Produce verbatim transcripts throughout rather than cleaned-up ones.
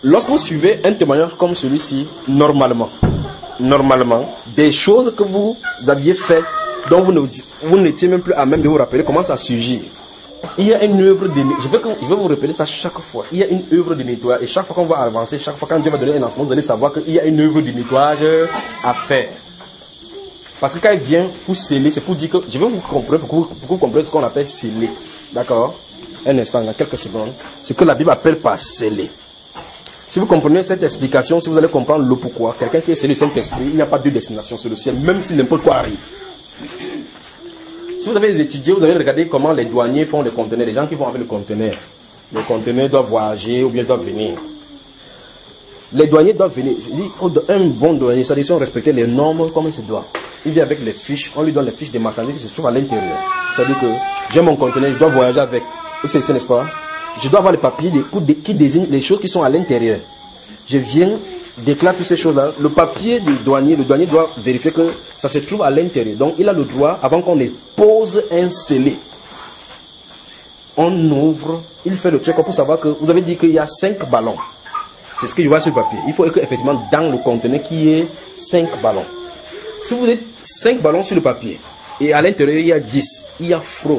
lorsque vous suivez un témoignage comme celui-ci, normalement, normalement, des choses que vous aviez faites, dont vous, ne, vous n'étiez même plus à même de vous rappeler, commencent à surgir. Il y a une œuvre de... Je vais, je vais vous rappeler ça chaque fois. Il y a une œuvre de nettoyage. Et chaque fois qu'on va avancer, chaque fois quand Dieu va donner un enseignement, vous allez savoir qu'il y a une œuvre de nettoyage à faire. Parce que quand il vient pour sceller, c'est pour dire que... Je vais vous comprendre pour que vous, pour que vous compreniez ce qu'on appelle sceller. D'accord? Un instant, dans quelques secondes. Ce que la Bible appelle par sceller. Si vous comprenez cette explication, si vous allez comprendre le pourquoi, quelqu'un qui est scellé du Saint-Esprit, il n'y a pas de destination sur le ciel, même si n'importe quoi arrive. Si vous avez étudié, vous avez regardé comment les douaniers font les conteneurs, les gens qui vont avec le conteneur. Les conteneurs doivent voyager ou bien doivent venir. Les douaniers doivent venir. Je dis, un bon douanier, ça dit, si on respectait les normes comme il se doit. Il vient avec les fiches, on lui donne les fiches des marchandises qui se trouvent à l'intérieur. C'est-à-dire que j'ai mon conteneur, je dois voyager avec. C'est ça, n'est-ce pas? Je dois avoir les papiers des, pour, qui désignent les choses qui sont à l'intérieur. Je viens, déclare toutes ces choses-là. Le papier du douanier, le douanier doit vérifier que ça se trouve à l'intérieur. Donc, il a le droit, avant qu'on dépose un scellé, on ouvre, il fait le check pour savoir que vous avez dit qu'il y a cinq ballons. C'est ce qu'il y a sur le papier. Il faut qu'effectivement, dans le conteneur, qu'il y ait cinq ballons. Si vous avez cinq ballons sur le papier, et à l'intérieur, il y a dix, il y a fraude.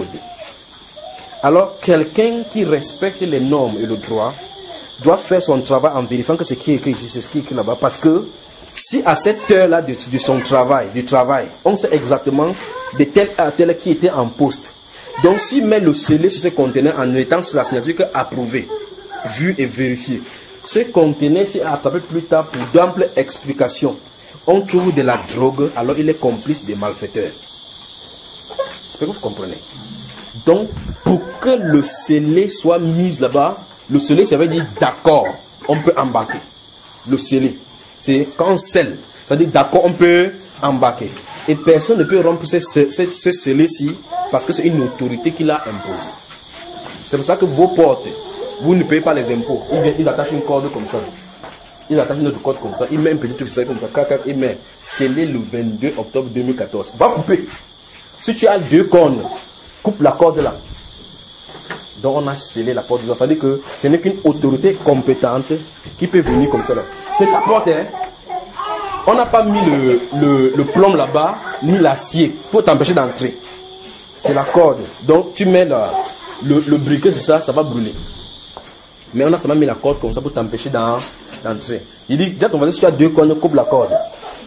Alors, quelqu'un qui respecte les normes et le droit doit faire son travail en vérifiant que ce qui est écrit ici, c'est ce qui est écrit là-bas. Parce que si à cette heure-là de, de son travail, du travail, on sait exactement de tel à tel qui était en poste. Donc, s'il met le scellé sur ce conteneur en étant sur la signature que approuvé, vu et vérifié, ce conteneur s'est attrapé plus tard pour d'amples explications. On trouve de la drogue, alors il est complice des malfaiteurs. J'espère que vous comprenez. Donc, pour que le scellé soit mis là-bas, le scellé, ça veut dire d'accord, on peut embarquer. Le scellé, c'est quand on scelle, ça veut dire d'accord, on peut embarquer. Et personne ne peut rompre ce, ce, ce, ce scellé-ci parce que c'est une autorité qui l'a imposé. C'est pour ça que vos portes, vous ne payez pas les impôts. Ils, viennent, ils attachent une corde comme ça. Ils attachent une autre corde comme ça. Ils mettent un petit truc comme ça. Ils mettent scellé le vingt-deux octobre deux mille quatorze. Va couper. Si tu as deux cornes, coupe la corde là. Donc on a scellé la porte. Ça veut dire que ce n'est qu'une autorité compétente qui peut venir comme ça là. C'est ta porte, hein. On n'a pas mis le, le, le plomb là-bas, ni l'acier, pour t'empêcher d'entrer. C'est la corde. Donc tu mets la, le, le briquet sur ça, ça va brûler. Mais on a seulement mis la corde comme ça pour t'empêcher d'entrer. Il dit, dis à ton voisin, si tu as deux cornes, coupe la corde.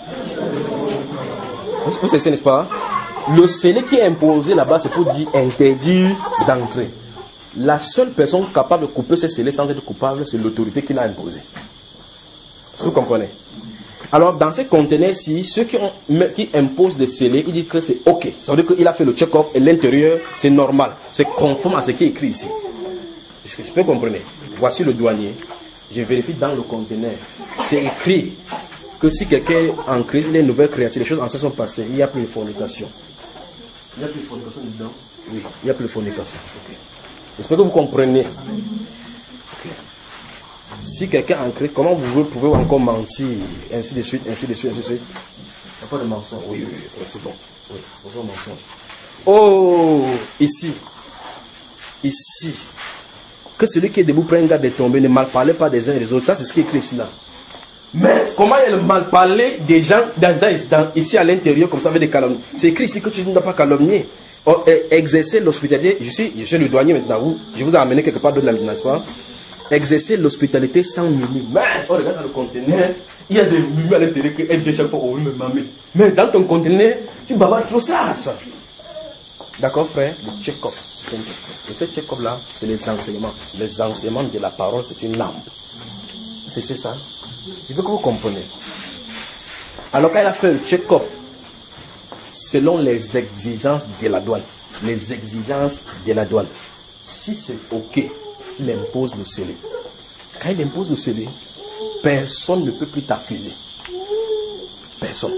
Vous savez, n'est-ce pas? Le scellé qui est imposé là-bas, c'est pour dire interdire d'entrer. La seule personne capable de couper ce scellé sans être coupable, c'est l'autorité qui l'a imposé. Est-ce que vous comprenez? Alors, dans ces conteneurs-ci, ceux qui, ont, qui imposent le scellé, ils disent que c'est OK. Ça veut dire qu'il a fait le check-up et l'intérieur, c'est normal. C'est conforme à ce qui est écrit ici. Je peux comprendre. Voici le douanier. Je vérifie dans le conteneur. C'est écrit que si quelqu'un est en crise, il y a une nouvelle créature, les choses anciennes sont passées, il n'y a plus de fornication. Il n'y a plus de fornication dedans? Oui, il n'y a plus de fornication. Okay. J'espère que vous comprenez. Okay. Si quelqu'un est en crise, comment vous pouvez encore mentir? Ainsi de suite, ainsi de suite, ainsi de suite. Il n'y a pas de mensonge. Oui, oui, oui, c'est bon. Oui, aucun mensonge. Oh, ici. Ici. Que celui qui est debout prenne garde de tomber, ne mal parlez pas des uns et des autres. Ça, c'est ce qui est écrit ici là. Mais comment il y a le mal parler des gens dans, dans, ici à l'intérieur comme ça avec des calomnies? C'est écrit ici que tu ne dois pas calomnier. Oh, exercer l'hospitalité. Je suis, je suis le douanier maintenant. Où je vous ai amené quelque part d'autre là, n'est-ce pas? Exercer l'hospitalité sans murmure. Mais on regarde dans le conteneur, il y a des murmures à l'intérieur que elle vient chaque fois, oh oui, me mamer. Mais dans ton conteneur, tu bavardes trop ça, ça. D'accord, frère? Le check-up. Et ce check-up là, c'est les enseignements. Les enseignements de la parole, c'est une lampe. C'est ça. Il faut que vous compreniez. Alors quand il a fait le check-up, selon les exigences de la douane, les exigences de la douane, si c'est OK, il impose le scellé. Quand il impose le scellé, personne ne peut plus t'accuser. Personne.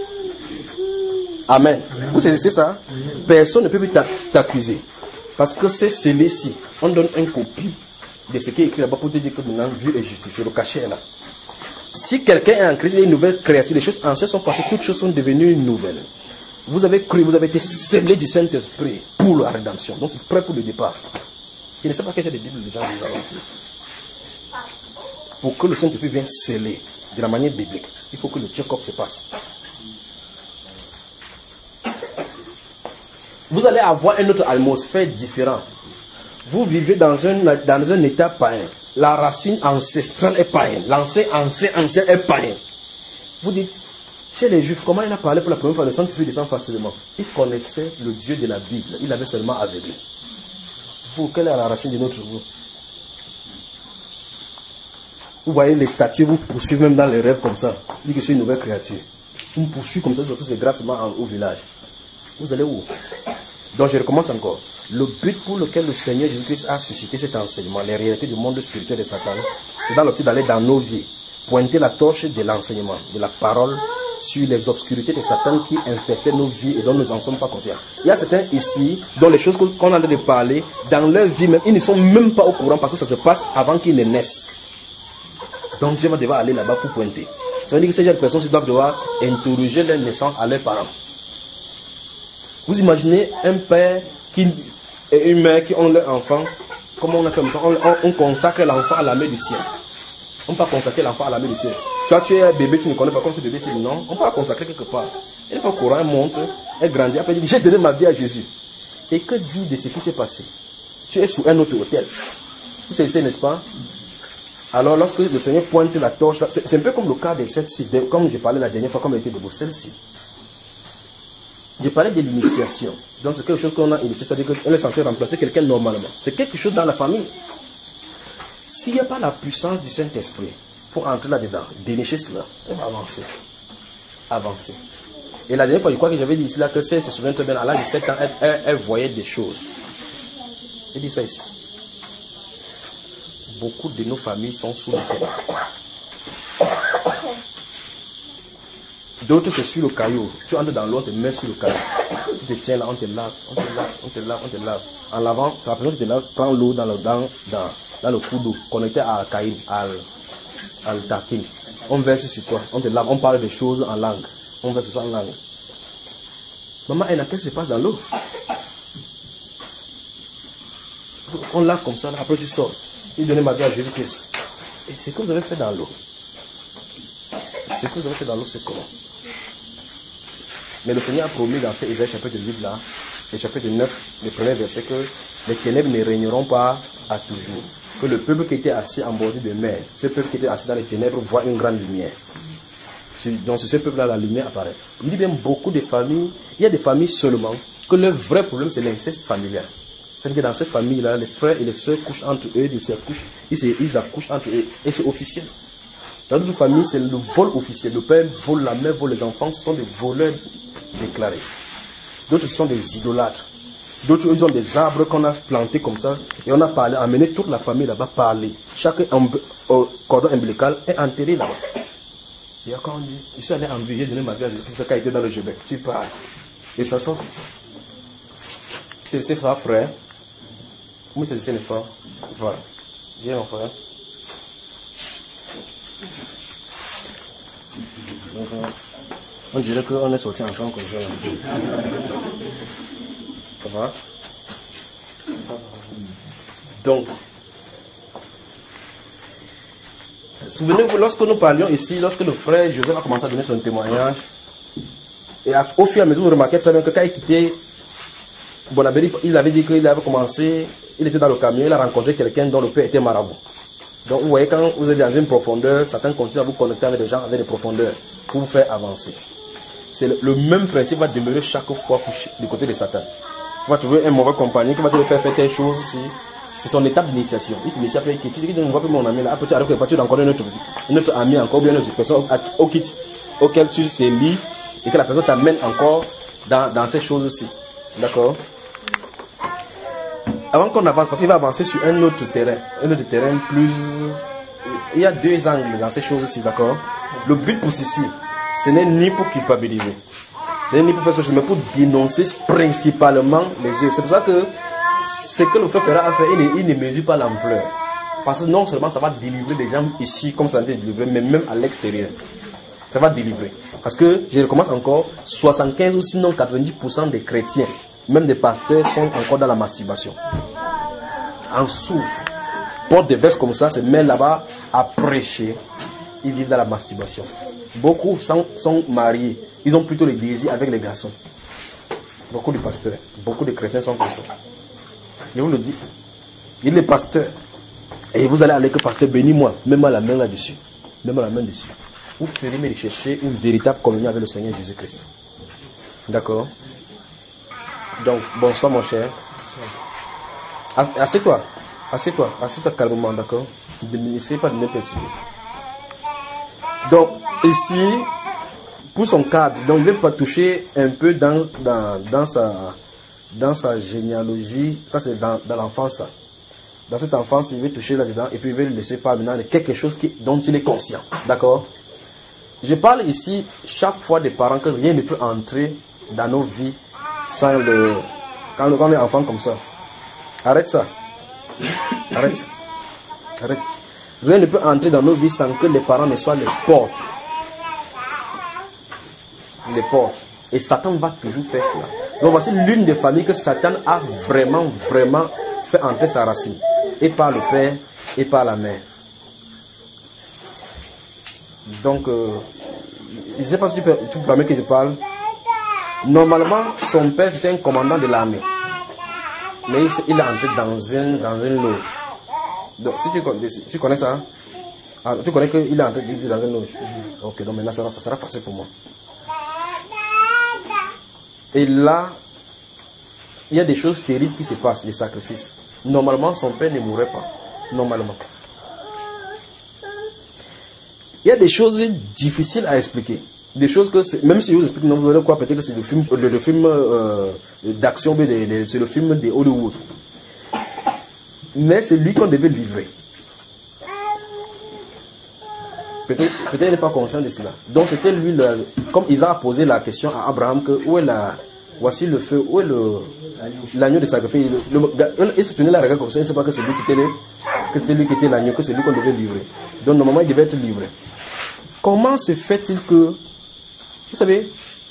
Amen. Vous saisissez ça? Personne ne peut plus t'accuser. Parce que c'est scellé-ci. On donne une copie de ce qui est écrit là-bas pour te dire que maintenant, vu et justifié, le cachet est là. Si quelqu'un est en crise, il y a une nouvelle créature, les choses anciennes sont passées, toutes choses sont devenues nouvelles. Vous avez cru, vous avez été scellé du Saint-Esprit pour la rédemption. Donc c'est prêt pour le départ. Je ne sais pas quel genre de Bible les gens les ont. pour que le Saint-Esprit vienne sceller de la manière biblique, il faut que le check-up se passe. Vous allez avoir une autre atmosphère différente. Vous vivez dans un, dans un état païen. La racine ancestrale est païenne. L'ancien, ancien, ancien est païen. Vous dites, chez les Juifs, comment il a parlé pour la première fois, le Saint-Esprit descend facilement. Il connaissait le Dieu de la Bible. Il avait seulement aveuglé. Vous, quelle est la racine de notre vous? Vous voyez les statues vous poursuivent même dans les rêves comme ça. Dit que c'est une nouvelle créature. Vous me poursuivez comme ça, ça c'est grâce au village. Vous allez où? Donc je recommence encore. Le but pour lequel le Seigneur Jésus-Christ a suscité cet enseignement, les réalités du monde spirituel de Satan, c'est dans l'optique d'aller dans nos vies, pointer la torche de l'enseignement, de la parole, sur les obscurités de Satan qui infestaient nos vies et dont nous n'en sommes pas conscients. Il y a certains ici, dont les choses qu'on a de parler, dans leur vie même, ils ne sont même pas au courant parce que ça se passe avant qu'ils ne naissent. Donc Dieu va devoir aller là-bas pour pointer. Ça veut dire que ces jeunes personnes doivent devoir interroger leur naissance à leurs parents. Vous imaginez un père qui, et une mère qui ont leur enfant, comment on a fait ça? On, on, on consacre l'enfant à la main du ciel. On ne peut pas consacrer l'enfant à la main du ciel. Soit tu es un bébé, tu ne connais pas comme ce bébé, c'est non. On peut la consacrer quelque part. Elle est pas au courant, elle monte, elle grandit, après elle dit, j'ai donné ma vie à Jésus. Et que dit de ce qui s'est passé? Tu es sous un autre hôtel. Vous savez, n'est-ce pas? Alors lorsque le Seigneur pointe la torche, c'est un peu comme le cas de cette ci comme j'ai parlé la dernière fois, comme elle était debout, celle-ci. J'ai parlé de l'initiation. Donc c'est quelque chose qu'on a initié, c'est-à-dire qu'elle est censée remplacer quelqu'un normalement. C'est quelque chose dans la famille. S'il n'y a pas la puissance du Saint-Esprit pour entrer là-dedans, dénicher cela, elle va avancer. Avancer. Et la dernière fois, je crois que j'avais dit ici là que c'est, se souvient très bien, à l'âge de sept ans, elle, elle, elle voyait des choses. J'ai dit ça ici. Beaucoup de nos familles sont sous le terre. D'autres, c'est sur le caillou. Tu entres dans l'eau, on te met sur le caillou. Tu te tiens là, on te lave, on te lave, on te lave, on te lave. En lavant, ça représente que tu te laves, prends l'eau dans le, dans, dans, dans le coup d'eau, connecté à caillou, à, à le taquine. On verse sur toi, on te lave, on parle des choses en langue. On verse sur toi en langue. Maman, elle, qu'est-ce qui se passe dans l'eau? On lave comme ça, là, après tu sors. Il donnait ma vie à Jésus-Christ. Et ce que vous avez fait dans l'eau, ce que vous avez fait dans l'eau, c'est comment? Mais le Seigneur a promis dans ces Ésaïe chapitre huit là, le chapitre neuf, le premier verset, que les ténèbres ne régneront pas à toujours. Que le peuple qui était assis en bordure de mer, ce peuple qui était assis dans les ténèbres voit une grande lumière. Donc sur ce peuple-là, la lumière apparaît. Il dit bien beaucoup de familles, il y a des familles seulement, que le vrai problème c'est l'inceste familial. C'est-à-dire que dans cette famille-là, les frères et les sœurs couchent entre eux, ils s'accouchent, ils, ils accouchent entre eux, et c'est officiel. Dans notre famille, c'est le vol officiel. Le père vole la mère, vole les enfants, ce sont des voleurs déclarés. D'autres sont des idolâtres. D'autres, ils ont des arbres qu'on a plantés comme ça, et on a parlé, amené toute la famille là-bas parler. Chaque cordon ombilical est enterré là-bas. Et quand on dit, je suis allé en vie, j'ai donné ma vie à Jésus-Christ quand il était dans le Québec. Tu parles. Et ça sort comme ça. C'est ça, frère. Oui, c'est ça, n'est-ce pas? Voilà. Viens, mon frère. Donc, on dirait qu'on est sortis ensemble comme ça. Ça va? Donc, souvenez-vous, lorsque nous parlions ici, lorsque le frère Joseph a commencé à donner son témoignage, et au fur et à mesure, vous remarquez très bien que quand il quittait Bonabéry, il avait dit qu'il avait commencé, il était dans le camion, il a rencontré quelqu'un dont le père était marabout. Donc vous voyez, quand vous êtes dans une profondeur, Satan continue à vous connecter avec des gens avec des profondeurs pour vous faire avancer. C'est le, le même principe va demeurer chaque fois du côté de Satan. Tu vas trouver un mauvais compagnon qui va te faire faire telle chose ici. C'est son étape d'initiation. Il t'initie après, il dit, ne vois plus mon ami là. Après tu arrives à tu as encore une autre, une autre ami encore, bien une autre personne au kit, auquel tu te lis et que la personne t'amène encore dans, dans ces choses-ci. D'accord? Avant qu'on avance, parce qu'il va avancer sur un autre terrain, un autre terrain plus... Il y a deux angles dans ces choses-ci, d'accord? Le but pour ceci, ce n'est ni pour culpabiliser, ce n'est ni pour faire ce chose, mais pour dénoncer principalement les œuvres. C'est pour ça que ce que le frère Péra a fait, il ne, il ne mesure pas l'ampleur. Parce que non seulement ça va délivrer des gens ici, comme ça a été délivré, mais même à l'extérieur. Ça va délivrer. Parce que, je recommence encore, soixante-quinze ou sinon quatre-vingt-dix pour cent des chrétiens, même des pasteurs, sont encore dans la masturbation. En souffrent. portent des vestes comme ça, se mettent là-bas à prêcher. Ils vivent dans la masturbation. Beaucoup sont, sont mariés. Ils ont plutôt le désir avec les garçons. Beaucoup de pasteurs, beaucoup de chrétiens sont comme ça. Je vous le dis. Il est pasteur. Et vous allez aller que pasteur, bénis-moi. Mets-moi la main là-dessus. Mets-moi la main dessus. Vous ferez me chercher une véritable communion avec le Seigneur Jésus-Christ. D'accord? Donc, bonsoir mon cher. Assieds-toi. Assieds-toi. Assieds-toi calmement, d'accord? N'essayez pas de me perturber. Donc, ici, pour son cadre, donc il ne veut pas toucher un peu dans, dans, dans, sa, dans sa généalogie. Ça, c'est dans, dans l'enfance. Dans cette enfance, il veut toucher là-dedans et puis il veut le laisser parler maintenant de quelque chose qui, dont il est conscient. D'accord? Je parle ici chaque fois des parents que rien ne peut entrer dans nos vies sans le... Quand, quand on est enfant comme ça. Arrête ça. Arrête. Arrête. Rien ne peut entrer dans nos vies sans que les parents ne soient les portes. Les portes. Et Satan va toujours faire cela. Donc voici l'une des familles que Satan a vraiment, vraiment fait entrer sa racine. Et par le père, et par la mère. Donc, euh, je ne sais pas si tu peux, tu peux permettre que je parle. Normalement, son père c'était un commandant de l'armée. Mais il, il est entré dans une, dans une loge. Donc, si tu, si tu connais ça, ah, tu connais qu'il est entré dans une loge. Mm-hmm. Ok, donc maintenant ça, ça sera facile pour moi. Et là, il y a des choses terribles qui se passent, les sacrifices. Normalement, son père ne mourrait pas. Normalement. Il y a des choses difficiles à expliquer. Des choses que, même si je vous explique, non, vous allez croire peut-être que c'est le film, le, le film euh, d'action, c'est le film de Hollywood. Mais c'est lui qu'on devait livrer. Peut-être peut-être il n'est pas conscient de cela. Donc c'était lui, le, comme Isaac a posé la question à Abraham, que où est la, voici le feu, où est le, l'agneau de sacrifice. Le, le, il se tenait là, regarde comme ça, il ne sait pas que c'est lui qui était le, que c'était lui qui était l'agneau, que c'est lui qu'on devait livrer. Donc normalement il devait être livré. Comment se fait-il que, vous savez,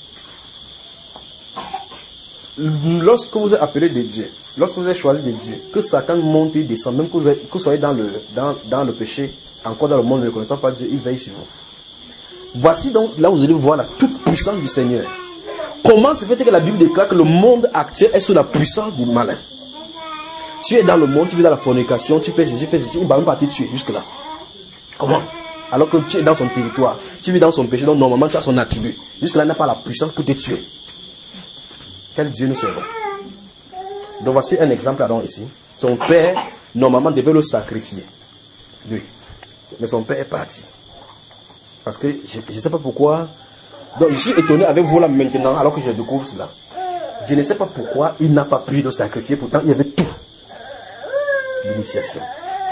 lorsque vous êtes appelé de Dieu, lorsque vous êtes choisi de Dieu, que Satan monte et descend, même que vous, êtes, que vous soyez dans le, dans, dans le péché, encore dans le monde ne le connaissant pas Dieu, il veille sur vous. Voici donc là où vous allez voir la toute puissance du Seigneur. Comment se fait-il que la Bible déclare que le monde actuel est sous la puissance du malin? Tu es dans le monde, tu vis dans la fornication, tu fais ceci, tu fais ceci, il va même pas te tuer jusque là. Comment? Alors que tu es dans son territoire, tu vis dans son péché, donc normalement tu as son attribut. Jusque là, il n'a pas la puissance pour te tuer. Quel Dieu nous servons. Donc voici un exemple alors ici. Son père, normalement, devait le sacrifier. Lui. Mais son père est parti. Parce que je ne sais pas pourquoi. Donc je suis étonné avec vous là maintenant, alors que je découvre cela. Je ne sais pas pourquoi il n'a pas pu le sacrifier. Pourtant, il y avait tout. L'initiation.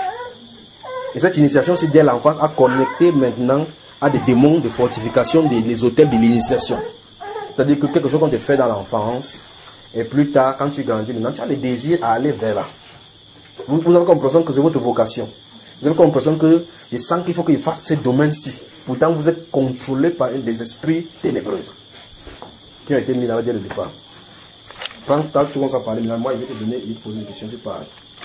Et cette initiation, c'est dès l'enfance, a connecté maintenant à des démons de fortification des, des hôtels de l'initiation. C'est-à-dire que quelque chose qu'on te fait dans l'enfance, et plus tard, quand tu grandis, maintenant, tu as le désir à aller vers là. Vous, vous avez comme l'impression que c'est votre vocation. Vous avez comme l'impression que je sens qu'il faut que je fasse ce domaine-ci. Pourtant, vous êtes contrôlé par des esprits ténébreux qui ont été mis là dès le départ. Quand tu commences à parler, moi, il va te donner, il va te poser une question, tu parles.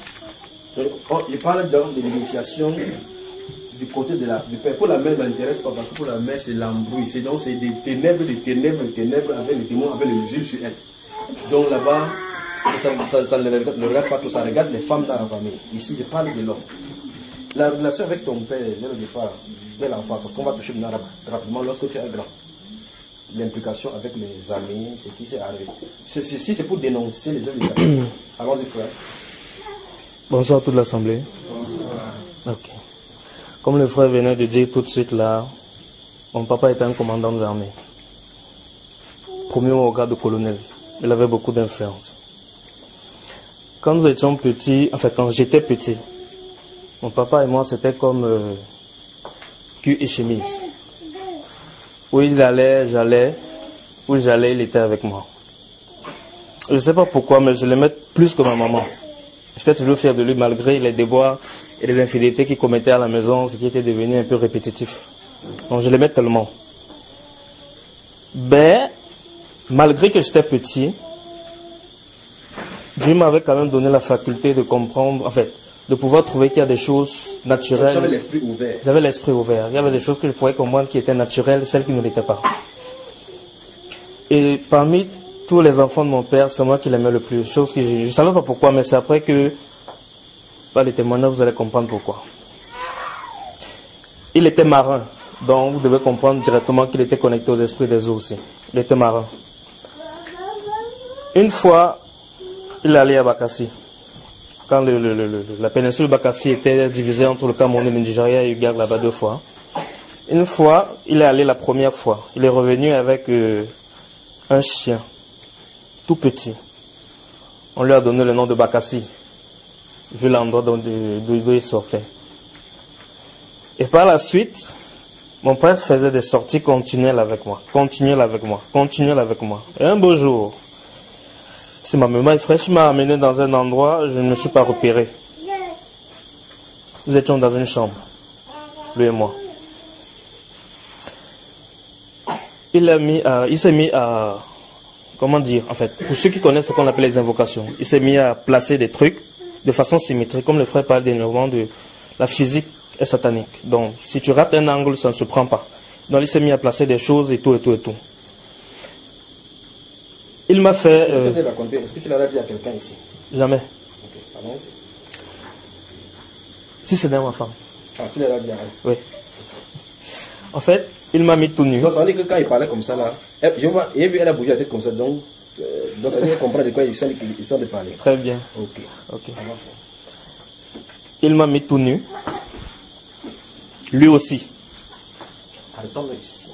Il parle donc de l'initiation du côté de la, du père. Pour la mère, ça n'intéresse pas parce que pour la mère, c'est l'embrouille. C'est donc c'est des ténèbres, des ténèbres, des ténèbres avec les démons, avec les huiles sur elle. Donc là-bas, ça, ça, ça ne le regarde, le regarde pas tout, ça regarde les femmes dans la famille. Ici, je parle de l'homme. La relation avec ton père, dès le départ, dès l'enfance, parce qu'on va toucher maintenant rapidement lorsque tu es grand. L'implication avec les amis, c'est qui s'est arrivé. Si c'est pour dénoncer les œuvres de Satan. Allons-y, frère. Bonsoir à toute l'assemblée. Bonsoir. Ok. Comme le frère venait de dire tout de suite là, mon papa était un commandant de l'armée. Promu au grade de colonel. Il avait beaucoup d'influence. Quand nous étions petits, enfin quand j'étais petit, mon papa et moi c'était comme euh, cul et chemise. Où il allait, j'allais. Où j'allais, il était avec moi. Je ne sais pas pourquoi, mais je l'aimais plus que ma maman. J'étais toujours fier de lui malgré les déboires et les infidélités qu'il commettait à la maison, ce qui était devenu un peu répétitif. Donc je l'aimais tellement. Ben, malgré que j'étais petit, Dieu m'avait quand même donné la faculté de comprendre, en fait, de pouvoir trouver qu'il y a des choses naturelles. J'avais l'esprit ouvert. J'avais l'esprit ouvert. Il y avait des choses que je pouvais comprendre qui étaient naturelles, celles qui ne l'étaient pas. Et parmi tous les enfants de mon père, c'est moi qui l'aimais le plus. Chose que je ne savais pas pourquoi, mais c'est après que, par les témoignages, vous allez comprendre pourquoi. Il était marin, donc vous devez comprendre directement qu'il était connecté aux esprits des eaux aussi. Il était marin. Une fois, il allait à Bakassi. Quand le, le, le, le, la péninsule Bakassi était divisée entre le Cameroun et le Nigeria, il y a eu guerre là-bas deux fois. Une fois, il est allé la première fois. Il est revenu avec euh, un chien, tout petit. On lui a donné le nom de Bakassi, vu l'endroit d'où il sortait. Et par la suite, mon père faisait des sorties continuelles avec moi, continuelles avec moi, continuelles avec moi. Et un beau jour, si ma mémoire est fraîche, il m'a amené dans un endroit, je ne me suis pas repéré. Nous étions dans une chambre, lui et moi. Il a mis à, il s'est mis à, comment dire, en fait, pour ceux qui connaissent ce qu'on appelle les invocations, il s'est mis à placer des trucs de façon symétrique, comme le frère parle dernièrement de la physique est satanique. Donc, si tu rates un angle, ça ne se prend pas. Donc, il s'est mis à placer des choses et tout, et tout, et tout. Il m'a fait... Euh... Est-ce que tu l'as dit à quelqu'un ici? Jamais. Ok, allons-y. Si c'est dans ma femme. Ah, tu l'as dit à elle? Oui. En fait, il m'a mis tout nu. Donc, ça veut dire que quand il parlait comme ça, là, je vois, j'ai vu elle a bougé la tête comme ça, donc, donc ça veut dire comprendre de quoi il sont de parler. Très bien. Ok. Ok. Il m'a mis tout nu. Lui aussi. Attends, ici.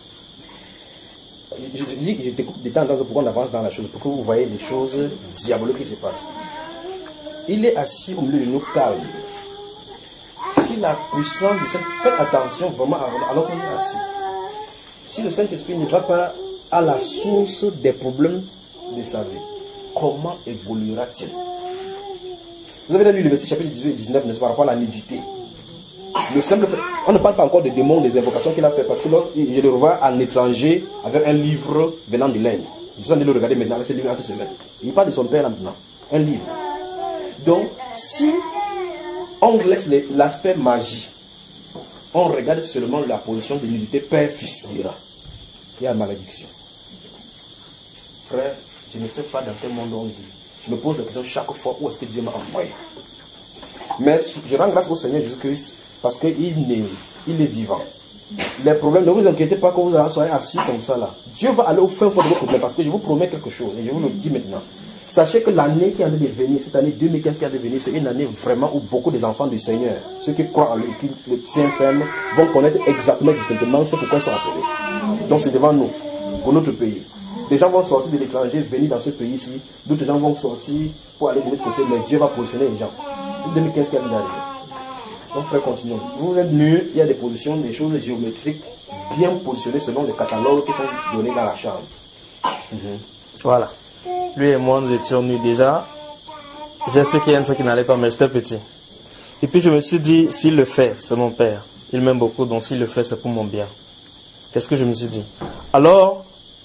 Je, je dis que je t'écoute des temps pour qu'on avance dans la chose, pour que vous voyez les choses diaboliques qui se passent. Il est assis au milieu de nous calme. Si la puissance de cette... Faites attention vraiment alors qu'on est assis. Si le Saint-Esprit ne va pas à la source des problèmes de sa vie, comment évoluera-t-il? Vous avez lu le Levitique chapitre dix-huit et dix-neuf, n'est-ce pas, par rapport à la nudité. Le simple fait, on ne parle pas encore des démons, des invocations qu'il a fait, parce que là, je le revois en étranger avec un livre venant de l'Inde. Je suis en train de le regarder maintenant avec ce livre entre ses mains. Il parle de son père maintenant. Un livre. Donc, si on laisse l'aspect magie, on regarde seulement la position de nudité père-fils, il y a malédiction. Frère, je ne sais pas dans quel monde on vit. Je me pose la question chaque fois où est-ce que Dieu m'a envoyé. Mais je rends grâce au Seigneur Jésus-Christ parce qu'il est, il est vivant. Les problèmes, ne vous inquiétez pas que vous soyez assis comme ça là. Dieu va aller au fin fond de vos problèmes parce que je vous promets quelque chose et je vous le dis maintenant. Sachez que l'année qui est en train de venir, cette année deux mille quinze qui est en train de venir, c'est une année vraiment où beaucoup des enfants du Seigneur, ceux qui croient en lui, qui le tient ferme, vont connaître exactement, distinctement ce pourquoi ils sont appelés. Donc c'est devant nous, pour notre pays. Des gens vont sortir de l'étranger, venir dans ce pays-ci. D'autres gens vont sortir pour aller de l'autre côté, mais Dieu va positionner les gens. deux mille quinze qui est en train d'arriver. Donc frère, continuons. Vous êtes nus, il y a des positions, des choses géométriques bien positionnées selon les catalogues qui sont donnés dans la chambre. Mm-hmm. Voilà. Lui et moi, nous étions nus déjà. J'ai ce qui y a ce qui n'allait pas, mais j'étais petit. Et puis je me suis dit, s'il le fait, c'est mon père. Il m'aime beaucoup, donc s'il le fait, c'est pour mon bien. C'est ce que je me suis dit. Alors,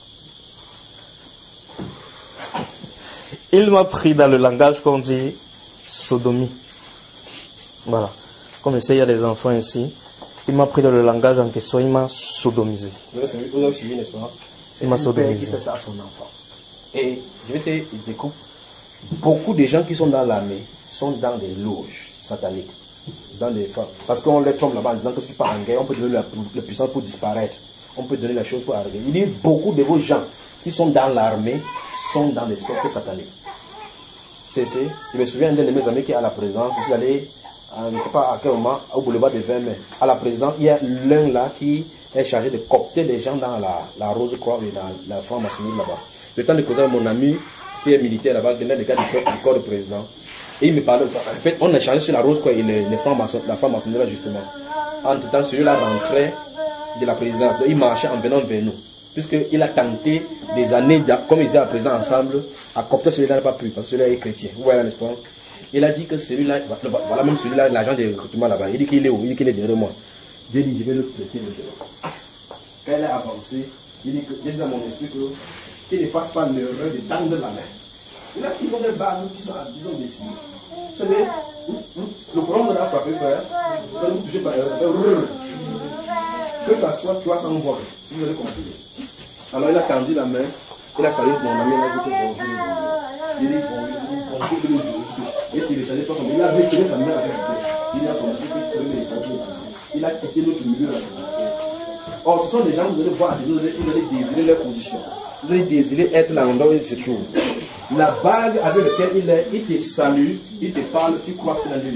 il m'a pris dans le langage qu'on dit sodomie. Voilà. Comme je sais, il y a des enfants ici. Il m'a pris dans le langage en question, il m'a sodomisé. Vous avez suivi, n'est-ce pas? C'est un père qui fait ça à son enfant. Et je vais te découper. Beaucoup de gens qui sont dans l'armée sont dans des loges sataniques. Dans des femmes. Parce qu'on les trompe là-bas en disant que si tu pars en guerre, on peut donner la, la puissance pour disparaître. On peut donner la chose pour arriver. Il dit beaucoup de vos gens qui sont dans l'armée sont dans des sectes sataniques. C'est, c'est, je me souviens d'un de mes amis qui est à la présidence. Je suis allé, je ne sais pas à quel moment, au boulevard de vingt mai, à la présidence, il y a l'un là qui est chargé de copter les gens dans la, la Rose Croix et dans la franc-maçonnerie là-bas. Le temps de causer avec mon ami qui est militaire là-bas, l'un des gars du corps de président. Et il me parlait. En fait, on a changé sur la Rose Croix et les, les francs-maçonnerie, la franc-maçonnerie là justement. Entre temps, celui-là rentrait de la présidence. Donc, il marchait en venant vers nous. Puisqu'il a tenté des années, comme ils étaient à la présidence ensemble, à copter celui-là n'a pas pu, parce que celui-là est chrétien. Vous voyez, n'est-ce pas? Il a dit que celui-là, voilà même celui-là, l'agent de recrutement là-bas, il dit qu'il est où? Il dit qu'il est derrière moi. J'ai dit, je vais le traiter maintenant. Quand il a avancé, il dit que, j'ai dit dans mon esprit que, qu'il ne fasse pas l'erreur de tendre la main. Il a, ils ont des barres qui sont, disons, dessinées. Vous savez, Le courant vous a frappé, frère. Vous allez vous toucher par erreur. Que ça soit trois cents volts. Vous allez comprendre. Alors il a tendu la main. Il a salué mon ami. Il a dit que bonjour. Il dit bonjour. Il s'est rechargé. Il a retiré sa main avec lui. Il a son Il a quitté notre milieu. Or, ce sont des gens, vous allez voir, vous allez, vous allez désirer leur position. Vous allez désirer être là où il se trouve. La bague avec laquelle il est, il te salue, il te parle, tu crois ce qu'il a dit.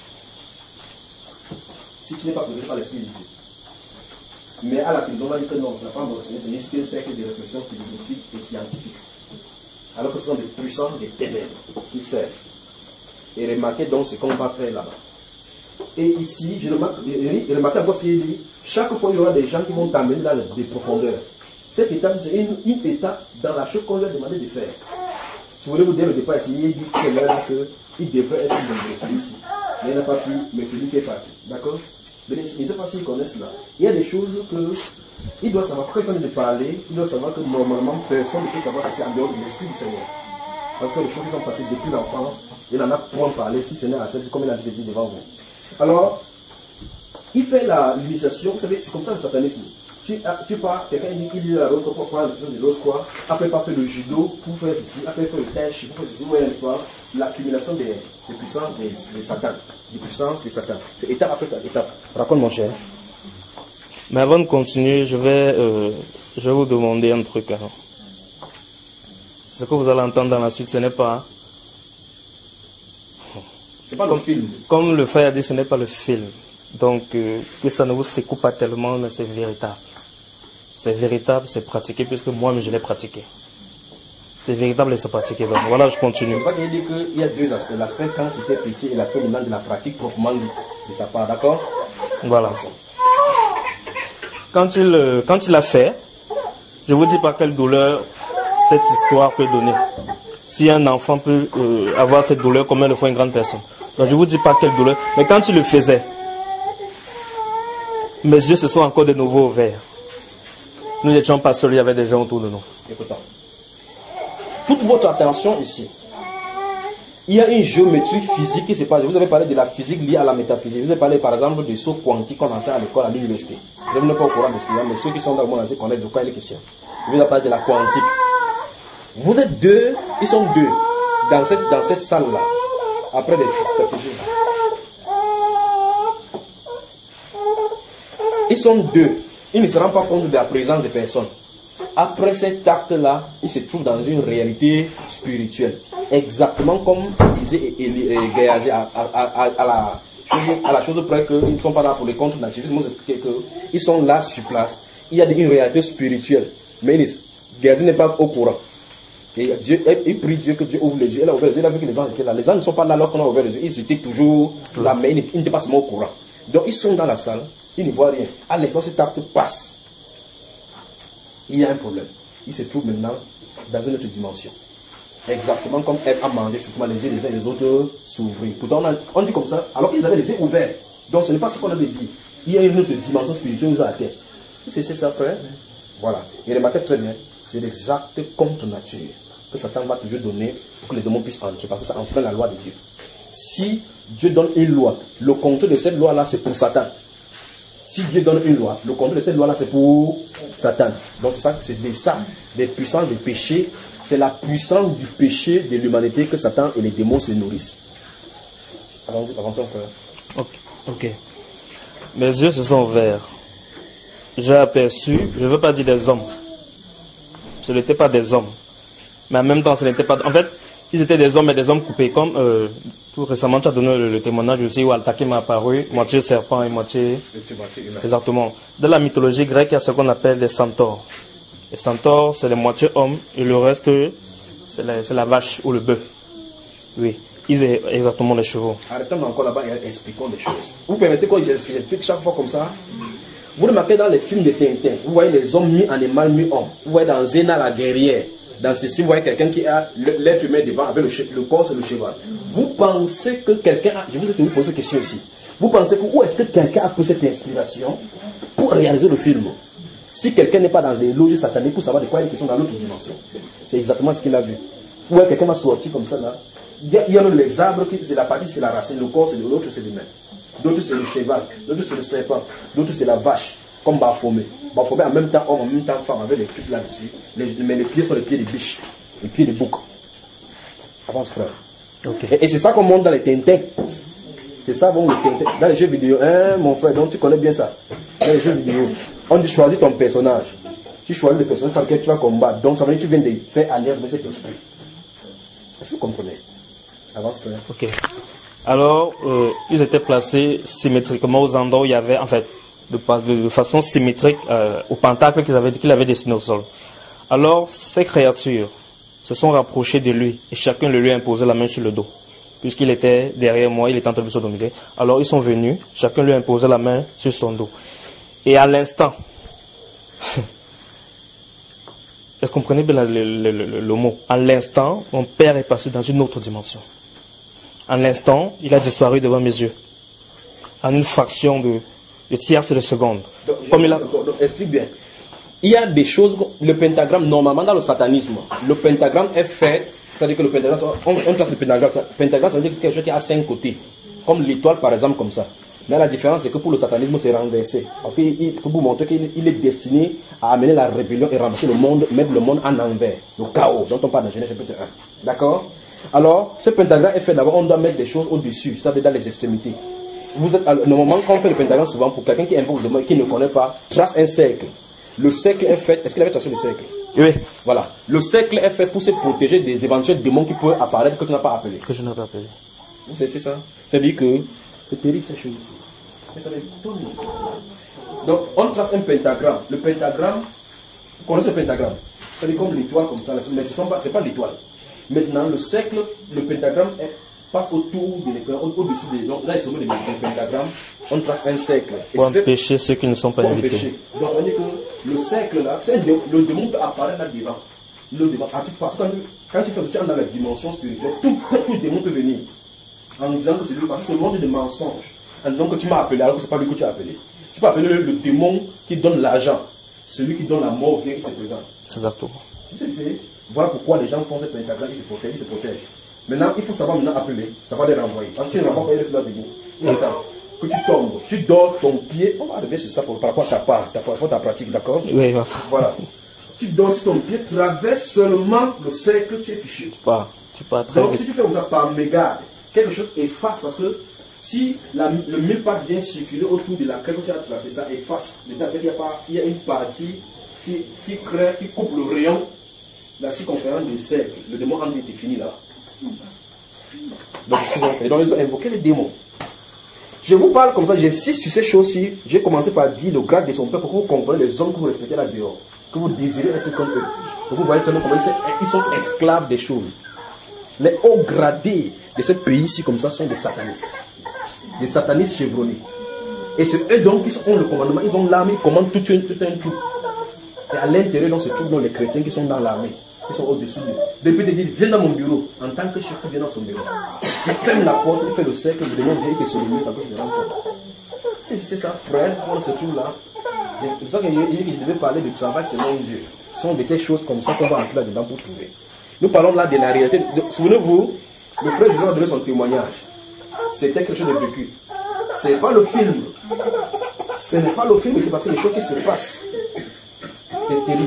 Si tu n'es pas posé par l'esprit de Dieu. Mais à la prison, on va dire que non, ce n'est pas un c'est juste un cercle de réflexion philosophique et scientifique. Alors que ce sont des puissants, des ténèbres qui servent. Et remarquez donc ce qu'on va faire là-bas. Et ici, je remarque, je remarque encore ce qu'il dit. Chaque fois, il y aura des gens qui vont t'amener dans des profondeurs. Cette étape, c'est une, une étape dans la chose qu'on lui a demandé de faire. Si vous voulez vous dire le départ ici, il dit qu'il devrait être une ici. Mais il n'a pas pu, mais c'est lui qui est parti. D'accord? Mais il ne sait pas s'ils connaissent là. Il y a des choses que il doit savoir. Quand ils sont de parler, il doit savoir que normalement, personne ne peut savoir si c'est en dehors de l'esprit du Seigneur. Parce que les choses qui sont passées depuis l'enfance, il en a point parlé, si ce n'est à celle, comme il a dit devant vous. Alors, il fait l'initiation, vous savez, c'est comme ça le satanisme. Tu, tu pars, quelqu'un dit qu'il lit la rose pour prendre la puissance de rose quoi. Après, pas faire le judo pour faire ceci. Après, faire le tèche pour faire ceci. Vous voyez l'histoire. L'accumulation des, des puissances des, des satans. Des puissances des satans. C'est étape après étape. Raconte, mon cher. Mais avant de continuer, je vais, euh, je vais vous demander un truc. Hein. Ce que vous allez entendre dans la suite, ce n'est pas. C'est pas le film. Comme le frère a dit, ce n'est pas le film. Donc, euh, que ça ne vous secoue pas tellement, mais c'est véritable. C'est véritable, c'est pratiqué, puisque moi-même je l'ai pratiqué. C'est véritable et c'est pratiqué. Donc, voilà, je continue. C'est pour ça qu'il dit qu'il y a deux aspects. L'aspect quand c'était petit et l'aspect maintenant de la pratique proprement dite de sa part. D'accord? Voilà. Quand il, euh, quand il a fait, je vous dis pas quelle douleur cette histoire peut donner. Si un enfant peut euh, avoir cette douleur, combien le fois une grande personne. Donc, je vous dis pas quelle douleur. Mais quand il le faisait, mes yeux se sont encore de nouveau ouverts. Nous n'étions pas seuls, il y avait des gens autour de nous. Écoutons. Toute votre attention ici. Il y a une géométrie physique qui se passe. Vous avez parlé de la physique liée à la métaphysique. Vous avez parlé par exemple des sauts quantiques qu'on enseigne à l'école, à l'université. Je ne suis pas au courant de cela, mais ceux qui sont dans le monde entier connaissent de quoi il est question. Je vous ai parlé de la quantique. Vous êtes deux, ils sont deux dans cette, dans cette salle-là. Après des stratégies. Ils sont deux. Ils ne se rendent pas compte de la présence des personnes. Après cet acte-là, ils se trouvent dans une réalité spirituelle. Exactement comme disait Géasi à, à, à, à, la chose, à la chose près qu'ils ne sont pas là pour les contre-naturalistes. Ils expliquer qu'ils sont là sur place. Il y a une réalité spirituelle. Mais Géasi n'est pas au courant. Et Dieu, il prie Dieu que Dieu ouvre les yeux. Il a ouvert les yeux, il a vu que les anges étaient là. Les anges ne sont pas là lorsqu'on a ouvert les yeux. Ils étaient toujours là, mais ils n'étaient pas seulement au courant. Donc ils sont dans la salle. Il ne voit rien. À l'instant, cet acte passe. Il y a un problème. Il se trouve maintenant dans une autre dimension. Exactement comme Ève a mangé, surtout les yeux des uns et les autres s'ouvrir. Pourtant, on, a, on dit comme ça, alors qu'ils avaient les yeux ouverts. Donc ce n'est pas ce qu'on avait dit. Il y a une autre dimension spirituelle à la terre. C'est ça, frère. Voilà. Et remarquez très bien, c'est l'exacte contre nature que Satan va toujours donner pour que les démons puissent entrer. Parce que ça enfreint la loi de Dieu. Si Dieu donne une loi, le contrôle de cette loi-là, c'est pour Satan. Si Dieu donne une loi, le contrôle de cette loi-là, c'est pour Satan. Donc c'est ça, c'est des ça, des puissances des péchés. C'est la puissance du péché de l'humanité que Satan et les démons se nourrissent. Allons-y, avançons, frère. Ok, ok. Mes yeux se sont ouverts. J'ai aperçu, je ne veux pas dire des hommes. Ce n'étaient pas des hommes. Mais en même temps, ce n'était pas... En fait, ils étaient des hommes et des hommes coupés. Comme euh, tout récemment, tu as donné le, le témoignage aussi où Al-Taki m'a apparu, moitié serpent et moitié... Exactement. Dans la mythologie grecque, il y a ce qu'on appelle des centaures. Les centaures, c'est les moitiés hommes et le reste, c'est la, la vache ou le bœuf. Oui, ils ont exactement les chevaux. Arrêtons encore là-bas et expliquons des choses. Vous permettez que j'explique chaque fois comme ça? Vous remarquez dans les films de Tintin, vous voyez les hommes mis animal, mis homme. Vous voyez dans Zéna la guerrière. Dans ceci, vous voyez quelqu'un qui a l'être humain devant avec le, le corps sur le cheval. Vous pensez que quelqu'un a... Je vous ai toujours posé cette question ici. Vous pensez que où est-ce que quelqu'un a pris cette inspiration pour réaliser le film? Si quelqu'un n'est pas dans les loges sataniques pour savoir de quoi il est question dans l'autre dimension. C'est exactement ce qu'il a vu. Vous voyez quelqu'un va sortir comme ça là. Il y a, il y a les arbres, qui, c'est la partie, c'est la racine, le corps, c'est de l'autre, c'est l'humain. D'autres, c'est le cheval, d'autres, c'est le serpent, d'autres, c'est la vache, comme Baphomet. Baphomet, en même temps homme, en même temps femme, avec les trucs là-dessus. Les, mais les pieds sont les pieds des biches, les pieds des boucs. Avance, frère. Okay. Et, et c'est ça qu'on montre dans les Tintins. C'est ça, bon, le Tintin. Dans les jeux vidéo, hein, mon frère, donc tu connais bien ça. Dans les jeux vidéo, on dit choisis ton personnage. Tu choisis le personnage par lequel tu vas combattre. Donc, ça veut dire que tu viens de faire alliance avec cet esprit. Est-ce que vous comprenez? Avance, frère. Ok. Alors, euh, ils étaient placés symétriquement aux endroits où il y avait, en fait, de, de, de façon symétrique euh, au pentacle qu'ils avaient, qu'il avait dessiné au sol. Alors, ces créatures se sont rapprochées de lui et chacun le lui a imposé la main sur le dos. Puisqu'il était derrière moi, il était en train de me sodomiser. Alors, ils sont venus, chacun lui a imposé la main sur son dos. Et à l'instant, est-ce que vous comprenez bien le, le, le, le mot? À l'instant, mon père est passé dans une autre dimension. À l'instant, il a disparu devant mes yeux. En une fraction de, de tierce de seconde. Donc, Comme il a... donc, donc, explique bien. Il y a des choses, le pentagramme, normalement dans le satanisme, le pentagramme est fait, c'est-à-dire que le pentagramme, on, on classe le pentagramme, le pentagramme, ça veut dire que c'est quelque chose qui a cinq côtés. Comme l'étoile, par exemple, comme ça. Mais la différence, c'est que pour le satanisme, c'est renversé. Parce qu'il faut vous montrer qu'il est destiné à amener la rébellion et renverser le monde, mettre le monde en envers. Le chaos, dont on parle dans Genèse chapitre un. D'accord? Alors, ce pentagramme est fait d'abord, on doit mettre des choses au-dessus, ça veut dire dans les extrémités. Vous êtes, le moment quand on fait le pentagramme, souvent, pour quelqu'un qui invoque le démon et qui ne connaît pas, trace un cercle. Le cercle est fait, est-ce qu'il avait tracé le cercle? Oui. Voilà. Le cercle est fait pour se protéger des éventuels démons qui peuvent apparaître que tu n'as pas appelé. Que je n'ai pas appelé. Vous savez, c'est ça. C'est-à-dire que c'est terrible ces choses ici. Mais ça m'étonne. Donc, on trace un pentagramme. Le pentagramme, vous connaissez le pentagramme? C'est-à-dire comme l'étoile, comme ça, mais ce n'est pas, pas l'étoile. Maintenant, le cercle, le pentagramme est, passe autour de l'étoile, au-dessus des. Donc, là, il se met le pentagramme, on trace un cercle. Et pour empêcher ceux qui ne sont pas invités. Empêcher. Donc, ça veut dire que le cercle là, c'est le démon peut apparaître là devant. Le devant. Parce que quand, quand tu fais ça dans la dimension spirituelle, tout, tout démon peut venir en disant que c'est lui, parce que c'est le monde de mensonges. En disant que tu m'as appelé alors que ce n'est pas lui que tu as appelé. Tu peux appeler le, le démon qui donne l'argent, celui qui donne la mort vient qui se présente. Exactement. C'est, voilà pourquoi les gens font ce pentagramme, ils se protègent, ils se protègent. Maintenant, il faut savoir maintenant appeler, savoir les renvoyer. Parce que si tu ne renvoies pas, il reste là debout. Attends, que tu tombes, tu dors ton pied, on va arriver sur ça pour, par rapport à ta part, ta, par rapport à ta pratique, d'accord? Oui, voilà. Tu dors sur ton pied, traverse seulement le cercle, tu es fichu. Tu pars, tu pars très Donc vite. si tu fais comme ça par mégarde, quelque chose efface parce que si la, le mille pattes vient circuler autour de la crête que tu as tracé, ça efface. C'est-à-dire qu'il y a, pas, il y a une partie qui, qui crée, qui coupe le rayon, la circonférence du cercle. Le démon en était fini là. Donc, ce qu'ils ont fait. Donc, ils ont invoqué les démons. Je vous parle comme ça, j'insiste sur ces choses-ci. J'ai commencé par dire le grade de son peuple pour que vous compreniez les hommes que vous respectez là dehors. Que vous désirez être comme eux. Donc, vous voyez comment ils sont esclaves des choses. Les hauts gradés de ce pays-ci, comme ça, sont des satanistes. Des satanistes chevronnés. Et c'est eux donc qui ont le commandement. Ils ont l'armée, ils commandent tout, une, tout un troupe. Et à l'intérieur, dans ce troupe, dans les chrétiens qui sont dans l'armée, qui sont au-dessus d'eux. Depuis, ils disent, viens dans mon bureau. En tant que chef, viens dans son bureau. Il ferme la porte, il fait le cercle, le démon vient, il te sodomise, ça peut se rendre compte. C'est ça, frère, dans ce troupe-là. C'est pour ça qu'il devait parler du travail selon Dieu. Ce sont des choses comme ça qu'on va entrer là-dedans pour trouver. Nous parlons là de la réalité. Souvenez-vous, le frère Jésus a donné son témoignage. C'était quelque chose de vécu. Ce n'est pas le film. Ce n'est pas le film, c'est parce que les choses qui se passent. C'est terrible.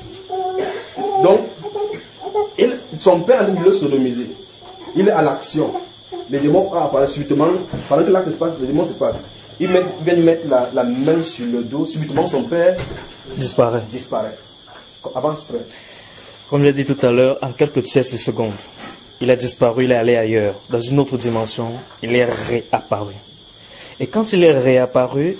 Donc, il, son père a dit de le sodomiser. Il est à l'action. Les démons apparaissent subitement. Pendant que l'acte se passe, les démons se passent. Ils viennent mettre la, la main sur le dos. Subitement, son père disparaît. disparaît. Avance, frère. Comme je l'ai dit tout à l'heure, en quelques tierces de secondes, il a disparu, il est allé ailleurs, dans une autre dimension, il est réapparu. Et quand il est réapparu,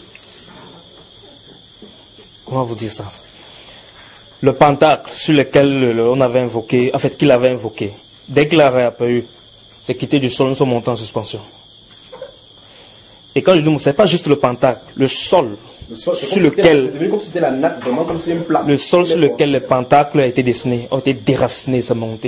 comment vous dire ça? Le pentacle sur lequel on avait invoqué, en fait, qu'il avait invoqué, dès qu'il a réapparu, c'est quitté du sol, nous sommes montés en suspension. Et quand je dis, ce n'est pas juste le pentacle, le sol, le sol sur lequel, comme c'était la natte, vraiment comme si une plaque. Le sol sur lequel le pentacle a été dessiné, a été déraciné, c'est monté.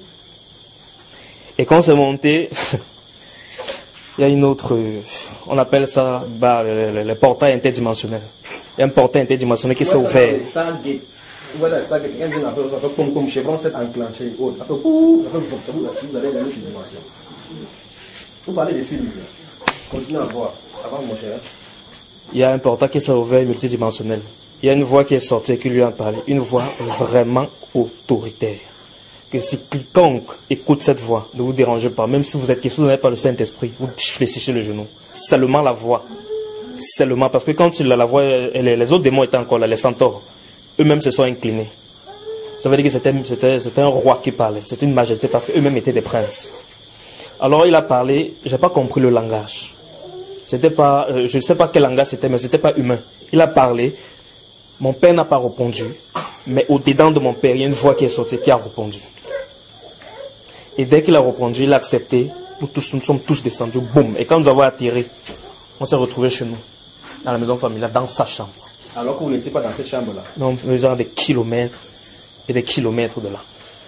Et quand c'est monté, il y a une autre, on appelle ça bah, le, le, le portail interdimensionnel. Il y a un portail interdimensionnel qui s'est ouvert. Voilà, c'est ça, quelqu'un vient après, ça fait comme, comme chevron, c'est enclenché. Oh, ça fait ouh, ça fait comme ça, vous asseyez, vous allez dans une autre dimension. Vous parlez des films, continuez à voir. Avant, mon cher. Il y a un portail qui s'est ouvert multidimensionnel. Il y a une voix qui est sortie et qui lui a parlé. Une voix vraiment autoritaire. Que si quiconque écoute cette voix, ne vous dérangez pas. Même si vous êtes, si vous n'avez pas le Saint-Esprit, vous fléchissez le genou. Seulement la voix. Seulement, parce que quand il a la voix, les, les autres démons étaient encore là, les centaures, eux-mêmes se sont inclinés. Ça veut dire que c'était, c'était, c'était un roi qui parlait. C'était une majesté parce qu'eux-mêmes étaient des princes. Alors il a parlé, j'ai pas compris le langage. C'était pas, euh, je ne sais pas quel langage c'était, mais c'était pas humain. Il a parlé. Mon père n'a pas répondu, mais au-dedans de mon père, il y a une voix qui est sortie qui a répondu. Et dès qu'il a répondu, il a accepté. Nous tous, nous sommes tous descendus, boum. Et quand nous avons atterri, on s'est retrouvés chez nous, dans la maison familiale, dans sa chambre. Alors que vous n'étiez pas dans cette chambre-là. Nous faisons des kilomètres et des kilomètres de là.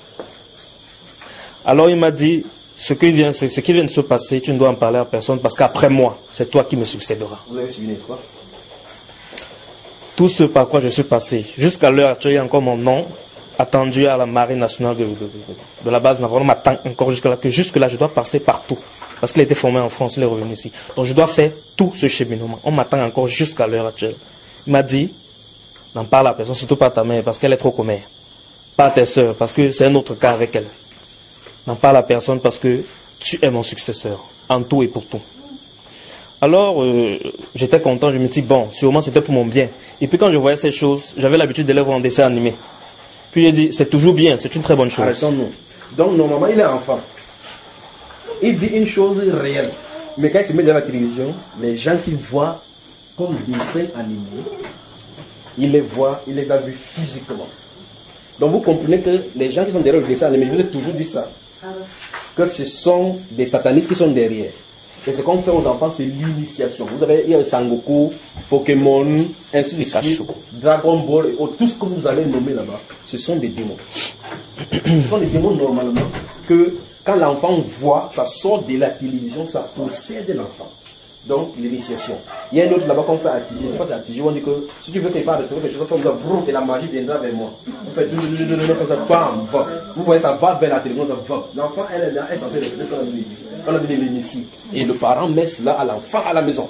Alors il m'a dit, ce qui vient, ce qui vient de se passer, tu ne dois en parler à personne parce qu'après moi, c'est toi qui me succéderas. Vous avez suivi, n'est-ce pas? Tout ce par quoi je suis passé, jusqu'à l'heure actuelle, il y a encore mon nom attendu à la marine nationale de, de, de, de la base navale. On m'attend encore jusque-là, que jusque-là, je dois passer partout. Parce qu'il a été formé en France, il est revenu ici. Donc je dois faire tout ce cheminement. On m'attend encore jusqu'à l'heure actuelle. Il m'a dit, n'en parle à personne, surtout pas à ta mère, parce qu'elle est trop commère. Pas à tes soeurs, parce que c'est un autre cas avec elle. N'en parle à personne parce que tu es mon successeur, en tout et pour tout. Alors, euh, j'étais content, je me dis, bon, sûrement c'était pour mon bien. Et puis quand je voyais ces choses, j'avais l'habitude de les voir en dessin animé. Puis j'ai dit, c'est toujours bien, c'est une très bonne chose. Arrêtons-nous. Donc, normalement, il est enfant. Il vit une chose réelle. Mais quand il se met devant la télévision, les gens qu'il voit comme dessins animés, il les voit, il les a vus physiquement. Donc, vous comprenez que les gens qui sont derrière le dessin animé, je vous ai toujours dit ça, que ce sont des satanistes qui sont derrière. Et ce qu'on fait aux enfants, c'est l'initiation. Vous avez, il y a Sangoku, Pokémon, ainsi de suite, Dragon Ball, et tout ce que vous allez nommer là-bas, ce sont des démons. Ce sont des démons normalement que quand l'enfant voit, ça sort de la télévision, ça possède l'enfant. Donc l'initiation. Il y a un autre là-bas qu'on fait à Tiji, je ne sais pas si c'est à Tiji, on dit que si tu veux qu'il parle de trouver quelque chose, vous avez et la magie viendra vers moi. Vous faites ça, bam, bam. Vous voyez, ça va vers la télévision, ça va. L'enfant, elle est là, elle est censée rester dans la télévision. On a dit l'initié. Et le parent met cela à l'enfant à la maison.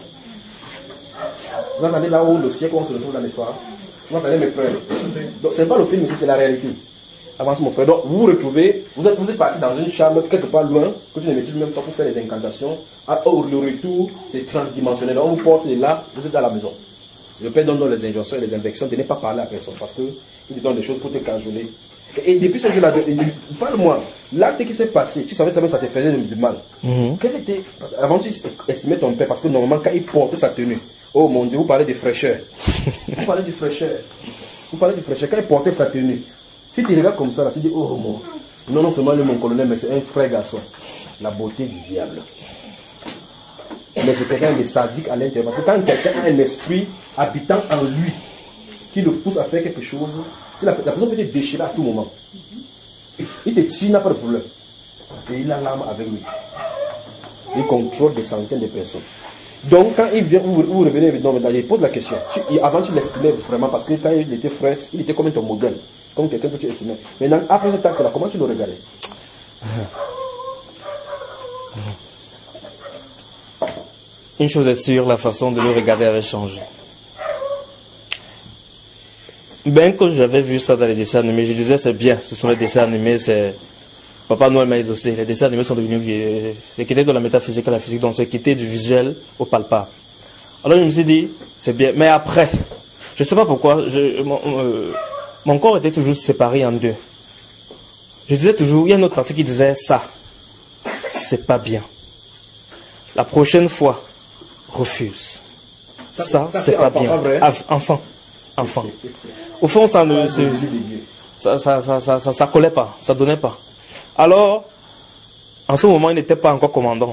Vous entendez là où le siècle où on se retrouve dans l'histoire. Vous entendez mes frères. Donc ce n'est pas le film ici, c'est la réalité. Avance mon frère. Donc vous vous retrouvez, vous êtes, vous êtes parti dans une chambre quelque part loin, que tu ne maîtrises même pas pour faire les incantations. Or le retour, c'est transdimensionnel. On vous porte de là, vous êtes à la maison. Le Père donne les injonctions et les injections de ne pas parler à personne parce qu'il te donne des choses pour te cajoler. Et, et depuis ce jour-là, parle-moi, l'acte qui s'est passé, tu savais que ça te faisait du mal. Mm-hmm. Quel était, avant tu estimais ton père, parce que normalement quand il portait sa tenue, oh mon Dieu, vous parlez de fraîcheur. Vous parlez de fraîcheur. Vous parlez de fraîcheur. Quand il portait sa tenue, si tu regardes comme ça, là, tu dis, oh mon, non, non seulement le mon colonel, mais c'est un frère garçon. La beauté du diable. Mais c'est quelqu'un de sadique à l'intérieur. Parce que quand quelqu'un a un esprit habitant en lui, qui le pousse à faire quelque chose, si la, la personne peut te déchirer à tout moment. Il te tue, il n'a pas de problème. Et il a l'arme avec lui. Il contrôle des centaines de personnes. Donc quand il vient, vous, vous revenez, non, mais il pose la question. Tu, avant tu l'estimais vraiment, parce que quand il était frais, il était comme ton modèle. Comme quelqu'un que tu estimais. Maintenant, après ce temps-là, comment tu le regardais? Une chose est sûre, la façon de le regarder avait changé. Ben, quand j'avais vu ça dans les dessins animés, je disais c'est bien, ce sont les dessins animés, c'est... Papa Noël m'a exaucé, les dessins animés sont devenus... C'est quitté de la métaphysique à la physique, donc c'est quitté du visuel au palpable. Alors je me suis dit, c'est bien, mais après, je ne sais pas pourquoi, je, mon, euh, mon corps était toujours séparé en deux. Je disais toujours, il y a une autre partie qui disait ça, c'est pas bien. La prochaine fois, refuse. Ça, ça, ça c'est pas enfant, bien. Pas enfant, enfant. Au fond, ça ne, ça, ça, ça, ça, ça, ça collait pas, ça donnait pas. Alors, en ce moment, il n'était pas encore commandant.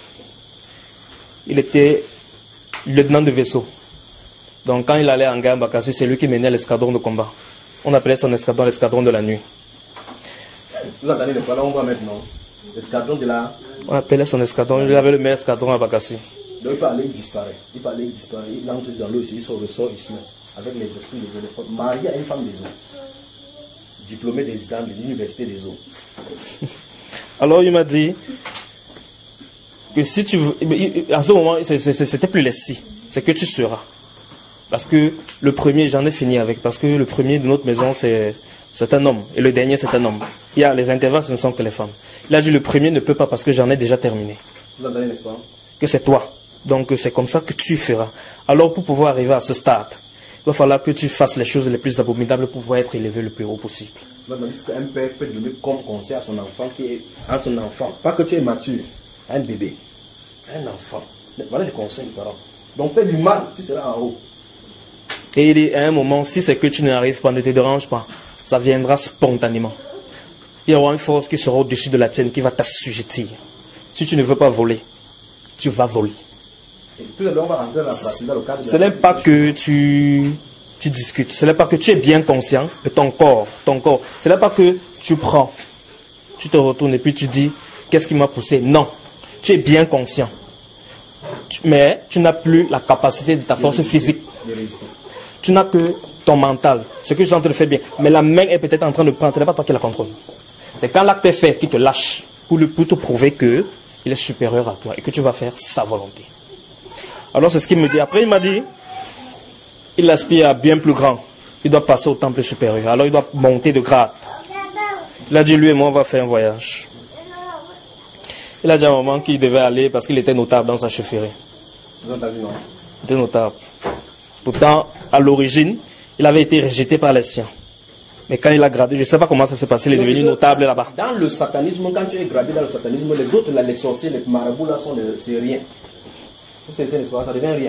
Il était lieutenant de vaisseau. Donc, quand il allait en guerre, Bakassi, c'est lui qui menait l'escadron de combat. On appelait son escadron l'escadron de la nuit. Vous entendez le quoi là, on voit maintenant. L'escadron de la... On appelait son escadron, il avait le meilleur escadron à Bakassi. Donc il parlait, il disparaît. Il parlait, il disparaît. Il entre dans l'eau ici, il sort, ressort ici, avec les esprits des éléphants. Marié à une femme des eaux. diplômé des États de l'université des eaux. Alors il m'a dit que si tu veux, à ce moment, c'était plus les si, c'est que tu seras. Parce que le premier, j'en ai fini avec, parce que le premier de notre maison, c'est, c'est un homme, et le dernier, c'est un homme. Il y a les intervalles, ce ne sont que les femmes. Il a dit le premier ne peut pas parce que j'en ai déjà terminé. Vous entendez, n'est-ce pas? Que c'est toi. Donc c'est comme ça que tu feras. Alors pour pouvoir arriver à ce stade, il va falloir que tu fasses les choses les plus abominables pour pouvoir être élevé le plus haut possible. Vous entendez ce qu'un père peut donner comme conseil à son enfant, qui est à son enfant, pas que tu es mature, un bébé, un enfant. Voilà les conseils des parents. Donc fais du mal, tu seras en haut. Et il dit à un moment, si c'est que tu n'arrives pas, ne te dérange pas, ça viendra spontanément. Il y aura une force qui sera au-dessus de la tienne qui va t'assujettir. Si tu ne veux pas voler, tu vas voler. Tout à l'heure, on va rentrer dans la pratique, dans le cadre de Ce n'est pas que tu, tu discutes, ce n'est pas que tu es bien conscient de ton corps, ton corps. Ce n'est pas que tu prends, tu te retournes et puis tu dis, qu'est-ce qui m'a poussé? Non, tu es bien conscient. Tu, mais tu n'as plus la capacité de ta force physique. Tu n'as que ton mental, ce que je suis en train de faire bien. Mais la main est peut-être en train de prendre, ce n'est pas toi qui la contrôle. C'est quand l'acte est fait qui te lâche pour, le, pour te prouver qu'il est supérieur à toi et que tu vas faire sa volonté. Alors c'est ce qu'il me dit. Après il m'a dit, il aspire à bien plus grand. Il doit passer au temple supérieur. Alors il doit monter de grade. Il a dit, lui et moi on va faire un voyage. Il a dit à un moment qu'il devait aller parce qu'il était notable dans sa chefferie. Vous avez vu, non? Il était notable. Pourtant, à l'origine, il avait été rejeté par les siens. Mais quand il a gradé, je ne sais pas comment ça s'est passé, il est devenu notable là-bas. Dans le satanisme, quand tu es gradé dans le satanisme, les autres, là, les sorciers, les marabouts, là, sont les, c'est rien. C'est ça, ça devient rien.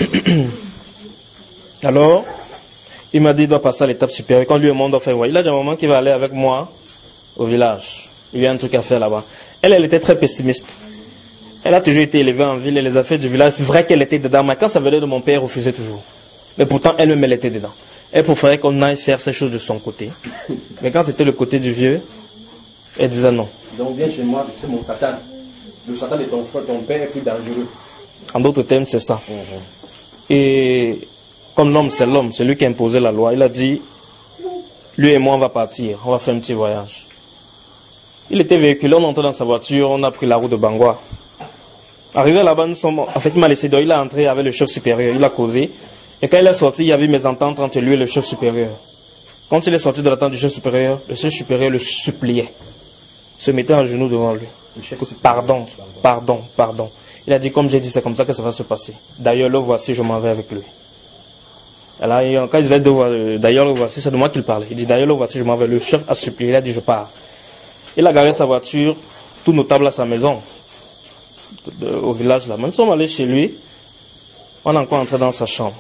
Alors, il m'a dit qu'il doit passer à l'étape supérieure. Quand lui et moi, on doit faire, ouais. Il a dit à un moment qu'il va aller avec moi au village. Il y a un truc à faire là-bas. Elle, elle était très pessimiste. Elle a toujours été élevée en ville et les affaires du village, c'est vrai qu'elle était dedans, mais quand ça venait de mon père, elle refusait toujours. Mais pourtant, elle-même, elle était dedans. Elle préférait qu'on aille faire ces choses de son côté. Mais quand c'était le côté du vieux, elle disait non. Donc viens chez moi, c'est mon Satan. Le Satan de ton frère, ton père est plus dangereux. En d'autres termes, c'est ça. Mm-hmm. Et comme l'homme, c'est l'homme, c'est lui qui a imposé la loi. Il a dit, lui et moi, on va partir, on va faire un petit voyage. Il était véhiculé, on est entré dans sa voiture, on a pris la route de Bangwa. Arrivé là-bas, nous sommes... En fait, il m'a laissé dehors, il a entré avec le chef supérieur, il a causé. Et quand il est sorti, il y avait mes ententes entre lui et le chef supérieur. Quand il est sorti de la tente du chef supérieur, le chef supérieur le suppliait. Se mettait à genoux devant lui. Pardon, pardon, pardon. Il a dit, comme j'ai dit, c'est comme ça que ça va se passer. D'ailleurs, le voici, je m'en vais avec lui. Alors, quand il disait, d'ailleurs, le voici, c'est de moi qu'il parlait. Il dit, d'ailleurs, le voici, je m'en vais. Le chef a supplié, il a dit, je pars. Il a garé sa voiture, tout notable à sa maison, de, de, au village là. Nous sommes allés chez lui, on est encore entré dans sa chambre.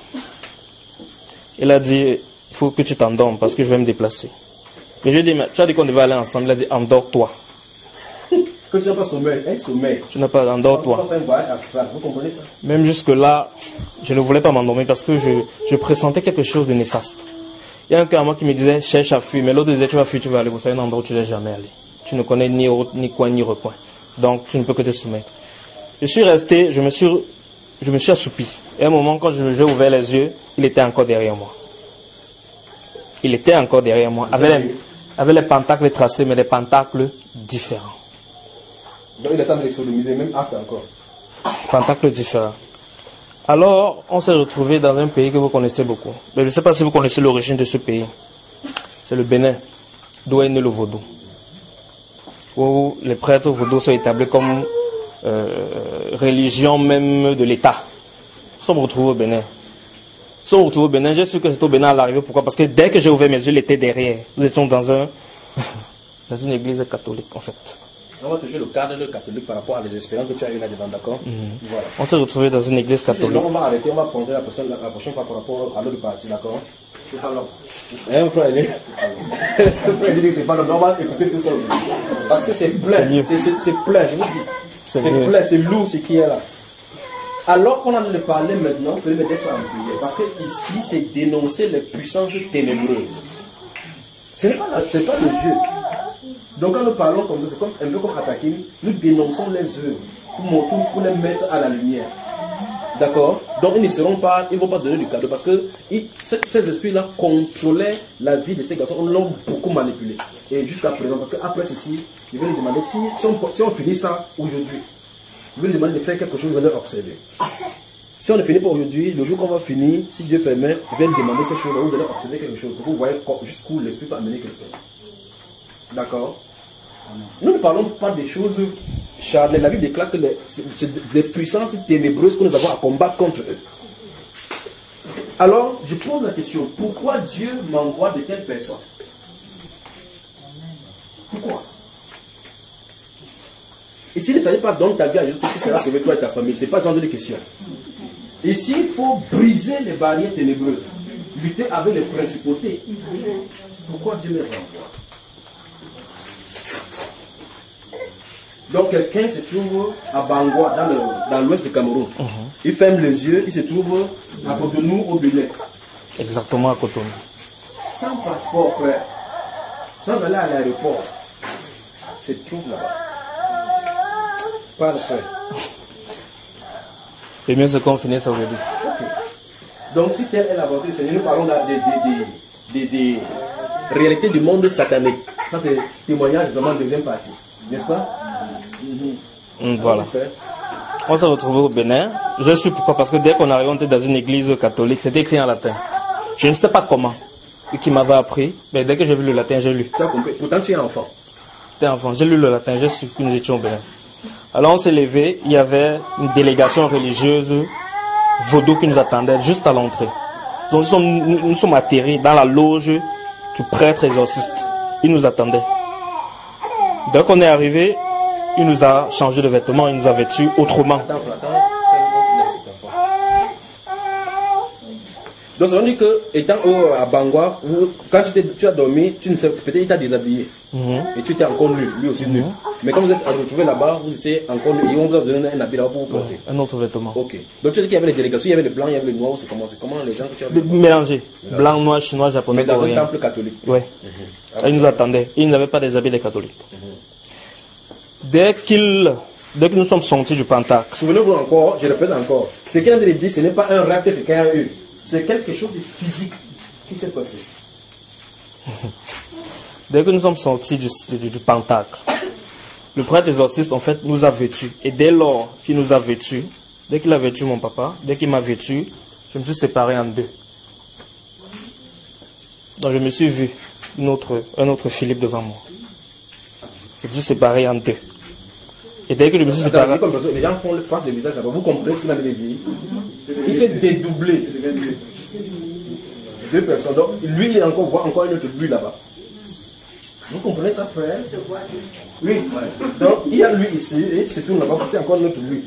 Il a dit, il faut que tu t'endormes parce que je vais me déplacer. Mais je lui ai dit, mais tu as dit qu'on devait aller ensemble. Il a dit, endors-toi. Que ce n'est pas sommeil, un sommeil. Tu n'as pas, endors-toi. Vous comprenez ça? Même jusque-là, je ne voulais pas m'endormir parce que je, je pressentais quelque chose de néfaste. Il y a un cas à moi qui me disait, cherche à fuir. Mais l'autre disait, tu vas fuir, tu vas aller. Vous savez, un endroit où tu n'es jamais allé. Tu ne connais ni route, ni coin, ni recoin. Donc, tu ne peux que te soumettre. Je suis resté, je me suis, je me suis assoupi. Et à un moment, quand j'ai ouvert les yeux, il était encore derrière moi. Il était encore derrière moi. Avec les, avec les pentacles tracés, mais des pentacles différents. Donc, il est en train de les sodomiser, même acte encore. Pentacles différents. Alors, on s'est retrouvé dans un pays que vous connaissez beaucoup. Mais je ne sais pas si vous connaissez l'origine de ce pays. C'est le Bénin, d'où est né le vaudou. Où les prêtres vaudous sont établis comme euh, religion même de l'État. Nous sommes retrouvés au Bénin. Nous sommes retrouvés au Bénin. J'ai su que c'était au Bénin à l'arrivée. Pourquoi? Parce que dès que j'ai ouvert mes yeux, il était derrière. Nous étions dans un dans une église catholique, en fait. On va toucher le cadre catholique par rapport à les expériences que tu as eues là-devant, d'accord? Mm-hmm. Voilà. On s'est retrouvés dans une église catholique. Donc on va arrêter, on va prendre la, personne, la, la prochaine fois par rapport à l'autre partie, d'accord? C'est pas long. Un frère, il dit que c'est pas long. On va écouter tout ça. Parce que c'est plein, c'est plein, je vous dis. C'est plein, c'est lourd ce qui est là. Alors qu'on a de parler maintenant, vous pouvez me mettre en prière. Parce que ici, c'est dénoncer les puissances ténébreuses. Ce n'est pas, pas le jeu. Donc quand nous parlons comme ça, c'est comme, un peu comme Atakim, nous dénonçons les œuvres pour, pour les mettre à la lumière. D'accord? Donc ils ne seront pas, ils ne vont pas donner du cadeau parce que ils, ces, ces esprits-là contrôlaient la vie de ces garçons, on l'a beaucoup manipulé. Et jusqu'à présent, parce qu'après ceci, ils veulent demander si, si, on, si on finit ça aujourd'hui, ils veulent demander de faire quelque chose, ils veulent observer. Si on ne finit pas aujourd'hui, le jour qu'on va finir, si Dieu permet, ils viennent demander ces choses-là, vous allez observer quelque chose pour que vous voyez jusqu'où l'esprit peut amener quelqu'un. D'accord? Nous ne parlons pas des choses charnelles. La Bible déclare que les, c'est des puissances ténébreuses que nous avons à combattre contre eux. Alors, je pose la question, pourquoi Dieu m'envoie de telles personnes? Pourquoi? Et s'il ne s'agit pas donc ta vie à Jésus, qui sera sauvé toi et ta famille, ce n'est pas ce genre de question. Et s'il faut briser les barrières ténébreuses, lutter avec les principautés, pourquoi Dieu me renvoie? Donc quelqu'un se trouve à Bangwa, dans, le, dans l'ouest du Cameroun. Uh-huh. Il ferme les yeux, il se trouve à Cotonou, au Bénin. Exactement à Cotonou. Sans passeport, frère. Sans aller à l'aéroport. Il se trouve là-bas. Pas de frère. C'est mieux ce qu'on finit ça aujourd'hui. Okay. Donc si telle est l'aventure du Seigneur, nous parlons des, des, des, des, des réalités du monde satanique. Ça c'est témoignage vraiment deuxième partie. N'est-ce pas? Mmh, voilà. On s'est retrouvé au Bénin. Je sais pourquoi. Parce que dès qu'on arrivait, on était dans une église catholique. C'était écrit en latin. Je ne sais pas comment. Et qui m'avait appris. Mais dès que j'ai vu le latin, j'ai lu. Tu as compris. Pourtant, tu es enfant. J'étais enfant. J'ai lu le latin. J'ai su que nous étions au Bénin. Alors on s'est levé. Il y avait une délégation religieuse vaudou qui nous attendait juste à l'entrée. Donc nous sommes, nous, nous sommes atterris dans la loge du prêtre exorciste. Il nous attendait. Dès qu'on est arrivé, il nous a changé de vêtements, il nous a vêtus autrement. Attends, attends, donc ça veut dire que, étant au, à Bangwa, quand tu, tu as dormi, tu ne fais, peut-être il t'a déshabillé. Mm-hmm. Et tu étais encore nu, lui aussi nu. Mm-hmm. Mais quand vous êtes retrouvés là-bas, vous étiez encore nu et on vous a donné un habit là-bas pour vous porter. Ouais, un autre vêtement. Ok. Donc tu as dit qu'il y avait les délégations, il y avait les blancs, il y avait les noirs, c'est comment, c'est comment les gens que tu as vus? Mélangés. Blanc, noir, chinois, japonais. Mais dans coréen. un temple catholique. Oui. Mm-hmm. Ils nous attendaient. Ils n'avaient pas des habits des catholiques. Mm-hmm. Dès qu'ils. Dès que nous sommes sortis du Pentacle. Souvenez-vous encore, je répète encore, ce qu'il a dit, ce n'est pas un rêve que quelqu'un a eu. C'est quelque chose de physique qui s'est passé. Dès que nous sommes sortis du, du, du Pentacle, le prêtre exorciste en fait nous a vêtus. Et dès lors qu'il nous a vêtus, dès qu'il a vêtu mon papa, dès qu'il m'a vêtu, je me suis séparé en deux. Donc je me suis vu une autre, un autre Philippe devant moi. Je me suis séparé en deux. Et dès que je me suis séparé... Attends, comme les gens font le face de visage là-bas, vous comprenez ce qu'il avait dit? Il s'est dédoublé. Deux personnes. Donc, lui, il encore, voit encore une autre lui là-bas. Vous comprenez ça, frère? Oui. Donc, il y a lui ici, et il se tourne là-bas, c'est encore une autre lui.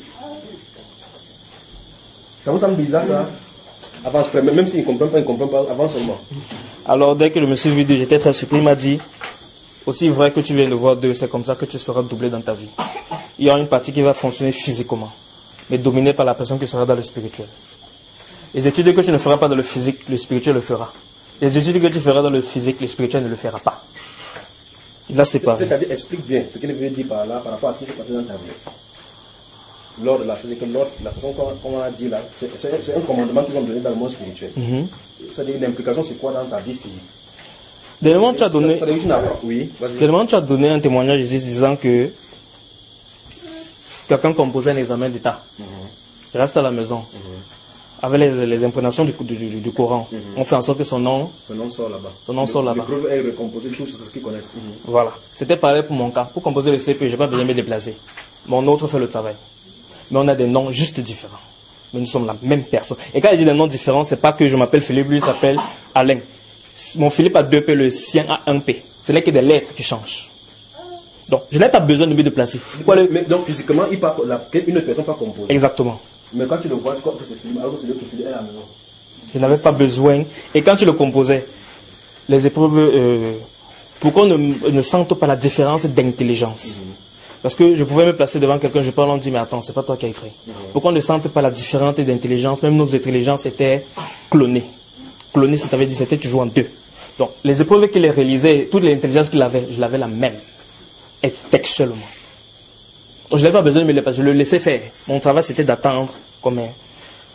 Ça vous semble bizarre, ça? Avance, frère. Même s'il ne comprend pas, il ne comprend pas, avance seulement. Alors, dès que je me suis vu, j'étais très surpris. Il m'a dit, aussi vrai que tu viens de voir deux, c'est comme ça que tu seras doublé dans ta vie. Il y a une partie qui va fonctionner physiquement, mais dominée par la personne qui sera dans le spirituel. Les études que tu ne feras pas dans le physique, le spirituel le fera. Les études que tu feras dans le physique, le spirituel ne le fera pas. Il va séparer. C'est-à-dire, explique bien ce qu'il veut dire par là, par rapport à ce qui s'est passé dans ta vie. L'ordre là, c'est-à-dire que l'ordre, la façon qu'on a dit là, c'est un commandement qu'ils ont donné dans le monde spirituel. Mm-hmm. C'est-à-dire, l'implication, c'est quoi dans ta vie physique? Dernièrement, tu as donné, oui, dernièrement, tu as donné un témoignage ici disant que quelqu'un composait un examen d'État. Mm-hmm. Il reste à la maison. Mm-hmm. Avec les, les imprénations du, du, du, du Coran. Mm-hmm. On fait en sorte que son nom, son nom sort là-bas. Son nom sort là-bas. Le preuve est recomposé tout ce qu'ils connaissent. Mm-hmm. Voilà. C'était pareil pour mon cas. Pour composer le C P, je n'ai pas besoin de me déplacer. Mon autre fait le travail. Mais on a des noms juste différents. Mais nous sommes la même personne. Et quand il dit des noms différents, c'est pas que je m'appelle Philippe, lui s'appelle Alain. Mon Philippe a deux P, le sien a un P. Ce n'est que des lettres qui changent. Donc, je n'ai pas besoin de me déplacer. Mais, mais donc, physiquement, il part, la, une personne pas composée. Exactement. Mais quand tu le vois, tu crois que c'est Philippe, alors que c'est l'autre Philippe à la maison. Je n'avais pas besoin. Et quand tu le composais, les épreuves, euh, pourquoi on ne, ne sente pas la différence d'intelligence? Mm-hmm. Parce que je pouvais me placer devant quelqu'un, je parle, on dit, mais attends, c'est pas toi qui as écrit. Mm-hmm. Pourquoi on ne sente pas la différence d'intelligence? Même nos intelligences étaient clonées. Cloné, c'est-à-dire dit c'était toujours en deux. Donc, les épreuves qu'il réalisait, toute l'intelligence qu'il avait, je l'avais la même. Et textuellement. Donc, je n'avais pas besoin de me le passer, je le laissais faire. Mon travail, c'était d'attendre comme un,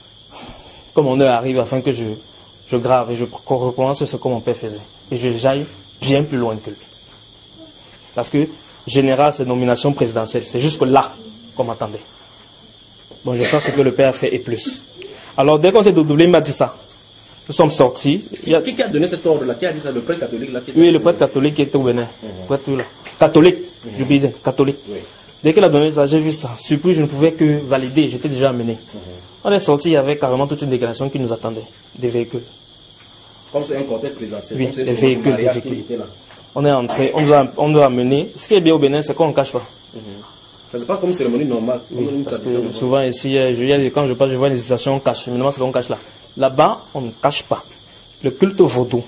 que mon heure arrive afin que je, je grave et je recommence ce que mon père faisait. Et je j'aille bien plus loin que lui. Parce que général, c'est nomination présidentielle. C'est jusque là qu'on m'attendait. Bon, je pense que le père a fait et plus. Alors, dès qu'on s'est doublé, il m'a dit ça. Nous sommes sortis. Il y a... Qui, qui a donné cet ordre-là? Qui a dit ça? Le prêtre catholique là, qui Oui, le prêtre catholique qui était au Bénin. Mm-hmm. Prêtre là. Catholique, mm-hmm. Je disais, catholique. Oui. Dès qu'il a donné ça, j'ai vu ça. Surpris, je ne pouvais que valider. J'étais déjà amené. Mm-hmm. On est sortis, il y avait carrément toute une délégation qui nous attendait. Des véhicules. Comme c'est un cortège présidentiel. Oui, des véhicules. Des véhicules. On est entré, on nous a, on nous a amené. Ce qui est bien au Bénin, c'est qu'on ne cache pas. Mm-hmm. Ça, c'est pas comme une cérémonie normale. Oui, parce que souvent ici, je, quand je passe, je vois les situations, on cache. Maintenant, c'est qu'on cache là. Là-bas, on ne cache pas. Le culte vaudou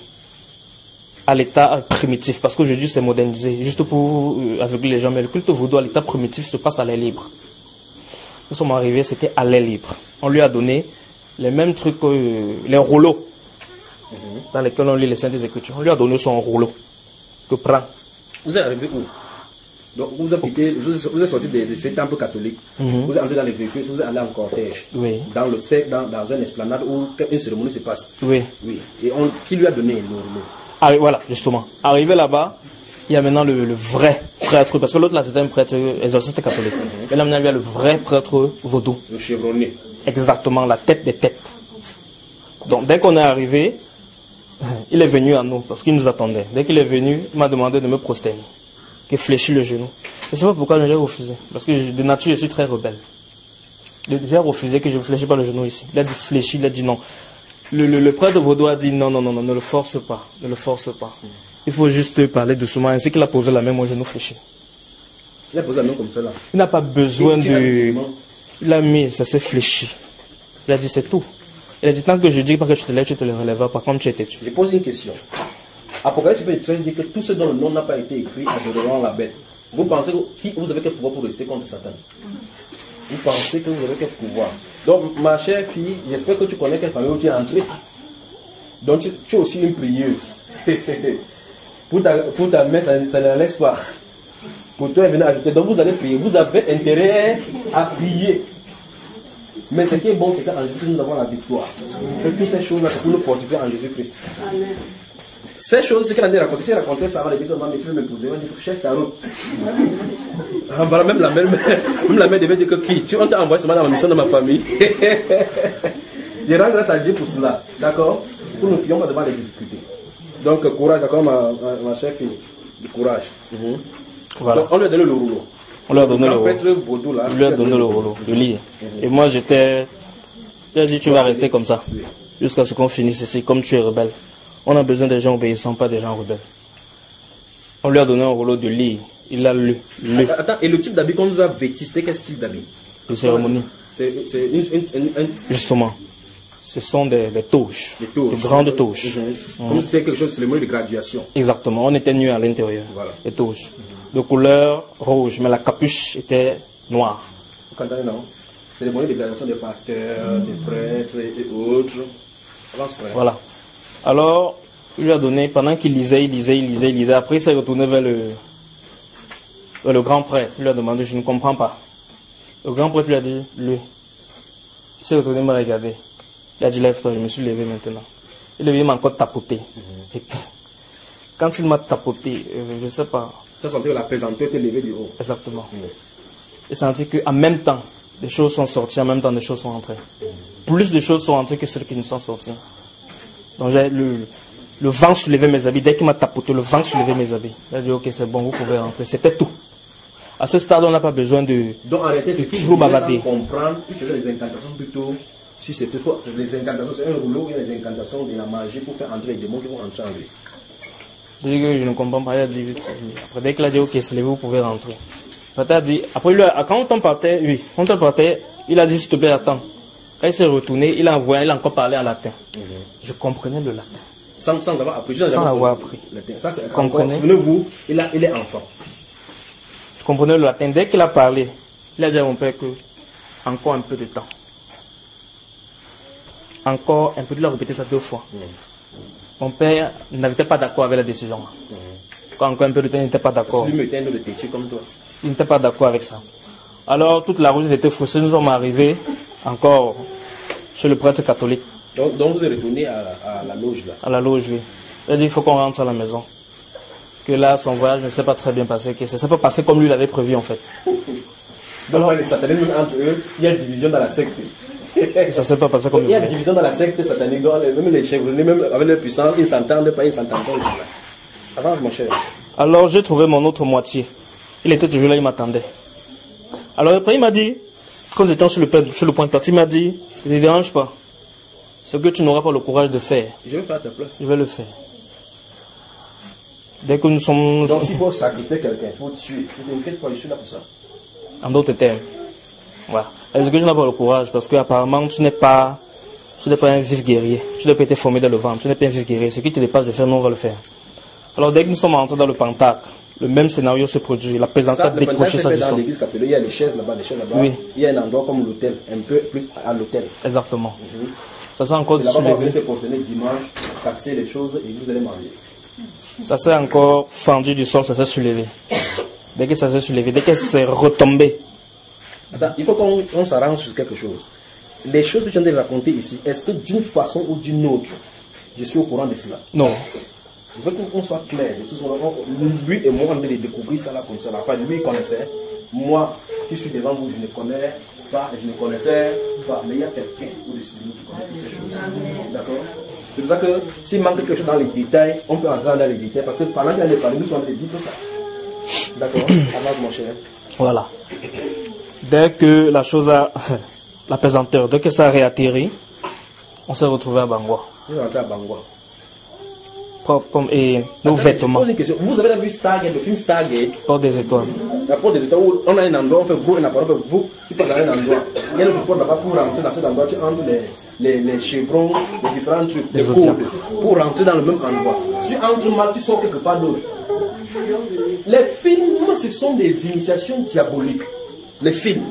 à l'état primitif, parce qu'aujourd'hui c'est modernisé, juste pour euh, aveugler les gens, mais le culte vaudou à l'état primitif se passe à l'air libre. Nous sommes arrivés, c'était à l'air libre. On lui a donné les mêmes trucs, euh, les rouleaux mm-hmm. dans lesquels on lit les Saintes Écritures. On lui a donné son rouleau que prend. Vous êtes arrivé où? Donc vous êtes, quitté, vous êtes sorti de, de ce temple catholique, mm-hmm. Vous êtes entré dans les véhicules, vous êtes allé en cortège, oui. dans, le, dans, dans un esplanade où une cérémonie se passe. Oui. Oui. Et on, qui lui a donné le rouleau? Ah, voilà, justement. Arrivé là-bas, il y a maintenant le, le vrai prêtre, parce que l'autre là c'était un prêtre exorciste catholique. Mm-hmm. Et là maintenant il y a le vrai prêtre vaudou. Le chevronné. Exactement, la tête des têtes. Donc dès qu'on est arrivé, il est venu à nous, parce qu'il nous attendait. Dès qu'il est venu, il m'a demandé de me prosterner. Qui fléchit le genou. Je ne sais pas pourquoi j'ai refusé. Parce que de nature, je suis très rebelle. J'ai refusé que je ne fléchisse pas le genou ici. Il a dit fléchis, il a dit non. Le, le, le prêtre de vaudou a dit non, non, non, non, ne le force pas. Ne le force pas. Il faut juste parler doucement. Ainsi qu'il a posé la main, mon genou fléchi. Il a posé la main comme ça là. Il n'a pas besoin de. Il a mis, ça s'est fléchi. Il a dit c'est tout. Il a dit tant que je dis pas que je te lève, tu te le relèveras. Par contre, tu étais tué. Je pose une question. Apocalypse dit que tout ce dont le nom n'a pas été écrit adoreront la bête. Vous pensez que qui, vous avez quel pouvoir pour rester contre Satan? Vous pensez que vous avez quel pouvoir? Donc, ma chère fille, j'espère que tu connais quelle famille où tu es entrée. Donc, tu, tu es aussi une prieuse. pour, ta, pour ta mère, ça, ça ne laisse pas. Pour toi, elle vient ajouter. Donc, vous allez prier. Vous avez intérêt à prier. Mais ce qui est bon, c'est qu'en Jésus, nous avons la victoire. Faites toutes ces choses-là pour nous fortifier en Jésus-Christ. Amen. Ces choses, c'est qu'elle a dit raconter. Si elle racontait ça, elle va dire que maman, tu veux m'épouser. Elle va dire, cherche ta route. Voilà, même la mère, même la mère devait dire que qui? Tu, on t'a envoyé seulement dans ma mission de ma famille. Je rends grâce à Dieu pour cela. D'accord? Pour nous qui on va devant les difficultés. Donc, courage, d'accord, ma, ma, ma chère fille. Du courage. Mm-hmm. Voilà. Donc, on lui a donné le rouleau. On lui a donné le rouleau. Vaudou, là, on lui a donné le rouleau, de lire. Mm-hmm. Et moi, j'étais. Il a dit, tu vas rester comme ça. Oui. Jusqu'à ce qu'on finisse ici, comme tu es rebelle. On a besoin des gens obéissants, pas des gens rebelles. On lui a donné un rouleau de lit. Il l'a lu. lu. Attends, et le type d'habit qu'on nous a vêti, c'était quel style d'habit? De cérémonie. C'est une, une, une, une... Justement. Ce sont des, des touches. Des touches. Des grandes touches. Mmh. Comme mmh. c'était quelque chose, c'est le mot de graduation. Exactement. On était nus à l'intérieur. Voilà. Des touches. Mmh. De couleur rouge, mais la capuche était noire. Non. C'est le mot de graduation des pasteurs, mmh. des prêtres et autres. Avance, frère. Voilà. Alors, il lui a donné, pendant qu'il lisait, il lisait, il lisait, il lisait. Après, il s'est retourné vers le, vers le grand prêtre. Il lui a demandé, je ne comprends pas. Le grand prêtre lui a dit, lui. Il s'est retourné me regarder. Il a dit, lève-toi, je me suis levé maintenant. Il m'a encore tapoté. Mm-hmm. Et quand il m'a tapoté, je ne sais pas. Tu as senti que la présenteur était levée du haut. Exactement. Mm-hmm. J'ai senti qu'en même temps, des choses sont sorties, en même temps, des choses sont entrées. Mm-hmm. Plus de choses sont entrées que celles qui ne sont sorties. Donc j'ai le, le vent soulevait mes habits. Dès qu'il m'a tapoté, le vent soulevait mes habits. Il a dit, ok, c'est bon, vous pouvez rentrer. C'était tout. À ce stade, on n'a pas besoin de, Donc, arrêtez, de toujours bavarder. Comprendre, il faisait les incantations plutôt. Si c'était faux, c'est les incantations, c'est un rouleau, il y a les incantations de la magie pour faire entrer les démons qui vont entrer en lui. Je dis que je ne comprends pas. Il a dit, après, dès qu'il a dit, ok, c'est vous pouvez rentrer. Après, il a dit, après, lui, quand on partait, oui, quand on partait, il a dit, s'il te plaît, attends. Quand il s'est retourné, il a envoyé, il a encore parlé en latin. Mm-hmm. Je comprenais le latin. Sans, sans avoir appris. Sans avoir appris. Ça, c'est souvenez-vous, il, il est enfant. Je comprenais le latin. Dès qu'il a parlé, il a dit à mon père que encore un peu de temps. Encore un peu, il a répété ça deux fois. Mm-hmm. Mon père n'était pas d'accord avec la décision. Mm-hmm. Quand encore un peu de temps, il n'était pas d'accord. Lui mettait un de têtu comme toi. Il n'était pas d'accord avec ça. Alors toute la route était frustrée. Nous sommes arrivés encore chez le prêtre catholique. Donc, donc vous êtes retourné à, à la loge là. À la loge, oui. Il a dit il faut qu'on rentre à la maison. Que là, son voyage ne s'est pas très bien passé, que ça ne s'est pas passé comme lui l'avait prévu en fait. Donc, alors, les satanistes, entre eux, il y a division dans la secte. Ça ne s'est pas passé comme il y a division dans la secte satanique, donc même les chefs, même avec leur puissance, ils s'entendent pas, ils s'entendent pas. Avance, mon cher. Alors, j'ai trouvé mon autre moitié. Il était toujours là, il m'attendait. Alors, après, il m'a dit, quand nous étions sur le, sur le point de partie, il m'a dit, ne te dérange pas. Ce que tu n'auras pas le courage de faire, je vais faire à ta place. Je vais le faire. Dès que nous sommes... Donc, s'il faut sacrifier quelqu'un, il faut tuer. Ne t'inquiète pas, je suis là pour ça. En d'autres termes. Voilà. Est-ce que tu n'as pas le courage? Parce qu'apparemment, tu n'es pas, tu n'es pas un vif guerrier. Tu n'as pas été formé dans le ventre. Tu n'es pas un vif guerrier. Ce qui te dépasse de faire, nous, on va le faire. Alors, dès que nous sommes entrés dans le Pentacle, le même scénario se produit. La présentante a décroché sa distance. Dans l'église catholique, il y a les chaises là-bas, les chaises là-bas. Oui. Il y a un endroit comme l'hôtel, un peu plus à l'hôtel. Exactement. Mm-hmm. Ça s'est encore soulevé. Là-bas, vous allez se positionner dimanche, casser les choses et vous allez manger. Ça s'est encore fendu du sol, ça s'est soulevé. Dès que ça s'est soulevé, dès que c'est retombé. Attends, il faut qu'on on s'arrange sur quelque chose. Les choses que tu viens de raconter ici, est-ce que d'une façon ou d'une autre, je suis au courant de cela? Non. Je veux qu'on soit clair. De tout ce on, lui et moi, on a découvert ça là comme ça. Enfin, lui, il connaissait. Moi, qui suis devant vous, je ne connais pas, je ne connaissais pas. Mais il y a quelqu'un au-dessus de nous qui connaît toutes ces choses. D'accord? C'est pour ça que s'il manque quelque chose dans les détails, on peut entrer dans les détails. Parce que pendant qu'il y a des parler, nous sommes les dire tout ça. D'accord? Avance, mon cher. Voilà. Dès que la chose a, la pesanteur, dès que ça a réatterri, on s'est retrouvé à Bangwa. On est rentré à Bangwa. Propre comme, et nos Attends, vêtements. Je pose une question. Vous avez vu Stargate, le film Stargate? Porte des étoiles. La porte des étoiles où on a un endroit, on fait vous, un appareil, on fait vous, tu passes dans un endroit. Il y a une porte là-bas pour rentrer dans cet endroit, tu entres les, les, les chevrons, les différents trucs, les codes, pour rentrer dans le même endroit. Si tu entres mal, tu sors quelque part d'autre. Les films, ce sont des initiations diaboliques. Les films,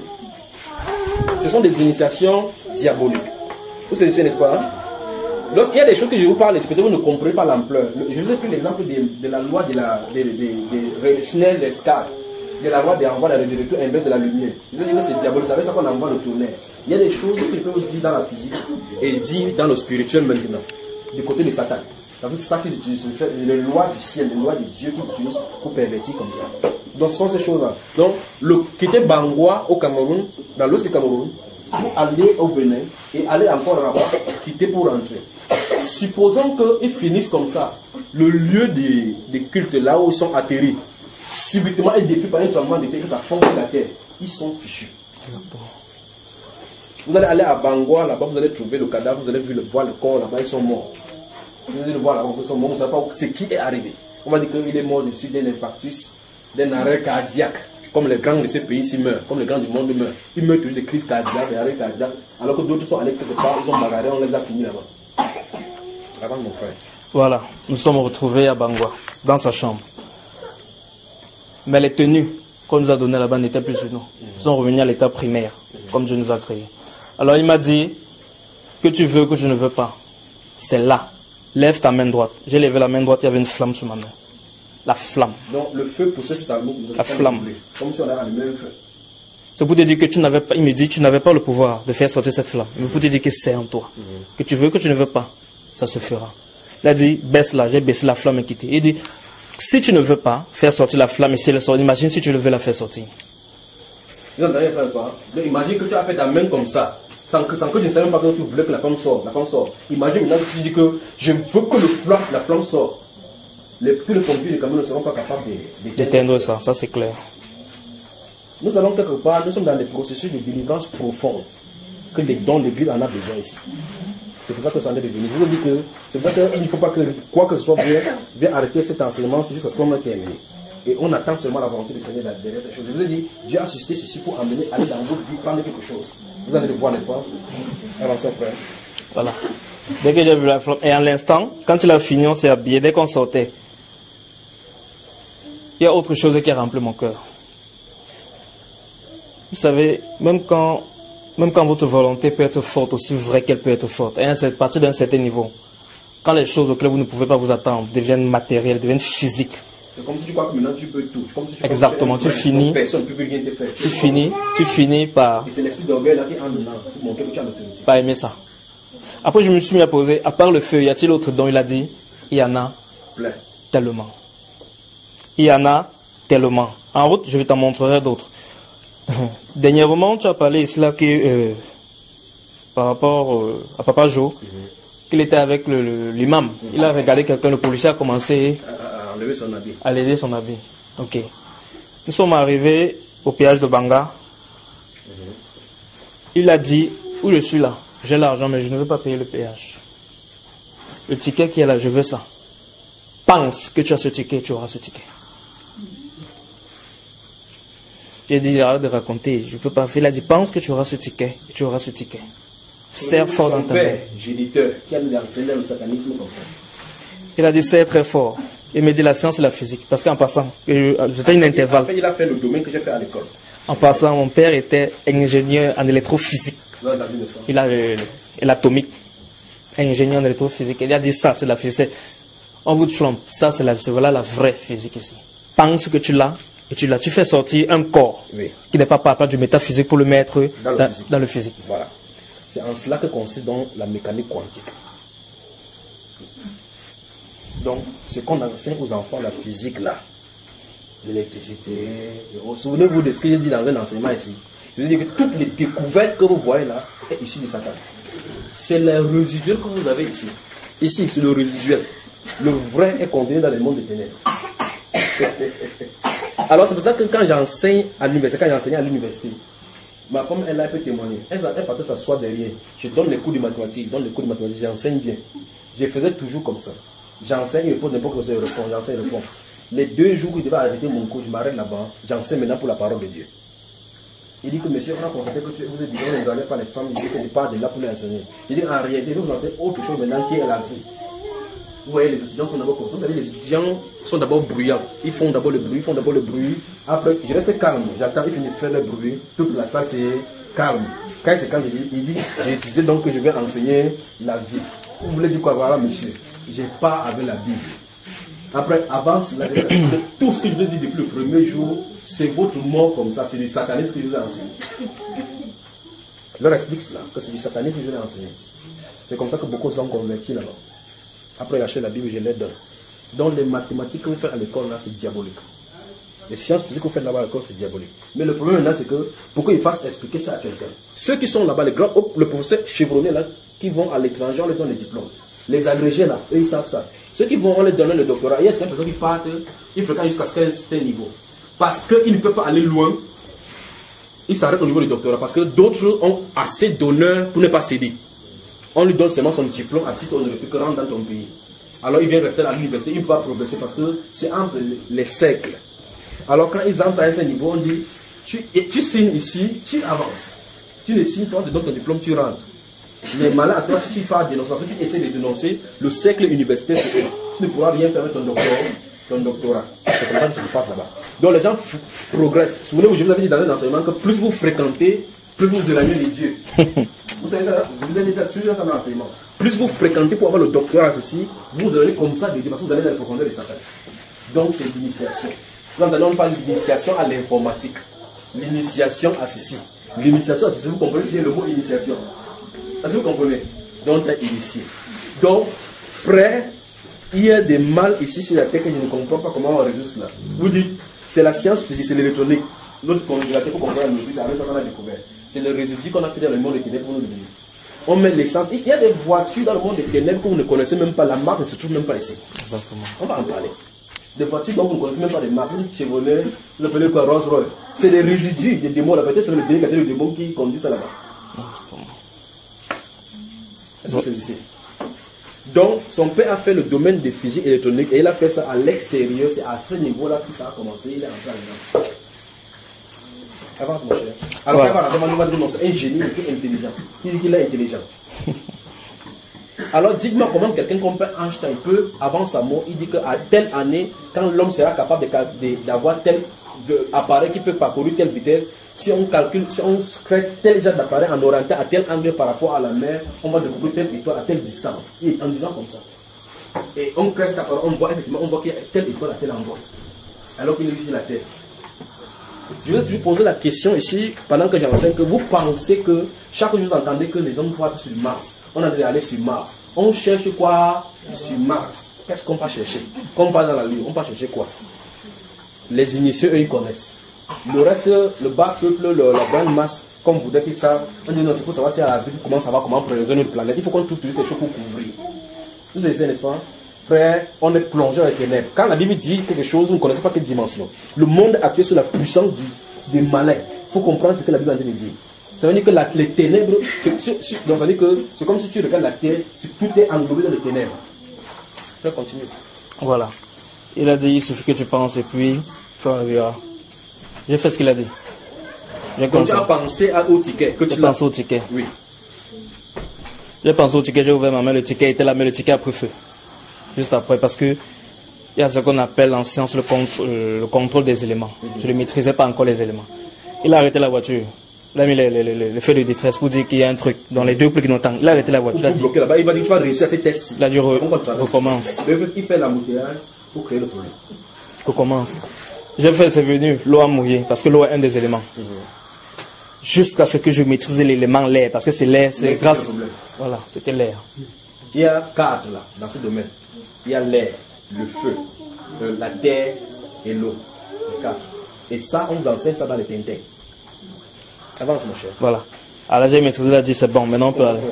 ce sont des initiations diaboliques. Vous savez, n'est-ce pas? Hein? Lorsqu'il y a des choses que je vous parle, peut-être vous ne comprenez pas l'ampleur. Je vous ai pris l'exemple de, de la loi de la de, de, de, de Schnell Descartes, de la loi de l'envoi de retour inverse de la lumière. Je vous ai dit que c'est diabolique, c'est ça qu'on envoie le tourner. Il y a des choses que je peux vous dire dans la physique et dire dans le spirituel maintenant, du côté de Satan. Parce que c'est ça qu'ils utilisent, c'est les lois du ciel, les lois de Dieu qu'ils utilisent pour pervertir comme ça. Donc ce sont ces choses-là. Donc, le quitter Bangwa au Cameroun, dans l'ouest du Cameroun, pour aller au Bénin et aller encore là-bas, quitter pour rentrer. Supposons qu'ils finissent comme ça, le lieu des, des cultes là où ils sont atterris, subitement est détruit par un tremblement de terre, que ça fonce sur la terre. Ils sont fichus. Exactement. Vous allez aller à Bangwa, là-bas, vous allez trouver le cadavre, vous allez voir le corps là-bas, ils sont morts. Vous allez le voir là-bas, ils sont morts, vous ne savez pas ce qui est arrivé. On va dire qu'il est mort dessus d'un infarctus, d'un arrêt cardiaque. Comme les grands de ces pays-ci meurent, comme les grands du monde meurent. Ils meurent toujours de crises cardiaques, d'arrêt cardiaque, alors que d'autres sont allés quelque part, ils ont bagarré, on les a finis là-bas. Avant mon frère. Voilà, nous sommes retrouvés à Bangwa, dans sa chambre. Mais les tenues qu'on nous a données là-bas n'étaient plus sur nous. Nous sommes revenus à l'état primaire, comme Dieu nous a créés. Alors il m'a dit, que tu veux, que je ne veux pas. C'est là. Lève ta main droite. J'ai levé la main droite, il y avait une flamme sur ma main. La flamme. Donc le feu poussait sur ta main. La flamme. Comme si on avait allumé le feu. C'est pour te dire que tu n'avais pas, il me dit, tu n'avais pas le pouvoir de faire sortir cette flamme. Mais pour te dire que c'est en toi. Mm-hmm. Que tu veux, que tu ne veux pas. Ça se fera. Il a dit, baisse-la. J'ai baissé la flamme et quitté. Il dit, si tu ne veux pas faire sortir la flamme et si elle sort, imagine si tu le veux la faire sortir. Non, non, ça pas. Donc, imagine que tu as fait ta main comme ça, sans que, sans que je ne savais même pas que tu voulais que la flamme sorte. La flamme sort. Imagine maintenant que tu dis que je veux que le flamme, la flamme sorte. Les, tous les pompiers de Cameroun ne seront pas capables d'éteindre ça, ça c'est clair. Nous allons quelque part, nous sommes dans des processus de délivrance profonde, que les dons de l'Église en a besoin ici. C'est pour ça que ça en est devenu. Je vous dis que c'est pour ça qu'il ne faut pas que quoi que ce soit vienne, vienne arrêter cet enseignement, c'est juste ce qu'on a terminé. Et on attend seulement la volonté du Seigneur derrière ces choses. Je vous ai dit, Dieu a suscité ceci pour amener, aller dans votre vie, prendre quelque chose. Vous allez le voir, n'est-ce pas? Avancez, frère. Voilà. Dès que j'ai vu la flamme, et à l'instant, quand il a fini, on s'est habillé, dès qu'on sortait, il y a autre chose qui a rempli mon cœur. Vous savez, même quand, même quand votre volonté peut être forte, aussi vraie qu'elle peut être forte, et à partir d'un certain niveau, quand les choses auxquelles vous ne pouvez pas vous attendre deviennent matérielles, deviennent physiques. C'est comme si tu crois que maintenant tu peux tout. Comme si tu Exactement, tu finis. Personne ne peut rien te faire. Tu finis, tu finis par. Et c'est l'esprit d'orgueil là qui est en dedans pour montrer que tu as l'autorité. Pas aimer ça. Après, je me suis mis à poser, à part le feu, y a-t-il autre don? Il a dit, il y en a Plein. tellement. Il y en a tellement. En route, je vais t'en montrer d'autres. Dernièrement, tu as parlé ici là que, euh, par rapport euh, à Papa Jo, mm-hmm. qu'il était avec le, le, l'imam. Mm-hmm. Il a regardé quelqu'un, le policier a commencé à, à enlever son habit. À l'aider son habit. Ok. Nous sommes arrivés au péage de Banga. Mm-hmm. Il a dit, où je suis là, j'ai l'argent, mais je ne veux pas payer le péage. Le ticket qui est là, je veux ça. Pense que tu as ce ticket, tu auras ce ticket. J'ai dit, arrête de raconter, je ne peux pas faire. Il a dit, pense que tu auras ce ticket, et tu auras ce ticket. Serre fort dans ta main. Géniteur, qui a entraîné le satanisme comme ça. Il a dit, serre très fort. Il me dit, la science et la physique. Parce qu'en passant, c'était une intervalle. Il a fait le domaine que j'ai fait à l'école. En passant, mon père était ingénieur en électrophysique. Il a l'atomique. Ingénieur en électrophysique. Il a dit, ça, c'est la physique. On vous trompe. Ça, c'est la, voilà la vraie physique ici. Pense que tu l'as. Et tu, là, tu fais sortir un corps oui. qui n'est pas part du métaphysique pour le mettre dans, dans, le, physique. dans le physique. Voilà. C'est en cela que consiste donc la mécanique quantique. Donc, ce qu'on enseigne aux enfants, la physique là, l'électricité, souvenez-vous de ce que j'ai dit dans un enseignement ici. Je veux dire que toutes les découvertes que vous voyez là, est issue de Satan. C'est le résiduel que vous avez ici. Ici, c'est le résiduel. Le vrai est contenu dans le monde des ténèbres. Alors c'est pour ça que quand j'enseigne à l'université, quand j'enseignais à l'université, ma femme, elle, elle peut témoigner. Elle, elle partait s'asseoir derrière. Je donne les cours de mathématiques, je donne les cours de mathématiques, j'enseigne bien. Je faisais toujours comme ça. J'enseigne, il faut n'importe quoi, je réponds, j'enseigne, je réponds. Les deux jours où je devais arrêter mon cours, je m'arrête là-bas, j'enseigne maintenant pour la parole de Dieu. Il dit que monsieur, on a constaté que tu, vous êtes dit, on ne donnait pas les femmes, il dit que tu pars de là pour les enseigner. Il dit en réalité, vous enseignez autre chose maintenant qui est la vie. Vous voyez, les étudiants sont d'abord comme ça. Vous savez, les étudiants sont d'abord bruyants. Ils font d'abord le bruit, ils font d'abord le bruit. Après, je reste calme. J'attends, ils finissent de faire le bruit. Toute la salle, c'est calme. Quand c'est calme, il dit, il dit j'ai utilisé donc que je vais enseigner la vie. Vous voulez dire quoi? Voilà, monsieur. Je pars avec la Bible. Après, avance, la, tout ce que je vous ai dit depuis le premier jour, c'est votre mort comme ça. C'est du satanisme que je vous ai enseigné. Je leur explique cela, que c'est du satanisme que je vous ai enseigné. C'est comme ça que beaucoup sont convertis là-bas. Après, j'achète la Bible, je les donne. Donc, les mathématiques que vous faites à l'école, là, c'est diabolique. Les sciences physiques que vous faites là-bas à l'école, c'est diabolique. Mais le problème maintenant, c'est que, pourquoi ils fassent expliquer ça à quelqu'un? Ceux qui sont là-bas, les grands, le professeur chevronné, là, qui vont à l'étranger, on leur donne les diplômes. Les agrégés, là, eux, ils savent ça. Ceux qui vont, on leur donne le doctorat. Il y a certaines personnes qui partent, ils fréquentent jusqu'à ce un certain niveau. Parce qu'ils ne peuvent pas aller loin, ils s'arrêtent au niveau du doctorat. Parce que d'autres ont assez d'honneur pour ne pas céder. On lui donne seulement son diplôme à titre honorifique que rentre dans ton pays. Alors il vient rester à l'université, il ne peut pas progresser parce que c'est entre les siècles. Alors quand ils entrent à un certain niveau, on dit, tu, tu signes ici, tu avances. Tu ne signes pas, on te donne ton diplôme, tu rentres. Mais malin à toi, si tu fais la dénonciation, tu essaies de dénoncer, le cercle universitaire, c'est eux. Tu ne pourras rien faire avec ton doctorat. Ton doctorat. C'est comme ça que ça se passe là-bas. Donc les gens progressent. Souvenez-vous, je vous avais dit dans un enseignement que plus vous fréquentez, plus vous éloignez de Dieu. Vous savez ça, je vous ai dit ça toujours dans l'enseignement. Plus vous fréquentez pour avoir le doctorat ceci, vous allez comme ça de Dieu, parce que vous allez dans les profondeurs de Satan. Donc c'est l'initiation. Maintenant, on parle d'initiation à l'informatique. L'initiation à ceci. L'initiation à ceci, vous comprenez bien le mot initiation. Est-ce que vous comprenez? Donc tu es initié. Donc, frère, il y a des mal ici sur la terre que je ne comprends pas comment on résout cela. Vous dites, c'est la science physique, c'est l'électronique. Notre congélateur pour comprendre la musique, c'est avec ça qu'on a découvert. C'est le résidu qu'on a fait dans le monde des ténèbres pour nous donner. On met l'essence. Il y a des voitures dans le monde des ténèbres que vous ne connaissez même pas. La marque ne se trouve même pas ici. Exactement. On va en parler. Des voitures dont vous ne connaissez même pas les marques. Chevrolet, vous appelez quoi, Rolls Royce. C'est des résidus des démons. La peut-être c'est le démon, le démon qui conduit ça là-bas. Est-ce que c'est ici? Donc, son père a fait le domaine de physique électronique et il a fait ça à l'extérieur. C'est à ce niveau-là que ça a commencé. Il est entré là-dedans. Avance, mon cher. Alors, ouais. Voilà, on va dire non, c'est un génie qui est intelligent. Il dit qu'il est intelligent. Alors, dites-moi comment quelqu'un comme Einstein peut, avant sa mort, il dit qu'à telle année, quand l'homme sera capable d'avoir tel appareil qui peut parcourir telle vitesse, si on calcule, si on crée tel genre d'appareil en orienté à tel angle par rapport à la mer, on va découvrir telle étoile à telle distance. Et en disant comme ça. Et on crée cet appareil, on voit effectivement, on voit qu'il y a telle étoile à tel endroit. Alors qu'il est sur la Terre. Je vais vous poser la question ici, pendant que j'enseigne, que vous pensez que chaque jour vous entendez que les hommes vont être sur Mars. On a d'aller sur Mars. On cherche quoi sur Mars? Qu'est-ce qu'on va chercher? Quand on parle dans la Lune, on va chercher quoi? Les initiés, eux, ils connaissent. Le reste, le bas peuple, le, la grande masse, comme vous dites que ça, on dit non, c'est pour savoir si la vie, comment ça va, comment préserver notre planète. Il faut qu'on trouve toutes les choses pour couvrir. Vous savez, n'est-ce pas? Frère, on est plongé dans les ténèbres. Quand la Bible dit quelque chose, vous ne connaissez pas quelle dimension. Le monde actuel sur la puissance du, des malins. Il faut comprendre ce que la Bible a dit. Ça veut dire que la, les ténèbres, c'est, c'est, c'est, donc ça veut dire que c'est comme si tu regardes la terre, tout est englobé dans les ténèbres. Je vais continuer. Voilà. Il a dit, il suffit que tu penses et puis, on verra. J'ai fait ce qu'il a dit. J'ai Donc tu as pensé à, au ticket. Que tu J'ai pensé au ticket. Oui. J'ai pensé au ticket, j'ai ouvert ma main, le ticket était là, mais le ticket a pris feu. Juste après, parce que il y a ce qu'on appelle en science le, contr- le contrôle des éléments. Mm-hmm. Je ne maîtrisais pas encore les éléments. Il a arrêté la voiture. Il a mis les, les, les, les feux de détresse pour dire qu'il y a un truc dans les deux plis qui nous tendent. Il a arrêté la voiture. Il a dit, là-bas. Il va dire tu vas réussir à ces tests. Il a dit re- recommence. Il fait l'embouteillage pour créer le problème. Recommence. J'ai fait, c'est venu, l'eau a mouillé, parce que l'eau est un des éléments. Mm-hmm. Jusqu'à ce que je maîtrise l'élément l'air, parce que c'est l'air, c'est l'air grâce. Voilà, c'était l'air. Il y a quatre là, dans ce domaine. Il y a l'air, le feu, euh, la terre et l'eau. Les quatre. Et ça, on vous enseigne ça dans les Tintin. Avance, mon cher. Voilà. Alors j'ai maîtrisé, il a dit c'est bon, maintenant on peut aller.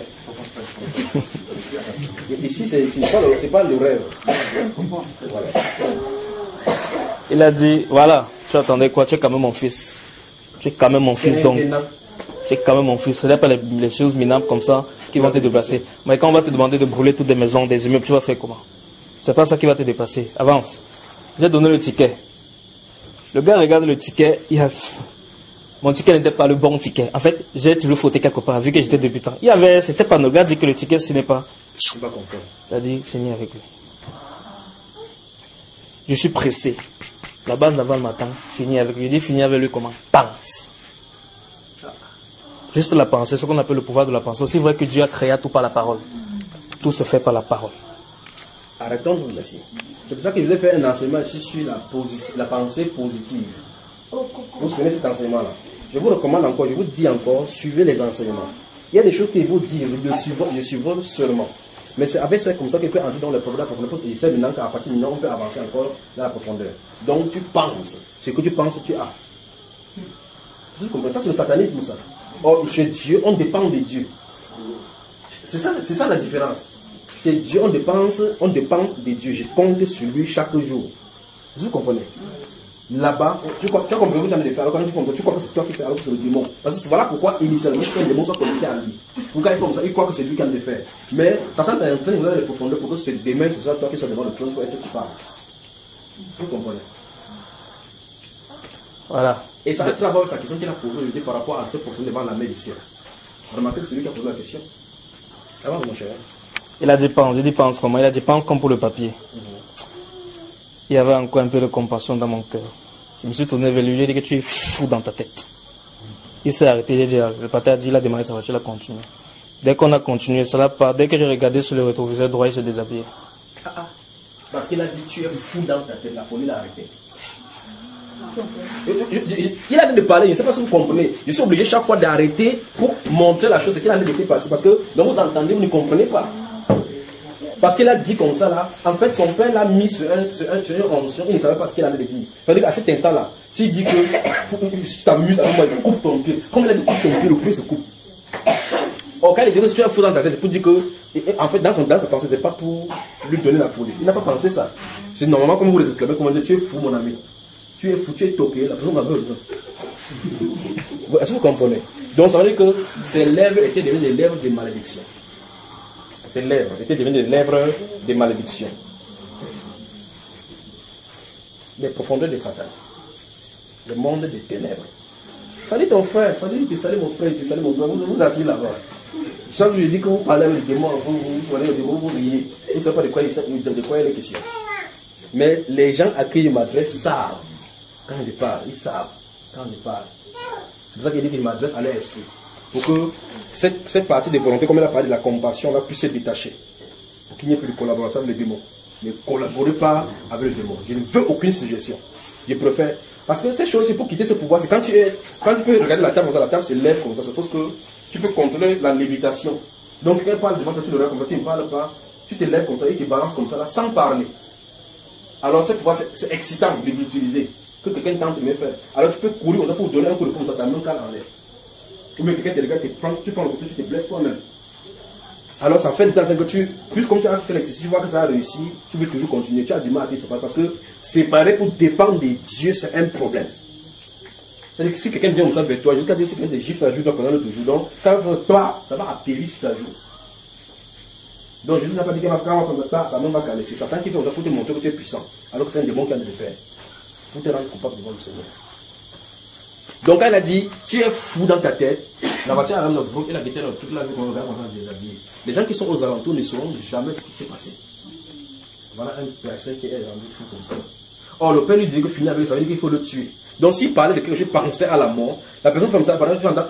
Ici, c'est, c'est, pas le, c'est pas le rêve. Voilà. Il a dit, voilà, tu attendais quoi? Tu es quand même mon fils. Tu es quand même mon fils, donc. Tu es quand même mon fils. Ce n'est pas les, les choses minables comme ça qui vont te déplacer. Mais quand on va te demander de brûler toutes des maisons, des immeubles, tu vas faire comment? C'est pas ça qui va te dépasser. Avance. J'ai donné le ticket. Le gars regarde le ticket. Il a... Mon ticket n'était pas le bon ticket. En fait, j'ai toujours fauté quelque part, vu que j'étais débutant. Il y avait, c'était pas nos gars dit que le ticket, ce n'est pas. Je pas content. Il a dit, fini avec lui. Je suis pressé. La base navale m'attend. Fini avec lui. Il dit, fini avec lui comment? Pense. Juste la pensée, ce qu'on appelle le pouvoir de la pensée. C'est vrai que Dieu a créé tout par la parole. Tout se fait par la parole. Arrêtons-nous là-dessus. C'est pour ça que je vous ai fait un enseignement ici sur la, posi- la pensée positive. Vous vous souvenez de cet enseignement-là? Je vous recommande encore, je vous dis encore, suivez les enseignements. Il y a des choses qu'il faut dire, je suivrai, je suivrai seulement. Mais c'est avec ça comme ça qu'il peut entrer dans le problème de la profondeur. Parce que je sais maintenant qu'à partir de maintenant, on peut avancer encore dans la profondeur. Donc tu penses. Ce que tu penses, tu as. Vous comprenez? Ça, c'est le satanisme, ça. Or, chez Dieu, on dépend de Dieu. C'est ça, c'est ça la différence. Chez Dieu, on dépense, on dépend de Dieu. Je compte sur lui chaque jour. Vous comprenez? Là-bas, tu, tu as compris que tu as de faire. Alors quand tu fais comme ça, tu crois que c'est toi qui fais, alors que c'est le démon. Parce que voilà pourquoi initialement, un démon soit connecté à lui. Pourquoi il fait comme ça? Il croit que c'est lui qui a de faire. Mais Satan est en train de vous donner les profondeurs pour que ce demain, ce soit toi qui sois devant le trône pour être qui parle. Vous comprenez? Voilà. Et ça travaille avec sa question qu'il a posée aujourd'hui par rapport à cette personne devant la mer ici. Remarquez que c'est lui qui a posé la question. Avant, mon cher. Il a dit pense. Il dit pense comment? Il a dit pense comme pour le papier. Mm-hmm. Il y avait encore un peu de compassion dans mon cœur. Je me suis tourné vers lui, j'ai dit que tu es fou dans ta tête. Il s'est arrêté, j'ai dit, le pater a dit, il a démarré sa voiture, il a continué. Dès qu'on a continué, cela part, dès que j'ai regardé sur le rétroviseur droit, il se déshabillait. Ah, ah. Parce qu'il a dit, tu es fou dans ta tête, la folie l'a arrêté. Il a dit de parler, je ne sais pas si vous comprenez. Je suis obligé chaque fois d'arrêter pour montrer la chose, ce qu'il a laissé passer. Parce que, donc vous entendez, vous ne comprenez pas. Parce qu'il a dit comme ça là, en fait son père l'a mis sur un, sur un, sur une onction, il ne savait pas ce qu'il allait dire. C'est-à-dire qu'à cet instant là, s'il dit que tu t'amuses avec moi, il coupe ton pied. Comme il a dit coupe ton pied, le pied se coupe. Or quand il dit que si tu as fou dans ta tête, c'est pour dire que, et, et, en fait dans, son, dans sa pensée, c'est pas pour lui donner la folie. Il n'a pas pensé ça. C'est normalement comme vous les exclamez, comme on dit, tu es fou mon ami. Tu es fou, tu es toqué, la personne va besoin. Est-ce que vous comprenez? Donc ça veut dire que ses lèvres étaient devenues des lèvres de malédiction. Ses lèvres étaient devenues des lèvres de malédiction. Les profondeurs de Satan. Le monde des ténèbres. Salut ton frère, salut, tu salut mon frère, tu salut mon frère. Vous vous asseyez là-bas. Chaque jour je dis que vous parlez avec les démons, vous, vous parlez avec les démons, vous riez. Vous ne savez pas de quoi, il, de quoi il est question. Mais les gens à qui je m'adresse savent. Quand je parle, ils savent. Quand je parle. C'est pour ça qu'il dit qu'il m'adresse à leur esprit. Pour que cette, cette partie de volonté, comme elle a parlé de la compassion, là, puisse se détacher. Pour qu'il n'y ait plus de collaboration avec les démons. Ne collaborez pas avec le démon. Je ne veux aucune suggestion. Je préfère. Parce que ces choses, c'est pour quitter ce pouvoir. C'est quand tu es, quand tu peux regarder la table comme ça, la table se lève comme ça. Je suppose que tu peux contrôler la lévitation. Donc, quand il parle devant toi, tu le regardes comme ça, tu ne parles pas. Tu te lèves comme ça, il te balance comme ça, là, sans parler. Alors, ce pouvoir, c'est excitant de l'utiliser. Que quelqu'un tente de me faire. Alors, tu peux courir comme ça pour donner un coup de poing, ça t'a même qu'à l'enlève. Ou bien quelqu'un te regarde, tu prends, tu prends le couteau, tu te blesses toi-même. Alors ça fait du temps que tu, plus comme tu as fait l'exercice, tu vois que ça a réussi, tu veux toujours continuer, tu as du mal à te séparer parce que séparer pour dépendre de Dieu, c'est un problème. C'est-à-dire que si quelqu'un vient comme ça vers toi, jusqu'à dire si quelqu'un te gifle la joue, tu dois connaître toujours. Donc, quand toi, ça va apérir sur ta joue. Donc Jésus n'a pas dit qu'il va faire comme ça, ça ne va pas caler. C'est Satan qui fait ça pour te montrer que tu es puissant, alors que c'est un démon qui a de le faire. Pour te rendre coupable devant le Seigneur. Donc elle a dit, tu es fou dans ta tête, la voiture a ramené notre groupe et la guitare toute la vie qu'on va déshabiller. Les gens qui sont aux alentours ne sauront jamais ce qui s'est passé. Voilà une personne qui est rendue fou comme ça. Or le père lui dit que finir avec ça veut dire qu'il faut le tuer. Donc s'il parlait de quelque chose, pensait à la mort, la personne comme ça, pendant que tu entends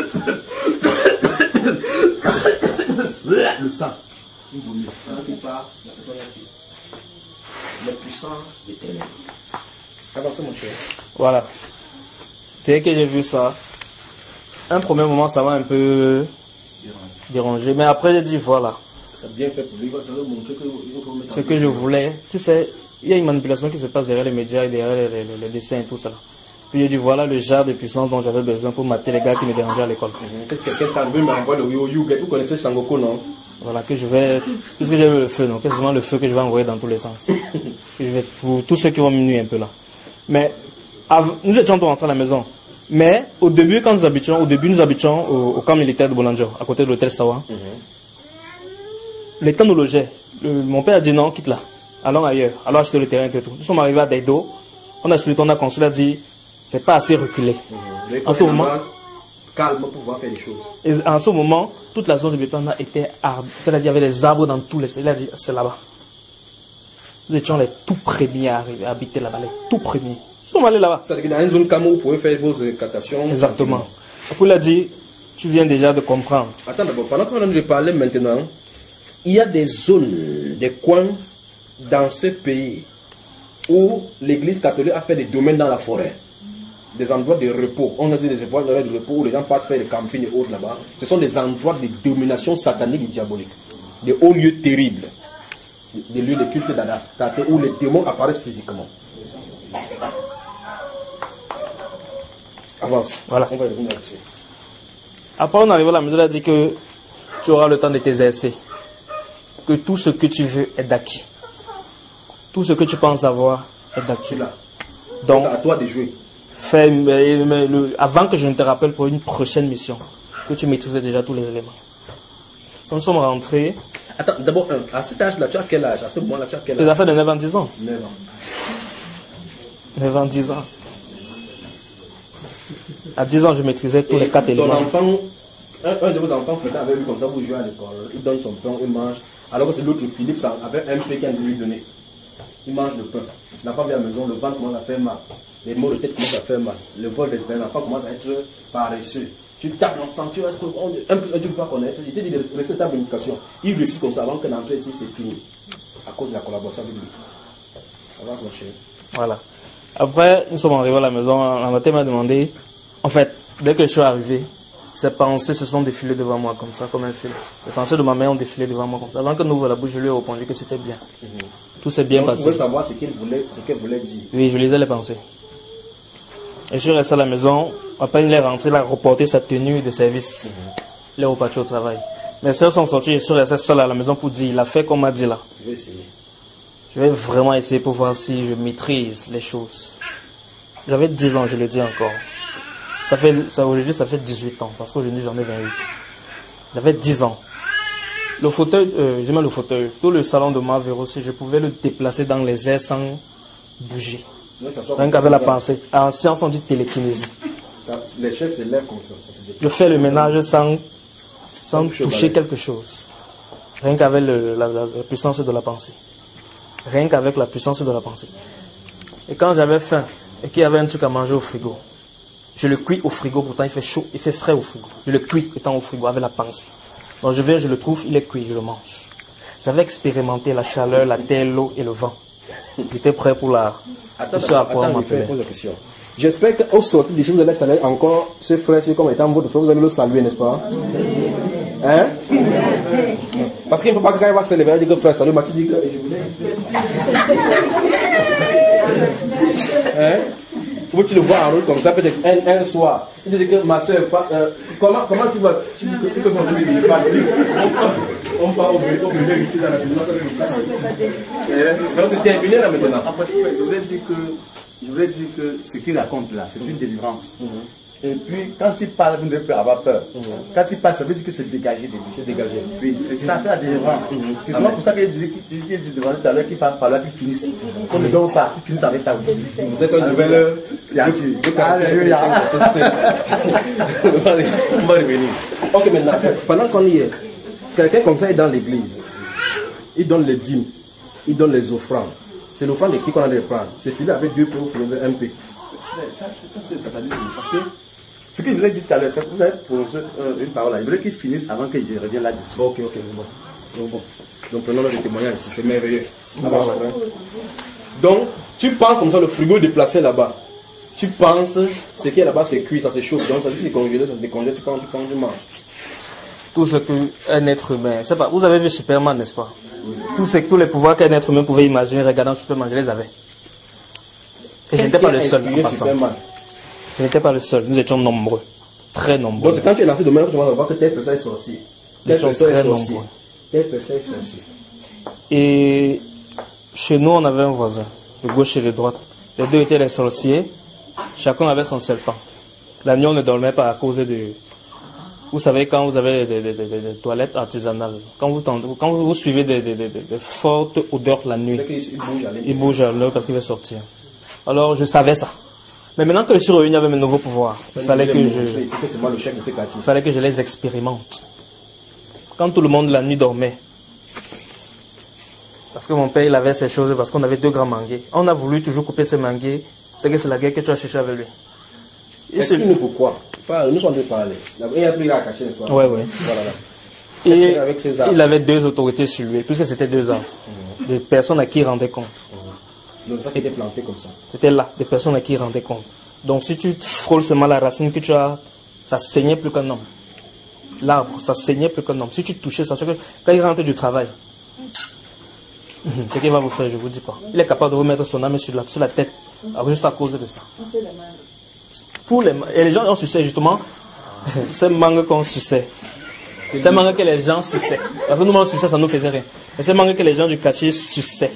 le sang, il vomit. Pendant qu'il parle, la personne est tuée. La puissance des ténèbres. Avancez mon cher. Voilà. Dès que j'ai vu ça, un premier moment, ça m'a un peu dérangé. Mais après, j'ai dit, voilà. Ça a bien fait pour lui. Ça veut montrer que ce que je voulais. Tu sais, il y a une manipulation qui se passe derrière les médias et derrière les, les, les dessins et tout ça. Puis j'ai dit, voilà le genre de puissance dont j'avais besoin pour mater les gars qui me dérangeaient à l'école. Qu'est-ce que quelqu'un m'envoie le Yoyo? Vous connaissez Sangoku, non? Voilà, que je vais, puisque j'ai le feu, non, quasiment le feu que je vais envoyer dans tous les sens. Que je vais, pour tous ceux qui vont me nuire un peu là. Mais, nous étions tous rentrés à la maison. Mais, au début, quand nous habitions, au début, nous habitions au, au camp militaire de Bolanjo, à côté de l'hôtel Stawa. Mm-hmm. Les temps nous logeaient. Le, mon père a dit non, quitte là. Allons ailleurs. Allons acheter le terrain et tout. Nous sommes arrivés à Daido. On a acheté, on a construit, on a dit, c'est pas assez reculé. Mm-hmm. En ce moment, calme pour pouvoir faire des choses. Et en ce moment, toute la zone de béton a été arbre. C'est-à-dire, il y avait des arbres dans tous les. Il a dit, c'est là-bas. Nous étions les tout premiers à arriver, à habiter là-bas, les tout premiers. Nous sommes allés là-bas. C'est-à-dire dans une zone comme vous pouvez faire vos captations. Exactement. Après, il a dit, tu viens déjà de comprendre. Attends d'abord, pendant qu'on nous parler maintenant, il y a des zones, des coins dans ce pays où l'église catholique a fait des domaines dans la forêt. Des endroits de repos. On a dit des endroits de repos où les gens partent faire des campings et autres là-bas. Ce sont des endroits de domination satanique et diabolique. Des hauts lieux terribles. Des lieux de culte d'Adas, où les démons apparaissent physiquement. Avance. Voilà. On va revenir là-dessus. Après, on arrive à la maison, il a dit que tu auras le temps de t'exercer. Que tout ce que tu veux est d'acquis. Tout ce que tu penses avoir est d'acquis. Donc, c'est à toi de jouer. Fais, mais, mais, le, avant que je ne te rappelle pour une prochaine mission, que tu maîtrisais déjà tous les éléments. Quand nous sommes rentrés. Attends, d'abord, à cet âge-là, tu as quel âge? À ce moment-là, tu as quel âge? Tu as fait de neuf ans, dix ans. neuf ans. neuf ans, dix ans. À dix ans, je maîtrisais tous et les quatre ton éléments. Enfant, un, un de vos enfants, peut-être, avait vu comme ça, vous jouez à l'école, il donne son pain, il mange. Alors que c'est l'autre, Philippe, ça avait un pain qu'il lui donné. Il mange le pain. L'enfant vient à la maison, le ventre commence à faire mal. Les maux de tête commencent à faire mal. Le vol des pains, l'enfant commence à être paresseux. Tu tapes l'enfant, tu vois, un plus un, tu ne peux pas connaître. Il te dit de rester ta communication. Il réussit comme ça avant que l'entrée ici, c'est fini. À cause de la collaboration avec lui. Avance, mon chéri. Voilà. Après, nous sommes arrivés à la maison. La matin m'a demandé. En fait, dès que je suis arrivé, ces pensées se sont défilées devant moi comme ça, comme un fil. Les pensées de ma mère ont défilé devant moi comme ça. Avant que nous ouvrions la bouche, je lui ai répondu que c'était bien. Mm-hmm. Tout s'est bien Donc, passé. Vous voulez savoir ce qu'elle voulait, ce qu'elle voulait dire. Oui, je lisais les pensées. Et je suis resté à la maison. Après, il est rentré, il a reporté sa tenue de service. Mm-hmm. Il est reparti au travail. Mes soeurs sont sorties, je suis resté seul à la maison pour dire, il a fait comme on m'a dit là. Je vais essayer. Je vais vraiment essayer pour voir si je maîtrise les choses. J'avais dix ans, je le dis encore. Ça fait, ça, aujourd'hui, ça fait dix-huit ans, parce qu'aujourd'hui, j'en ai vingt-huit. J'avais dix ans. Le fauteuil, euh, je mets le fauteuil, tout le salon de ma verre aussi, je pouvais le déplacer dans les airs sans bouger. Oui, rien qu'avec la pensée. En science, on dit télékinésie. Ça, les chaises se lèvent comme ça. ça je fais le ménage sans, sans toucher balai. quelque chose. Rien qu'avec le, la, la, la puissance de la pensée. Rien qu'avec la puissance de la pensée. Et quand j'avais faim, et qu'il y avait un truc à manger au frigo, je le cuis au frigo, pourtant il fait chaud, il fait frais au frigo. Je le cuis étant au frigo avec la pensée. Donc je viens, je le trouve, il est cuit, je le mange. J'avais expérimenté la chaleur, la terre, l'eau et le vent. J'étais prêt pour la... Attends, pour ce à attends, quoi on attends, je m'appelait. pose la question. J'espère qu'au sortir des choses, vous allez saluer encore ce frère, c'est comme étant votre frère, vous allez le saluer, n'est-ce pas? Hein? Parce qu'il ne faut pas que quand il va se lever, il dit que frère, salut, Mathieu dit que je voulais. Hein? Faut que tu le vois en route comme ça, peut-être un, un soir. Il dit que ma soeur, euh, comment, comment tu vas, tu, tu peux continuer de faire? On part au bureau ici dans la maison, ça va se terminer là maintenant. Après, je voulais dire que, je voulais dire que ce qu'il raconte là, c'est une délivrance. Mm-hmm. Et puis, quand il parle, vous ne devez pas avoir peur. Mm-hmm. Quand il parle, ça veut dire que c'est dégagé de lui. C'est dégagé. Oui, c'est ça, c'est la délivrance. Mm-hmm. C'est souvent pour ça qu'il dit, qu'il dit devant tout à l'heure qu'il va falloir qu'il finisse. Qu'on ne donne pas, qu'il finisse avec ça. C'est son nouvelle. Alléluia. On va revenir. Ok, maintenant, pendant qu'on y est, quelqu'un comme ça est dans l'église. Il donne les dîmes, il donne les offrandes. C'est l'offrande de qui qu'on a de prendre? C'est filé avec Dieu pour offrir un peu. Ça, c'est satanisme. Parce que ce qu'il voulait dire tout à l'heure, c'est que vous avez prononcé une parole là. Il voulait qu'il finisse avant que je revienne là-dessus. Ok, ok, c'est bon. Donc, bon. Donc prenons le témoignage ici, c'est merveilleux. Ah, bah, donc, tu penses comme ça, le frigo est déplacé là-bas. Tu penses, ce qui est là-bas, c'est cuit, ça c'est chaud. Donc, ça dit c'est congelé, ça se décongèle, tu prends, tu prends, tu manges. Tout ce qu'un être humain, je sais pas, vous avez vu Superman, n'est-ce pas? Oui. Tout ce, tous les pouvoirs qu'un être humain pouvait imaginer regardant Superman, je les avais. Et je n'étais pas le seul. Je n'étais pas le seul, nous étions nombreux, très nombreux. Donc c'est quand tu es lancé demain que tu vas voir que telle personne est sorcier. Telle personne est sorcier. Telle personne est sorcier. Et chez nous, on avait un voisin, de gauche et de droite. Les deux étaient les sorciers, chacun avait son serpent. La nuit, on ne dormait pas à cause de... Vous savez, quand vous avez des, des, des, des, des toilettes artisanales, quand vous, quand vous, vous suivez des, des, des, des fortes odeurs la nuit, il bouge à l'heure parce qu'il va sortir. Alors, je savais ça. Mais maintenant que je suis revenu avec mes nouveaux pouvoirs, il fallait que je, il fallait que je les expérimente. Quand tout le monde la nuit dormait, parce que mon père il avait ces choses, parce qu'on avait deux grands manguiers. On a voulu toujours couper ces manguiers, c'est que c'est la guerre que tu as cherché avec lui. Explique-nous pourquoi. Nous sommes de parler. Il a pris la cacher le soir. Oui, oui. Voilà. Et avec ses il avait deux autorités sur lui, puisque c'était deux arbres. Mm-hmm. Des personnes à qui il rendait compte. Mm-hmm. Donc ça qui était planté comme ça. C'était là, des personnes à qui il rendait compte. Donc si tu frôles seulement la racine que tu as, ça saignait plus qu'un homme. L'arbre, ça saignait plus qu'un homme. Si tu touchais ça, quand il rentre du travail, ce qu'il va vous faire, je ne vous dis pas. Il est capable de vous mettre son âme sur la, sur la tête, juste à cause de ça. Pour les, et les gens ont sucé justement ces mangues qu'on suçait. Ces mangues que les gens suçaient. Parce que nous, on suçait, ça ne nous faisait rien. Mais ces mangues que les gens du quartier suçaient.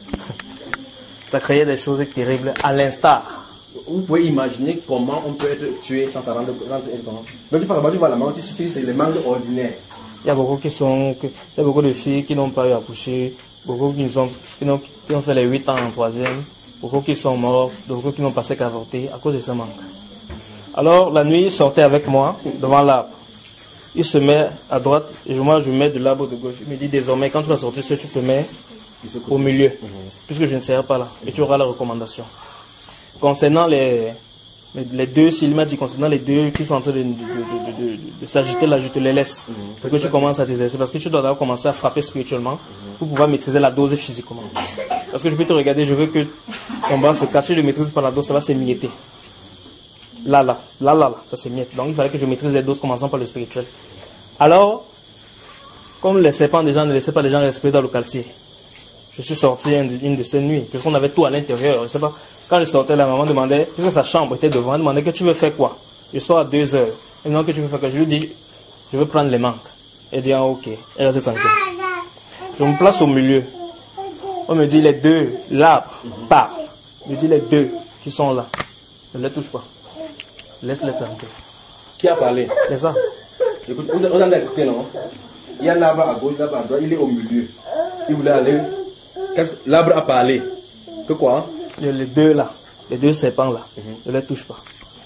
Ça créait des choses terribles à l'instar. Vous pouvez imaginer comment on peut être tué sans s'en rendre compte. Donc tu parles, tu vois la mangue, tu utilises les mangues ordinaires. Il y a beaucoup qui sont, il y a beaucoup de filles qui n'ont pas eu à coucher, beaucoup qui ont, qui ont, qui ont fait les huit ans en troisième, beaucoup qui sont morts, beaucoup qui n'ont passé qu'avorter à cause de ces mangues. Alors la nuit, il sortait avec moi devant l'arbre. Il se met à droite et moi je mets de l'arbre de gauche. Il me dit désormais quand tu vas sortir, tu te mets au milieu, mmh. puisque je ne serai pas là et tu auras la recommandation. Concernant les, les deux, s'il m'a dit concernant les deux qui sont en train de, de, de, de, de, de s'agiter là, je te les laisse. Mmh. Pour que tu commences à t'exercer, parce que tu dois d'abord commencer à frapper spirituellement mmh. pour pouvoir maîtriser la dose physiquement. Parce que je peux te regarder, je veux que ton bras se casse, si je le maîtrise par la dose, ça va s'émietter. Là, là, là, là, là, ça s'émiette. Donc il fallait que je maîtrise les doses commençant par le spirituel. Alors, comme les serpents des gens ne laissaient pas les gens respirer dans le quartier, je suis sorti une, une de ces nuits, parce qu'on avait tout à l'intérieur. Je sais pas, quand je sortais, la maman demandait, puisque sa chambre était devant, elle demandait que tu veux faire quoi? Je sors à deux heures. Et maintenant que tu veux faire quoi? Je lui dis, je veux prendre les mangues. Elle dit, ah, ok. Elle reste tranquille. Je me place au milieu. On me dit, les deux, l'arbre, part. Je dis, les deux qui sont là, ne les touche pas. Laisse-les tranquille. Qui a parlé? C'est ça. Écoute, vous en avez écouté, non? Il y a l'arbre à gauche, l'arbre à droite, il est au milieu. Il voulait aller. Qu'est-ce que l'arbre a parlé? Que quoi? Les deux là, les deux serpents là, mm-hmm. ne les touche pas.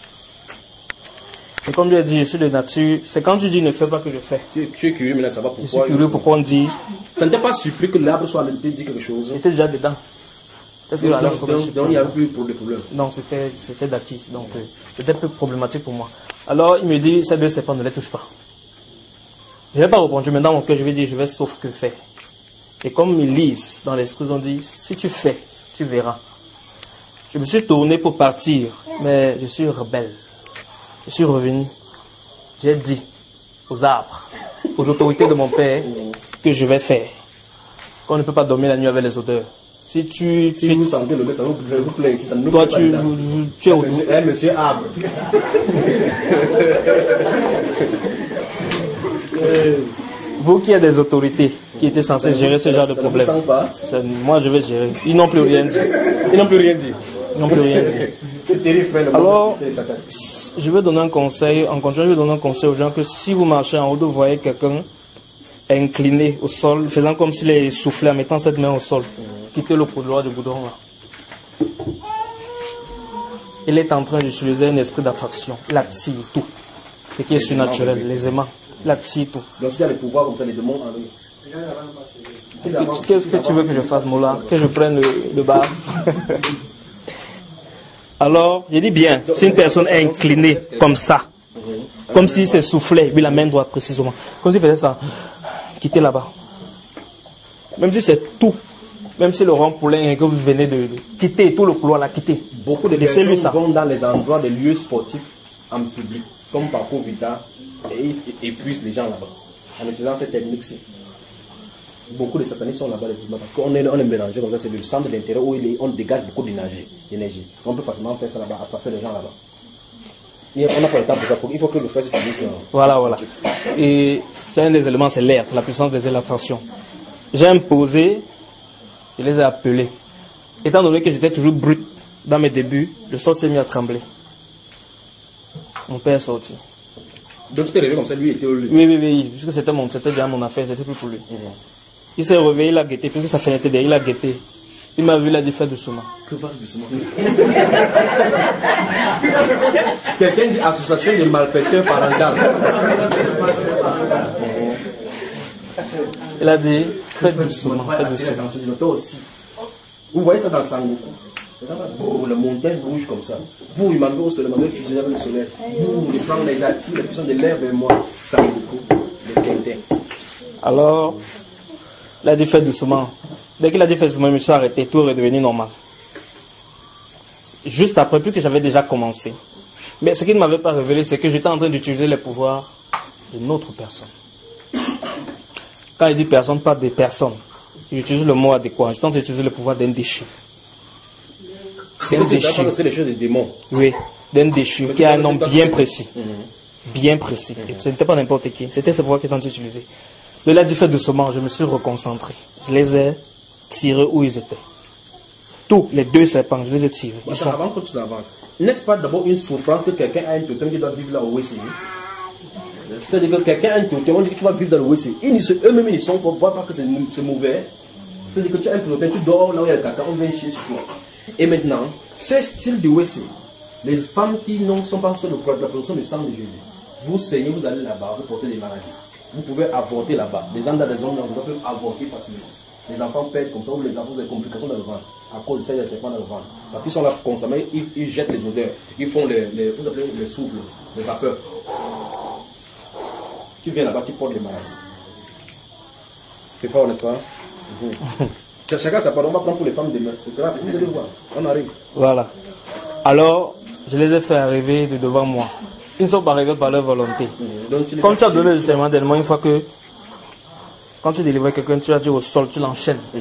Et comme je l'ai dit, je suis de nature. C'est quand tu dis ne fais pas que je fais. Tu, tu es curieux, mais là ça va pourquoi? Je suis curieux pourquoi on dit. Ça ne t'a pas surpris que l'arbre soit allé te dire quelque chose? J'étais déjà dedans. Donc, donc, donc, donc il n'y a plus de problème. Non, c'était c'était d'actif. Donc euh, c'était plus problématique pour moi. Alors il me dit, ces deux serpents ne les touche pas. Je n'ai pas répondu, mais dans mon cœur je vais dire, je vais sauf que faire. Et comme ils lisent dans l'esprit, ils ont dit, si tu fais, tu verras. Je me suis tourné pour partir, mais je suis rebelle. Je suis revenu. J'ai dit aux arbres, aux autorités de mon père, que je vais faire. Qu'on ne peut pas dormir la nuit avec les odeurs. Si tu... Si tu vous sentez l'odeur, ça vous, ça vous plaît ici. Ça ne nous toi, plaît tu, pas vous- vous- tu es au... Monsieur, eh, monsieur Arbre. Vous qui êtes des autorités qui étaient censées gérer ce genre de Ça ne vous problème. sent pas. Ça, moi, je vais gérer. Ils n'ont plus rien dit. Ils n'ont plus rien dit. Ils n'ont plus rien dit. C'est terrible, frère. le Alors, monde est Satan. je vais donner un conseil, en continuant, je vais donner un conseil aux gens que si vous marchez en haut, vous voyez quelqu'un incliné au sol, faisant comme s'il est soufflé en mettant cette main au sol, quittez le couloir du goudron là. Il est en train d'utiliser un esprit d'attraction. Il attire tout. Ce qui est surnaturel, les aimants. Il attire tout. Donc, s'il y a des pouvoirs comme ça, les démons en lui. Qu'est-ce que tu veux que je fasse, Moula? Que je prenne le, le bar? Alors, je dis bien, si une personne est inclinée comme ça, comme s'il se soufflait, puis la main droite précisément, comme s'il faisait ça, quittez là-bas. Même si c'est tout, même si le rond poulain et que vous venez de, de quitter tout le couloir là, quittez. Beaucoup de Laissez-lui personnes ça. vont dans les endroits, des lieux sportifs en public, comme Parcours Vita, et ils épuisent les gens là-bas, en utilisant cette technique-ci. Beaucoup de satanistes sont là-bas, les dimanches, parce qu'on est, on est mélangé comme ça, c'est le centre d'intérêt où il est- on dégage beaucoup d'énergie. d'énergie. On peut facilement faire ça là-bas, attraper les gens là-bas. Et on n'a pas le temps pour ça, il faut que le frère se finisse. là. Voilà, voilà. Et c'est un des éléments, c'est l'air, c'est la puissance des ailes d'attraction. J'ai imposé, je les ai appelés. Étant donné que j'étais toujours brut dans mes débuts, le sol s'est mis à trembler. Mon père est sorti. Donc tu t'es réveillé comme ça, lui était au lit. Oui, oui, oui, puisque c'était mon, c'était déjà mon affaire, c'était plus pour lui. Il s'est réveillé, il a guetté, puisque sa fenêtre était derrière, il a guetté. Il m'a vu, il a dit, fais doucement. Que fasse doucement. Quelqu'un dit association de malfaiteurs parentaux. Il a dit, fais doucement, fais doucement. Toi aussi. Vous voyez ça dans Sangoku. Boum, le montagne bouge comme ça. Boum, il m'a vu au soleil, il m'a vu fusionner avec le soleil. Boum, les flammes négatives, la puissance de l'air vers moi. Sangoku, le Quintin. Alors, il a dit, fais doucement. Dès qu'il a dit, fais doucement, je me suis arrêté, tout est redevenu normal. Juste après, plus que j'avais déjà commencé. Mais ce qu'il ne m'avait pas révélé, c'est que j'étais en train d'utiliser les pouvoirs d'une autre personne. Quand il dit personne, pas des personnes. J'utilise le mot adéquat. Je tente d'utiliser le pouvoir d'un déchu. D'un déchu. C'était les choses des démons. Oui, d'un déchu qui a un nom bien précis. Bien précis. Et ce n'était pas n'importe qui. C'était ce pouvoir qu'ils ont utilisé. De là, dit fait doucement, je me suis reconcentré. Je les ai tirés où ils étaient. Tous les deux serpents, je les ai tirés. Ils Attends, sont... avant que tu avances, n'est-ce pas d'abord une souffrance que quelqu'un a un totem qui doit vivre là au W C? C'est-à-dire que quelqu'un a un totem, on dit que tu vas vivre dans le W C. Ils, eux-mêmes, ils sont pour voir pas que c'est c'est mauvais. C'est-à-dire que tu as un totem, tu dors là où il y a le caca, on vient chier sur toi. Et maintenant, ce style de W C, les femmes qui ne sont pas sur le la production du sang de Jésus, vous saignez, vous allez là-bas, vous portez des maladies. Vous pouvez avorter là-bas. Les gens dans les zones vous peuvent avorter facilement. Les enfants perdent comme ça, ou les enfants ont des complications dans le ventre, à cause de ça, il y a des serpents dans le ventre. Parce qu'ils sont là constamment, ils, ils jettent les odeurs, ils font les, les, vous appelez les souffles, les vapeurs. Tu viens là-bas, tu portes des maladies. C'est fort, n'est-ce pas? Mmh. Chacun sa part, on va prendre pour les femmes demain. C'est grave, vous allez voir, on arrive. Voilà. Alors, je les ai fait arriver de devant moi. Ils ne sont pas arrivés par leur volonté. Mmh. Donc, tu Comme tu as donné justement tellement une fois que quand tu délivres quelqu'un, tu as dit au sol, tu l'enchaînes. Mmh.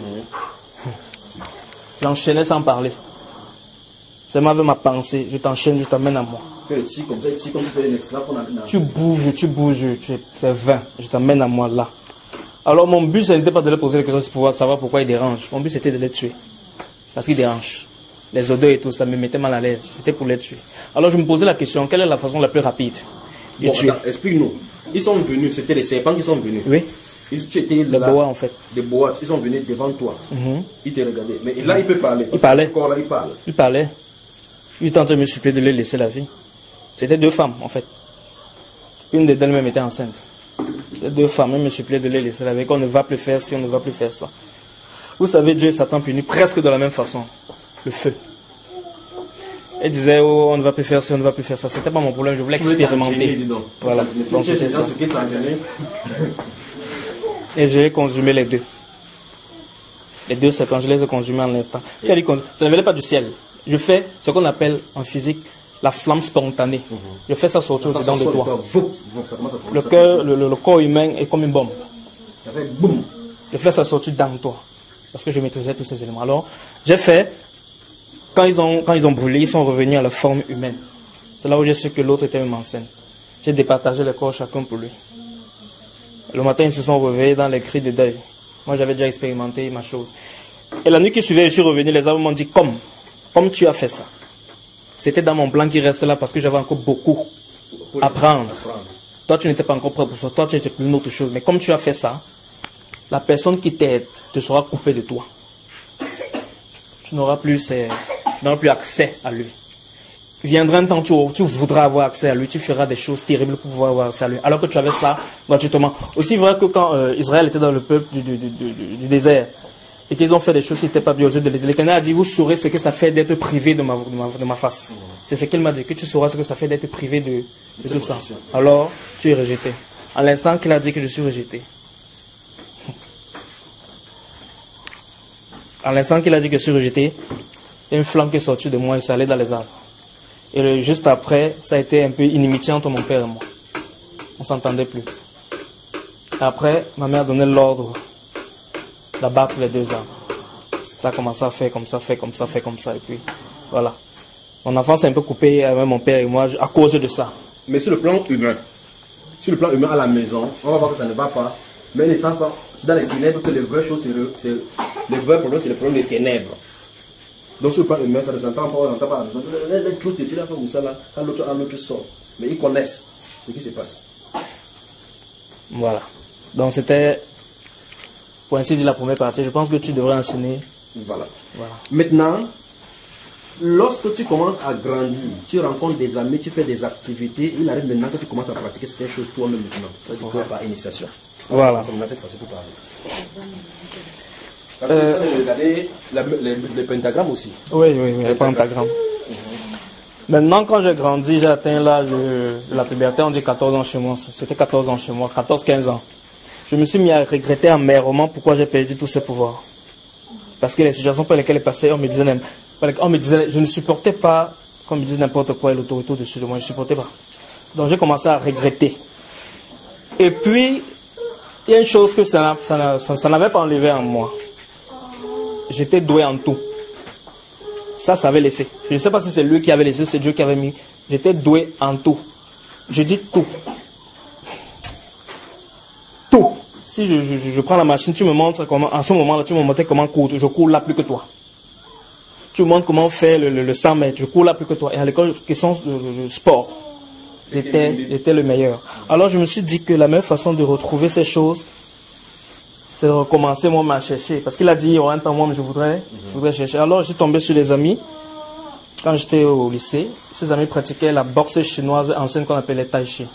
Tu l'enchaînais sans parler. C'est ma ma pensée, je t'enchaîne, je t'amène à moi. Fais le tir comme ça, tir comme tu fais l'esclave qu'on a dans. Tu bouges, tu bouges, tu, c'est vain, je t'amène à moi là. Alors mon but, ce n'était pas de leur poser les questions pour pouvoir savoir pourquoi ils dérangent. Mon but, c'était de les tuer. Parce qu'ils dérangent. Les odeurs et tout, ça me mettait mal à l'aise. C'était pour les tuer. Alors je me posais la question, quelle est la façon la plus rapide de Bon, tuer? attends, explique-nous. Ils sont venus, c'était les serpents qui sont venus. Oui, Ils, tu étais le là, boa en fait. des bois, ils sont venus devant toi. Mhm. Ils te regardaient. Mais là, il peut parler. Il parlait. Encore là, il parle. Ils parlaient. Ils étaient en train de me supplier de les laisser la vie. C'était deux femmes en fait. Une d'elles-mêmes était enceinte. Les deux femmes, elles me suppliaient de les laisser la vie. Qu'on ne va plus faire ci, on ne va plus faire ça. Vous savez, Dieu et Satan punissent presque de la même façon. Le feu. Elle disait, oh, on ne va plus faire ça, on ne va plus faire ça. C'était pas mon problème, je voulais expérimenter. Voilà. Donc c'était ça. Et j'ai consumé les deux. Les deux serpents, je les ai consumés en l'instant. Ça ne venait pas du ciel. Je fais ce qu'on appelle en physique la flamme spontanée. Mm-hmm. Je fais ça sortir ça dedans de toi. Le, cœur, le, le, le corps humain est comme une bombe. Ça fait boum. Je fais ça sortir dans toi. Parce que je maîtrisais tous ces éléments. Alors, j'ai fait, quand ils ont, quand ils ont brûlé, ils sont revenus à la forme humaine. C'est là où j'ai su que l'autre était même en scène. J'ai départagé le corps chacun pour lui. Le matin, ils se sont réveillés dans les cris de deuil. Moi, j'avais déjà expérimenté ma chose. Et la nuit qui suivait, je suis revenu, les hommes m'ont dit, comme, comme tu as fait ça. C'était dans mon plan qui restait là parce que j'avais encore beaucoup à apprendre. Toi, tu n'étais pas encore prêt pour ça. Toi, tu étais pour une autre chose. Mais comme tu as fait ça, la personne qui t'aide te sera coupée de toi. Tu n'auras plus, ces, tu n'auras plus accès à lui. Viendra un temps où tu, tu voudras avoir accès à lui, tu feras des choses terribles pour pouvoir avoir accès à lui. Alors que tu avais ça gratuitement. Aussi vrai que quand euh, Israël était dans le peuple du, du, du, du, du désert, et qu'ils ont fait des choses qui n'étaient pas bien aux yeux de l'Éternel. L'Éternel a dit, vous saurez ce que ça fait d'être privé de ma, de ma, de ma face. Mmh. C'est ce qu'il m'a dit, que tu sauras ce que ça fait d'être privé de, de tout ça. Alors, tu es rejeté. À l'instant qu'il a dit que je suis rejeté. À l'instant qu'il a dit que je suis rejeté, une flamme qui est sortie de moi et ça allait dans les arbres. Et le, juste après, ça a été un peu inimitié entre mon père et moi. On ne s'entendait plus. Après, ma mère a donné l'ordre d'abattre les deux arbres. Ça a commencé à faire comme ça, fait comme ça, fait comme ça, et puis voilà. Mon enfance s'est un peu coupée avec mon père et moi à cause de ça. Mais sur le plan humain, sur le plan humain à la maison, on va voir que ça ne va pas. Mais ils ne savent pas, c'est dans les ténèbres que les vraies choses, c'est le, les vrais problèmes, c'est le problème des ténèbres. Donc sur le plan humain, ça ne s'entend pas, on n'entend pas à la maison. L'autre, tu l'as fait comme ça là, quand l'autre, l'autre sort. Mais ils connaissent ce qui se passe. Voilà. Donc c'était, pour ainsi dire, la première partie. Je pense que tu devrais enchaîner. Voilà. Voilà. Maintenant, lorsque tu commences à grandir, tu rencontres des amis, tu fais des activités, il arrive maintenant que tu commences à pratiquer certaines choses toi-même maintenant. Ça dit quoi par initiation. Voilà. C'est maintenant cette fois-ci pour parler. Parce que euh, ça, de regarder les, les pentagrammes aussi. Oui, oui, oui, les pentagrammes. Mm-hmm. Maintenant, quand j'ai grandi, j'ai atteint l'âge de la puberté, on dit quatorze ans chez moi. C'était quatorze ans chez moi, quatorze quinze ans. Je me suis mis à regretter amèrement pourquoi j'ai perdu tous ces pouvoirs. Parce que les situations par lesquelles je passais, on me disait, on me disait, je ne supportais pas qu'on me dise n'importe quoi et l'autorité au-dessus de moi, je ne supportais pas. Donc j'ai commencé à regretter. Et puis, il y a une chose que ça, ça, ça, ça n'avait pas enlevé en moi. J'étais doué en tout. Ça, ça avait laissé. Je ne sais pas si c'est lui qui avait laissé, c'est Dieu qui avait mis. J'étais doué en tout. Je dis tout. Tout. Si je, je, je prends la machine, tu me montres comment, en ce moment-là, tu me montres comment coudre. Je cours là plus que toi. Tu me montres comment faire le, le, le cent mètres. Je cours là plus que toi. Et à l'école, question de sport, j'étais, j'étais le meilleur. Alors je me suis dit que la meilleure façon de retrouver ces choses, c'est de recommencer moi à chercher. Parce qu'il a dit, il y aura un temps, moi, je voudrais, je voudrais chercher. Alors j'ai tombé sur des amis. Quand j'étais au lycée, ces amis pratiquaient la boxe chinoise ancienne qu'on appelait Tai Chi.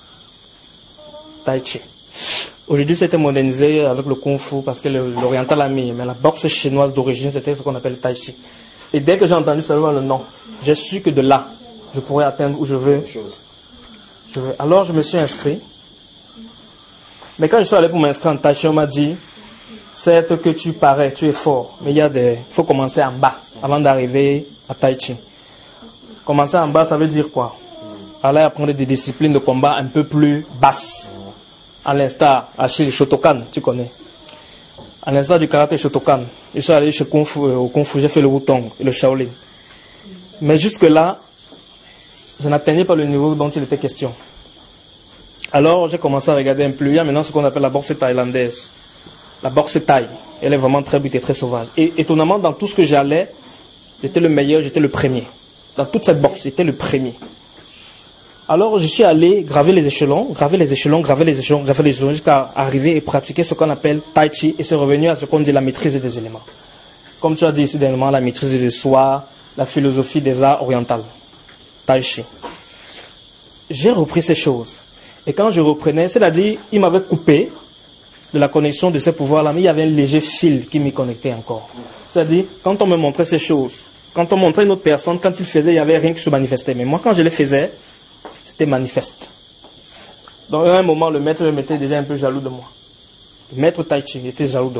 Tai Chi. Aujourd'hui, c'était modernisé avec le Kung Fu parce que l'oriental a mis. Mais la boxe chinoise d'origine, c'était ce qu'on appelle le Tai Chi. Et dès que j'ai entendu seulement le nom, j'ai su que de là, je pourrais atteindre où je veux. Je veux. Alors, je me suis inscrit. Mais quand je suis allé pour m'inscrire en Tai Chi, on m'a dit, certes que tu parais, tu es fort, mais il y a des, faut commencer en bas avant d'arriver à Tai Chi. Commencer en bas, ça veut dire quoi? Aller apprendre des disciplines de combat un peu plus basses. À l'instar, Achille Shotokan, tu connais. À l'instar du karaté Shotokan, je suis allé chez Kung Fu, euh, au Kung Fu, j'ai fait le Wutong et le Shaolin. Mais jusque-là, je n'atteignais pas le niveau dont il était question. Alors, j'ai commencé à regarder un peu. Il y a maintenant ce qu'on appelle la boxe thaïlandaise. La boxe thaï. Elle est vraiment très brute et très sauvage. Et étonnamment, dans tout ce que j'allais, j'étais le meilleur, j'étais le premier. Dans toute cette boxe, j'étais le premier. Alors, je suis allé graver les échelons, graver les échelons, graver les échelons, graver les échelons, jusqu'à arriver et pratiquer ce qu'on appelle Tai Chi, et c'est revenu à ce qu'on dit la maîtrise des éléments. Comme tu as dit ici dernièrement, la maîtrise de soi, la philosophie des arts orientaux. Tai Chi. J'ai repris ces choses. Et quand je reprenais, c'est-à-dire, il m'avait coupé de la connexion de ces pouvoirs-là, mais il y avait un léger fil qui m'y connectait encore. C'est-à-dire, quand on me montrait ces choses, quand on montrait une autre personne, quand il faisait, il n'y avait rien qui se manifestait. Mais moi, quand je les faisais, c'était manifeste. Donc à un moment, le maître me mettait déjà un peu jaloux de moi. Le maître Tai Chi était jaloux de moi.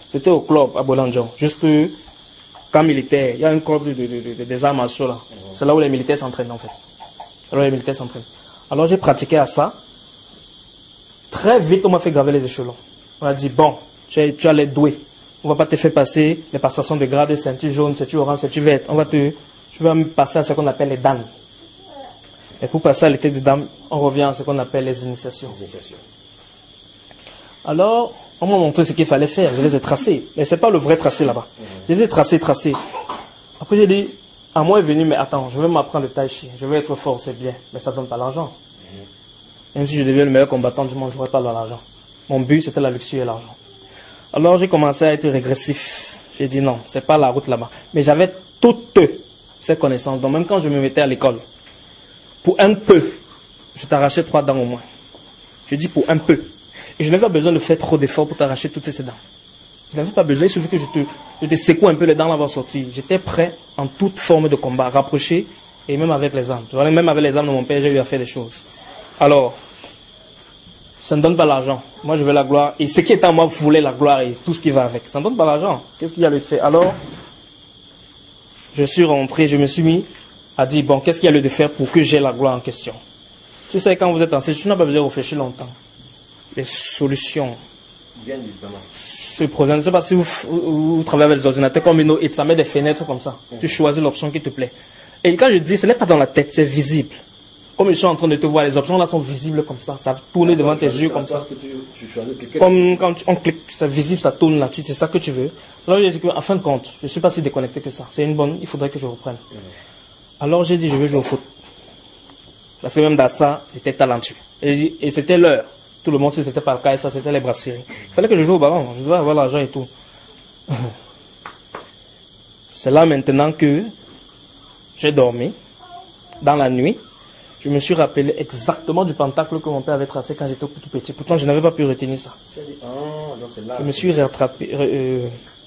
C'était au club à Bolandjon, juste camp militaire. Il y a un club de, de, de, de, des arts martiaux là. C'est là où les militaires s'entraînent en fait. C'est là où les militaires s'entraînent. Alors j'ai pratiqué à ça. Très vite, on m'a fait graver les échelons. On a dit, bon, tu, tu as les doués. On va pas te faire passer les passations de grade, ceinture jaune, ceinture orange, ceinture verte. On va te, tu vas me passer à ce qu'on appelle les dames. Et pour passer à l'été des dames, on revient à ce qu'on appelle les initiations. Les initiations. Alors, on m'a montré ce qu'il fallait faire. Je les ai tracés. Mais c'est pas le vrai tracé là-bas. Mmh. Je les ai tracés, tracés. Après, j'ai dit, à moi est venu, mais attends, je vais m'apprendre le tai chi. Je vais être fort, c'est bien. Mais ça donne pas l'argent. Mmh. Même si je deviens le meilleur combattant du monde, je n'aurai pas dans l'argent. Mon but, c'était la luxure et l'argent. Alors, j'ai commencé à être régressif. J'ai dit non, c'est pas la route là-bas. Mais j'avais toutes ces connaissances. Donc, même quand je me mettais à l'école, pour un peu, je t'arrachais trois dents au moins. Je dis pour un peu. Et je n'avais pas besoin de faire trop d'efforts pour t'arracher toutes ces dents. Je n'avais pas besoin, il suffit que je te, je te secoue un peu les dents là-bas sortir. J'étais prêt en toute forme de combat, rapproché, et même avec les armes. Tu vois, même avec les armes de mon père, j'ai eu à faire des choses. Alors, ça ne donne pas l'argent. Moi, je veux la gloire. Et ce qui est à moi, vous voulez la gloire et tout ce qui va avec. Ça ne donne pas l'argent. Qu'est-ce qu'il y a lieu de faire? Alors, je suis rentré, je me suis mis à dire, bon, qu'est-ce qu'il y a lieu de faire pour que j'ai la gloire en question? Tu sais, quand vous êtes en séjour, tu n'as pas besoin de réfléchir longtemps. Les solutions se présentent. Je ne sais pas si vous, vous, vous travaillez avec les ordinateurs comme une autre, et ça met des fenêtres comme ça. Mmh. Tu choisis l'option qui te plaît. Et quand je dis, ce n'est pas dans la tête, c'est visible. Comme ils sont en train de te voir, les options là sont visibles comme ça. Ça tourne devant tes yeux comme ça. Tu, tu comme quand tu, on clique, c'est visible, ça tourne là. Tu sais ça que tu veux. Alors j'ai dit qu'en fin de compte, je ne suis pas si déconnecté que ça. C'est une bonne, il faudrait que je reprenne. Mmh. Alors j'ai dit, je veux jouer au foot. Parce que même dans ça, j'étais talentueux. Et, et c'était l'heure. Tout le monde, si c'était pas le cas, et ça, c'était les brasseries. Il fallait que je joue au ballon. Je devais avoir l'argent et tout. C'est là maintenant que j'ai dormi. Dans la nuit, je me suis rappelé exactement du pentacle que mon père avait tracé quand j'étais tout petit. Pourtant, je n'avais pas pu retenir ça. Oh, non, c'est là, je me suis rattrapé. Euh,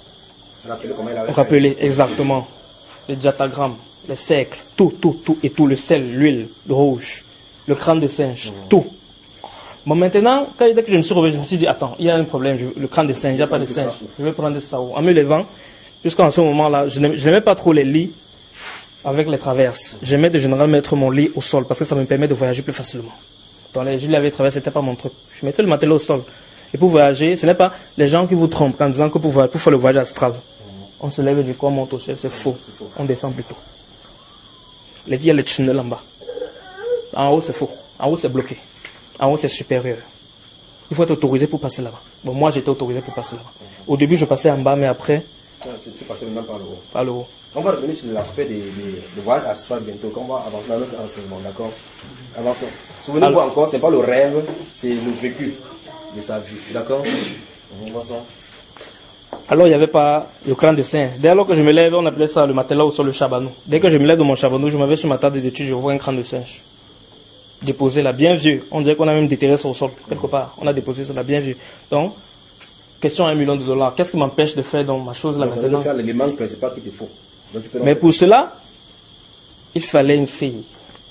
rappelé exactement. Les diatagrammes, les cercles, tout, tout, tout, et tout, le sel, l'huile, le rouge, le crâne de singe, mmh. tout. Bon, maintenant, quand dès que je me suis réveillé, je me suis dit, attends, il y a un problème, je, le crâne de singe, il n'y a pas de singe. Je vais prendre ça. En me levant, jusqu'à ce moment-là, je n'aimais pas trop les lits avec les traverses. J'aimais de généralement mettre mon lit au sol parce que ça me permet de voyager plus facilement. Dans les gilets avec traverses, ce n'était pas mon truc. Je mettais le matelas au sol. Et pour voyager, ce n'est pas les gens qui vous trompent en disant que pour, pour faire le voyage astral, on se lève du corps, on monte au ciel, c'est faux. On descend plutôt. Les il y a le tunnel en bas. En haut, c'est faux. En haut, c'est bloqué. En haut, c'est supérieur. Il faut être autorisé pour passer là-bas. Bon, moi, j'étais autorisé pour passer là-bas. Au début, je passais en bas, mais après... Tu, tu passais maintenant par le haut. Par le haut. On va revenir sur l'aspect des, des, des voyages astral bientôt, qu'on va avancer dans notre enseignement, d'accord? Avançons. Souvenez-vous Alors, encore, ce n'est pas le rêve, c'est le vécu de sa vie, d'accord? Avançons. Alors, il n'y avait pas le crâne de singe. Dès lors que je me lève, on appelait ça le matelas ou sur le chabanou. Dès que je me lève de mon chabanou, je m'avais sur ma table d'études, je vois un crâne de singe. Déposé là, bien vieux. On dirait qu'on a même déterré ça au sol, quelque part. On a déposé ça là, bien vieux. Donc, question à un million de dollars. Qu'est-ce qui m'empêche de faire dans ma chose là donc, maintenant? C'est l'élément principal qu'il te faut. Donc, tu peux Mais pour cela, il fallait une fille.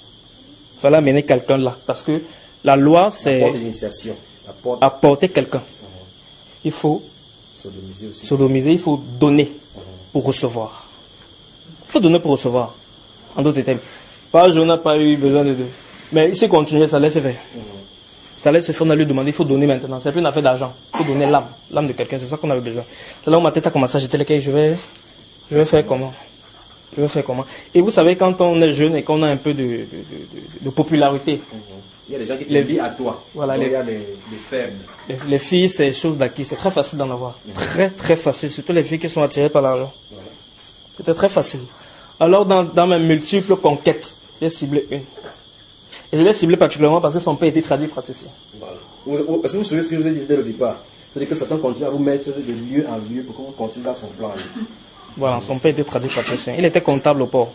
Il fallait amener quelqu'un là. Parce que la loi, c'est la porte d'initiation. La porte... apporter quelqu'un. Uh-huh. Il faut sodomiser aussi. Sodomiser, il faut donner uh-huh. pour recevoir. Il faut donner pour recevoir. En d'autres termes. Pas, je n'ai pas eu besoin de... Mais il s'est continué, ça laisse se faire. Mmh. Ça laisse se faire, on a lui demander, il faut donner maintenant. C'est plus une affaire d'argent. Il faut donner l'âme. L'âme de quelqu'un, c'est ça qu'on avait besoin. C'est là où ma tête a commencé à jeter les cailles. Je vais, je vais faire comment? Je vais faire comment? Et vous savez, quand on est jeune et qu'on a un peu de, de, de, de, de popularité, mmh. il y a des gens qui t'envient à toi. Voilà, donc, les, il y a des, des faibles. Les, les filles, c'est chose d'acquis. C'est très facile d'en avoir. Mmh. Très, très facile. Surtout les filles qui sont attirées par l'argent. Mmh. C'était très facile. Alors, dans, dans mes multiples conquêtes, j'ai ciblé une. Et je l'ai ciblé particulièrement parce que son père était traduit praticien. Voilà. Est-ce que vous vous souvenez ce que je vous ai dit dès le départ? C'est-à-dire que Satan continue à vous mettre de lieu en lieu pour que vous continuez dans son plan. Voilà, son père était traduit praticien. Il était comptable au port.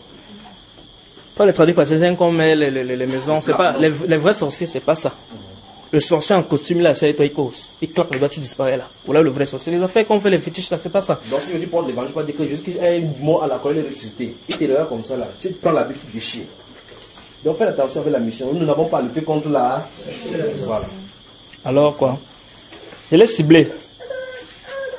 Pas les traduits praticiens comme les, les, les, les maisons. C'est pas, les, les vrais sorciers, c'est pas ça. Mm-hmm. Le sorcier en costume, là, c'est toi, il cause. Il claque le doigt, tu disparais là. Voilà le vrai sorcier. Les affaires qu'on fait, les fétiches, là, c'est pas ça. Donc si je dis porte l'évangile, je peux dire que juste qu'il y a un mot à la colère de ressuscité. Il te regarde comme ça là. Tu prends la bite, tu déchires. Donc faites attention avec la mission. Nous n'avons pas lutté contre la... Voilà. Alors quoi? Je l'ai ciblé.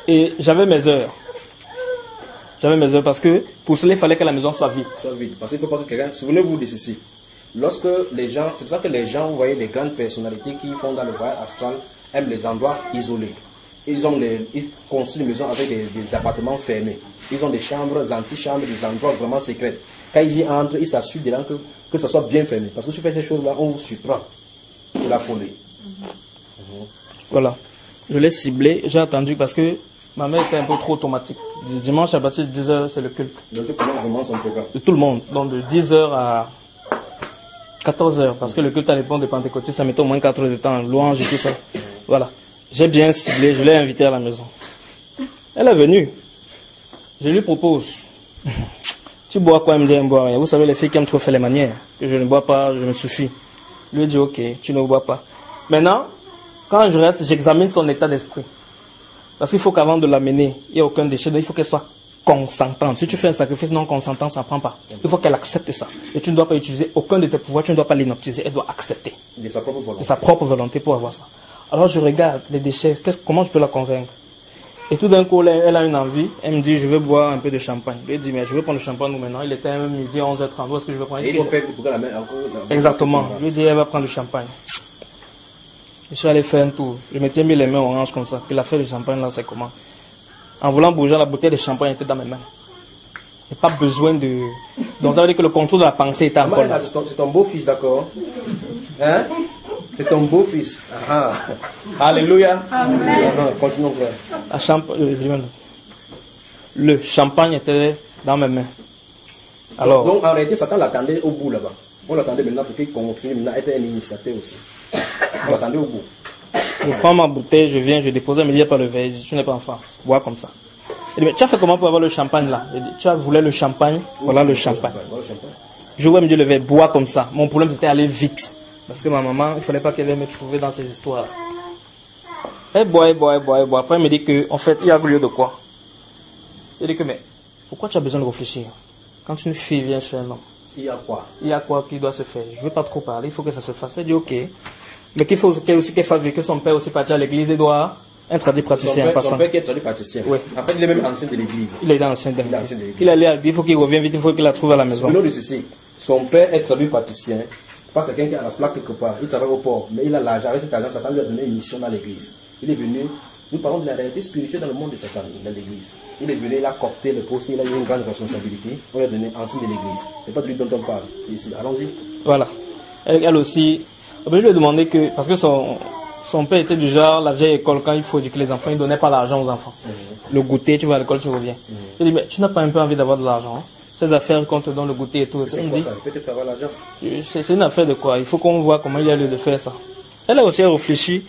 Et j'avais mes heures. J'avais mes heures parce que pour cela, il fallait que la maison soit vide. Soit vide. Parce qu'il ne faut pas que quelqu'un... Souvenez-vous de ceci. Lorsque les gens... C'est pour ça que les gens, vous voyez, les grandes personnalités qui font dans le voyage astral, aiment les endroits isolés. Ils, ont les, ils construisent une maison avec des, des appartements fermés. Ils ont des chambres, des antichambres, des endroits vraiment secrets. Quand ils y entrent, ils s'assurent dedans que, que ça soit bien fermé. Parce que si vous faites ces choses-là, on vous surprend. C'est la folie. Mm-hmm. Voilà. Je l'ai ciblé. J'ai attendu parce que ma mère était un peu trop automatique. Du dimanche à partir de dix heures, c'est le culte. Donc, je commence vraiment son programme. De tout le monde. Donc de dix heures à quatorze heures. Parce que le culte à l'époque de Pentecôte, ça mettait au moins quatre heures de temps. Louange et tout ça. Voilà. J'ai bien ciblé. Je l'ai invitée à la maison. Elle est venue. Je lui propose. Tu bois quoi? Elle me dit, elle ne boit rien. Vous savez, les filles qui aiment trop faire les manières. Que je ne bois pas, je me suffis. Je lui ai dit, ok, tu ne bois pas. Maintenant, quand je reste, j'examine son état d'esprit. Parce qu'il faut qu'avant de l'amener, il n'y ait aucun déchet. Donc il faut qu'elle soit consentante. Si tu fais un sacrifice non consentant, ça ne prend pas. Il faut qu'elle accepte ça. Et tu ne dois pas utiliser aucun de tes pouvoirs, tu ne dois pas l'inoptiser. Elle doit accepter. De sa propre volonté. De sa propre volonté pour avoir ça. Alors je regarde les déchets. Comment je peux la convaincre? Et tout d'un coup, elle a une envie. Elle me dit, je veux boire un peu de champagne. Je lui ai dit, mais je veux prendre le champagne nous maintenant. Il était midi, onze heures trente. Où est-ce que je vais prendre? Et il faut pour la main encore. Exactement. Je lui ai dit, elle va prendre le champagne. Je suis allé faire un tour. Je m'étais mis les mains oranges comme ça. Puis l'affaire du champagne, là, c'est comment? En voulant bouger, la bouteille de champagne était dans mes mains. Il n'y a pas besoin de... Donc ça veut dire que le contrôle de la pensée était encore là. C'est ton, ton beau-fils, d'accord? Hein? C'est ton beau-fils. Ah. Alléluia. Amen. Continuons, frère. La champ... Le champagne était dans mes mains. Alors... Donc, en réalité, Satan l'attendait au bout là-bas. On l'attendait maintenant pour qu'il continue. Maintenant, était un initiateur aussi. On l'attendait au bout. Je prends ma bouteille, je viens, je dépose. Elle me dit, il n'y a pas le verre. Je dis, tu n'es pas en France. Bois comme ça. Elle dit, mais tu as fait comment pour avoir le champagne là? Je dis, tu as voulu le champagne? Voilà le champagne. Je vois, elle me dit, le verre, bois comme ça. Mon problème, c'était aller vite. Parce que ma maman, il ne fallait pas qu'elle vienne me trouver dans ces histoires. Elle boit, elle boit, elle boit, elle boit. Après, elle me dit que, en fait, il y a lieu de quoi? Elle dit que, mais, pourquoi tu as besoin de réfléchir? Quand une fille vient chez un homme, il y a quoi? Il y a quoi qui doit se faire? Je ne veux pas trop parler, il faut que ça se fasse. Elle dit, ok. Mais qu'il faut qu'elle aussi qu'elle fasse, que son père aussi parti à l'église, il doit être traduit praticien. Son père, son père qui est traduit praticien. Oui. En fait, il est même ancien de l'église. Il est ancien de l'église. Il allait à lui, il faut qu'il revienne vite, il faut qu'il la trouve à la maison. Selon de ceci, son père est traduit praticien. Pas quelqu'un qui a la plaque quelque part, il travaille au port, mais il a l'argent. Avec cet argent, Satan lui a donné une mission dans l'église. Il est venu, nous parlons de la réalité spirituelle dans le monde de Satan, dans l'église. Il est venu, il a copté le poste, il a eu une grande responsabilité. On lui a donné ancien de l'église. C'est pas de lui dont on parle, c'est ici. Allons-y. Voilà. Elle, elle aussi, je lui ai demandé que, parce que son, son père était du genre, la vieille école, quand il faut éduquer les enfants, il ne donnait pas l'argent aux enfants. Mm-hmm. Le goûter, tu vas à l'école, tu reviens. Mm-hmm. Je lui ai dit, mais tu n'as pas un peu envie d'avoir de l'argent, hein? Ces affaires qu'on te donne le goûter et tout. C'est quoi ça? Peut-être avoir l'argent. C'est une affaire de quoi? Il faut qu'on voit comment il y a lieu de faire ça. Elle a aussi réfléchi.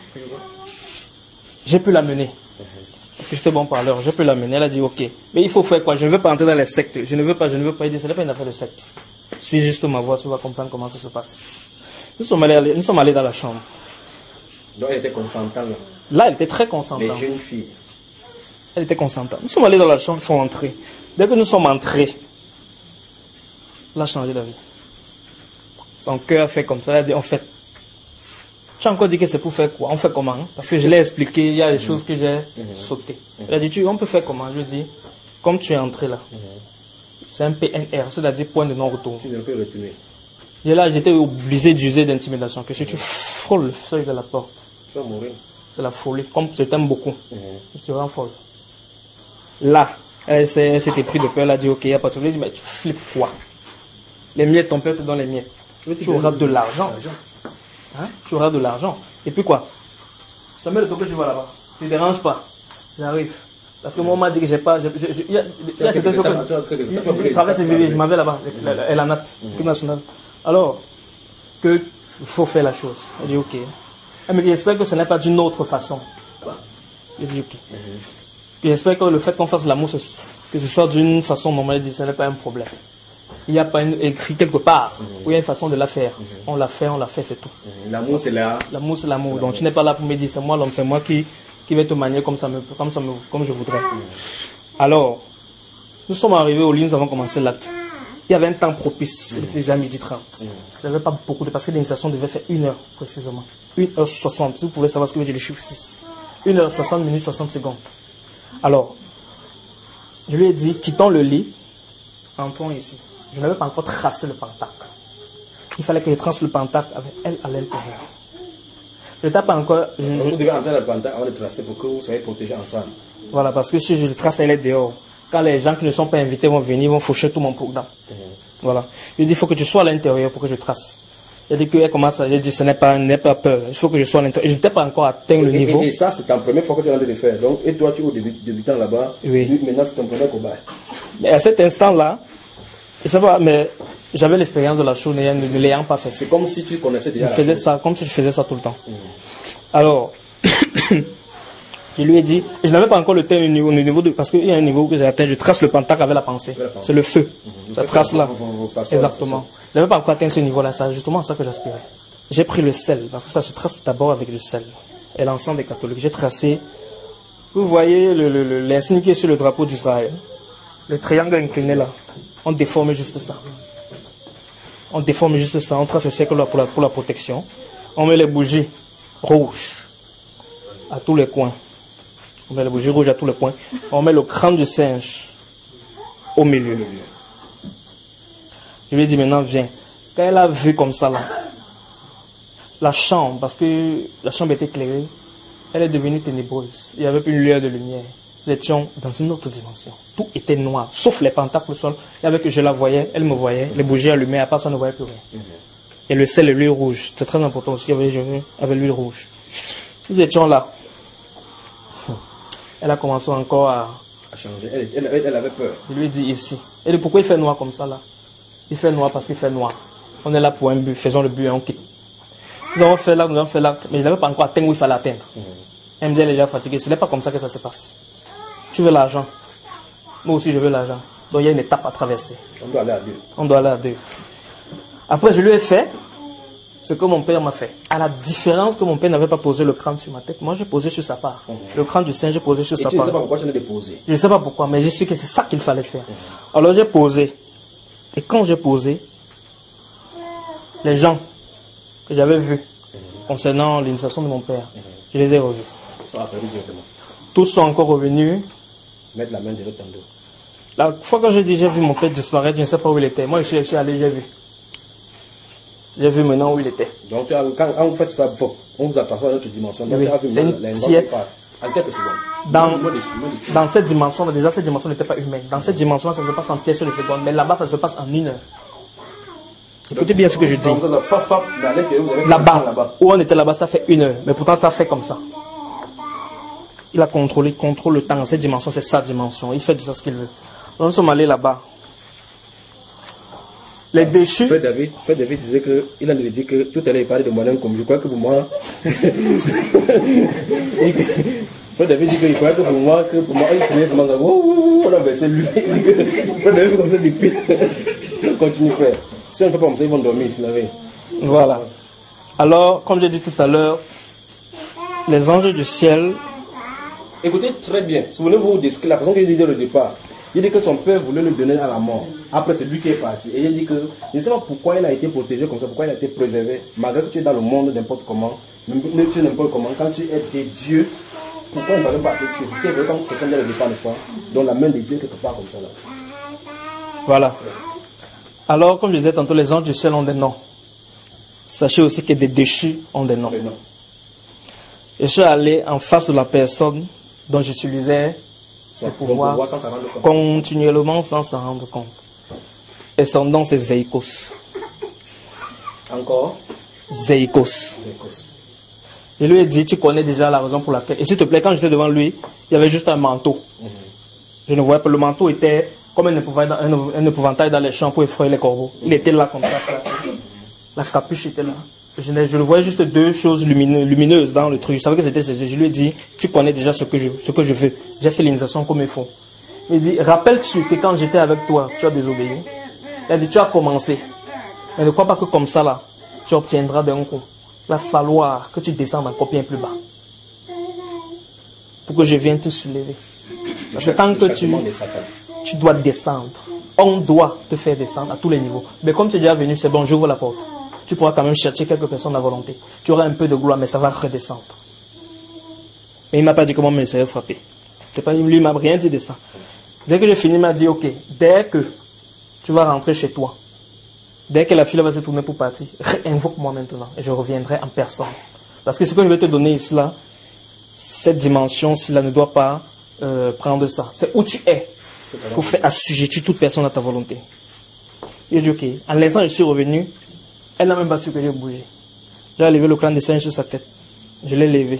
J'ai pu l'amener. Parce que j'étais bon parleur. J'ai pu l'amener. Elle a dit ok. Mais il faut faire quoi? Je ne veux pas entrer dans les sectes. Je ne veux pas, je ne veux pas. Il dit ce n'est pas une affaire de secte. Suis juste ma voix, tu vas comprendre comment ça se passe. Nous sommes allés, nous sommes allés dans la chambre. Donc elle était consentante là. Là, elle était très consentante. Les jeunes filles. Elle était consentante. Nous sommes allés dans la chambre, ils sont entrés. Dès que nous sommes entrés, elle a changé la vie. Son cœur a fait comme ça. Elle a dit, en fait, tu as encore dit que c'est pour faire quoi? On fait comment? Parce que je l'ai expliqué, il y a des choses que j'ai mmh. sautées. Mmh. Elle a dit, tu, on peut faire comment? Je lui ai dit, comme tu es entré là, mmh. c'est un P N R, c'est-à-dire point de non-retour. Tu ne peux retourner. Et là, j'étais obligé d'user d'intimidation. Que si mmh. tu frôles le seuil de la porte, tu vas mourir. C'est la folie. Comme je t'aime beaucoup, mmh. je te rends folle. Là, elle s'était pris de peur, elle a dit, ok, il n'y a pas de problème. Je lui ai dit, mais tu flippes quoi? Les miettes, ton père te donne les miettes. Tu auras de l'argent. Hein? Tu auras de l'argent. Et puis quoi? Ça met le toque que tu vois là-bas. Tu ne déranges pas. J'arrive. Parce que moi, on m'a dit que j'ai pas. Il y a certaines choses que. Je travaille ces bébés, je m'en vais là-bas. Elle en a. L'équipe nationale. Alors, que il faut faire la chose. Elle dit ok. Elle me dit j'espère que ce n'est pas d'une autre façon. Je dis ok. J'espère que le fait qu'on fasse l'amour, que ce soit d'une façon normale, elle dit ce n'est pas un problème. Il n'y a pas une, écrit quelque part mmh. où il y a une façon de la faire. Mmh. On l'a fait, on l'a fait, c'est tout. Mmh. L'amour, c'est là. L'amour, c'est l'amour. Donc, tu n'es pas là pour me dire, c'est moi l'homme, c'est moi qui, qui vais te manier comme, ça me, comme, ça me, comme je voudrais. Mmh. Alors, nous sommes arrivés au lit, nous avons commencé l'acte. Il y avait un temps propice, il était déjà midi trente. Mmh. Je n'avais pas beaucoup de... Parce que l'initiation devait faire une heure, précisément. une heure soixante. Si vous pouvez savoir ce que veut dire le chiffre six. une heure soixante minutes, soixante secondes. Alors, je lui ai dit, quittons le lit, entrons ici. Je n'avais pas encore tracé le pentacle. Il fallait que je trace le pentacle avec elle à l'intérieur. Je ne tape pas encore. Je, je... Vous devez entrer dans le pentacle avant de tracer pour que vous soyez protégés ensemble. Voilà, parce que si je le trace, elle est dehors. Quand les gens qui ne sont pas invités vont venir, ils vont faucher tout mon programme. Mmh. Voilà. Je lui dis, il faut que tu sois à l'intérieur pour que je trace. Elle dit qu'elle commence à dire, ce n'est pas, n'aie pas peur. Il faut que je sois à l'intérieur. Je n'étais pas encore atteint le et, niveau. Et, et ça, c'est ta première fois que tu es en train de le faire. Donc, et toi, tu es au début, débutant là-bas. Oui. Lui, maintenant, c'est ton premier combat. Mais à cet instant-là, je sais pas, mais j'avais l'expérience de la chose ne l'ayant pas fait. C'est comme si tu connaissais déjà. Je faisais ça, comme si je faisais ça tout le temps. Mmh. Alors, je lui ai dit, et je n'avais pas encore le temps au niveau, au niveau de, parce qu'il y a un niveau que j'ai atteint, je trace le pentacle avec la pensée. pensée. C'est le feu. Mmh. Ça trace là. Exactement. Je n'avais pas encore atteint ce niveau-là, c'est justement à ça que j'aspirais. J'ai pris le sel, parce que ça se trace d'abord avec le sel. Et l'encens des catholiques. J'ai tracé, vous voyez l'insigne qui est sur le drapeau d'Israël. Le triangle incliné là. On déforme juste ça. On déforme juste ça. On trace le cercle là pour la, pour la protection. On met les bougies rouges à tous les coins. On met les bougies rouges à tous les coins. On met le crâne du singe au milieu. Je lui ai dit maintenant viens. Quand elle a vu comme ça là, la chambre, parce que la chambre était éclairée, elle est devenue ténébreuse. Il n'y avait plus une lueur de lumière. Nous étions dans une autre dimension. Tout était noir, sauf les pentacles au sol. Et avec je la voyais, elle me voyait, les bougies allumées, à part ça, ne voyait plus rien. Mm-hmm. Et le sel et l'huile rouge, c'est très important aussi, avec, avec l'huile rouge. Nous étions là. Elle a commencé encore à, à changer. Elle, elle, elle avait peur. Je lui ai dit ici. Elle dit pourquoi il fait noir comme ça là? Il fait noir parce qu'il fait noir. On est là pour un but, faisons le but et on quitte. Nous avons fait l'acte, nous avons fait l'acte, mais je n'avais pas encore atteint où il fallait atteindre. Mm-hmm. Elle me dit elle est déjà fatiguée. Ce n'est pas comme ça que ça se passe. Tu veux l'argent. Moi aussi, je veux l'argent. Donc, il y a une étape à traverser. On doit aller à deux. On doit aller à deux. Après, je lui ai fait ce que mon père m'a fait. À la différence que mon père n'avait pas posé le crâne sur ma tête, moi, j'ai posé sur sa part. Mm-hmm. Le crâne du singe, j'ai posé sur Et sa tu part. Tu ne sais pas pourquoi tu en as déposé. Je ne sais pas pourquoi, mais je sais que c'est ça qu'il fallait faire. Mm-hmm. Alors, j'ai posé. Et quand j'ai posé, les gens que j'avais vus mm-hmm. concernant l'initiation de mon père, mm-hmm. je les ai revus. Ils sont apparus directement. Tous sont encore revenus. Mettre la main derrière ton dos. La fois que j'ai dit, j'ai vu mon père disparaître, je ne sais pas où il était. Moi, je suis, je suis allé, j'ai vu. J'ai vu maintenant où il était. Donc, tu as, quand, quand vous faites ça, on vous attend à notre dimension. Donc, oui, tu as vu c'est une tiède. En quelques secondes. Dans, dans cette dimension, déjà, cette dimension n'était pas humaine. Dans cette dimension, ça se passe en tiers de seconde. Mais là-bas, ça se passe en une heure. Écoutez bien ce que je dis. Là-bas, là où on était là-bas, ça fait une heure. Mais pourtant, ça fait comme ça. Il a contrôlé, contrôle le temps. Cette dimension, c'est sa dimension. Il fait de ça ce qu'il veut. Donc, nous sommes allés là-bas. Les déchus. Frère David, Frère David disait que, il a dit que tout à l'heure il parlait de moi-même comme je crois que pour moi. Frère David dit qu'il croit que pour moi, que pour moi, il criait seulement comme oh, on a versé lui. Frère David comme ça depuis. Continue, frère. Si on ne fait pas comme ça, ils vont dormir ici, là. Voilà. Alors, comme j'ai dit tout à l'heure, les anges du ciel. Écoutez très bien, souvenez-vous de ce que la façon qu'il disait au départ. Il dit que son père voulait le donner à la mort. Après, c'est lui qui est parti. Et il dit que, je ne sais pas pourquoi il a été protégé comme ça, pourquoi il a été préservé, malgré que tu es dans le monde n'importe comment, tu es n'importe comment, quand tu es des dieux, pourquoi il ne fallait pas te tuer? C'est ce qu'il veut comme question de le départ, n'est-ce pas? Donc la main de Dieu quelque part comme ça là. Voilà. Alors, comme je disais tantôt, les anges du ciel ont des noms. Sachez aussi que des déchus ont des noms. Et je suis allé en face de la personne dont j'utilisais ses pouvoirs continuellement sans s'en rendre compte. Et son nom, c'est Zeikos. Encore Zeikos. Je lui ai dit, tu connais déjà la raison pour laquelle. Et s'il te plaît, quand j'étais devant lui, il y avait juste un manteau. Mm-hmm. Je ne voyais pas. Le manteau était comme un épouvantail, un, un épouvantail dans les champs pour effrayer les corbeaux. Il était là comme ça. La capuche était là. Je, je le voyais juste deux choses lumineuses, lumineuses dans le truc. Je savais que c'était ses yeux. Je lui ai dit, tu connais déjà ce que je, ce que je veux. J'ai fait l'initiation comme il faut. Il dit, rappelles-tu que quand j'étais avec toi, tu as désobéi? Il a dit, tu as commencé. Mais ne crois pas que comme ça, là, tu obtiendras d'un coup. Il va falloir que tu descendes encore bien plus bas. Pour que je vienne te soulever. Parce que tant que tu, tu dois descendre, on doit te faire descendre à tous les niveaux. Mais comme tu es déjà venu, c'est bon, j'ouvre la porte. Tu pourras quand même chercher quelques personnes à volonté. Tu auras un peu de gloire, mais ça va redescendre. Mais il ne m'a pas dit comment me serait frappé. C'est pas, lui, il m'a rien dit de ça. Dès que j'ai fini, il m'a dit, ok, dès que tu vas rentrer chez toi, dès que la fille va se tourner pour partir, invoque-moi maintenant et je reviendrai en personne. Parce que ce que je vais te donner ici, là, cette dimension-ci, là, ne doit pas euh, prendre ça. C'est où tu es pour faire assujettir toute personne à ta volonté. J'ai dit, ok. En l'instant, je suis revenu, elle n'a même pas su que j'ai bougé. J'ai levé le clan de singe sur sa tête. Je l'ai levé.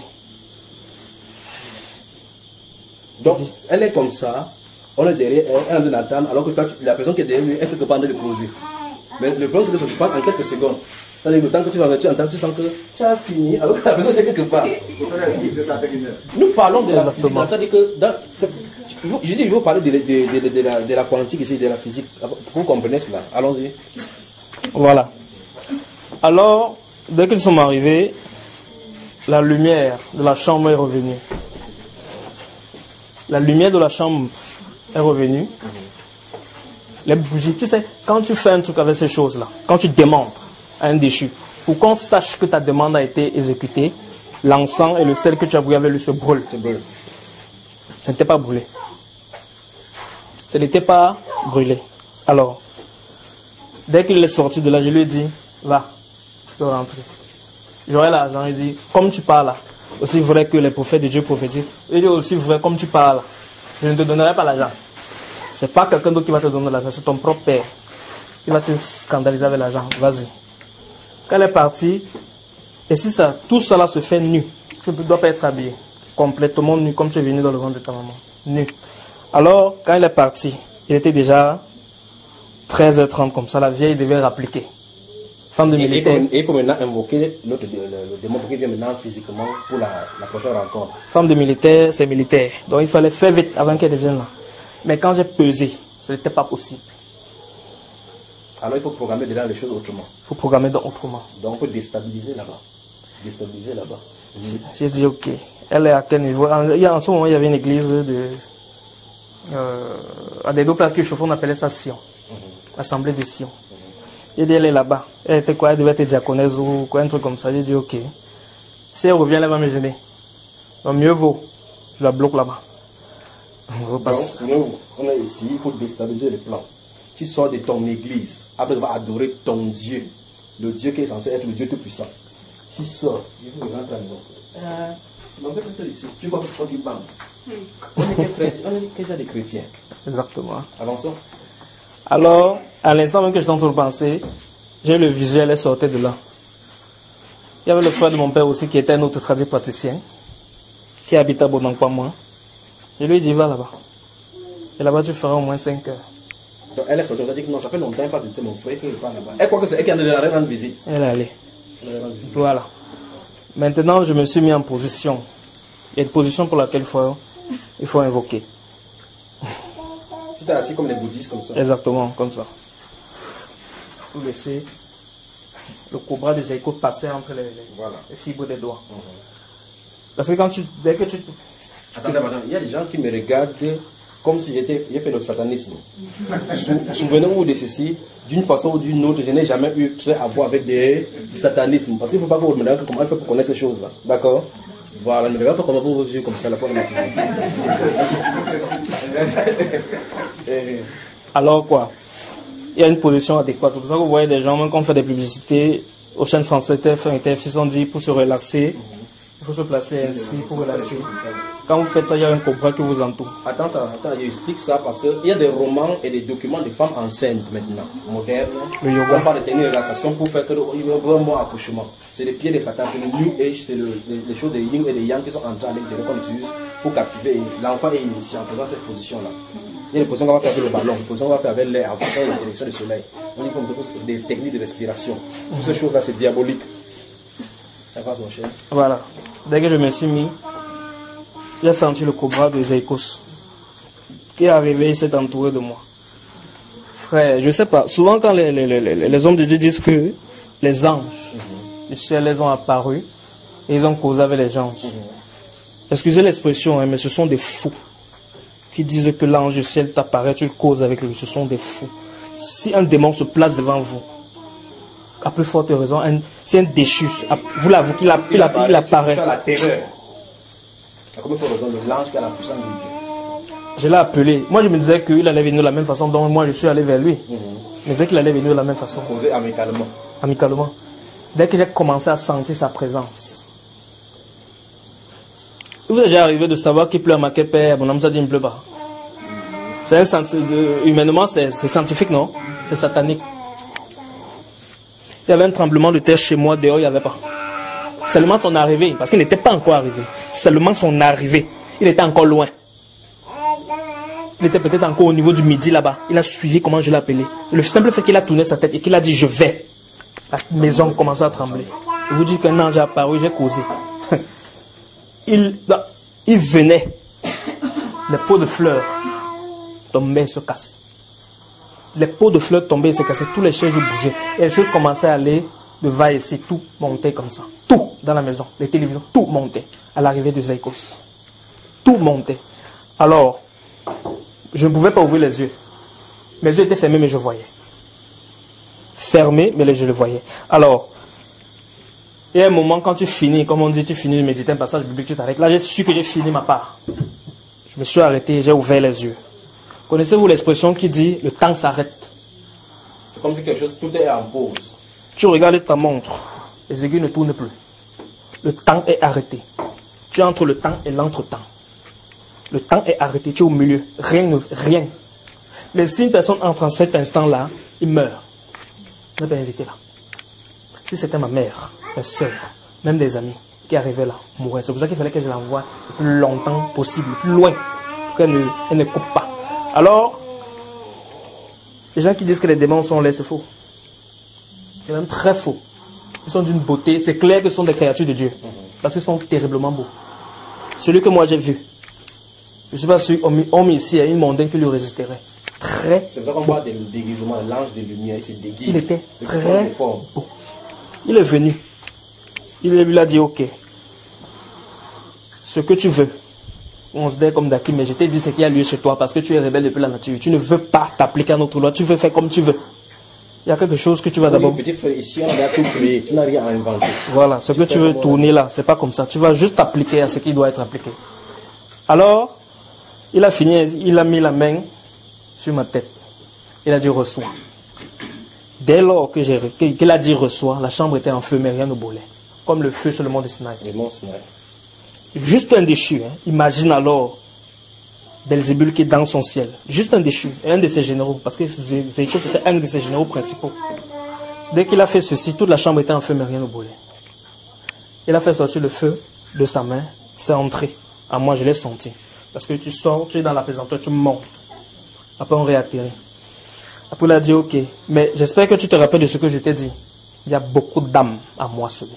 Donc, elle est comme ça, on est derrière elle, elle est en train d'attendre, alors que toi, tu, la personne qui est derrière lui est quelque part en train de causer. Mais le problème, c'est que ça se passe en quelques secondes. C'est-à-dire, le temps que tu vas tu entends, tu sens que tu as fini, alors que la personne est quelque part. Nous parlons de la physique, c'est-à-dire que, dans, je dis, il faut parler de, de, de, de, de, la, de la quantique ici, de la physique, pour que vous compreniez cela. Allons-y. Voilà. Alors, dès qu'ils sont arrivés, la lumière de la chambre est revenue. La lumière de la chambre est revenue. Les bougies, tu sais, quand tu fais un truc avec ces choses-là, quand tu demandes à un déchu, pour qu'on sache que ta demande a été exécutée, l'encens et le sel que tu as brûlé avec lui se brûlent. Ça n'était pas brûlé. Ce n'était pas brûlé. Alors, dès qu'il est sorti de là, je lui ai dit, va, tu peux rentrer. J'aurai l'argent, il dit, comme tu parles là, aussi vrai que les prophètes de Dieu prophétisent, il dit aussi vrai comme tu parles là, je ne te donnerai pas l'argent. C'est pas quelqu'un d'autre qui va te donner l'argent, c'est ton propre père qui va te scandaliser avec l'argent. Vas-y. Quand elle est partie, et si ça, tout cela se fait nu, tu ne dois pas être habillé, complètement nu, comme tu es venu dans le ventre de ta maman. Nu. Alors, quand elle est partie, il était déjà treize heures trente comme ça, la vieille devait rappliquer. Femme de militaire. Et il faut maintenant invoquer l'autre, le, le démon pour qu'il vienne maintenant physiquement pour la, la prochaine rencontre. Femme de militaire, c'est militaire. Donc il fallait faire vite avant qu'elle devienne là. Mais quand j'ai pesé, ce n'était pas possible. Alors il faut programmer déjà les choses autrement. Il faut programmer autrement. Donc on peut déstabiliser là-bas. Déstabiliser là-bas. Mmh. J'ai dit ok. Elle est à quel niveau? En, il y a, en ce moment, il y avait une église de, euh, à des deux places que chauffe, on appelait ça Sion. Mmh. L'assemblée de Sion. J'ai dit, elle est là-bas. Elle était quoi? Elle devait être diaconesse ou quoi, un truc comme ça. J'ai dit, ok. Si elle revient, elle va me gêner. Donc, mieux vaut. Je la bloque là-bas. On repasse. Donc, sinon, on est ici, il faut déstabiliser le plan. Tu sors de ton église. Après, tu vas adorer ton Dieu. Le Dieu qui est censé être le Dieu tout-puissant. Tu sors. Il faut rentrer à la maison. Euh, mon père, toi ici. Tu vois ce que tu penses. On est quel genre de chrétiens? Exactement. Avançons. Alors, à l'instant même que j'étais en train de penser, j'ai eu le visuel, elle sortait de là. Il y avait le frère de mon père aussi qui était un autre tradipraticien, qui habitait à Bonankwa. Je lui ai dit, va là-bas. Et là-bas, tu feras au moins cinq heures. Donc elle est sortie, elle a dit que non, ça fait longtemps qu'elle n'a pas visité mon frère, qu'elle n'est pas là-bas. Elle croit que c'est elle qui en a rendre visite. Elle est allée. Voilà. Maintenant, je me suis mis en position. Il y a une position pour laquelle il faut, il faut invoquer. Tu t'es assis comme les bouddhistes, comme ça. Exactement, comme ça. Vous laissez le cobra des échos passer entre les, les, voilà. les fibres des doigts. Mm-hmm. Parce que quand tu... Dès que tu... Attendez, madame, il y a des gens qui me regardent comme si j'étais, j'ai fait le satanisme. Souvenez-vous de ceci, d'une façon ou d'une autre, je n'ai jamais eu très à voir avec des, du satanisme. Parce qu'il ne faut pas que vous me regardiez comment elle fait pour connaître ces choses-là. D'accord? Voilà, ne me regardez pas comment vous vos yeux comme ça, la pointe Alors quoi? Il y a une position adéquate. C'est pour ça que vous voyez des gens, même quand on fait des publicités, aux chaînes françaises, T F un et T F six, on dit pour se relaxer, il faut se placer ainsi pour relaxer. Quand vous faites ça, il y a un cobra qui vous entoure. Attends, ça, attends, j'explique ça parce qu'il y a des romans et des documents de femmes enceintes maintenant, modernes. Le yoga. On parle de tenir une relaxation pour faire que le, un bon accouchement. C'est les pieds de Satan, c'est le New Age, c'est le, les, les choses des yin et des yang qui sont entrées à l'intérieur qu'on utilise pour captiver. L'enfant est initié en faisant cette position-là. Il y a des positions qu'on va faire avec le ballon, des positions qu'on va faire avec l'air, en faisant les élections du soleil. On dit qu'il faut des techniques de respiration. Toutes ces choses-là, c'est diabolique. Ça passe, mon cher. Voilà. Dès que je me suis mis, j'ai senti le cobra de Zeikos qui est arrivé, il s'est entouré de moi. Frère, je sais pas, souvent quand les, les, les, les hommes de Dieu disent que les anges mm-hmm. du ciel les ont apparus et ils ont causé avec les anges. Mm-hmm. Excusez l'expression, hein, mais ce sont des fous qui disent que l'ange du ciel t'apparaît, tu le causes avec lui. Ce sont des fous. Si un démon se place devant vous, à plus forte raison, un, c'est un déchu. Vous l'avez, il, il, il, il apparaît. Tu as la terreur. À combien de raison, l'ange qui a la puissance des yeux. Je l'ai appelé. Moi, je me disais qu'il allait venir de la même façon dont moi, je suis allé vers lui. Mhm. Je me disais qu'il allait venir de la même façon. Posé amicalement. Amicalement. Dès que j'ai commencé à sentir sa présence. Il vous est déjà arrivé de savoir qu'il pleut à Makepe, mon âme ça dit il ne pleut pas. C'est un senti- de- humainement, c'est c'est scientifique, non? C'est satanique. Il y avait un tremblement de terre chez moi, dehors, il n'y avait pas. Seulement son arrivée, parce qu'il n'était pas encore arrivé. Seulement son arrivée. Il était encore loin. Il était peut-être encore au niveau du midi là-bas. Il a suivi comment je l'ai appelé. Le simple fait qu'il a tourné sa tête et qu'il a dit je vais. La maison commençait à trembler. Je vous dis qu'un ange a apparu, j'ai causé. il, là, il venait. Les pots de fleurs tombaient et se cassaient. Les pots de fleurs tombaient et se cassaient. Tous les chaises bougeaient. Et les choses commençaient à aller de va ici. Tout montait comme ça. Tout dans la maison. Les télévisions, tout montait. À l'arrivée de Zaïkos. Tout montait. Alors, je ne pouvais pas ouvrir les yeux. Mes yeux étaient fermés, mais je voyais. Fermés, mais je le voyais. Alors, il y a un moment quand tu finis, comme on dit, tu finis de méditer un passage biblique, tu t'arrêtes. Là, j'ai su que j'ai fini ma part. Je me suis arrêté et j'ai ouvert les yeux. Connaissez-vous l'expression qui dit « le temps s'arrête » C'est comme si quelque chose, tout est en pause. Tu regardes ta montre, les aiguilles ne tournent plus. Le temps est arrêté. Tu es entre le temps et l'entretemps. Le temps est arrêté, tu es au milieu. Rien ne... Rien. Mais si une personne entre en cet instant-là, il meurt. Je n'ai pas invité là. Si c'était ma mère, ma soeur, même des amis qui arrivaient là, mouraient. C'est pour ça qu'il fallait que je l'envoie le plus longtemps possible, le plus loin, pour qu'elle ne, elle ne coupe pas. Alors, les gens qui disent que les démons sont laids, c'est faux. C'est même très faux. Ils sont d'une beauté. C'est clair que ce sont des créatures de Dieu. Parce qu'ils sont terriblement beaux. Celui que moi j'ai vu, je ne sais pas si homme ici a une montagne qui lui résisterait. Très C'est pour ça qu'on parle des déguisements. L'ange de lumière, il se déguise. Il était Le très forme, le forme. beau. Il est venu. Il lui a dit, ok, ce que tu veux. On se dit comme Daki, mais je t'ai dit ce qui a lieu chez toi parce que tu es rebelle depuis la nature. Tu ne veux pas t'appliquer à notre loi. Tu veux faire comme tu veux. Il y a quelque chose que tu vas d'abord... Petit frère, ici on a tout créé. Tu n'as rien à inventer. Voilà, ce que tu veux tourner là, c'est pas comme ça. Tu vas juste t'appliquer à ce qui doit être appliqué. Alors, il a fini, il a mis la main sur ma tête. Il a dit reçois. Dès lors que j'ai, qu'il a dit reçois, la chambre était en feu, mais rien ne brûlait. Comme le feu sur le mont de Sinaï. Le mont Sinaï. Juste un déchu. Hein. Imagine alors Belzébul qui est dans son ciel. Juste un déchu. Et un de ses généraux. Parce que Zéiko c'était un de ses généraux principaux. Dès qu'il a fait ceci, toute la chambre était en feu, mais rien ne brûlait. Il a fait sortir le feu de sa main. C'est entré. À moi, je l'ai senti. Parce que tu sors, tu es dans la pesanteur, tu montes. Après, on réatterrit. Après, il a dit, ok, mais j'espère que tu te rappelles de ce que je t'ai dit. Il y a beaucoup d'âmes à moissonner.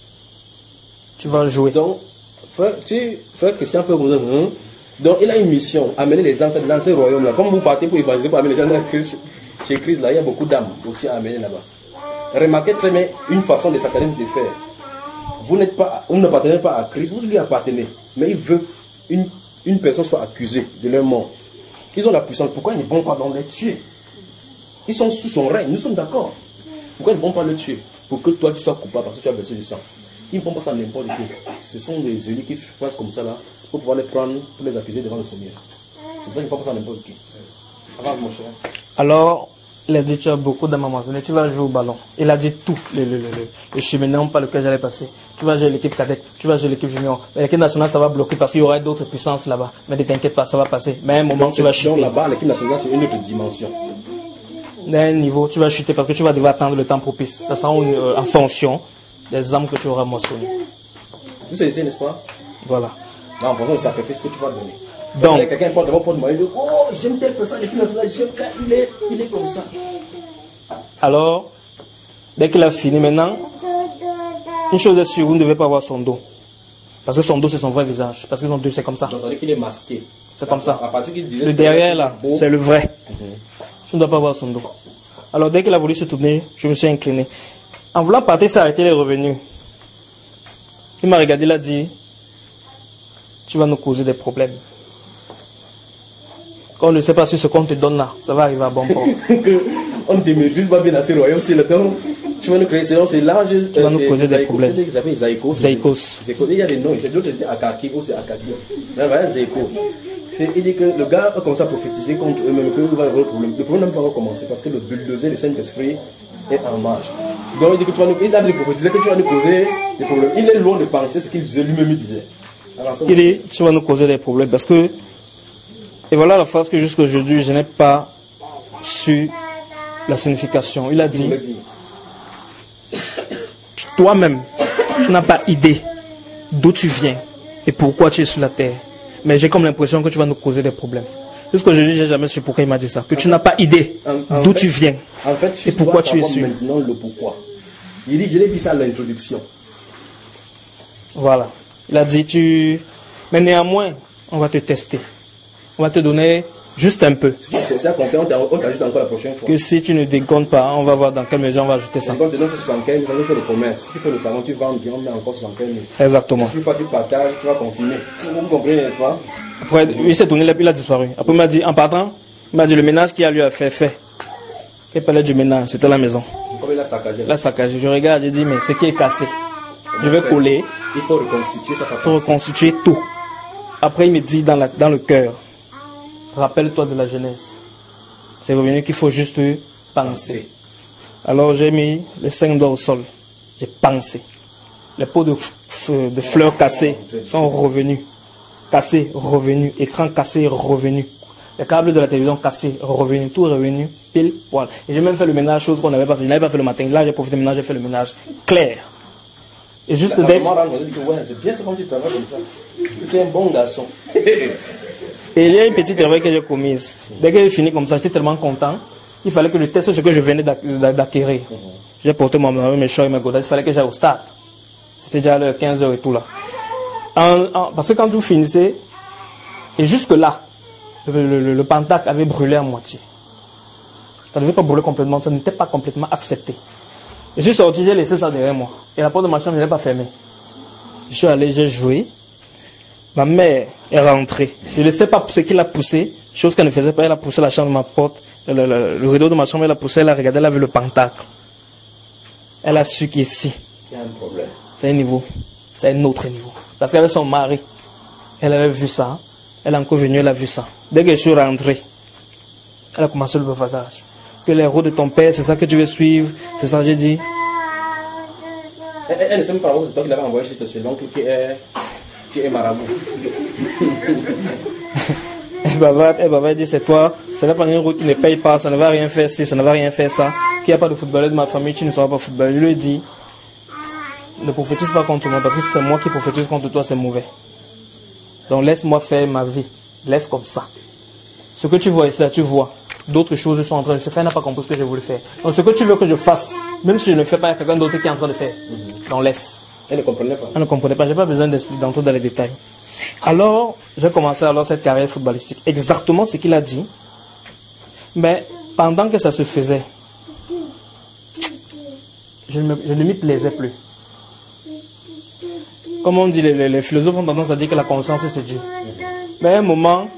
Tu vas jouer. Donc, frère, tu, frère Christian peut vous dire, hein? Donc, il a une mission, amener les gens dans ce royaume-là. Comme vous partez pour évangéliser, pour amener les gens dans chez, chez Christ, là, il y a beaucoup d'âmes aussi à amener là-bas. Remarquez très bien une façon de Satan de faire. Vous n'êtes pas, vous n'appartenez pas à Christ, vous lui appartenez. Mais il veut une, une personne soit accusée de leur mort. Ils ont la puissance. Pourquoi ils ne vont pas dans les tuer? Ils sont sous son règne, nous sommes d'accord. Pourquoi ils ne vont pas le tuer? Pour que toi tu sois coupable parce que tu as versé du sang. Ils ne font pas ça n'importe qui. Ce sont des élus qui fassent comme ça là pour pouvoir les prendre, pour les accuser devant le Seigneur. C'est pour ça qu'ils ne font pas ça n'importe qui. Avance mon cher. Alors, il a dit tu as beaucoup d'âmes à moissonner, tu vas jouer au ballon. Il a dit tout, le, le, le, le, le cheminement par lequel j'allais passer. Tu vas jouer l'équipe cadette, tu vas jouer l'équipe junior. L'équipe nationale ça va bloquer parce qu'il y aura d'autres puissances là-bas. Mais ne t'inquiète pas, ça va passer. Mais à un moment tu vas chuter. Là-bas, l'équipe nationale c'est une autre dimension. D'un niveau, tu vas chuter parce que tu vas devoir attendre le temps propice. Ça sera en, en fonction des âmes que tu auras moissonnées. Vous savez, n'est-ce pas? Voilà. Non, en fonction du sacrifice que tu vas donner. Donc, Donc quelqu'un porte devant pour demander, oh, j'aime telle personne, l'équipe nationale, j'aime car il est, il est comme ça. Alors, dès qu'il a fini maintenant, une chose est sûre, vous ne devez pas voir son dos. Parce que son dos, c'est son vrai visage. Parce que son dos, c'est comme ça. Donc ça veut dire qu'il est masqué. C'est comme ça. À partir qu'il disait Le derrière, là, c'est le vrai. Mm-hmm. Tu ne dois pas voir son dos. Alors, dès qu'il a voulu se tourner, je me suis incliné. En voulant partir, s'arrêter, il est revenu. Il m'a regardé, il a dit, tu vas nous causer des problèmes. Quand on ne sait pas si ce qu'on te donne là, ça va arriver à bon port. On ne te maîtrise pas bien dans ce royaume, c'est le temps. Tu vas nous créer, c'est large. Tu vas nous causer des problèmes. Ils s'appellent Zaïkos. Zaïkos. Il y a des noms, c'est d'autres, c'est Akaki ou c'est Akaki. Là, voilà, Zaïko. C'est, il dit que le gars a commencé à prophétiser contre eux-mêmes, qu'il va y avoir le problème. Le problème n'a pas recommencer parce que le bulldozer, le Saint-Esprit, est en marche. Donc il dit que tu vas nous, il a dit prophétiser que tu vas nous causer des problèmes. Il est loin de penser ce qu'il disait, lui-même il disait. Alors, il dit, tu vas nous causer des problèmes parce que, et voilà la phrase que jusqu'à aujourd'hui, je n'ai pas su la signification. Il a dit, toi-même, tu n'as pas idée d'où tu viens et pourquoi tu es sur la terre. Mais j'ai comme l'impression que tu vas nous causer des problèmes. Jusqu'à aujourd'hui, je n'ai jamais su pourquoi il m'a dit ça. Que tu n'as pas idée d'où tu viens en fait, tu et pourquoi tu es sûr. Maintenant le pourquoi. Il dit, je l'ai dit ça à l'introduction. Voilà. Il a dit, tu... Mais néanmoins, on va te tester. On va te donner juste un peu. C'est à compter, on t'ajoute encore la prochaine fois. Que si tu ne dégonnes pas, on va voir dans quelle mesure on va ajouter ça. Quand tu donnes soixante-quinze mille, tu fais le commerce. Si tu fais le salon, tu vends bien, on met encore soixante-quinze mille. Exactement. Plus fois tu partages, tu vas confirmer. Vous comprenez, n'est-ce pas? Après, il s'est tourné, il a disparu. Après, il m'a dit, en partant, il m'a dit, le ménage qu'il a lui a fait, fait. Il parlait du ménage, c'était la maison. Comme il a saccagé. Il a saccagé. Je regarde, j'ai dit, mais ce qui est cassé, je vais coller. Il faut reconstituer ça. Il faut reconstituer tout. Après, il me dit dans, la, dans le cœur, rappelle-toi de la jeunesse. C'est revenu qu'il faut juste penser. Alors, j'ai mis les cinq doigts au sol. J'ai pensé. Les pots de, de fleurs cassées sont revenus. Cassés, revenus. Écran cassé, revenu. Les câbles de la télévision cassés, revenus. Tout revenu, pile, poil. Et j'ai même fait le ménage, chose qu'on n'avait pas fait. Je n'avais pas fait le matin. Là, j'ai profité du ménage, j'ai fait le ménage clair. Et juste dès... Ouais, c'est bien, c'est comme tu travailles comme ça. Tu es un bon garçon. Et il y a une petite erreur que j'ai commise. Dès que j'ai fini comme ça, j'étais tellement content. Il fallait que je teste ce que je venais d'acquérir. J'ai porté mon mari, mes choix et mes godasses. Il fallait que j'aille au stade. C'était déjà l'heure quinze heures et tout là. En, en, parce que quand vous finissez, et jusque là, le, le, le, le pentacle avait brûlé à moitié. Ça ne devait pas brûler complètement, ça n'était pas complètement accepté. Je suis sorti, j'ai laissé ça derrière moi. Et la porte de ma chambre, je ne l'ai pas fermée. Je suis allé, j'ai joué. Ma mère est rentrée. Je ne sais pas ce qu'il a poussé, chose qu'elle ne faisait pas. Elle a poussé la chambre de ma porte, le, le, le rideau de ma chambre, elle a poussé, elle a regardé, elle a vu le pentacle. Elle a su qu'ici, il y a un problème. C'est un niveau, c'est un autre niveau. Parce qu'avec son mari, elle avait vu ça. Elle est encore venue, elle a vu ça. Dès que je suis rentré, elle a commencé le bavardage. Que les roues de ton père, c'est ça que tu veux suivre, c'est ça que j'ai dit. Elle, elle ne sait même pas c'est toi qui l'avais envoyé chez l'oncle qui est, qui est marabout. Elle bavarde, elle bavarde, dit c'est toi, ça n'est pas une route qui ne paye pas, ça ne va rien faire ci, ça ne va rien faire ça. Qu'il n'y a pas de footballeur de ma famille, tu ne seras pas footballeur. Je lui ai dit, ne prophétise pas contre moi, parce que si c'est moi qui prophétise contre toi, c'est mauvais. Donc laisse-moi faire ma vie, laisse comme ça. Ce que tu vois ici, là, tu vois. D'autres choses sont en train de se faire, elle n'a pas compris ce que j'ai voulu faire. Donc ce que tu veux que je fasse, même si je ne le fais pas, il y a quelqu'un d'autre qui est en train de faire. Mm-hmm. Donc laisse. Elle ne comprenait pas. Elle ne comprenait pas, je n'ai pas besoin d'expliquer d'entrer dans les détails. Alors, j'ai commencé alors cette carrière footballistique. Exactement ce qu'il a dit. Mais pendant que ça se faisait, je ne, me, je ne m'y plaisais plus. Comme on dit, les, les, les philosophes ont tendance à dire que la conscience c'est Dieu. Mais à un moment,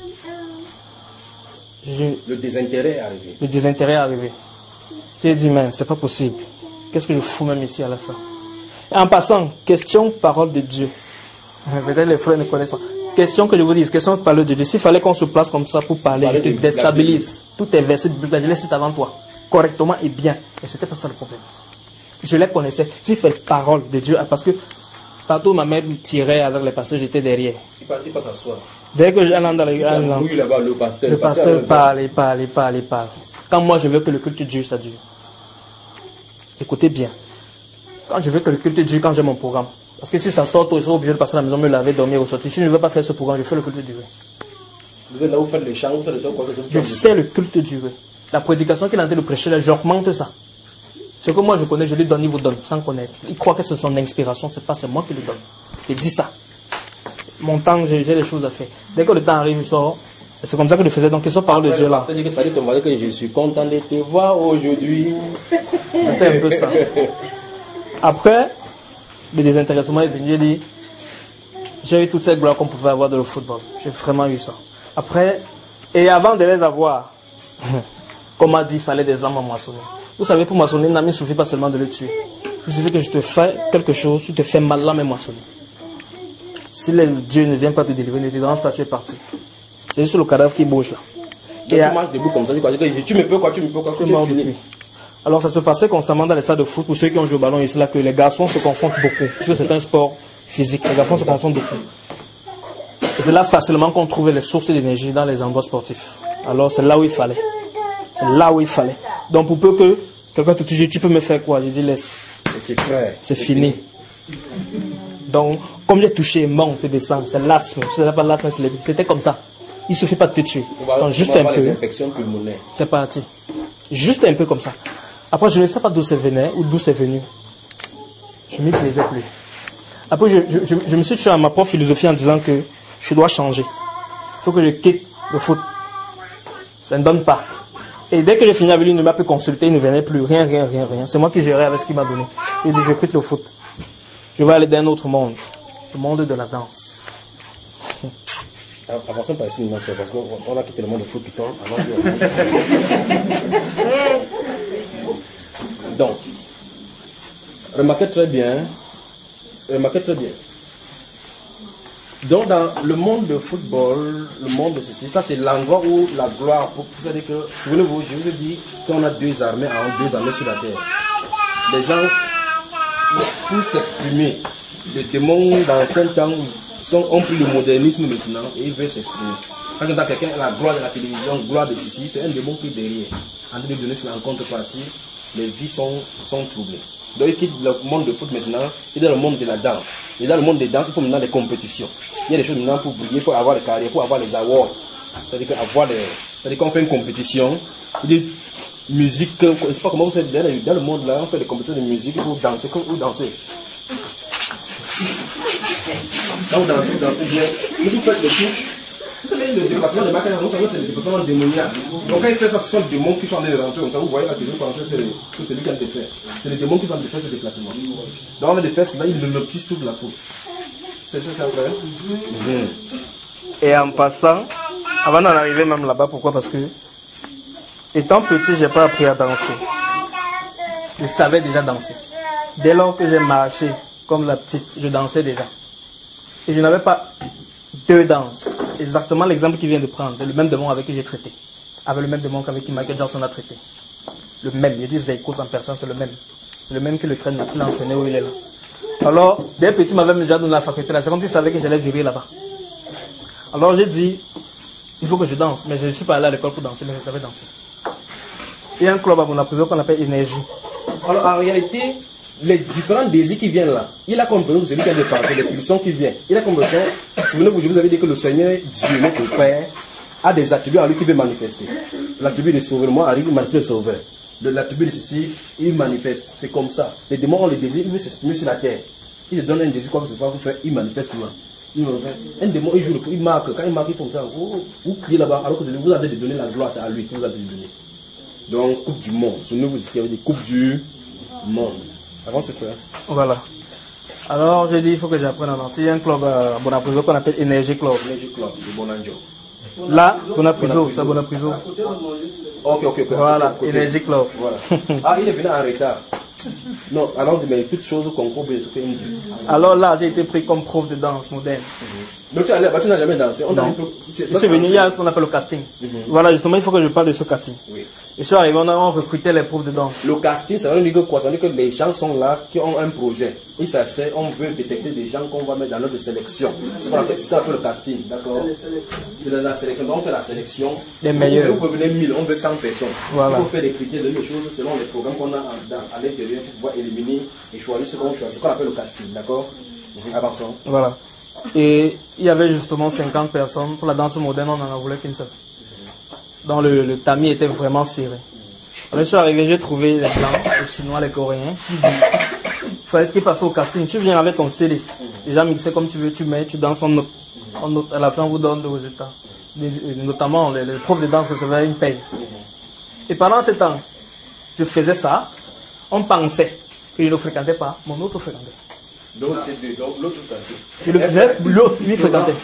je, le désintérêt est arrivé. Le désintérêt est arrivé. J'ai dit, mais c'est pas possible. Qu'est-ce que je fous même ici à la fin? Et en passant, question parole de Dieu. Peut-être les frères ne connaissent pas. Question que je vous dise, question parole de Dieu. S'il fallait qu'on se place comme ça pour parler, parler je te déstabilise. Tout est versé de Bible, je les cite avant toi. Correctement et bien. Et c'était pas ça le problème. Je les connaissais. S'il fallait parole de Dieu, parce que tantôt ma mère me tirait avec les pasteurs, j'étais derrière. Il passe, il passe à soi. Dès que j'allais dans les grands, le pasteur, le pasteur parle, il parle, il parle, il parle. Quand moi je veux que le culte dure, ça dure. Écoutez bien. Quand je veux que le culte dure, quand j'ai mon programme. Parce que si ça sort tôt, je serai obligé de passer à la maison, me laver, dormir ou sortir. Si je ne veux pas faire ce programme, je fais le culte durer. Vous êtes là où vous faites les chants, vous faites les chants, quoi que ce soit. Je fais le culte durer. La prédication qu'il est en train de prêcher là, j'augmente ça. Ce que moi je connais, je lui donne, il vous donne, sans connaître. Il croit que c'est son inspiration, c'est pas, c'est moi qui lui donne. Il dit ça. Mon temps, j'ai des choses à faire. Dès que le temps arrive, il sort. C'est comme ça que je faisais. Donc, ils sont parole de Dieu là. C'est-à-dire que ça dit ton mari que je suis content de te voir aujourd'hui. C'était un peu ça. Après, le désintéressement est venu. J'ai dit, j'ai eu toutes ces gloires qu'on pouvait avoir dans le football. J'ai vraiment eu ça. Après, et avant de les avoir, comme on m'a dit, il fallait des âmes à moissonner. Vous savez, pour moissonner, il ne suffit pas seulement de le tuer. Il suffit que je te fais quelque chose, tu te fais mal, l'âme est moissonnée. Si le Dieu ne vient pas te délivrer, ne te dérange pas, tu es parti. C'est juste le cadavre qui bouge là. Donc, tu marches debout comme ça, tu me peux quoi, tu me peux quoi, tu es fini. Alors ça se passait constamment dans les salles de foot, pour ceux qui ont joué au ballon ici, là, que les garçons se confondent beaucoup, parce que c'est un sport physique, les garçons se confondent beaucoup. Et c'est là facilement qu'on trouvait les sources d'énergie dans les endroits sportifs. Alors c'est là où il fallait. C'est là où il fallait. Donc pour peu que quelqu'un te dise, tu peux me faire quoi? Je dis laisse. C'est fini. Donc comme j'ai touché, monte et descend, c'est l'asthme. C'est pas l'asthme, c'était comme ça. Il ne suffit pas de te tuer. Donc juste un peu. C'est parti. Juste un peu comme ça. Après, je ne sais pas d'où c'est venu ou d'où c'est venu. Je ne m'y plaisais plus. Après, je, je, je, je me suis tué à ma propre philosophie en disant que je dois changer. Il faut que je quitte le foot. Ça ne donne pas. Et dès que j'ai fini avec lui, il ne m'a plus consulté, il ne venait plus. Rien, rien, rien, rien. C'est moi qui gérais avec ce qu'il m'a donné. Il dit, je quitte le foot. Je vais aller dans un autre monde. Le monde de la danse. Avançons par ici maintenant, parce qu'on a quitté le monde de foot qui tombe. Donc, remarquez très bien, remarquez très bien. Donc, dans le monde de football, le monde de ceci, ça c'est l'endroit où la gloire, c'est-à-dire que, souvenez-vous, je vous ai dit qu'on a deux armées, deux armées sur la terre. Les gens, pour s'exprimer, les démons d'ancien temps, Sont, ont pris le modernisme maintenant et ils veulent s'exprimer. Quand on a quelqu'un, la gloire de la télévision, gloire de ceci, c'est un démon qui est derrière. En train de donner en contrepartie, les vies sont, sont troublées. Donc il quitte le monde de foot maintenant, il est dans le monde de la danse. Et dans le monde des danses, il faut maintenant des compétitions. Il y a des choses maintenant pour briller, pour avoir les carrières, pour avoir les awards. C'est-à-dire avoir les, c'est-à-dire qu'on fait une compétition, il dit musique, je ne sais pas comment vous faites dans le monde là, on fait des compétitions de musique pour danser, comme vous dansez. Quand vous dansez, vous dansez bien. Mais vous faites le tout. Vous savez, le déplacement des matériaux, vous savez, c'est le déplacement démoniaque. Donc quand il fait ça, ce sont des démons qui sont en train de rentrer comme ça. Vous voyez la télé française, c'est lui qui a de faire. C'est les démons qui sont en train de faire ce déplacement. Donc on a de faire cela, il le tisse toute la foule. C'est ça, c'est vrai. Et en passant, avant d'en arriver même là-bas, pourquoi? Parce que, étant petit, j'ai pas appris à danser. Je savais déjà danser. Dès lors que j'ai marché comme la petite, je dansais déjà. Et je n'avais pas deux danses. Exactement l'exemple qu'il vient de prendre. C'est le même démon avec qui j'ai traité. Avec le même démon avec qui Michael Jackson a traité. Le même. Je dis Zeikos en personne, c'est le même. C'est le même qui le traîne, qui l'a entraîné où il est là. Alors, dès petit, il m'avait déjà donné la faculté là. C'est comme s'il savait que j'allais virer là-bas. Alors j'ai dit, il faut que je danse. Mais je ne suis pas allé à l'école pour danser, mais je savais danser. Il y a un club à mon prison qu'on appelle Énergie. Alors en réalité, les différents désirs qui viennent là, il a compris que celui qui a dépensé, les pulsions qui viennent. Il a compris, souvenez-vous, je vous avais dit que le Seigneur Dieu, notre Père, a des attributs en lui qui veut manifester. L'attribut de sauveur, moi, arrive, il manifeste le sauveur. L'attribut de ceci, il manifeste. C'est comme ça. Les démons ont le désir, ils veulent s'exprimer sur la terre. Il te donne un désir, quoi que ce soit, vous faire, il manifeste là. Un démon, il joue le fou, il marque. Quand il marque, il fait ça. Oh, vous criez là-bas, alors que vous avez donné la gloire, c'est à lui que vous avez donné. Donc, Coupe du Monde. Souvenez-vous de ce qu'il y avait dit, Coupe du Monde. Avant, c'est quoi? Voilà. Alors, j'ai dit, il faut que j'apprenne à danser. Il y a un club à Bonapriso qu'on appelle Energy Club. Energy Club, de Bonanjo. Là, Bonapriso, c'est Bonapriso. Ok, ok, ok. Voilà, Energy Club. Voilà. Ah, il est venu en retard. Non, allons-y, mais toutes choses concourent bien ce qu'il dit. Alors là, j'ai été pris comme prof de danse moderne. Donc tu n'as jamais dansé? On non. Je suis venu, il y a ce qu'on appelle le casting. Mm-hmm. Voilà, justement, il faut que je parle de ce casting. Oui. Je suis arrivé, on a recruté les profs de danse. Le casting, ça veut dire que quoi? Ça veut dire que les gens sont là, qui ont un projet. Et ça c'est, on veut détecter des gens qu'on va mettre dans notre sélection. C'est ce qu'on appelle, appelle le casting, d'accord? C'est la sélection. Donc on fait la sélection. Les meilleurs. On peut venir mille, on veut cent personnes. Voilà. Il faut faire des critères de choses selon les programmes qu'on a à l'intérieur pour pouvoir éliminer et choisir ce qu'on choisit. C'est ce qu'on appelle le casting, d'accord? Avançons. Voilà. Et il y avait justement cinquante personnes. Pour la danse moderne, on n'en voulait qu'une seule. Donc le, le tamis était vraiment serré. Quand je suis arrivé, j'ai trouvé les Blancs, les Chinois, les Coréens. Il fallait qu'ils passent au casting. Tu viens avec ton C D. Déjà mixé comme tu veux, tu mets, tu danses en note. En note. À la fin, on vous donne le résultat. Notamment, les, les profs de danse recevaient une paye. Et pendant ce temps, je faisais ça. On pensait que je ne fréquentais pas. Mon autre fréquentait. Donc l'autre fréquentait. Je le faisais, l'autre, lui fréquentait.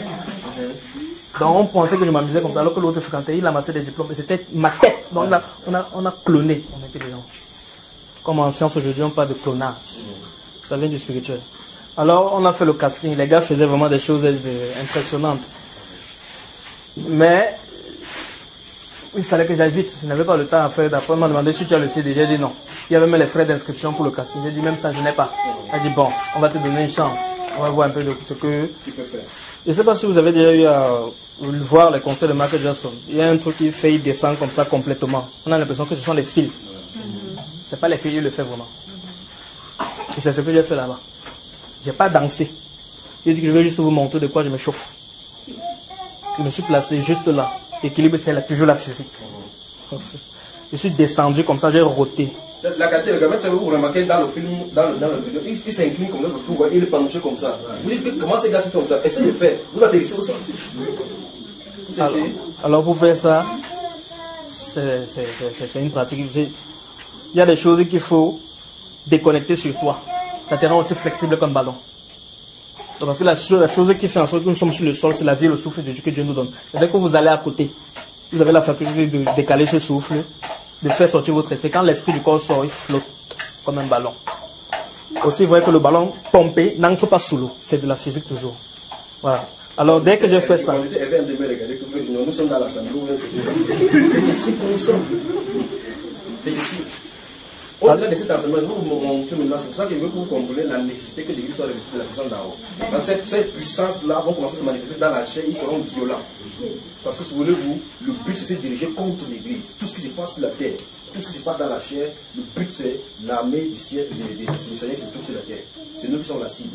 Donc on pensait que je m'amusais comme ça, alors que l'autre fréquentait, il amassait des diplômes, et c'était ma tête. Donc on a, on a, on a cloné mon intelligence. Comme en science aujourd'hui, on parle de clonage. Ça vient du spirituel. Alors on a fait le casting, les gars faisaient vraiment des choses impressionnantes. Mais il fallait que j'aille vite. Je n'avais pas le temps à faire. D'après, on m'a demandé si tu as le C D. J'ai dit non. Il y avait même les frais d'inscription pour le casting. J'ai dit même ça, je n'ai pas. Elle a dit bon, on va te donner une chance. On va voir un peu de ce que Tu peux faire. Je ne sais pas si vous avez déjà eu à voir les conseils de Michael Jackson. Il y a un truc qui fait, il descend comme ça complètement. On a l'impression que ce sont les fils. Ce n'est pas les fils, il le fait vraiment. Et c'est ce que j'ai fait là-bas. Je n'ai pas dansé. J'ai dit que je vais juste vous montrer de quoi je me chauffe. Je me suis placé juste là. Équilibre, c'est là, toujours la physique. Je suis descendu comme ça, j'ai roté. La qualité, le gamin, vous remarquez dans le film, dans le, dans le vidéo, il, il s'incline comme ça, parce que vous voyez, il est penché comme ça. Vous dites que comment ces gars c'est comme ça? Essayez de faire. Vous atterrissez au sol. Alors, alors pour faire ça, c'est une pratique. Il y a des choses qu'il faut déconnecter sur toi. Ça te rend aussi flexible comme ballon. Parce que la chose, la chose qui fait en sorte que nous sommes sur le sol, c'est la vie et le souffle de Dieu que Dieu nous donne. Dès que vous allez à côté, vous avez la faculté de décaler ce souffle, de faire sortir votre esprit. Quand l'esprit du corps sort, il flotte comme un ballon. Aussi, vous voyez que le ballon pompé n'entre pas sous l'eau. C'est de la physique toujours. Voilà. Alors, dès que j'ai fait ça... Nous sommes dans l'assemblée. C'est ici que nous sommes. C'est ici. Au-delà de cet enseignement, c'est pour ça que je veux que vous compreniez la nécessité que l'Église soit revêtue de la puissance d'en haut. Dans cette, cette puissance-là, vont commencer à se manifester dans la chair, ils seront violents. Parce que souvenez-vous, le but c'est de se diriger contre l'Église. Tout ce qui se passe sur la terre, tout ce qui se passe dans la chair, le but c'est l'armée du ciel, du Seigneur qui se trouve sur la terre. C'est nous qui sommes la cible.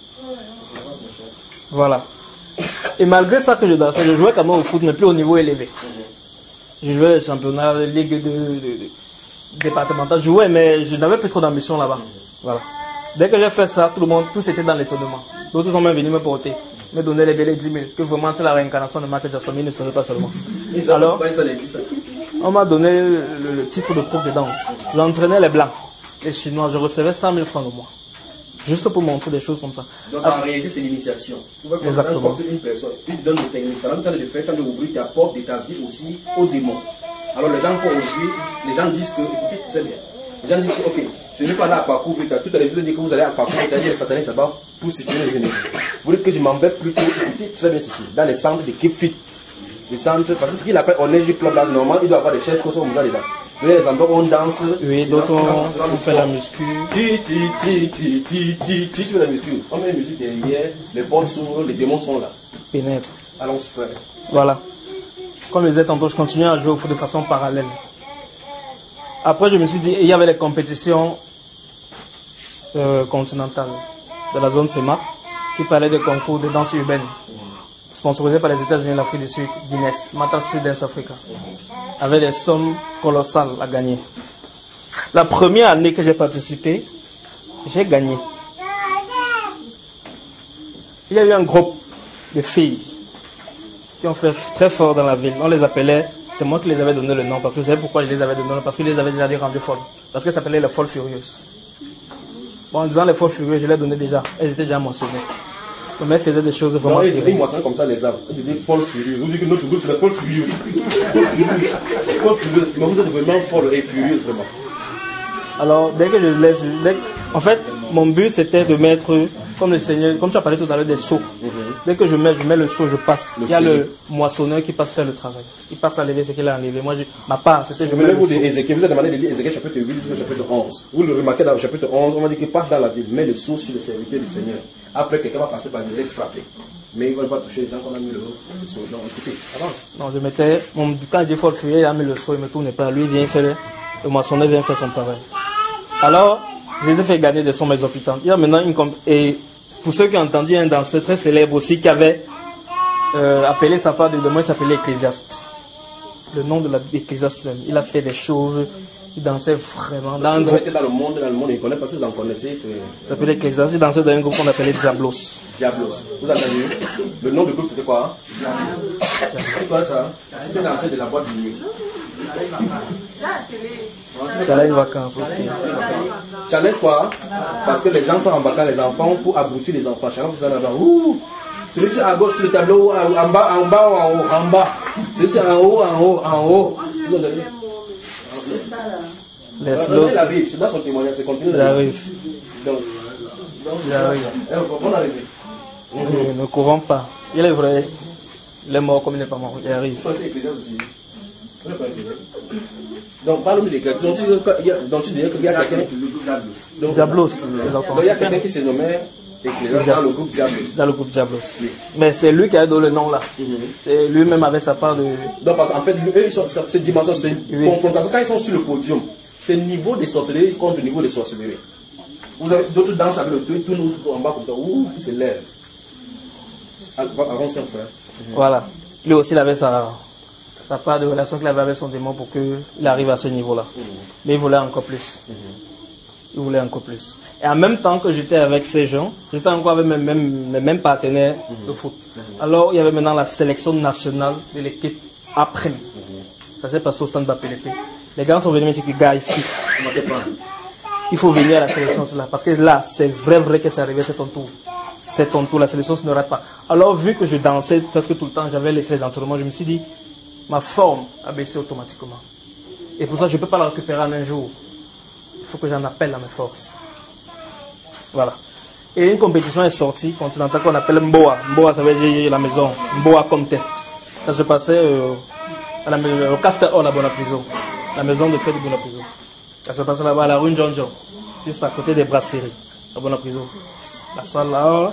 Voilà. Et malgré ça que je dansais, je jouais quand même au foot, mais plus au niveau élevé. Je jouais les championnats, les ligues de, de, de départementales. Je jouais, mais je n'avais plus trop d'ambition là-bas. Voilà. Dès que j'ai fait ça, tout le monde, tous étaient dans l'étonnement. D'autres sont même venus me porter, me donner les billets dix mille, que vraiment c'est la réincarnation de Michael Jackson, ils ne savaient pas seulement. Alors, on m'a donné le, le, le titre de prof de danse. J'entraînais les blancs, les chinois, je recevais cent mille francs le mois. Juste pour montrer des choses comme ça. Donc en réalité c'est l'initiation. Exactement. Une personne, tu te donnes des techniques. Par exemple, tu as de faire, tu as d'ouvrir ta porte de ta vie aussi aux démons. Alors les gens font ouvrir, les gens disent que, écoutez, très bien. Les gens disent que, ok, je n'ai pas là à parcourir. Tout à l'heure, vous avez dit que vous allez à parcourir, c'est-à-dire les satanistes là-bas pour situer les ennemis. Vous dites que je m'embête plutôt, écoutez, très bien ceci, dans les centres d'équipe fit. Les centres, parce que ce qu'il appelle Energy Club, là, normalement, il doit avoir des chaises comme ça, on dedans. Vous voyez les endroits où on danse. Oui, d'autres on, on fait la muscu. Ti, ti, ti, ti, ti, ti, ti, tu fais la muscu. On met la musique derrière, les portes s'ouvrent, les démons sont là. Pénètre. Allons se faire. Voilà. Comme je disais tantôt, je continuais à jouer au foot de façon parallèle. Après, je me suis dit, il y avait les compétitions euh, continentales de la zone C E M A qui parlaient des concours de danse urbaine sponsorisés par les États-Unis, l'Afrique du Sud, Guinness, Mata Sud Dance Africa, avec des sommes colossales à gagner. La première année que j'ai participé, j'ai gagné. Il y a eu un groupe de filles qui ont fait très fort dans la ville. On les appelait, c'est moi qui les avais donné le nom, parce que vous savez pourquoi je les avais donné le nom, parce que je les avais déjà dit rendues folles. Parce qu'elles s'appelaient les folles furieuses. Bon, en disant les folles furieuses, je les donnais déjà. Elles étaient déjà moissonnées. Mais elles faisaient des choses vraiment. Non, ils moissonnent comme ça les arbres. Ils étaient folles furieuses. Vous dites que notre groupe c'est la folle furieuse. Folle furieuse. Mais vous êtes vraiment folle et furieuse, vraiment. Alors, dès que je lève, dès, en fait, mon but c'était de mettre, comme le Seigneur, comme tu as parlé tout à l'heure des seaux. Mm-hmm. Dès que je mets, je mets le seau, je passe. Le Il y a Seigneur. Le moissonneur qui passe faire le travail. Il passe à lever ce qu'il a enlevé. Moi, je, ma part, c'était je mets le seau. Ézéchiel, vous avez demandé de lire Ézéchiel chapitre huit jusqu'au chapitre onze. Vous le remarquez dans le chapitre onze, on va dire qu'il passe dans la ville, met le seau sur le serviteur du Seigneur. Après, quelqu'un va passer par le frapper. Mais il ne va pas toucher les gens qu'on a mis le, le seau. Non, écoutez, avance. Non, je mettais, mon, quand il dit faut le fuir, il a mis le seau, il ne me tourne pas. Lui, il vient faire le, le moissonneur vient faire son travail. Alors, je les ai fait gagner des sommes exorbitantes. Il y a maintenant une comp- et pour ceux qui ont entendu un danseur très célèbre aussi qui avait euh, appelé sa part de demain, il s'appelait Ecclésiaste. Le nom de l'Ecclésiaste même. Il a fait des choses, il dansait vraiment. Dans un groupe, dans le monde, dans le monde, il connaît parce que vous en connaissez. C'est... Il s'appelait Ecclésiaste, il dansait dans un groupe qu'on appelait Diablos. Diablos. Vous avez vu? Le nom du groupe c'était quoi? C'est quoi ça? C'était danseur de la boîte de nuit. Challenge vacances. Okay. Challenge quoi? Parce que les gens sont en vacances, les enfants, pour abrutir les enfants. Chacun vous en a ouh! Celui-ci à gauche sur le tableau, en bas, en bas ou en haut, en bas. Celui-ci en haut, en haut, en haut. Vous en donnez. Laisse l'autre. Il arrive, c'est dans son témoignage, c'est continu. Il arrive. Donc, il arrive. Bon arrivé. Ne courons pas. Il est vrai. Il est mort comme il n'est pas mort, il arrive. Donc, parle-nous de quelqu'un. Donc, tu, donc, tu dirais qu'il y a quelqu'un. Donc, Diablos, donc, il y a quelqu'un qui se nommait Ecclésias dans le groupe Diablos. Dans le groupe Diablos. Oui. Mais c'est lui qui a donné le nom là. Mm-hmm. C'est lui-même avec sa part de. Donc, parce qu'en fait, eux, ils sont, cette dimension, c'est une Oui. confrontation. Quand ils sont sur le podium, c'est niveau de sorcellerie contre niveau de sorcellerie. Vous avez d'autres danses avec le deux, tout nous en bas comme ça, ouh, qui se lève. Avance, frère. Mm-hmm. Voilà. Lui aussi, il avait sa, sa part de relation qu'il avait avec son démon pour qu'il arrive à ce niveau-là. Mm-hmm. Mais il voulait encore plus. Mm-hmm. Il voulait encore plus. Et en même temps que j'étais avec ces gens, j'étais encore avec mes mêmes, mes mêmes partenaires mm-hmm. de foot. Mm-hmm. Alors, il y avait maintenant la sélection nationale de l'équipe après. Mm-hmm. Ça s'est passé au stand Bapéléfé. Les gars sont venus me dire que gars ici, il faut venir à la sélection là. Parce que là, c'est vrai, vrai que c'est arrivé, c'est ton tour. C'est ton tour, la sélection ne rate pas. Alors, vu que je dansais presque tout le temps, j'avais laissé les entraînements, je me suis dit, ma forme a baissé automatiquement. Et pour ça, je ne peux pas la récupérer en un jour. Il faut que j'en appelle à mes forces. Voilà. Et une compétition est sortie continentale qu'on appelle Mboa. Mboa, ça veut dire la maison. Mboa Contest. Ça se passait euh, à la, au Castor Hall à Bonaprise. La maison de fête de Bonaprise. Ça se passait là-bas à la rue Njonjo, juste à côté des brasseries à Bonaprise. La salle là.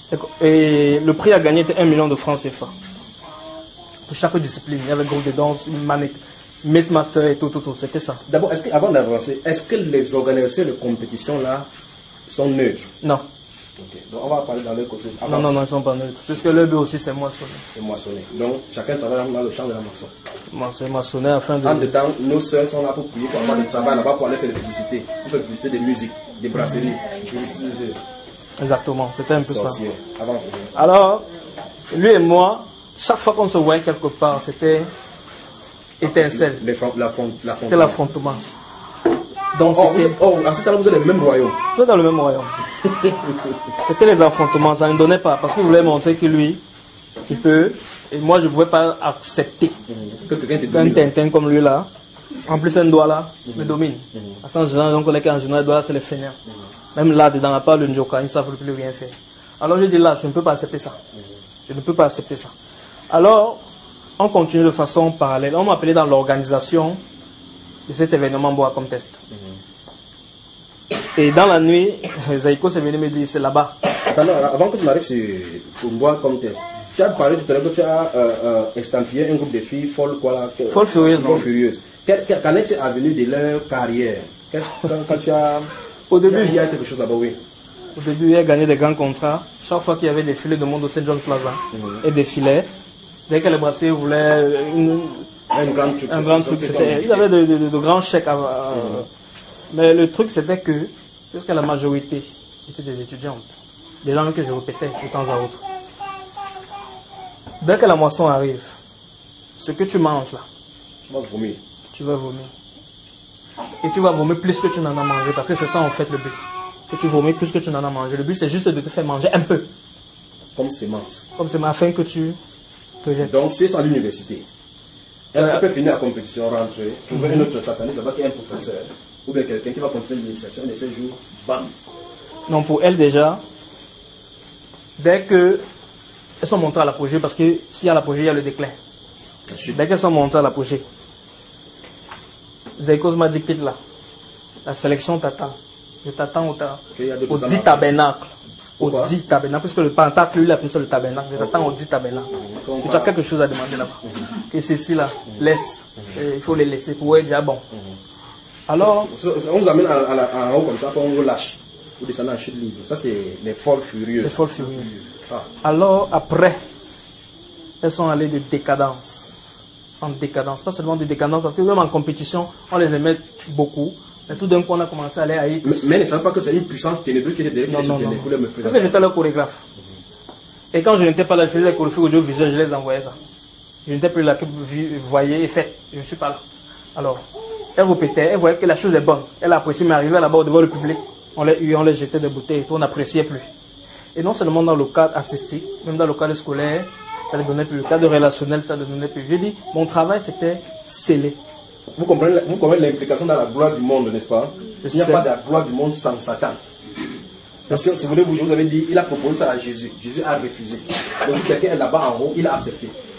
Et le prix à gagner était un million de francs C F A. Pour chaque discipline, il y avait groupe de danse, une manette. Miss Master et tout, tout, tout, c'était ça. D'abord, est-ce que, avant d'avancer, est-ce que les organisateurs de compétition là sont neutres? Non. Ok, donc on va parler dans le côté. Avance. Non, non, non, ils ne sont pas neutres. Puisque le but aussi, c'est moissonner. C'est moissonner. Donc, chacun travaille dans le champ de la moisson. Moissonner, moissonner afin de. En même temps, nos sœurs sont là pour prier pour avoir du travail là-bas pour aller faire des publicités. Pour faire des publicités de musique, des brasseries, des publicités. Exactement, c'était un peu Sorcier. ça. Avance. Alors, lui et moi, chaque fois qu'on se voyait quelque part, c'était étincelle. Les front, la front, la C'était l'affrontement. Donc, oh, vous, oh, à ce temps-là, vous êtes dans le même royaume. Nous dans le même royaume. C'était les affrontements, ça ne donnait pas. Parce qu'il voulait montrer que lui, il peut. Et moi, je ne pouvais pas accepter que quelqu'un te qu'un domine. Tintin comme lui là, en plus un doigt là, me domine. Mhm. Parce qu'en général, donc, les en général, doigt là, c'est les fainéants. Même là, dedans, à part le Njoka, ils ne savent plus rien faire. Alors je dis là, je ne peux pas accepter ça. Je ne peux pas accepter ça. Alors, on continue de façon parallèle. On m'a appelé dans l'organisation de cet événement Boa Contest. Et dans la nuit, Zaïko s'est venu me dire, c'est là-bas. Attends, avant que tu m'arrives sur Boa Contest, tu as parlé tout à l'heure que tu as euh, euh, estampillé un groupe de filles folles, quoi là. Folles furieuses. Folles furieuses. Qu'en est-il advenu de leur carrière? Quand, quand tu as. Au début, il y a quelque chose là-bas, oui. Au début, il a gagné des grands contrats. Chaque fois qu'il y avait des filets de monde au Saint John Plaza mm-hmm. et des filets, dès que les brassiers voulaient une, un grand truc, un grand truc c'était, ils avaient de, de, de, de grands chèques. À, à, mm-hmm. Mais le truc, c'était que, puisque la majorité étaient des étudiantes, des gens que je répétais de temps à autre, dès que la moisson arrive, ce que tu manges là, tu vas vomir. Tu vas vomir. Et tu vas vomir plus que tu n'en as mangé, parce que c'est ça en fait le but. Que tu vomis plus que tu n'en as mangé. Le but, c'est juste de te faire manger un peu. Comme sémence. Comme sémence, afin que tu te jettes. Donc, si elles sont à l'université, elle ouais. peut finir la compétition, rentrer, trouver mm-hmm. un autre sataniste là-bas qui est un professeur, ou bien quelqu'un qui va continuer l'initiation, et ces jours, bam. Non, pour elle déjà, dès que elles sont montées à l'apogée, parce que s'il y a l'apogée, il y a le déclin. Dès qu'elles sont montées à l'apogée, Zaïkos m'a dit quitte là. La sélection t'attend. Je t'attends au, ta... au dit tabernacle. Au dit tabernacle, puisque le pentacle, lui, il a appelé ça le tabernacle. Je t'attends au dit tabernacle. Mm-hmm. Et tu as quelque chose à demander là-bas. Mm-hmm. Que ceci là, mm-hmm. laisse. Mm-hmm. Il faut les laisser pour être déjà bon. Mm-hmm. Alors. On vous amène en haut comme ça, après on vous lâche. Vous descendez en chute libre. Ça, c'est les folles furieuses. Les folles furieuses. Ah. Alors, après, elles sont allées de décadence. En décadence. Pas seulement de décadence, parce que même en compétition, on les aimait beaucoup. Mais tout d'un coup, on a commencé à aller haïr tous. Mais, mais ne savez pas que c'est une puissance ténébreuse qui était derrière qui les soutenait pour les me présenter. Parce que j'étais leur chorégraphe. Mm-hmm. Et quand je n'étais pas là, je faisais des chorégraphies audiovisuelles, je les envoyais ça. Je n'étais plus là que vous voyez et faites. Je ne suis pas là. Alors, elle répétait, elle voyait que la chose est bonne. Elle appréciait, mais arrivée là-bas devant le public, on les huait, on les jetait des bouteilles et tout, on n'appréciait plus. Et non seulement dans le cadre artistique, même dans le cadre scolaire, ça ne donnait plus. Le cadre relationnel, ça ne donnait plus. Je dis, mon travail, c'était scellé. Vous comprenez, vous comprenez l'implication dans la gloire du monde, n'est-ce pas? Il n'y a pas de la gloire du monde sans Satan. Parce que si vous voulez, vous, je vous avais dit, il a proposé ça à Jésus. Jésus a refusé. Donc si quelqu'un est là-bas en haut, il a accepté.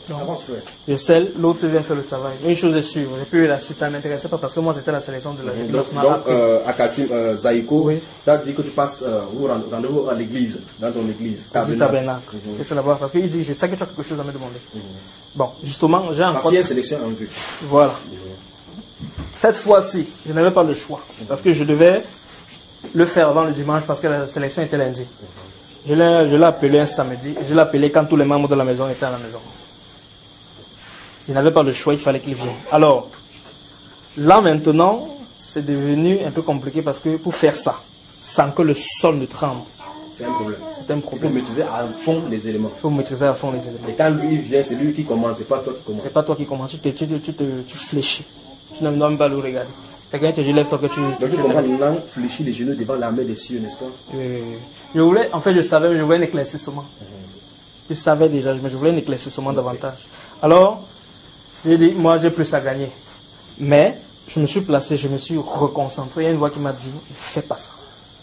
Donc, Avance, frère. je scelle, l'autre vient faire le travail. Une chose est sûre, j'ai pu la suite, ça ne m'intéressait pas parce que moi c'était la sélection de la l'équipe Donc, nationale. donc Après. euh, à Katim, euh, Zaïko, Oui. tu as dit que tu passes euh, au rend- rendez-vous à l'église, dans ton église. Du tabernacle. tabernacle. Et c'est là-bas parce qu'il dit, je sais que tu as quelque chose à me demander. Bon, justement, j'ai Parce encore. qu'il y a une sélection en vue. Voilà. Cette fois-ci, je n'avais pas le choix parce que je devais le faire avant le dimanche parce que la sélection était lundi. Je l'ai, je l'ai appelé un samedi. Je l'ai appelé quand tous les membres de la maison étaient à la maison. Je n'avais pas le choix, il fallait qu'il vienne. Alors, là maintenant, c'est devenu un peu compliqué parce que pour faire ça, sans que le sol ne tremble, C'est un problème. c'est un Il faut problème. maîtriser à fond les éléments. Il faut maîtriser à fond les éléments. Et quand lui il vient, c'est lui qui commence, c'est pas toi qui commence. C'est pas toi qui commences, tu te, tu, te- tu, te- tu fléchis. Tu n'aimes même pas le regarder. C'est quand tu dis lève-toi que tu. Donc tu tu- comprends maintenant, fléchir les genoux devant l'armée des cieux, n'est-ce pas? Oui, oui, oui. Je voulais, en fait, je savais, mais je voulais un éclaircissement. Je savais déjà, mais je voulais un éclaircissement davantage. Alors, j'ai dit, moi, j'ai plus à gagner. Mais, je me suis placé, je me suis reconcentré. Il y a une voix qui m'a dit, ne fais pas ça.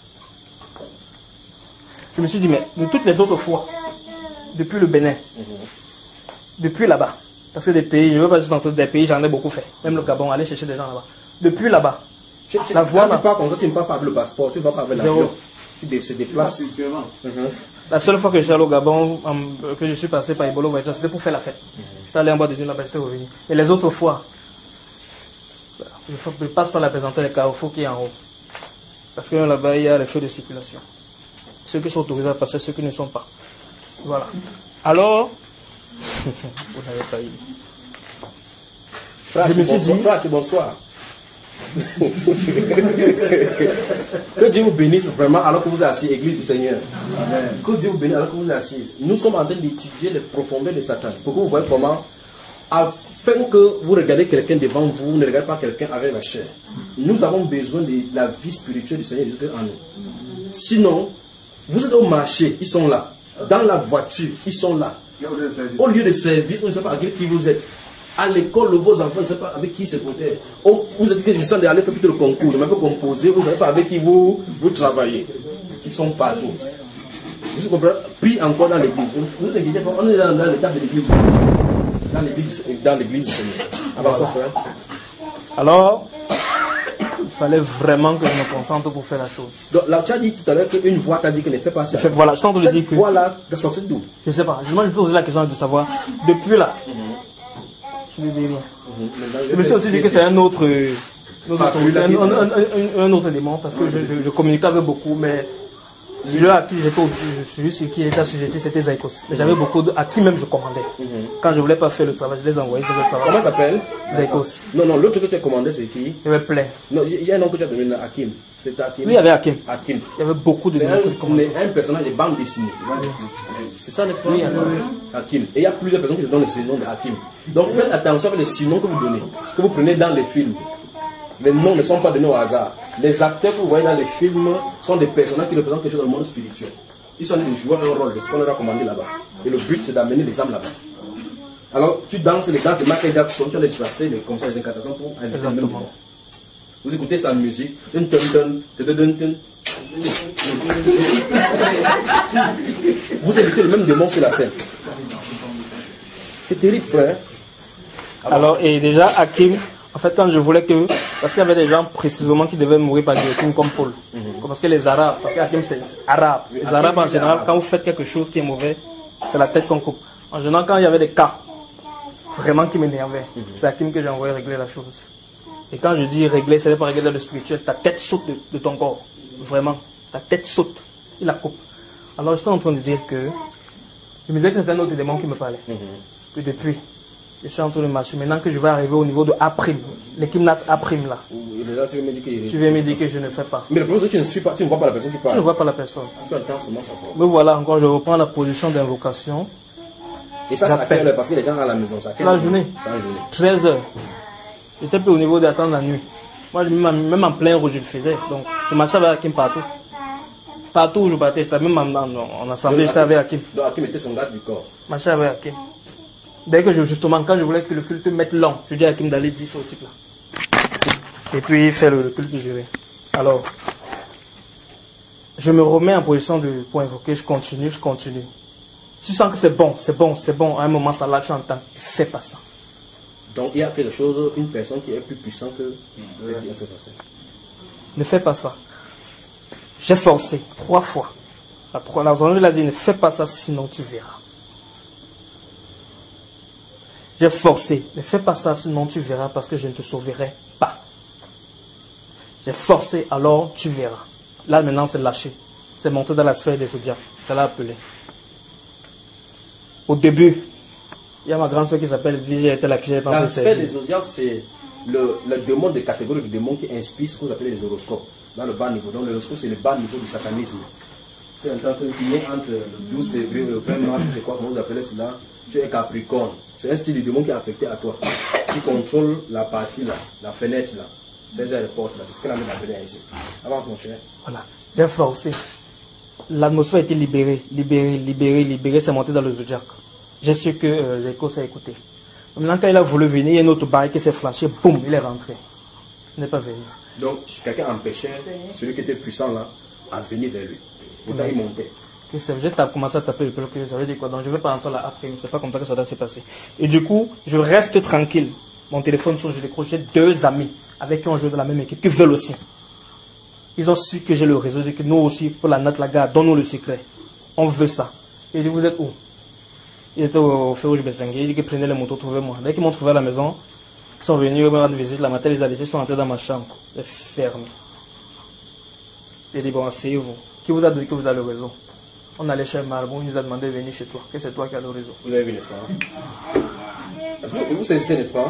Je me suis dit, mais de toutes les autres fois, depuis le Bénin, depuis là-bas, parce que des pays, je ne veux pas juste entrer des pays, j'en ai beaucoup fait. Même le Gabon, aller chercher des gens là-bas. Depuis là-bas, Tu, tu, la voix quand là. tu pars comme ça, tu ne pars pas avec le passeport, tu ne vas pas avec Zéro. l'avion. Tu dé- se déplaces. Spirituellement. Mhm. La seule fois que je suis allé au Gabon, euh, que je suis passé par Ibolo Voiture, c'était pour faire la fête. J'étais allé en bas de nuit là-bas, j'étais revenu. Et les autres fois, je fa- je passe par la présentation des carrefours qui est en haut. Parce que là-bas, il y a les feux de circulation. Ceux qui sont autorisés à passer, ceux qui ne sont pas. Voilà. Alors, vous n'avez pas eu. Frère, Je me suis bonsoir. dit- Frère, c'est bonsoir. Que Dieu vous bénisse vraiment alors que vous êtes assis, Église du Seigneur. Que Dieu vous bénisse alors que vous êtes assis. Nous sommes en train d'étudier les profondeurs de Satan. Pour que vous voyez comment, afin que vous regardez quelqu'un devant vous, vous ne regardez pas quelqu'un avec la chair. Nous avons besoin de la vie spirituelle du Seigneur Jésus en nous. Sinon, vous êtes au marché, ils sont là. Dans la voiture, ils sont là. Au lieu de servir, on ne sait pas avec qui vous êtes. À l'école, vos enfants ne savent pas avec qui ils se protègent. Oh, vous êtes que je sens d'aller faire plutôt le concours, je m'avais composé, vous ne savez pas avec qui vous, vous travaillez. Ils sont partout. Vous comprenez? Puis encore dans l'église. Ne vous inquiétez pas, on est dans, dans l'étape de l'église. Dans l'église, dans l'église du Seigneur. Avançons, frère. Alors, il fallait vraiment que je me concentre pour faire la chose. Donc là, tu as dit tout à l'heure qu'une voix t'a dit qu'elle ne fait pas ça. Fait que voilà, je suis en train de Cette dire que. voix-là, t'as sorti d'où? Je sais pas. Moi, je peux poser la question de savoir. Depuis là, je ne dis rien. Je me suis aussi dit que c'est un autre, euh, un, autre, un, un- un- un autre élément parce que je, je, je communiquais avec beaucoup, mais celui à qui j'étais, au- celui sur qui j'étais assujetti, c'était Zaïkos. Mais j'avais beaucoup de, à qui même je commandais. Quand je voulais pas faire le travail, je les envoyais faire le travail. Comment ça s'appelle? Zaïkos. Non, non, l'autre que tu as commandé, c'est qui? Il y avait plein. Non, il y a un nom que tu as donné, Hakim. C'est Hakim. Oui, il y avait Hakim. Hakim. Il y avait beaucoup de C'est noms que je commandais. un, un personnage de bande dessinée. C'est ça, n'est-ce pas? Oui, Hakim. Hakim. Et il y a plusieurs personnes qui se donnent le surnom de Hakim. Donc faites attention avec les surnoms que vous donnez, que vous prenez dans les films. Les noms ne sont pas donnés au hasard. Les acteurs que vous voyez dans les films sont des personnages qui représentent quelque chose dans le monde spirituel. Ils sont en train de jouer un rôle, de ce qu'on leur a commandé là-bas. Et le but, c'est d'amener les âmes là-bas. Alors, tu danses les danses de Michael Jackson, tu as les tracés, les comme ça, les incantations pour un Exactement. Vous écoutez sa musique. Dun, dun, dun, dun, dun, dun. Vous invitez le même démon sur la scène. C'est terrible, frère. Alors, et déjà, Hakim, en fait, quand je voulais que. Parce qu'il y avait des gens précisément qui devaient mourir par guillotine comme Paul. Parce que les Arabes, parce que Hakim c'est arabe. Les Hakim, Arabes en il est général, arabe. quand vous faites quelque chose qui est mauvais, c'est la tête qu'on coupe. En général, quand il y avait des cas vraiment qui m'énervaient, c'est Hakim que j'ai envoyé régler la chose. Et quand je dis régler, c'est pas régler dans le spirituel, ta tête saute de, de ton corps. Vraiment. Ta tête saute. Il la coupe. Alors, j'étais en train de dire que. Je me disais que c'était un autre démon qui me parlait. Que depuis, je suis en train de marcher. Maintenant que je vais arriver au niveau de A', l'équipe Nat A' là, Il est là, tu veux me dire qu'il est- tu viens me dire que je ne fais pas. Mais le problème, c'est que tu ne suis pas, tu ne vois pas la personne qui Tu ne parle. vois pas la personne. Tu entends seulement sa voix. Me voilà encore, je reprends la position d'invocation. Et ça, c'est à J'appelle. quelle heure? Parce que les gens à la maison, c'est à quelle La heure? journée. Dans la journée. treize heures. J'étais plus au niveau d'attendre la nuit. Moi, même même en plein rouge, je le faisais. Donc, je marchais avec Hakim partout. Partout où je partais, j'étais même en, en, en assemblée, j'étais avec Hakim. Donc, Hakim était son garde du corps. Je marchais avec Hakim. Dès que je, justement, quand je voulais que le culte mette long, je dis à Hakim d'aller dire ça au type là. Et puis, il fait le, le culte juré. Alors, je me remets en position de, pour invoquer, je continue, je continue. Si tu sens que c'est bon, c'est bon, c'est bon, à un moment ça lâche en temps, fais pas ça. Donc il y a quelque chose, une personne qui est plus puissante que le reste. C'est facile. Ne fais pas ça. J'ai forcé trois fois. La trois, la journée, il a dit, ne fais pas ça, sinon tu verras. J'ai forcé, ne fais pas ça, sinon tu verras, parce que je ne te sauverai pas. J'ai forcé, alors tu verras. Là, maintenant, c'est lâché. C'est monté dans la sphère des zodiacs. Ça l'a appelé. Au début, il y a ma grande soeur qui s'appelle Vigie, elle était la cuisine. La sphère des zodiacs, c'est le, le démon des catégories de démons qui inspire ce que vous appelez les horoscopes. Dans le bas niveau. Donc, l'horoscope, c'est le bas niveau du satanisme. C'est un temps que tu es entre le douze février et le vingt mars, c'est quoi, comment vous appelez cela? Tu es Capricorne. C'est un style de démon qui est affecté à toi. Tu contrôles la partie là, la fenêtre là. C'est déjà les portes là. C'est ce qu'elle a mis appelé ici. Avance mon cher. Voilà. J'ai forcé. L'atmosphère a été libérée, libérée, libérée, libérée. C'est monté dans le zodiac. J'ai su que euh, Zeko s'est écouté. Maintenant, quand il a voulu venir, il y a une autre barre qui s'est flashée. Boum, il est rentré. Il n'est pas venu. Donc, quelqu'un empêchait celui qui était puissant là à venir vers lui. Pourtant, il montait. Que c'est, j'ai commencé à taper le bloc, ça veut dire quoi? Donc je ne vais pas entrer là après, mais c'est pas comme ça que ça doit se passer. Et du coup, je reste tranquille. Mon téléphone sonne, je décroche. J'ai deux amis avec qui on joue de la même équipe, qui veulent aussi. Ils ont su que j'ai le réseau, que nous aussi, pour la note, la gare, donne-nous le secret. On veut ça. Et je dis, vous êtes où? Ils étaient au feu rouge Bessengue. Ils disent qu'ils prenaient les motos, trouvez-moi. Dès qu'ils m'ont trouvé à la maison, ils sont venus me rendre visite. La matin, les a laissés, ils sont entrés dans ma chambre. J'ai fermé. J'ai dit, bon, asseyez-vous. Qui vous a dit que vous avez le réseau? On allait chez Marbon, il nous a demandé de venir chez toi. Que c'est toi qui as le réseau. Vous avez vu, n'est-ce pas? Et vous saisissez, n'est-ce pas?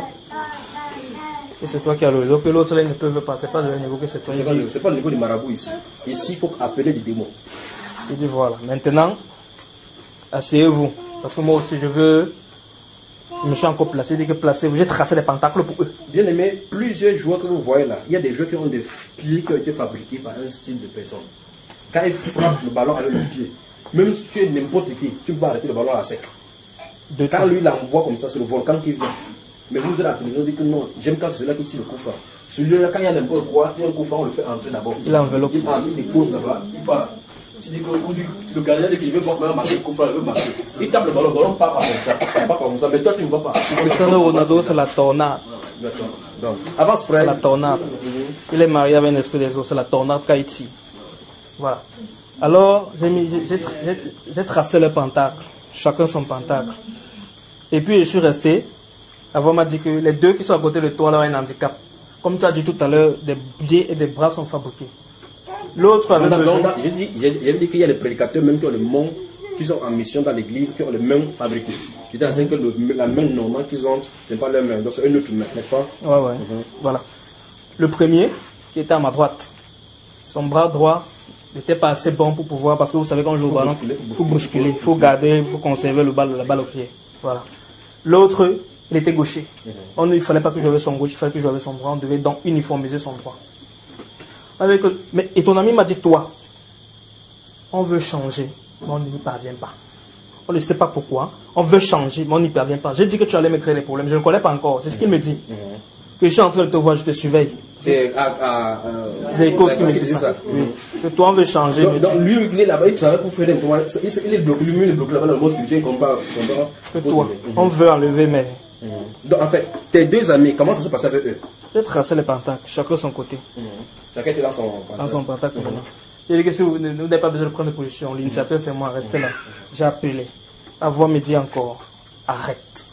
Que c'est toi qui as le réseau. Que l'autre, là, ils ne peuvent pas. C'est pas de leur niveau que c'est toi. C'est pas, le, pas le niveau du marabout ici. Ici, il faut appeler des démons. Il dit voilà. Maintenant, asseyez-vous. Parce que moi aussi, je veux. Je me suis encore placé. Il dit que placez-vous. J'ai tracé des pentacles pour eux. Bien aimé, plusieurs joueurs que vous voyez là, il y a des joueurs qui ont des pieds qui ont été fabriqués par un style de personne. Quand ils frappent le ballon avec le pied, même si tu es n'importe qui, tu peux arrêter le ballon à la sec. De quand lui l'envoie comme ça sur le volcan qui vient. Mais vous êtes à la télévision, dit que non, j'aime quand c'est celui-là qui tire le coup franc. Celui-là, quand il y a n'importe quoi, tire un coup franc, on le fait entrer d'abord. Il enveloppe. Il entre, il dépose là-bas, il part. Tu dis que le gardien dit qu'il veut pas marquer le coup franc, il veut marquer. Il tape le ballon, le ballon part pas comme ça, ça part pas comme ça, mais toi tu ne vas pas. Cristiano Ronaldo, c'est la tornade. Donc, avance près. C'est la tornade. Il est marié avec un esprit des eaux, c'est la tornade Kaiti. Voilà. Alors, j'ai, mis, j'ai, j'ai, j'ai tracé le pentacle, chacun son pentacle. Et puis, je suis resté. Avant, on m'a dit que les deux qui sont à côté de toi, là, ont un handicap. Comme tu as dit tout à l'heure, des pieds et des bras sont fabriqués. L'autre avait besoin... J'ai dit, j'ai dit qu'il y a des prédicateurs même qui ont les mains, qui sont en mission dans l'église, qui ont les mains fabriquées. J'étais en train que le, la main normale qu'ils ont, ce n'est pas leur main, donc c'est une autre main, n'est-ce pas? Ouais, ouais. Mm-hmm. Voilà. Le premier, qui était à ma droite, son bras droit n'était pas assez bon pour pouvoir, parce que vous savez quand on joue au ballon, il faut bousculer, il faut garder, il faut conserver le balle, la balle au pied. Voilà. L'autre, il était gaucher. Mm-hmm. On, il ne fallait pas que j'avais son gauche, il fallait que j'avais son droit, on devait donc uniformiser son droit. Avec, mais, et ton ami m'a dit, toi, on veut changer, mais on n'y parvient pas. On ne sait pas pourquoi. On veut changer, mais on n'y parvient pas. J'ai dit que tu allais me créer des problèmes. Je ne connais pas encore. C'est ce qu'il me dit. Mm-hmm. Que je suis en train de te voir, je te surveille. C'est Zeko qui me dit ça. ça. Oui. Mm-hmm. Que toi, on veut changer. Donc, donc lui, il est là-bas, il travaille pour faire des problèmes. Il est bloqué, lui, il est bloqué là-bas dans le monde spirituel. Que toi, mm-hmm. on veut enlever, mais... Mm-hmm. Donc, en fait, tes deux amis, comment ça se passe avec eux? J'ai tracé les pentacles, chacun de son côté. Mm-hmm. Chacun était dans son pentacle. Dans son pentacle. Mm-hmm. Il dit que si vous n'avez pas besoin de prendre de position, l'initiateur, c'est moi, restez là. J'ai appelé. La voix me dit encore, arrête.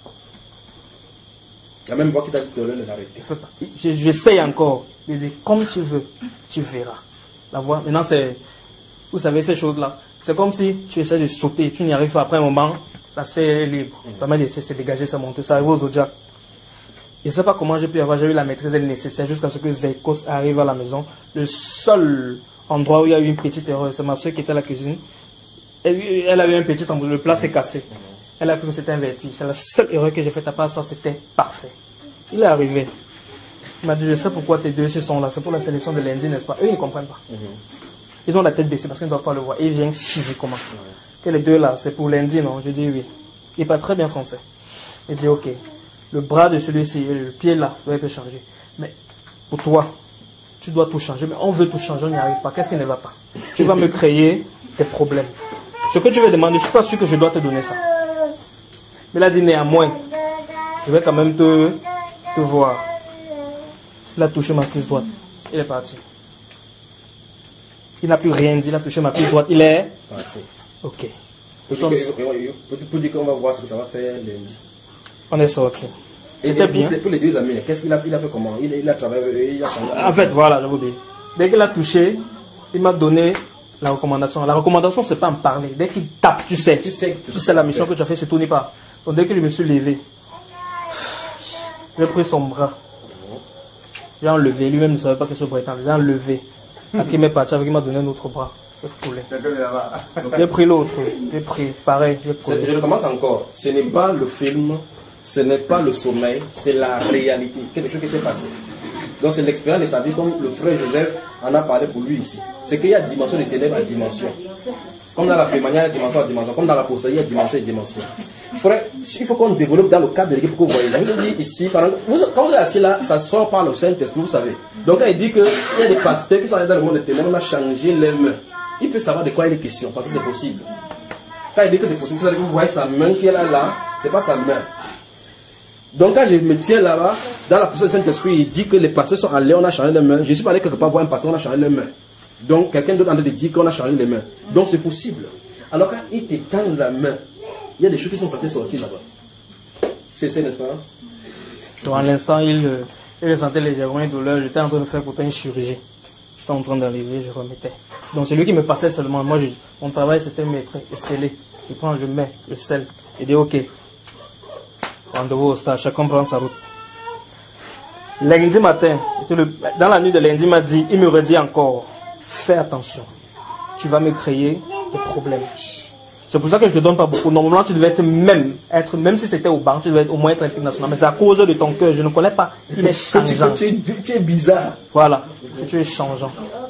La même voix qui t'a dit de l'arrêter. J'essaye encore. Il dit, comme tu veux, tu verras. La voix, maintenant c'est, vous savez ces choses-là, c'est comme si tu essaies de sauter, tu n'y arrives pas. Après un moment, la sphère est libre. Mm-hmm. Ça m'a laissé se dégager, ça monte, ça arrive aux zodiacs. Je ne sais pas comment j'ai pu avoir, j'ai eu la maîtrise nécessaire jusqu'à ce que Zekos arrive à la maison. Le seul endroit où il y a eu une petite erreur, c'est ma soeur qui était à la cuisine. Elle, elle a eu un petit endroit, le plat s'est cassé. Mm-hmm. Elle a cru que c'était un vertige. C'est la seule erreur que j'ai faite. À part ça, c'était parfait. Il est arrivé. Il m'a dit, je sais pourquoi tes deux sont là. C'est pour la sélection de lundi, n'est-ce pas? Eux, ils ne comprennent pas. Mm-hmm. Ils ont la tête baissée parce qu'ils ne doivent pas le voir. Et ils viennent physiquement. Mm-hmm. Que les deux là, c'est pour lundi, non? Je dis oui. Il parle très bien français. Il dit, ok. Le bras de celui-ci et le pied là doit être changé. Mais pour toi, tu dois tout changer. Mais on veut tout changer, on n'y arrive pas. Qu'est-ce qui ne va pas? Tu vas me créer des problèmes. ce que tu veux demander, je ne suis pas sûr que je dois te donner ça. Mais il a dit néanmoins, je vais quand même te, te voir. Il a touché ma cuisse droite. Il est parti. Il n'a plus rien dit, il a touché ma cuisse droite. Il est parti. Ok. Pour dire, que, pour dire qu'on va voir ce que ça va faire lundi. On est sorti. C'était bien. Pour les deux amis, qu'est-ce qu'il a, il a fait comment il, il a travaillé. Il a travaillé. En fait, voilà, je vous dis. Dès qu'il a touché, il m'a donné la recommandation. La recommandation, c'est pas en parler. Dès qu'il tape, tu sais. Tu sais, tu sais la mission que tu as fait, c'est tourner pas. Donc dès que je me suis levé, j'ai pris son bras. J'ai enlevé. Lui-même ne savait pas que ce bras était enlevé. J'ai enlevé. Hakim est parti avec, il m'a donné un autre bras. J'ai pris l'autre. J'ai pris pareil. Je recommence encore. Ce n'est pas le film. Ce n'est pas le sommeil, c'est la réalité, quelque chose qui s'est passé. Donc c'est l'expérience de sa vie, comme le frère Joseph en a parlé pour lui ici. C'est qu'il y a dimension de ténèbres à dimension. Comme dans la fémania, il y a dimension à dimension. Comme dans la postérité, il y a dimension à dimension. Frère, il faut qu'on développe dans le cadre de l'équipe que vous voyez. Je vous dis ici, par exemple, vous, quand vous êtes assis là, ça sort par le Saint-Esprit, vous savez. Donc quand il dit qu'il y a des pasteurs qui sont allés dans le monde des ténèbres, on a changé les mains. Il peut savoir de quoi il est question, parce que c'est possible. Quand il dit que c'est possible, vous, vous voyez sa main qui est là, là, c'est pas sa main. Donc quand je me tiens là-bas, dans la puissance du Saint-Esprit, il dit que les pasteurs sont allés, on a changé les mains. Je suis pas allé quelque part voir un pasteur, on a changé les mains. Donc quelqu'un d'autre en train de dire qu'on a changé les mains. Donc c'est possible. Alors quand il te tend la main, il y a des choses qui sont censées sortir là-bas. C'est ça, n'est-ce pas? Donc à l'instant, il, il ressentait légèrement une douleur. J'étais en train de faire pourtant une chirurgie. J'étais en train d'arriver, je remettais. Donc c'est lui qui me passait seulement. Moi, je, mon travail c'était mettre et sceller. Je prends, je mets, je scelle. Il dit ok. Rendez-vous au stade, chacun prend sa route. Lundi matin, dans la nuit de lundi, il m'a dit, il me redit encore, fais attention, tu vas me créer des problèmes. C'est pour ça que je ne te donne pas beaucoup. Normalement, tu devais être même, être, même si c'était au banc, tu devais être, au moins être équipe nationale. Mais c'est à cause de ton cœur, je ne connais pas. Il est changeant. Tu, tu, tu es bizarre. Voilà, tu es changeant.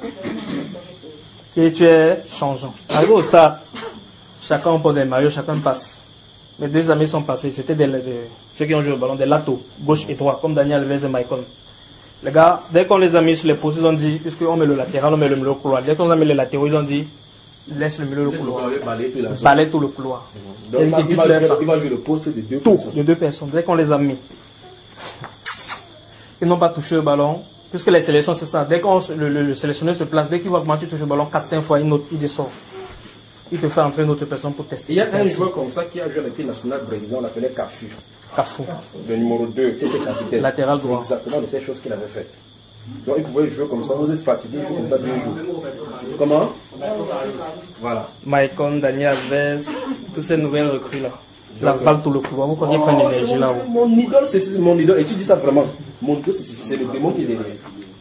Et tu es changeant. Arrivé au stade, chacun pose des maillots, chacun passe. Mes deux amis sont passés, c'était des, des, ceux qui ont joué au ballon, des latos, gauche et droit, comme Daniel Alves et Michael. Les gars, dès qu'on les a mis sur les postes, ils ont dit, puisqu'on met le latéral, on met le milieu couloir. Dès qu'on a mis les latéraux, ils ont dit, laisse le milieu couloir. Balayer tout le couloir. Donc, il, il, va jouer, il va jouer le poste de deux tout, personnes. de deux personnes. Dès qu'on les a mis, ils n'ont pas touché le ballon. Puisque les sélections, c'est ça. Dès qu'on le, le, le sélectionneur se place, dès qu'il voit comment tu touches le ballon quatre cinq fois, il, note, il descend. Il te fait entrer une autre personne pour tester. Il y a un joueur comme ça qui a joué à l'équipe nationale brésilienne, on l'appelait Cafu. Cafu. Le numéro deux, qui était capitaine. Latéral droit. C'est exactement de ces choses qu'il avait fait. Donc il pouvait jouer comme ça. Vous êtes fatigué, il joue comme ça deux jours. Comment? Voilà. Maicon, Daniel Alves, toutes ces nouvelles recrues là. Ça vale tout le couloir. Vous croyez qu'ils prennent l'énergie là? Mon idole, c'est mon idole. Et tu dis ça vraiment. Mon idole, c'est le démon qui est derrière.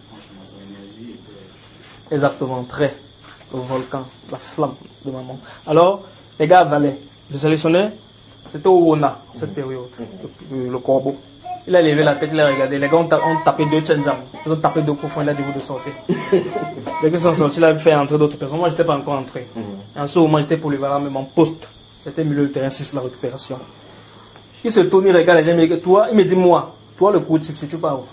Exactement, très. Le volcan, la flamme de maman. Alors, les gars avalaient. Le sélectionneur, c'était au Wona, cette période, le, le corbeau. Il a levé la tête, il a regardé. Les gars ont, ont tapé deux tchenjam. Ils ont tapé deux coups francs, il a dit vous de sortir. Dès qu'ils sont sortis, il a fait entrer d'autres personnes. Moi, je n'étais pas encore entré. En ce moment, j'étais polyvalent, mais mon poste, c'était milieu de terrain, six, la récupération. Il se tourne, il regarde les gens, il me dit, toi, il me dit, moi, toi, le coach, si tu pars où?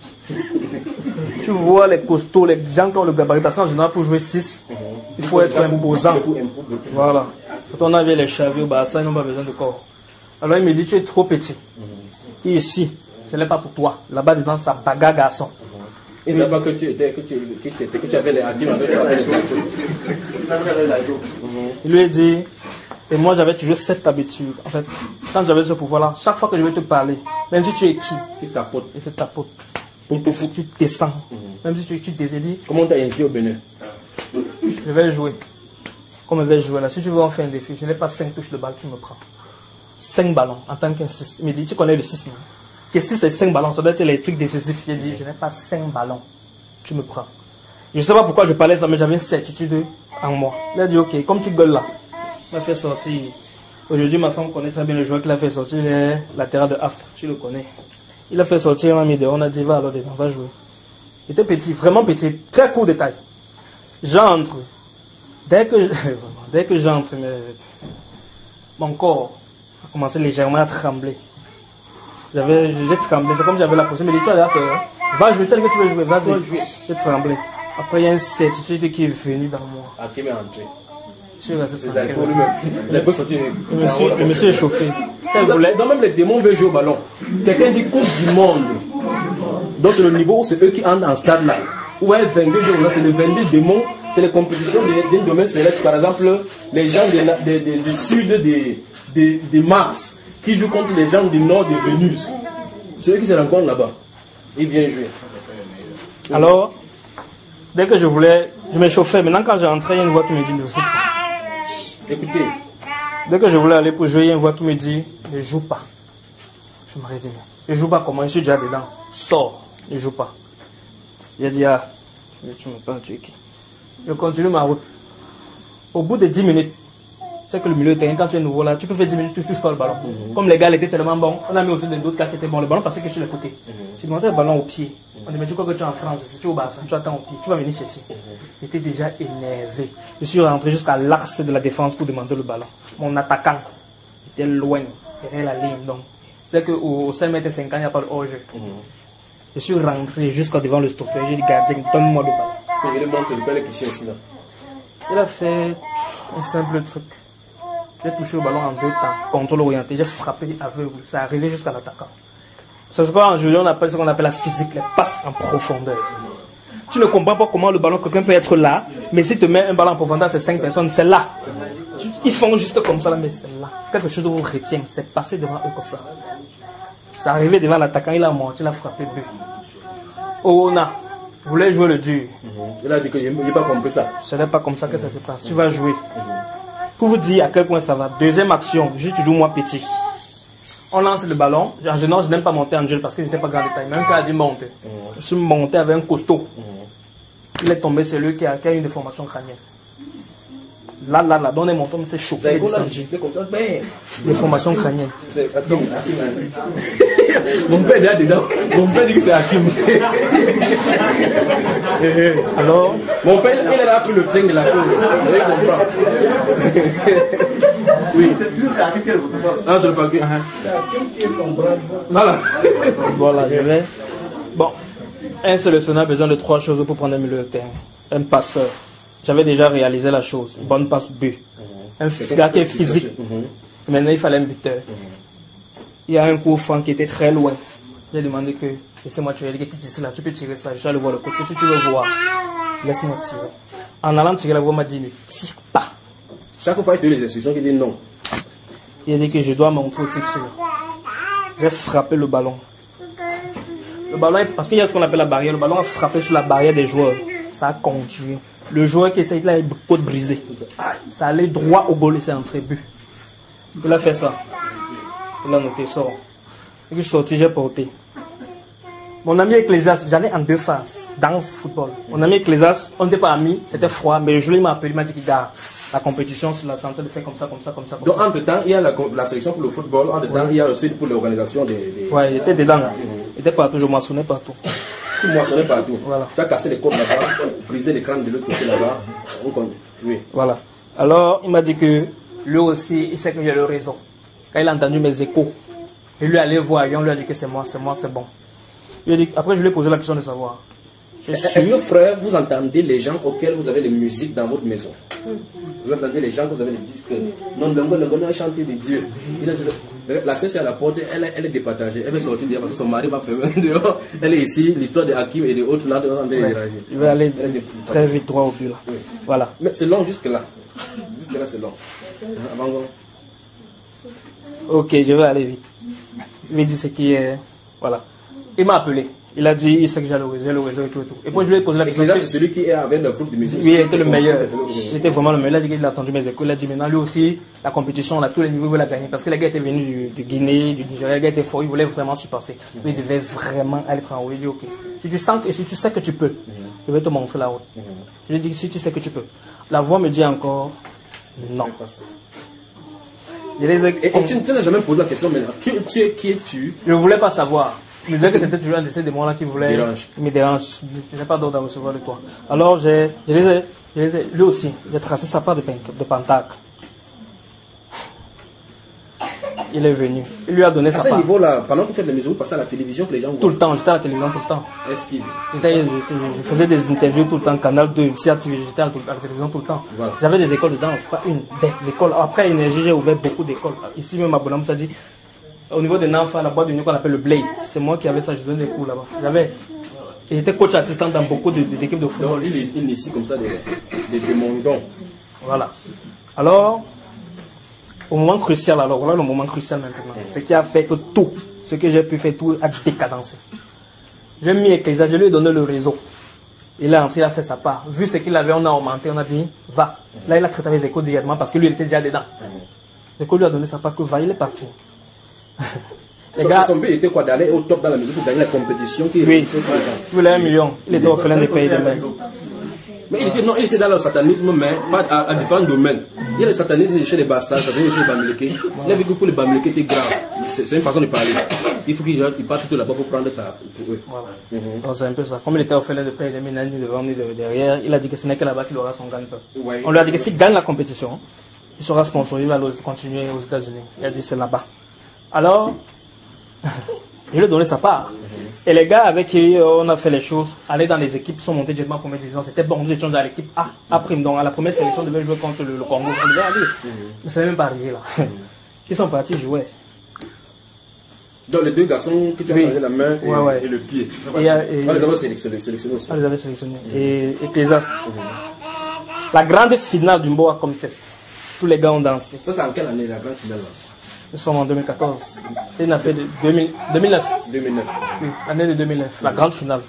Tu vois les costauds, les gens qui ont le gabarit, parce qu'en général, pour jouer six, il faut être imposant. Voilà. Quand on avait les chevilles, bah, ça, ils n'ont pas besoin de corps. Alors il me dit, tu es trop petit. Tu es ici, ce n'est pas pour toi. Là-bas, dedans, ça bagarre garçon. Il ne savait pas que tu étais, que tu, que tu, que tu avais les habiles avec les ados. Il lui a dit, et moi j'avais toujours cette habitude. En fait, quand j'avais ce pouvoir-là, chaque fois que je vais te parler, même si tu es qui, tu tapotes. Il te tapote. Il te fout, tu descends. Mm-hmm. Même si tu, tu descends, dis. Comment tu as initié au Bénin? Je vais jouer. Comme je vais jouer là, si tu veux en faire un défi, je n'ai pas cinq touches de balle, tu me prends. cinq ballons en tant qu'un six. Il me dit, tu connais le six, non? Que six c'est cinq ballons, ça doit être les trucs décisifs. J'ai dit, je n'ai pas cinq ballons, tu me prends. Je ne sais pas pourquoi je parlais ça, mais j'avais une certitude en moi. Il a dit, ok, comme tu gueules là, il m'a fait sortir. Aujourd'hui, ma femme connaît très bien le joueur qu'il a fait sortir, il est latéral de Astre, tu le connais. Il a fait sortir, on a mis dehors, on a dit, va alors dedans, va jouer. Il était petit, vraiment petit, très court de taille. J'entre. Dès que, je, dès que j'entre, mon corps a commencé légèrement à trembler. J'avais, j'ai tremblé, c'est comme si j'avais la possibilité. Mais il dit, tu as va jouer, celle que tu veux jouer, vas-y. J'ai tremblé. Après, il y a une certitude qui est venue dans moi. À qui m'est entré? Je suis resté C'est tranquille. Zarko lui-même. Zarko sorti. Le monsieur, le monsieur est chauffé. Quand il voulait- Dans même les démons veulent jouer au ballon. Quelqu'un dit Coupe du monde. Donc c'est le niveau où c'est eux qui entrent en stade là. Ouais, vingt-deux jours là, c'est les vingt-deux démons. C'est les compétitions d'un domaine céleste. Par exemple, les gens de la- de- de- du sud des de, de Mars qui jouent contre les gens du nord de Vénus. C'est eux qui se rencontrent là-bas. Ils viennent jouer. Alors, dès que je voulais, je m'échauffais. Maintenant, quand j'ai rentré, il y a une voix qui me dit ne joue pas. Écoutez, Dès que je voulais aller pour jouer, il y a une voix qui me dit ne joue pas. Je me suis dit, mais je joue pas comment? Je suis déjà dedans. Sors, ne joue pas. Il a dit, ah, tu me parles, tu es qui? Je continue ma route. Au bout de dix minutes, c'est que le milieu de terrain, quand tu es nouveau là, tu peux faire dix minutes, tu ne touches pas le ballon. Mm-hmm. Comme les gars étaient tellement bons, on a mis aussi d'autres gars qui étaient bons. Le ballon passait que sur les côtés. Mm-hmm. J'ai demandé le ballon au pied. On dit, mais tu crois que tu es en France, si tu es au bassin, tu attends au pied, tu vas venir chercher. Mm-hmm. J'étais déjà énervé. Je suis rentré jusqu'à l'axe de la défense pour demander le ballon. Mon attaquant était loin, derrière la ligne. Donc, c'est qu'au cinq mètres cinquante, il n'y a pas de hors-jeu. Mm-hmm. Je suis rentré jusqu'à devant le stoppeur. J'ai dit, gardien, donne-moi le ballon. il montre le père qui aussi là. Il a fait un simple truc. J'ai touché le ballon en deux temps, contrôle orienté, j'ai frappé aveugle, ça arrivé jusqu'à l'attaquant. C'est ce qu'on on appelle ce qu'on appelle la physique, les passes en profondeur. Tu ne comprends pas comment le ballon, quelqu'un peut être là, mais si tu mets un ballon en profondeur, c'est cinq personnes, c'est là. Ils font juste comme ça, là, mais c'est là. Quelque chose vous retient, c'est passé devant eux comme ça. C'est arrivé devant l'attaquant, il a monté, il a frappé but. Ona voulait jouer le dur. Mm-hmm. Il a dit que je n'ai pas compris ça. Ce n'est pas comme ça que ça se passe. Tu vas jouer. Pour vous dire à quel point ça va. Deuxième action, juste toujours moi petit. On lance le ballon. En général, je n'aime pas monter en jeu parce que je n'étais pas grand détail. Même quand il a dit monter, mmh. je suis monté avec un costaud. Mmh. Il est tombé, c'est lui qui a, qui a une déformation crânienne. Là, là, là, dans les montants, c'est chaud. C'est descendu. Déformation crânienne. C'est Hakim. Mon père est là dedans. Mon père dit que c'est Hakim. Alors, mon père, il a appris le train de la chose. Vous allez comprendre. Oui, c'est Hakim qui est le protocole. Ah, c'est le papier. Voilà. Voilà, je vais. Bon, un sélectionneur a besoin de trois choses pour prendre un milieu de terrain. Un passeur. J'avais déjà réalisé la chose. Bonne passe but. Un gars qui est physique. Maintenant, il fallait un buteur. Il y a un coup franc qui était très loin. J'ai demandé que, laissez-moi tirer. Il dit, ici là, tu peux tirer ça. Je vais aller voir le côté. Si tu veux voir, laisse-moi tirer. En allant tirer, la voix m'a dit, ne tire pas. Chaque fois, il te dit les instructions qui disent non. Il a dit que je dois montrer au tir. J'ai frappé le ballon. Le ballon, parce qu'il y a ce qu'on appelle la barrière. Le ballon a frappé sur la barrière des joueurs. Ça a continué. Le joueur qui essaie, il a une côte brisée. Ça allait droit au goal et c'est entré but. Il a fait ça. Il a noté, sort. Et que je suis sorti, j'ai porté. Mon ami Ecclésias, j'allais en deux phases dans ce football. Mon ami Ecclésias, on n'était pas amis, c'était froid, mais le jour il m'a appelé, il m'a dit qu'il garde la compétition sur la santé de faire comme ça, comme ça, comme ça. Comme Donc, ça. entre temps, il y a la, la sélection pour le football, entre temps, ouais. Il y a aussi pour l'organisation des. des... Ouais, il était dedans. Là. Il était partout, je moissonnais partout. Tu moissonnais partout. Voilà. Tu as cassé les côtes là-bas, brisé l'écran de l'autre côté là-bas. Oui. Voilà. Alors, il m'a dit que lui aussi, il sait que j'ai le réseau. Quand il a entendu mes échos, il lui allait voir et on lui a dit que c'est moi, c'est moi, c'est bon. Il a dit, après, je lui ai posé la question de savoir. Est-ce que, frère, vous entendez les gens auxquels vous avez les musiques dans votre maison? Vous entendez les gens que vous avez les disques? Non, non, non, non, non, chanter de Dieu. Il a dit, la sœur, c'est à la porte, elle, elle est départagée. Elle veut sortir dehors parce que son mari va faire dehors. Elle est ici, l'histoire de Hakim et de autres là, on est ouais. Il va aller très vite droit au but là. Oui. Voilà. Mais c'est long jusque-là. Jusque-là, c'est long. Avançons. Ok, je vais aller vite. Il me dit ce qui est. Voilà. Il m'a appelé. Il a dit, il sait que j'ai le réseau, le réseau et tout et tout. Et puis je lui ai posé la question. C'est celui qui est avec le groupe de musique. Oui, il était le meilleur. Il était vraiment le meilleur. Il a dit qu'il a entendu mes échos. Il a dit maintenant, lui aussi, la compétition, à tous les niveaux, il veut la gagner. Parce que les gars étaient venus du, du Guinée, du Nigeria, les gars étaient forts, ils voulaient vraiment surpasser. Mm-hmm. Il devait vraiment être en haut. Il dit, ok, si tu sens que, si tu sais que tu peux, mm-hmm. je vais te montrer la route. Mm-hmm. Je lui ai dit, si tu sais que tu peux. La voix me dit encore, non. Et, et tu ne t'as jamais posé la question maintenant. Qui, tu es, qui es-tu? Je ne voulais pas savoir. Il me disait que c'était toujours un de ces démons-là qui voulait. Dérange. Il me dérange. Je n'ai pas d'ordre à recevoir de toi. Alors, j'ai, je les ai, je les ai, lui aussi, j'ai tracé sa part de, de Pentacle. il est venu. Il lui a donné À sa ce part. niveau-là, pendant que vous faites la mesure, vous passez à la télévision que les gens Tout voient. le temps, j'étais à la télévision tout le temps. S T V. J'étais- j'étais- Je faisais des interviews tout le temps, Canal deux, C A T V, j'étais à la à la télévision tout le temps. Voilà. J'avais des écoles de danse, pas une, des écoles. Après Énergie, j'ai ouvert beaucoup d'écoles. Ici même à Bonhomme, ça dit, au niveau de Nanfa, la boîte de nuit qu'on appelle le Blade, c'est moi qui avais ça, je donnais des cours là-bas. J'avais, et j'étais coach assistant dans beaucoup de- de- d'équipes de football. Donc, il il initie comme ça des, des demandants. Voilà. Alors, au moment crucial, alors voilà le moment crucial maintenant. Ce qui a fait que tout, ce que j'ai pu faire, tout a décadencé. J'ai mis Ecclesia, je lui ai donné le réseau. Il est entré, il a fait sa part. Vu ce qu'il avait, on a augmenté, on a dit, va. Là, il a traité avec Zeko directement parce que lui, il était déjà dedans. Zeko lui a donné sa part, que va, il est parti. Les Son, gars, son but était quoi? D'aller au top dans la musique pour gagner la compétition qui oui, il voulait un million. Il était orphelin des pays de mer. Mais il était, non, il était dans le satanisme, mais pas à, à différents domaines. Il y a le satanisme chez les Bassas, ça veut dire chez les Bamileke. Il a vu que pour les Bamileke, c'était grave. C'est c'est une façon de parler. Il faut qu'il il passe tout là-bas pour prendre ça pour eux. Voilà. Donc, c'est un peu ça. Comme il était orphelin de père, il a mis ni devant ni de- derrière. Il a dit que ce n'est que là-bas qu'il aura son gagne-pain. Ouais. On lui a dit que s'il gagne la compétition, il sera sponsorisé, il va aller continuer aux États-Unis. Il a dit c'est là-bas. Alors, je lui ai donné sa part. Et les gars avec qui euh, on a fait les choses, aller dans les équipes, sont montés directement en première division. C'était bon, nous étions dans l'équipe A, A prime. Donc à la première sélection, on devait jouer contre le, le Congo. On devait aller. Mais ça n'est même pas arrivé là. Ils sont partis jouer. Donc les deux garçons que tu as Oui. changé la main et, Ouais, ouais. et le pied. Et, euh, et- On les avait sélectionnés, sélectionnés aussi. On les avait sélectionnés. Et, et Ecclésias. La grande finale du Mboa comme test. Tous les gars ont dansé. Ça, c'est en quelle année la grande finale là? Nous sommes en deux mille quatorze. C'est une affaire de deux mille, deux mille neuf. deux mille neuf. Oui, l'année de deux mille neuf. La grande finale.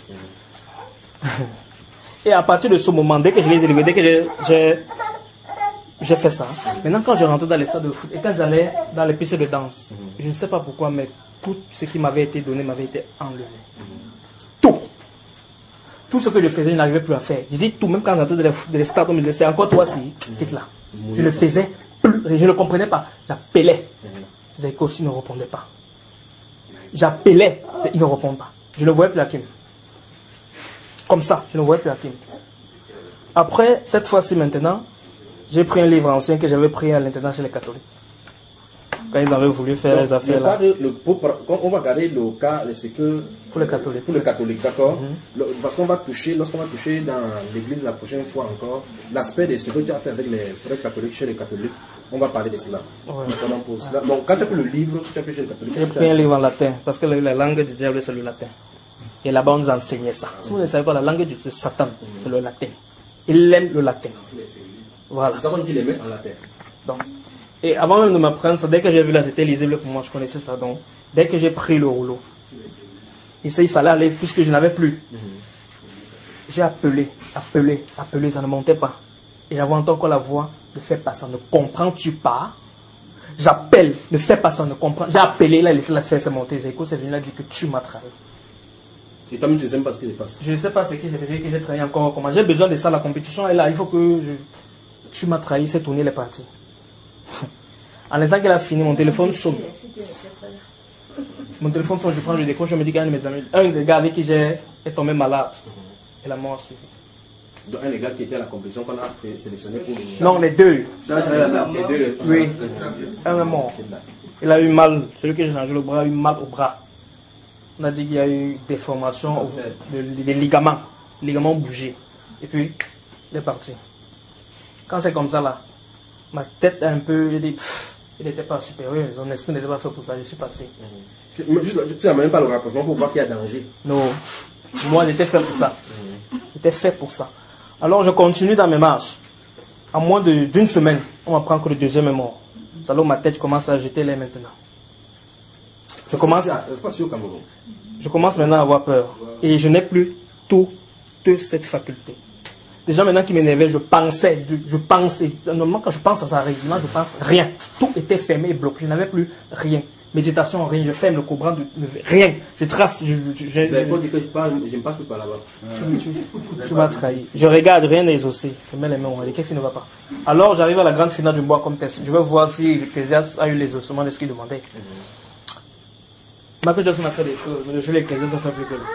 Et à partir de ce moment, dès que je les ai élevés, dès que j'ai- j'ai j'ai fait ça, maintenant quand je rentrais dans les stades de foot et quand j'allais dans les pistes de danse, je ne sais pas pourquoi, mais tout ce qui m'avait été donné m'avait été enlevé. Tout. Tout ce que je faisais, je n'arrivais plus à faire. Je dis tout, même quand j'entrais dans les, dans les stades, on me disait, c'est encore toi, si, quitte là. Je ne faisais plus, je ne comprenais pas. J'appelais. Zeko aussi ne répondait pas. J'appelais, c'est- il ne répond pas. Je ne voyais plus Hakim. Comme ça, je ne voyais plus Hakim. Après, cette fois-ci maintenant, j'ai pris un livre ancien que j'avais pris à l'internat chez les catholiques. Quand ils avaient voulu faire Donc, les affaires le là. cas de- le- pour- quand on va regarder le cas, c'est que Pour les catholiques. pour le catholique, d'accord. Le- Parce qu'on va toucher, lorsqu'on va toucher dans l'église la prochaine fois encore, l'aspect de ce que tu as fait avec les frères catholiques chez les catholiques, on va parler de cela. Ouais. Pendant pour cela. Donc, quand tu as pris le livre que tu as pris chez les catholiques, J'ai qu'est-ce que pris tu un as- livre en latin, parce que la, la langue du diable, c'est le latin. Et là-bas, on nous enseignait ça. Si vous ne savez pas, la langue du de Satan, c'est le latin. Il aime le latin. Voilà. C'est ça qu'on dit les messes en latin. Donc, et avant même de m'apprendre ça, dès que j'ai vu là, c'était lisible pour moi, je connaissais ça. Donc, dès que j'ai pris le rouleau, ici, il fallait aller, puisque je n'avais plus. J'ai appelé, appelé, appelé, ça ne montait pas. Et j'avais encore la voix, ne fais pas ça, ne comprends-tu pas? J'appelle, ne fais pas ça, ne comprends. J'ai appelé, là, laissé la faire se monter. Zeko, c'est venu là, dit que tu m'as trahi. Et toi-même, tu ne sais même pas ce qui se passe. Je ne sais pas ce que j'ai fait, que j'ai trahi encore. Comment j'ai besoin de ça, la compétition est là. Il faut que je... Tu m'as trahi, c'est tourné les parties. En l'instant qu'elle a fini, mon téléphone sonne. Mon téléphone sonne, je prends, je décroche, je me dis qu'un de mes amis, un des gars avec qui j'ai est tombé malade. Et la mort a suivi. Donc, un des gars qui était à la compétition qu'on a fait- sélectionné pour. Non, les deux. Les deux, les- Oui. Un est mort. Il a eu mal, celui que j'ai changé le bras a eu mal au bras. On a dit qu'il y a eu des formations, des des ligaments. Les ligaments ont bougé. Et puis, il est parti. Quand c'est comme ça là, ma tête un peu, il dit, pff, il n'était pas supérieur, son esprit n'était pas fait pour ça, je suis passé. Tu tu n'as même pas le rapprochement pour voir qu'il y a danger. Non, moi j'étais fait pour ça. J'étais fait pour ça. Alors je continue dans mes marches. En moins de- d'une semaine, on m'apprend que le deuxième est mort. C'est là où ma tête commence à jeter l'air maintenant. Je commence, Ça se passe au Cameroun. je commence maintenant à avoir peur. Et je n'ai plus toute cette faculté. Les gens maintenant qui m'énervaient, je pensais, je pensais. Normalement, quand je pense à ça, maintenant je pense rien. Tout était fermé et bloqué. Je n'avais plus rien. Méditation, rien. Je ferme le cobran, de, de- rien. Je trace. Je, je, je, Vous n'avez je- pas dit que je parle- je ne passe plus par là-bas. tu, tu- tu m'as trahi. Je regarde, rien n'est exaucé. Je mets les mains, on dit qu'est-ce qui ne va pas. Alors j'arrive à la grande finale du bois comme test. Je vais voir si Ecclésias a eu les ossements de ce qu'il demandait. Michael Jackson a fait des choses, mais le jeu l'Ecclésias a fait plus que lui.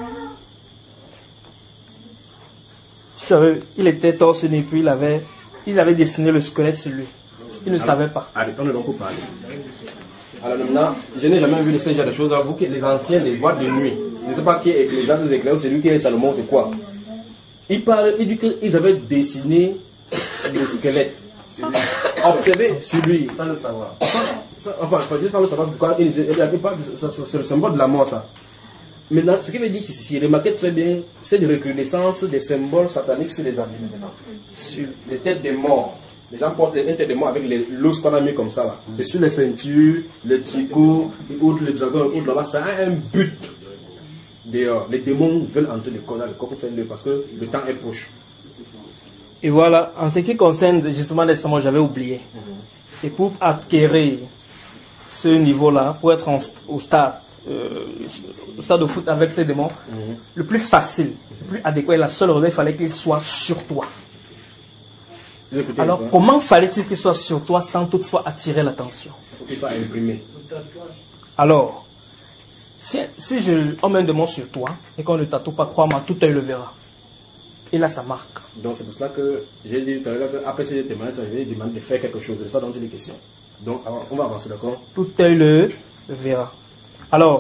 Si tu avais- il était torse nu, puis il avait, ils avaient dessiné le squelette sur lui. Il ne savait pas. Arrêtons de donc pour parler. Alors maintenant, je n'ai jamais vu ce genre de choses. Vous, que les anciens, les boîtes de nuit, je ne sais pas qui est Ecclésiaste ou Éclair, c'est lui qui est Salomon, c'est quoi. Il parle, il dit qu'ils avaient dessiné le squelette. Observez sur lui. Sans le savoir. Sans, sans, enfin, je peux dire sans le savoir pourquoi. Il, il, il, il, ça, ça, c'est le symbole de la mort, ça. Maintenant, ce qui veut dire ici, remarquez très bien, c'est une recrudescence des symboles sataniques sur les habits maintenant. Sur les têtes des morts. Les gens portent les têtes des morts avec l'os qu'on a mis comme ça là. Mm. C'est sur les ceintures, le tricot, et autres, les dragons, autres là-bas, ça a un but. D'ailleurs, les démons veulent entrer le corps dans le corps pour faire le parce que le temps est proche. Et voilà, en ce qui concerne justement les symboles, j'avais oublié. Mm-hmm. Et pour acquérir ce niveau-là, pour être en, au stade, euh, au stade de foot avec ces démons, mm-hmm. le plus facile, le plus adéquat, la seule relève, il fallait qu'il soit sur toi. Alors, comment fallait-il qu'il soit sur toi sans toutefois attirer l'attention? Il faut qu'il soit imprimé. Alors, si, si je, on met un démon sur toi et qu'on ne tatoue pas, crois-moi, tout œil le verra. Et là, ça marque. Donc, c'est pour cela que j'ai dit tout à l'heure qu'après ces témoignages, je vais demander de faire quelque chose. C'est ça dont il est question. Donc, on va avancer, d'accord? Tout œil le, le verra. Alors,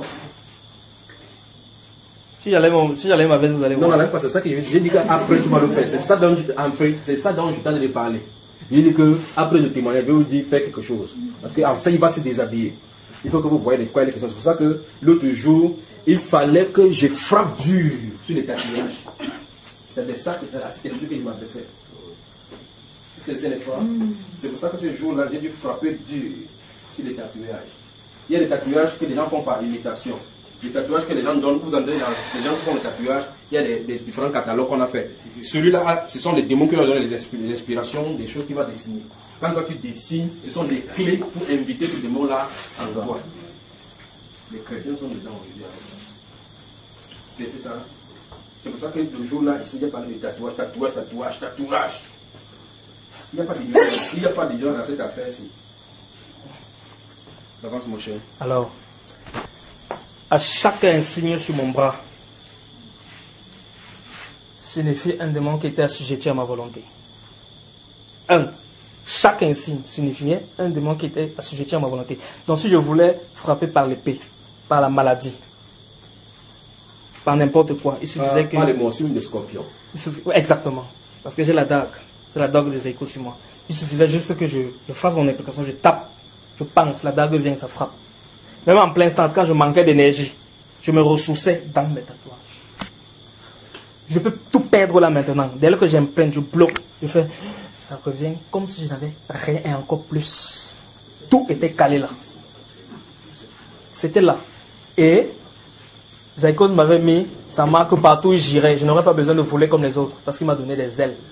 si j'allais si ma veste, vous allez voir. Non, non, c'est ça que j'ai dit qu'après tu vas le faire. C'est ça dont je, en fait, c'est ça dont je t'en ai parlé. J'ai dit qu'après le témoignage, je vais vous dire faire quelque chose. Parce qu'en fait, il va se déshabiller. Il faut que vous voyez de quoi il est question. C'est pour ça que l'autre jour, il fallait que je frappe dur sur les tatouages. C'est de ça que c'est à cette esprit que je m'adressais. C'est ça, n'est-ce pas? C'est pour ça que ce jour-là, j'ai dû frapper dur sur les tatouages. Il y a des tatouages que les gens font par imitation. Les tatouages que les gens donnent, vous entrez dans les gens qui font les tatouages, il y a des, des différents catalogues qu'on a fait. Celui-là, ce sont les démons qui leur donnent les inspirations, des choses qu'il va dessiner. Quand toi tu dessines, ce sont les clés pour inviter ce démon-là en toi. Les chrétiens sont dedans aujourd'hui avec ça. C'est ça. C'est pour ça que le jour-là, ici, il y a parlé de tatouage, tatouage, tatouage, tatouage. Il n'y a pas d'ignorance, il n'y a pas d'ignorance dans cette affaire-ci. Avance mon cher. Alors, à chaque insigne sur mon bras signifie un démon qui était assujetti à ma volonté. Un. Chaque insigne signifiait un démon qui était assujetti à ma volonté. Donc si je voulais frapper par l'épée, par la maladie, par n'importe quoi, il suffisait ah, que... Par les morsures des scorpions. Suffis... Exactement. Parce que j'ai la dague. C'est la dague des échos sur moi. Il suffisait juste que je, je fasse mon implication, je tape, je pense, la dague vient, ça frappe. Même en plein instant, quand je manquais d'énergie, je me ressourçais dans mes tatouages. Je peux tout perdre là maintenant. Dès lors que j'imprime, je bloque, je fais, ça revient comme si je n'avais rien et encore plus. Tout était calé là. C'était là. Et Zaïkos m'avait mis sa marque partout où j'irais. Je n'aurais pas besoin de voler comme les autres parce qu'il m'a donné des ailes.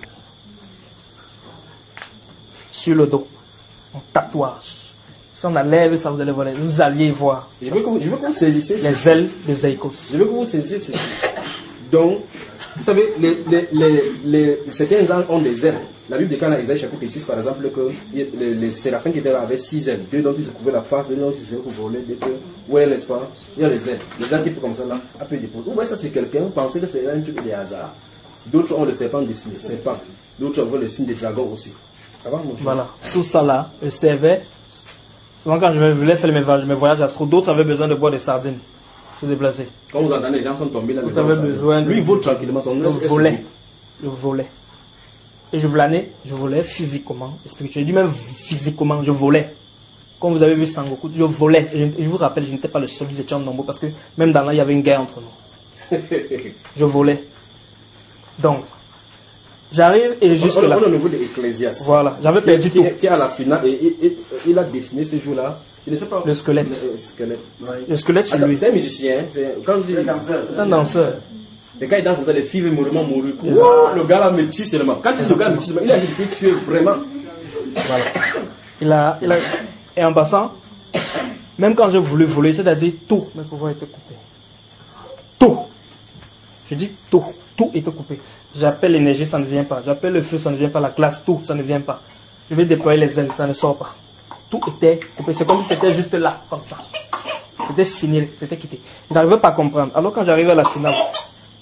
Sur le dos. Un tatouage. Si on enlève ça, vous allez voir, vous alliez voir. Je veux que vous, je veux que vous saisissiez les ailes de Zaïkos. Je veux que vous saisissiez ceci. Donc, vous savez, les, les, les, les, certains gens ont des ailes. La Bible déclare dans Isaïe chapitre six, par exemple, que les, les séraphins qui étaient là avaient six ailes. Deux dont ils se couvraient la face, deux dont ils se servaient pour voler, deux que, ouais, n'est-ce pas? Il y a les ailes. Les ailes qui font comme ça, là, après ils déposent. Vous voyez ça sur quelqu'un, vous pensez que c'est un truc de hasard. D'autres ont le serpent dessiné, serpent. D'autres ont le signe des dragons aussi. Avant, mon voilà. Tout ça là, je servais. Souvent, quand je voulais faire mes voyages, mes voyages astro, d'autres avaient besoin de boire des sardines. Se déplacer. Quand vous entendez, les gens sont tombés là. Vous avez besoin. Lui, il vole tranquillement son Je volais. Je volais. Et je volais, je volais physiquement, spirituellement. Je dis même physiquement, je volais. Comme vous avez vu Sangoku, je volais. Et je, je vous rappelle, je n'étais pas le seul, nous étions en nombre parce que même dans là, il y avait une guerre entre nous. Je volais. Donc, j'arrive et jusque là. On est au niveau de l'Ecclésiaste. Voilà, j'avais perdu tout. Qui est à la finale, et, et, et, il a dessiné ce jour-là. Je ne sais pas. Le squelette. Le squelette, ouais. Le squelette sur lui. C'est un musicien. C'est quand il est danseur. C'est un danseur. Et quand il danse comme ça, les filles veulent mourir, mourir. Wow, le gars là me tue seulement. Quand il se regarde, me tue seulement. Il a dit que tu es vraiment. Voilà. Il a, il a, et en passant, même quand je voulais voler, c'est-à-dire tout, mes pouvoirs étaient coupés. Tout. Je dis tout. Tout était coupé. J'appelle l'énergie, ça ne vient pas. J'appelle le feu, ça ne vient pas. La glace, tout, ça ne vient pas. Je vais déployer les ailes, ça ne sort pas. Tout était coupé. C'est comme si c'était juste là, comme ça. C'était fini, c'était quitté. Je n'arrivais pas à comprendre. Alors quand j'arrivais à la finale,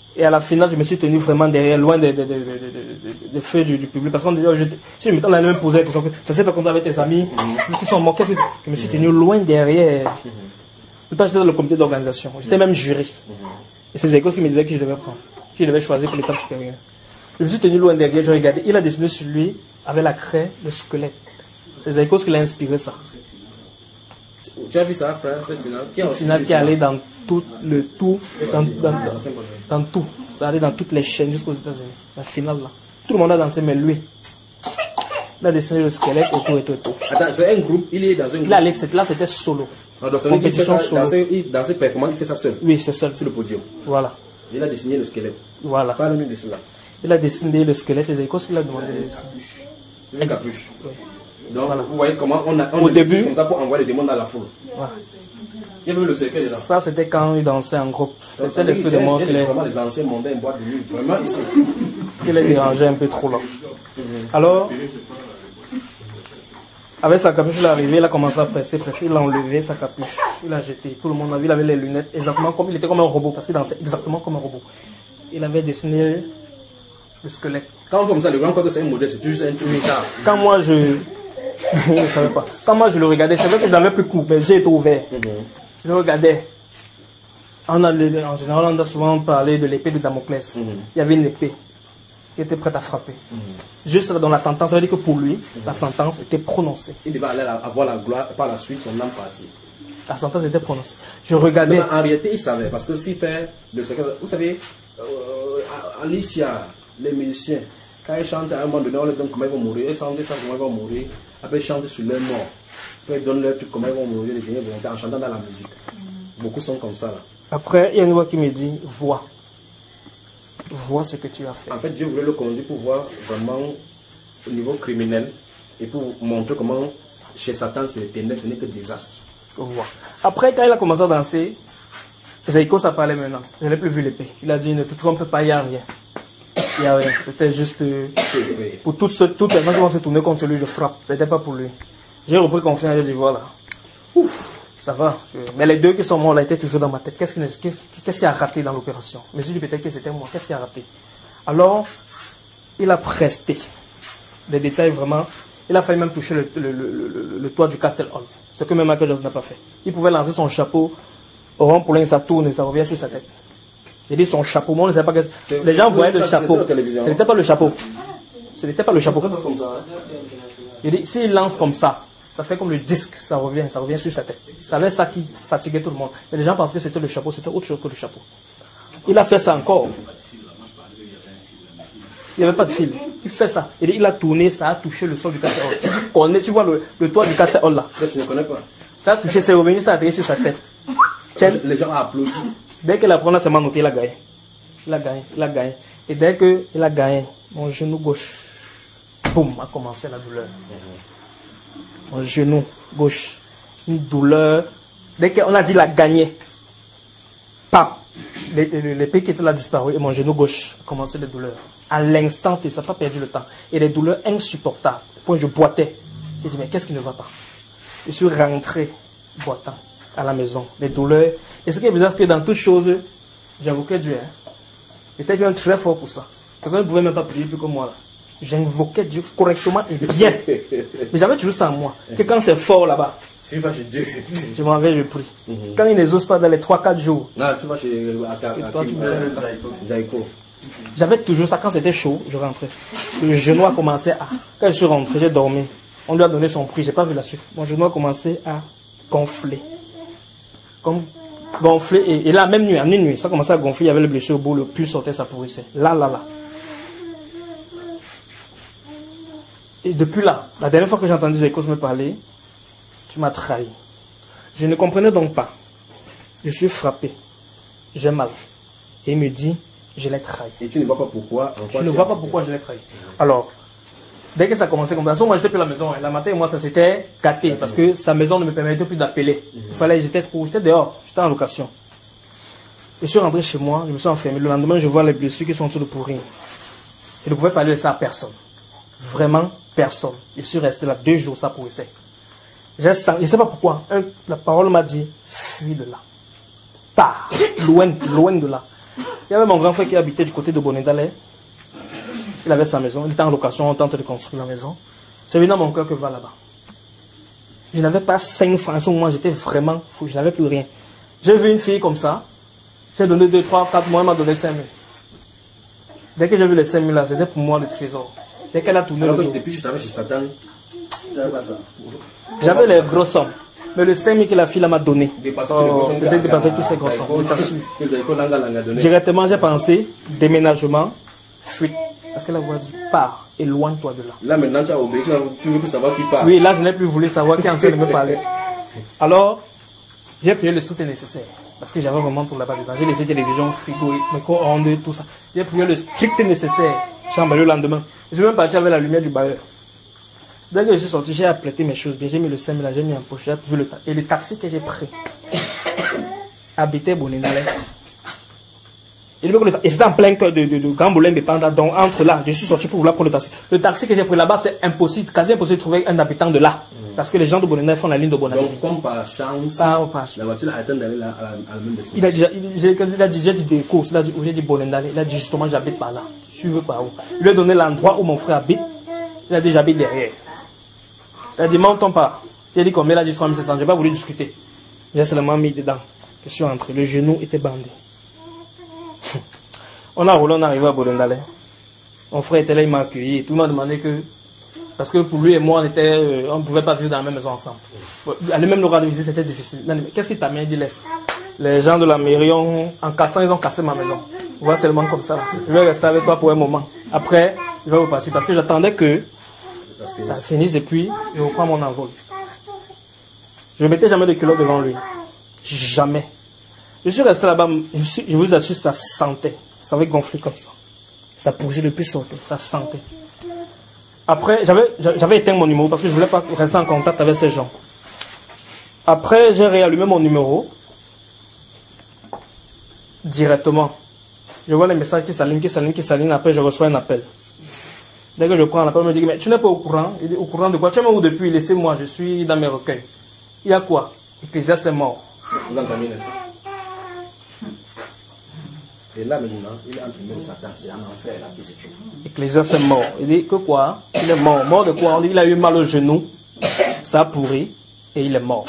Et à la finale, je me suis tenu vraiment derrière, loin des de, de, de, de, de, de feux du, du public. Parce qu'on disait, je, si je m'étais allé me poser la question, ça s'est fait comme ça avec tes amis, mm-hmm. qui sont morts, qu'est-ce que je me suis tenu loin derrière. Mm-hmm. Pourtant, j'étais dans le comité d'organisation. J'étais même jury. Mm-hmm. Et c'est Zaïkos qui me disait qui je devais prendre, qui je devais choisir pour l'étape supérieure. Je me suis tenu loin derrière, je regardais. Il a dessiné sur lui, avec la craie, le squelette. C'est Zaïkos qui l'a inspiré ça. Tu as vu ça, frère, cette finale qui, Une finale qui allait dans tout le tout, dans, dans, dans, dans tout. Ça allait dans toutes les chaînes jusqu'aux États-Unis. La finale là. Tout le monde a dansé, mais lui, il a dessiné le squelette et tout et tout et tout. Attends, c'est un groupe, il est dans un groupe. Là, là c'était solo. Ah, donc, compétition solo. Dans ses, dans ses performances, il fait ça seul. Oui, c'est seul. Sur le podium. Voilà. Il a dessiné le squelette. Voilà. Parle-nous de cela. Il a dessiné le squelette, c'est Zaïkos qui l'a demandé. Une capuche. Oui. Donc, voilà. Vous voyez comment on a on au début comme ça pour envoyer les démons dans la foule. Voilà. Il y avait le cercle là. Ça, c'était quand il dansait en groupe. C'était l'esprit de mort qui les... Vraiment les anciens mondains boîte de nuit. Vraiment ici. Qui les dérangeait un peu trop là. Alors, avec sa capuche, il est arrivé, il a commencé à prester, prester, il a enlevé sa capuche, il a jeté. Tout le monde a vu, il avait les lunettes exactement comme, il était comme un robot, parce qu'il dansait exactement comme un robot. Il avait dessiné le squelette. Quand on comme ça, les gens croient que c'est un modèle, c'est juste un truc star. Quand moi je... je ne savais pas. Quand moi je le regardais, c'est vrai que je l'avais plus court, mais j'ai été ouvert. Mm-hmm. Je regardais. On a, en général, on a souvent parlé de l'épée de Damoclès. Mm-hmm. Il y avait une épée qui était prête à frapper. Mm-hmm. Juste dans la sentence, ça veut dire que pour lui, mm-hmm. la sentence était prononcée. Il devait aller avoir la gloire, par la suite, son âme partie. La sentence était prononcée. Je regardais. Non, en réalité, il savait, parce que s'il fait le secret, vous savez, euh, Alicia, les musiciens, quand ils chantent à un moment donné, on leur donne comment ils vont mourir, ils sentent ça comment ils vont mourir, après ils chantent sur leur mort, après ils donnent leur truc comment ils vont mourir, les derniers volontaires en chantant dans la musique. Mm. Beaucoup sont comme ça là. Après, il y a une voix qui me dit, vois, vois ce que tu as fait. En fait, Dieu voulait le conduire pour voir vraiment au niveau criminel et pour montrer comment chez Satan c'est les ténèbres, ce n'est que désastre. Vois. Après, quand il a commencé à danser, Zaïkos a parlé maintenant. Je n'ai plus vu l'épée. Il a dit, ne te trompe pas, il n'y a rien. Il n'y a rien. C'était juste euh, pour toutes, ce, toutes les gens qui vont se tourner contre lui, je frappe. Ce n'était pas pour lui. J'ai repris confiance, j'ai dit, voilà. Ouf, ça va. Mais les deux qui sont morts là étaient toujours dans ma tête. Qu'est-ce qui, qu'est-ce, qu'est-ce qui a raté dans l'opération? Mais je dis peut-être que c'était moi. Qu'est-ce qui a raté? Alors, il a presté. Les détails vraiment. Il a failli même toucher le, le, le, le, le toit du Castle Hall. Ce que même Michael Jackson n'a pas fait. Il pouvait lancer son chapeau au rond pour l'instant, ça tourne, ça revient sur sa tête. Il dit son chapeau. Moi, on ne sait pas que c'est. Les gens voyaient le chapeau. Ce n'était pas le chapeau. Ce n'était pas le chapeau. Il dit, s'il lance comme ça, ça fait comme le disque, ça revient, ça revient sur sa tête. Ça avait ça qui fatiguait tout le monde. Mais les gens pensaient que c'était le chapeau, c'était autre chose que le chapeau. Il a fait ça encore. Il n'y avait pas de fil. Il fait ça. Il, dit, il a tourné, ça a touché le sol du Castle Hall. Si tu connais, tu vois le, le toit du Castle Hall là. Je ne connais pas. Ça a touché, c'est revenu, ça a atterri sur sa tête. Tiens. Les gens ont applaudi. Dès qu'il a pris la semence notée, il a gagné. Il a gagné, il a gagné. Et dès qu'il a gagné, mon genou gauche, boum, a commencé la douleur. Mon genou gauche, une douleur. Dès qu'on a dit il a gagné, pam, l'épée qui était là a disparu et mon genou gauche a commencé les douleurs. À l'instant, ça n'a pas perdu le temps. Et les douleurs insupportables. Point, je boitais. J'ai dit, mais qu'est-ce qui ne va pas? Je suis rentré boitant à la maison. Les douleurs. Et ce qui est bizarre, c'est que dans toutes choses, j'invoquais Dieu. Hein. J'étais même très fort pour ça. Quelqu'un ne pouvait même pas prier plus que moi. Là. J'invoquais Dieu correctement et bien. Mais j'avais toujours ça en moi. Que quand c'est fort là-bas, tu vas chez Dieu. Je m'en vais, je prie. Mm-hmm. Quand il ne n'ose pas dans les trois quatre jours. Non, tu vas chez Zaïko. J'avais toujours ça. Quand c'était chaud, je rentrais. Le genou a commencé à... Quand je suis rentré, j'ai dormi. On lui a donné son prix. Je n'ai pas vu la suite. Mon genou a commencé à gonfler. Comme gonfler. Et, et là, même nuit, en une nuit, ça a commencé à gonfler. Il y avait le blessure au bout, le pus sortait, ça pourrissait. Là, là, là. Et depuis là, la dernière fois que j'ai entendu Zaïko me parler, tu m'as trahi. Je ne comprenais donc pas. Je suis frappé. J'ai mal. Et il me dit, je l'ai trahi. Et tu ne vois pas pourquoi? Je ne vois pas pourquoi je l'ai trahi. Alors, dès que ça a commencé comme ça, moi j'étais plus à la maison. La matin, moi ça s'était gâté parce que sa maison ne me permettait plus d'appeler. Il fallait, j'étais trop, j'étais dehors, j'étais en location. Je suis rentré chez moi, je me suis enfermé. Le lendemain, je vois les blessures qui sont en train de pourrir. Je ne pouvais parler de ça à personne. Vraiment personne. Je suis resté là deux jours, ça pourrissait. Je sens, je ne sais pas pourquoi. Un, la parole m'a dit, fuis de là. Pars, loin, loin de là. Il y avait mon grand frère qui habitait du côté de Bonendale. Il avait sa maison, il était en location, on tentait de construire la maison. C'est venu dans mon cœur que va là-bas. Je n'avais pas cinq francs. À ce moment, j'étais vraiment fou, je n'avais plus rien. J'ai vu une fille comme ça. J'ai donné deux, trois, quatre mois, elle m'a donné cinq mille. Dès que j'ai vu les cinq mille là, c'était pour moi le trésor. Dès qu'elle a tourné Alors le que dos. depuis que je travaille chez Satan, J'avais les grosses sommes. Mais le cinq mille que la fille là m'a donné, dépassé oh, c'était dépassé tous ces grosses sommes. Je t'assure. les écoles langa langa donné. Directement, j'ai pensé déménagement, fuite. Parce que la voix dit pars, éloigne-toi de là. Là maintenant tu as obéi, tu ne veux plus savoir qui part. Oui, là je n'ai plus voulu savoir qui est en train de me parler. Alors, j'ai payé le soutien nécessaire. Parce que j'avais vraiment tout là-bas dedans. J'ai laissé télévision, frigo, micro-ondes, tout ça. J'ai pris le strict nécessaire. J'ai emballé le lendemain. Je suis même parti avec la lumière du bailleur. Dès que je suis sorti, j'ai apprêté mes choses. J'ai mis le cinq mille là, j'ai mis en poche. J'ai vu le ta- Et le taxi que j'ai pris habitait Bonendale. Et c'était en plein cœur de, de, de Grand Bolin de Panda. Donc entre là, je suis sorti pour vouloir prendre le taxi. Le taxi que j'ai pris là-bas, c'est impossible, quasi impossible de trouver un habitant de là. Mm. Parce que les gens de Bonendale font la ligne de Bonendale. Donc comme par chance, Par- par- la voiture a atteint d'aller là à la, à la même destination. Il a dit, il, j'ai, il a dit, j'ai dit des courses, il a dit, j'ai dit Bonendale. Il a dit justement, j'habite par là. Tu veux par où? Il lui a donné l'endroit où mon frère habite. Il a dit, j'habite derrière. Il a dit, montons pas. Il a dit combien? Il a dit trois mille cinq cents. J'ai pas voulu discuter. J'ai seulement mis dedans. Je suis entré. Le genou était bandé. On a roulé, on est arrivé à Bolendale. Mon frère était là, il m'a accueilli. Tout le monde m'a demandé que. Parce que pour lui et moi, on était, euh, on ne pouvait pas vivre dans la même maison ensemble. Bon, aller même le rendre visite, c'était difficile. Il a dit, mais qu'est-ce qui t'a mis? Il dit, laisse. Les gens de la mairie, ont, en cassant, ils ont cassé ma maison. Voilà seulement comme ça. Je vais rester avec toi pour un moment. Après, je vais repartir. Parce que j'attendais que ça finisse et puis je reprends mon envol. Je ne mettais jamais de culotte devant lui. Jamais. Je suis resté là-bas, je, suis, je vous assure, ça sentait. Ça avait gonflé comme ça. Ça bougeait depuis sortir, ça sentait. Après, j'avais, j'avais éteint mon numéro parce que je ne voulais pas rester en contact avec ces gens. Après, j'ai réallumé mon numéro directement. Je vois les messages qui s'alignent, qui s'alignent, qui s'alignent. Après, je reçois un appel. Dès que je prends l'appel, on me dit, mais tu n'es pas au courant. Il dit, au courant de quoi? Tu es où depuis? Laissez-moi, je suis dans mes recueils. Il y a quoi? Ecclésiaste est mort. Vous entendez, n'est-ce pas? Et là maintenant, il est entre les mains de Satan, c'est un enfer là qui se trouve. Ecclésiaste est mort. Il dit que quoi? Il est mort. Mort de quoi? On dit qu'il a eu mal au genou, ça a pourri, et il est mort.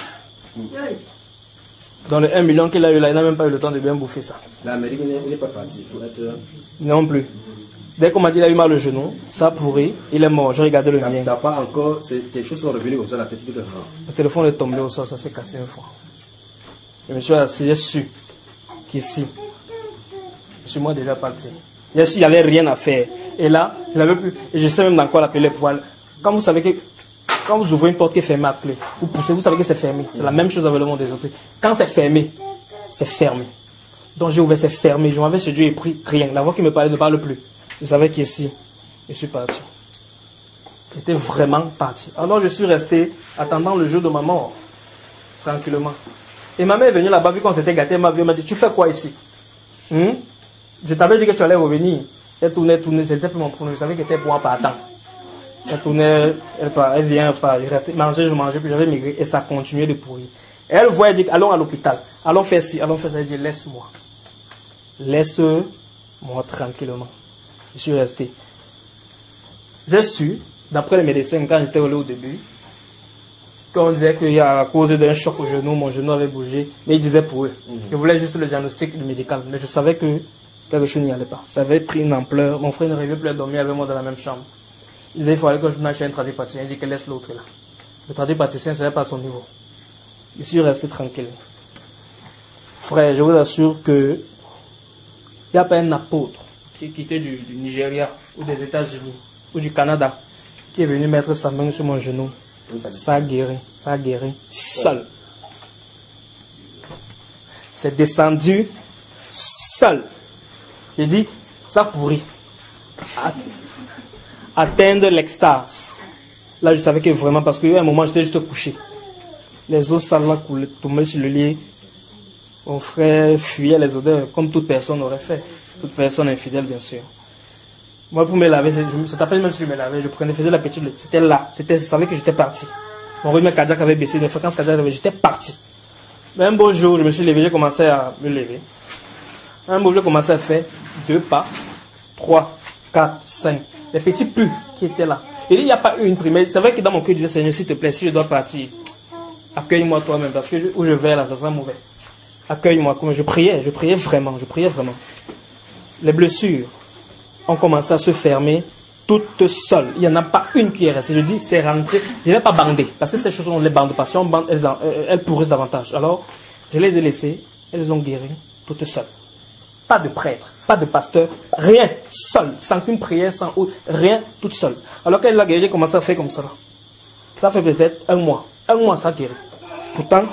Dans le un million qu'il a eu là, il n'a même pas eu le temps de bien bouffer ça. L'Amérique n'est pas partie pour être. Non plus. Dès qu'on m'a dit qu'il a eu mal au genou, ça a pourri, il est mort. J'ai regardé le mien. T'as pas encore, tes choses sont revenues comme ça, la tête tu te dis que non. Le téléphone est tombé au sol, ça s'est cassé une fois. Je me suis assis, j'ai su qu'ici, je suis moi déjà parti. J'ai su qu'il n'y avait rien à faire. Et là, je n'avais plus. Et je sais même dans quoi l'appeler pour voir. Quand vous savez que, quand vous ouvrez une porte qui est fermée à clé, vous poussez, vous savez que c'est fermé. C'est la même chose avec le monde des autres. Quand c'est fermé, c'est fermé. Donc j'ai ouvert, c'est fermé. Je m'avais chez Dieu et pris rien. La voix qui me parlait ne parle plus. Je savais qu'ici, je suis parti. J'étais vraiment parti. Alors je suis resté attendant le jour de ma mort, tranquillement. Et ma mère est venue là-bas, vu qu'on s'était gâté, elle m'a vu, elle m'a dit, tu fais quoi ici? Hmm? Je t'avais dit que tu allais revenir. Elle tournait, tournait, c'était plus mon problème. Je savais qu'elle était pour moi partant. Elle tournait, elle part, elle vient, elle part. Je restais, mangeais, je mangeais, puis j'avais migré, et ça continuait de pourrir. Et elle voit, elle dit, allons à l'hôpital. Allons faire ci, allons faire ça. Elle dit, laisse-moi. Laisse-moi tranquillement. Je suis resté. J'ai su, d'après les médecins, quand j'étais allé au début, qu'on disait qu'il y a à cause d'un choc au genou, mon genou avait bougé. Mais ils disaient pour eux. Mm-hmm. Je voulais juste le diagnostic médical. Mais je savais que quelque chose n'y allait pas. Ça avait pris une ampleur. Mon frère n'arrivait plus à dormir avec moi dans la même chambre. Il disait qu'il fallait que je n'aille chez un tradipraticien. Il dit qu'il laisse l'autre là. Le tradipraticien, ce n'est pas à son niveau. Je suis resté tranquille. Frère, je vous assure que il n'y a pas un apôtre qui est quitté du, du Nigeria ou des États-Unis ou du Canada qui est venu mettre sa main sur mon genou. Ça a guéri, ça a guéri seul. C'est descendu seul. J'ai dit, ça pourrit. Atteindre l'extase. Là, je savais que vraiment, parce qu'à un moment, j'étais juste couché. Les eaux sales là coulaient, tombaient sur le lit. Mon frère fuyait les odeurs, comme toute personne aurait fait. Toute personne infidèle, bien sûr. Moi, pour me laver, c'est après même si je me lavais, je prenais, faisais la petite, c'était là. Je savais que j'étais parti. Mon rythme cardiaque avait baissé, mes fréquences cardiaques avaient, j'étais parti. Mais un beau jour, je me suis levé, j'ai commencé à me lever. Un mot, je commençais à faire deux pas, trois, quatre, cinq. Les petits plus qui étaient là. Il dit, il n'y a pas une primaire. C'est vrai que dans mon cœur, je disais, Seigneur, s'il te plaît, si je dois partir, accueille-moi toi-même, parce que je, où je vais là, ça sera mauvais. Accueille-moi. Comme je priais, je priais vraiment, je priais vraiment. Les blessures ont commencé à se fermer toutes seules. Il n'y en a pas une qui est restée. Je dis, c'est rentré. Je n'ai pas bandé, parce que ces choses, on ne les bande pas. Si on bande, elles, elles pourrissent davantage. Alors, je les ai laissées, elles ont guéri toutes seules. Pas de prêtre, pas de pasteur, rien, seul, sans qu'une prière, sans autre, rien, toute seule. Alors qu'elle l'a guéri, j'ai commencé à faire comme ça. Ça fait peut-être un mois. Un mois, ça a guéri. Pourtant,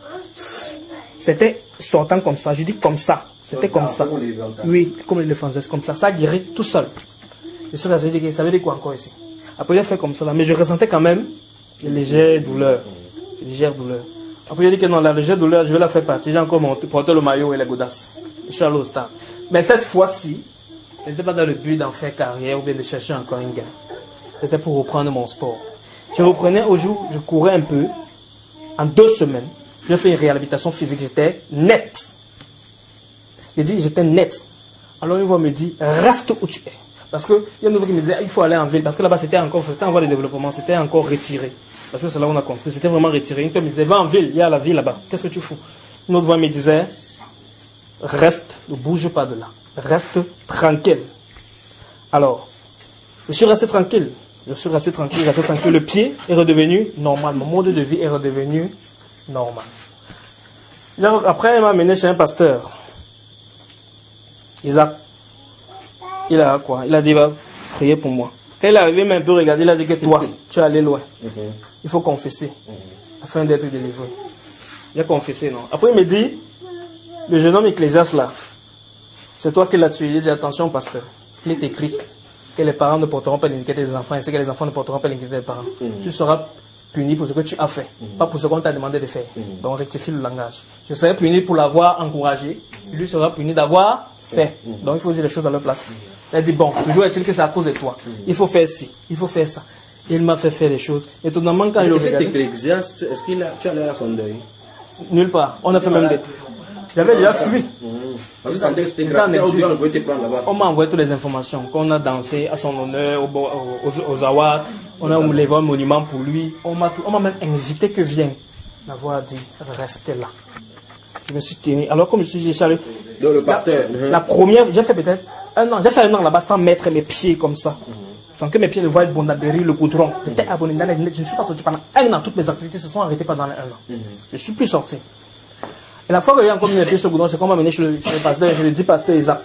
c'était sortant comme ça. Je dis comme ça. C'était comme ça. Oui, comme les Français, comme ça. Ça a guéri tout seul. Je suis resté, dit, ça veut dire quoi encore ici? Après, j'ai fait comme ça, là, mais je ressentais quand même les légères douleurs. Les légères douleurs. Après, j'ai dit que non, la légère douleur, je vais la faire partie. J'ai encore monté, porté le maillot et les godasses. Je suis allé au stade. Mais cette fois-ci, ce n'était pas dans le but d'en faire carrière ou bien de chercher encore une gain. C'était pour reprendre mon sport. Je reprenais au jour, je courais un peu. En deux semaines, j'ai fait une réhabilitation physique. J'étais net. J'ai dit, j'étais net. Alors, une fois, me dit, reste où tu es. Parce qu'il y a un nouveau qui me disait, il faut aller en ville. Parce que là-bas, c'était encore, c'était en voie de développement. C'était encore retiré. Parce que c'est là où on a construit. C'était vraiment retiré. Une fois, me disait, va en ville. Il y a la ville là-bas. Qu'est-ce que tu fous? Une autre voix me disait, reste, ne bouge pas de là. Reste tranquille. Alors, je suis resté tranquille. Je suis resté tranquille, resté tranquille. Le pied est redevenu normal. Mon mode de vie est redevenu normal. Après, il m'a amené chez un pasteur. Isaac. Il a quoi? Il a dit, va prier pour moi. Quand il est arrivé, il m'a un peu regardé. Il a dit que toi, tu es allé loin. Il faut confesser. Afin d'être délivré. Il a confessé, non? Après, il me dit, le jeune homme Ecclésiaste là, c'est toi qui l'as tué. J'ai dit, attention, pasteur. Il est écrit que les parents ne porteront pas l'iniquité des enfants, ainsi que les enfants ne porteront pas l'iniquité des parents. Mm-hmm. Tu seras puni pour ce que tu as fait, mm-hmm. pas pour ce qu'on t'a demandé de faire. Mm-hmm. Donc rectifie le langage. Je serai puni pour l'avoir encouragé, lui sera puni d'avoir fait. Mm-hmm. Donc il faut dire les choses à leur place. Mm-hmm. Il a dit, bon, toujours est-il que c'est à cause de toi. Mm-hmm. Il faut faire ci, il faut faire ça. Et il m'a fait faire les choses. Étonnamment, quand je le regardais... Cet Ecclésiaste, est-ce qu'il a, tu as l'air à son deuil? Nulle part. On a fait même des... J'avais déjà fui. Parce que c'était c'était grave. On m'a envoyé toutes les informations. Qu'on a dansé à son honneur, aux, aux, aux awards. On a levé un monument pour lui. On m'a même invité que vienne. D'avoir dit, restez là. Je me suis tenu. Alors, comme je suis dit, Charles, donc, le pasteur. La, la première, j'ai fait peut-être un an. J'ai fait un an là-bas sans mettre mes pieds comme ça. Sans que mes pieds ne voient le bondadéry, le goudron. J'étais abonné dans les net. Je ne suis pas sorti pendant un an. Toutes mes activités se sont arrêtées pendant un an. Je ne suis plus sorti. Et la fois que j'ai encore mis mes pieds sur le goudron, c'est qu'on m'a mené chez le, chez le pasteur, je lui ai dit, pasteur Isaac.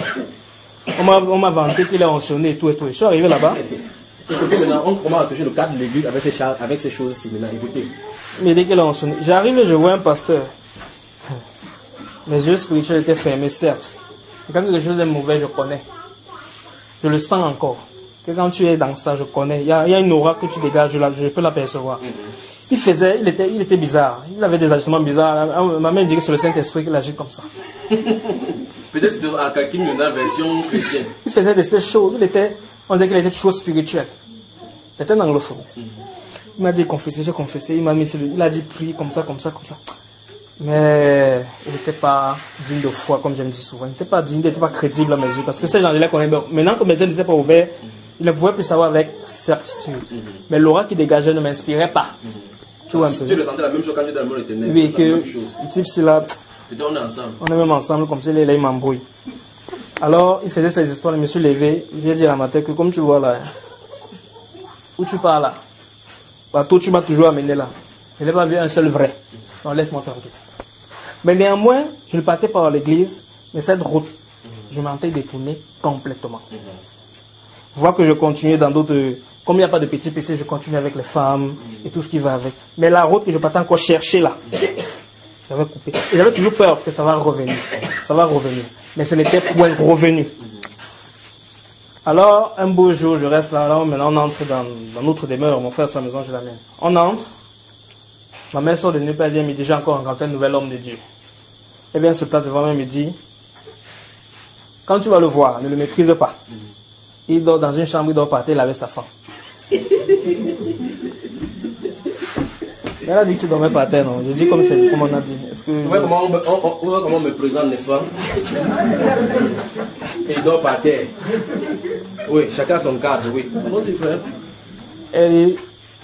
On m'a vanté qu'il est enchaîné et tout et tout. Je suis arrivé là-bas. Écoutez, maintenant, on commence à toucher le cadre de l'église avec ces, avec ces choses similaires. Écoutez. Mais dès qu'il est enchaîné, j'arrive et je vois un pasteur. Mes yeux spirituels étaient fermés, certes. Mais quand quelque chose est mauvais, je connais. Je le sens encore. Que quand tu es dans ça, je connais. Il y a, il y a une aura que tu dégages, je, la, je peux l'apercevoir. Il faisait, il était, il était bizarre. Il avait des ajustements bizarres. Ma mère dit que c'est le Saint-Esprit qui l'agit comme ça. Peut-être c'était à quelqu'un une version chrétienne. Il faisait de ces choses. Il était, on disait qu'il était toujours spirituel. C'était un anglophone. Mm-hmm. Il m'a dit confesser, j'ai confessé. Il m'a mis sur lui. Il a dit prie comme ça, comme ça, comme ça. Mais il n'était pas digne de foi, comme je me dis souvent. Il n'était pas digne, il n'était pas crédible à mes yeux. Parce que ces gens-là qu'on aime. Maintenant que mes yeux n'étaient pas ouverts, il ne pouvait plus savoir avec certitude. Mm-hmm. Mais l'aura qui dégageait ne m'inspirait pas. Mm-hmm. Tu vois un peu. Tu ressentais la même chose quand tu étais dans le monde éternel. Oui, que le type, c'est là. On est ensemble. On est même ensemble, comme ça, les là, il m'embrouille. Alors, il faisait ces histoires, je me suis levé. J'ai dit à ma tête que, comme tu vois là, où tu pars là, bah, toi, tu m'as toujours amené là. Je n'ai pas vu un seul vrai. Non, laisse-moi tranquille. Mais néanmoins, je ne partais pas à l'église, mais cette route, je m'en ai détourné complètement. Voir que je continuais dans d'autres. Comme il n'y a pas de petits P C, je continue avec les femmes et tout ce qui va avec. Mais la route que je partais encore chercher là, j'avais coupé. Et j'avais toujours peur que ça va revenir. Ça va revenir. Mais ce n'était point revenu. Alors, un beau jour, je reste là. Là maintenant, on entre dans, dans notre demeure. Mon frère, sa maison, je l'amène. On entre. Ma mère sort de nulle part, elle vient me dire, j'ai encore rencontré un nouvel homme de Dieu. Elle vient se place devant moi et me dit, quand tu vas le voir, ne le méprise pas. Il dort dans une chambre, il dort par terre avec sa femme. Elle a dit que tu dormais par terre, non? Je dis comme c'est, comme on a dit. Est-ce que... Vous voyez comment on me, on, on, on voit comment on me présente, n'est-ce pas? Et il dort par terre. Oui, chacun son cadre, oui. Vas-y, frère. Elle dit,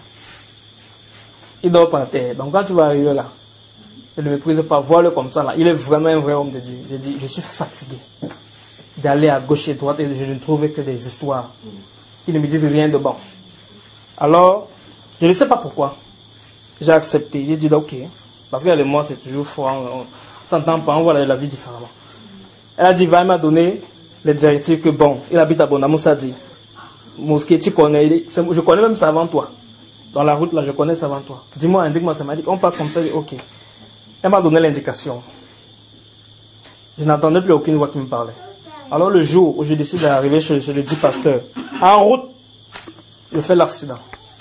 il dort par terre. Donc quand tu vas arriver là, ne le méprise pas, vois-le comme ça là. Il est vraiment un vrai homme de Dieu. Je dis, je suis fatigué d'aller à gauche et à droite et je ne trouvais que des histoires qui ne me disent rien de bon. Alors, je ne sais pas pourquoi. J'ai accepté. J'ai dit ok. Parce qu'elle et moi, c'est toujours fort. On ne s'entend pas, on voit la, la vie différemment. Elle a dit, va, elle m'a donné les directives que bon, il habite à Bonamou, ça dit. Mosquée, tu connais, je connais même ça avant toi. Dans la route là, je connais ça avant toi. Dis-moi, indique-moi, ça m'a dit, on passe comme ça, ok. Elle m'a donné l'indication. Je n'entendais plus aucune voix qui me parlait. Alors le jour où je décide d'arriver chez, chez le dit pasteur, en route, je fais l'accident.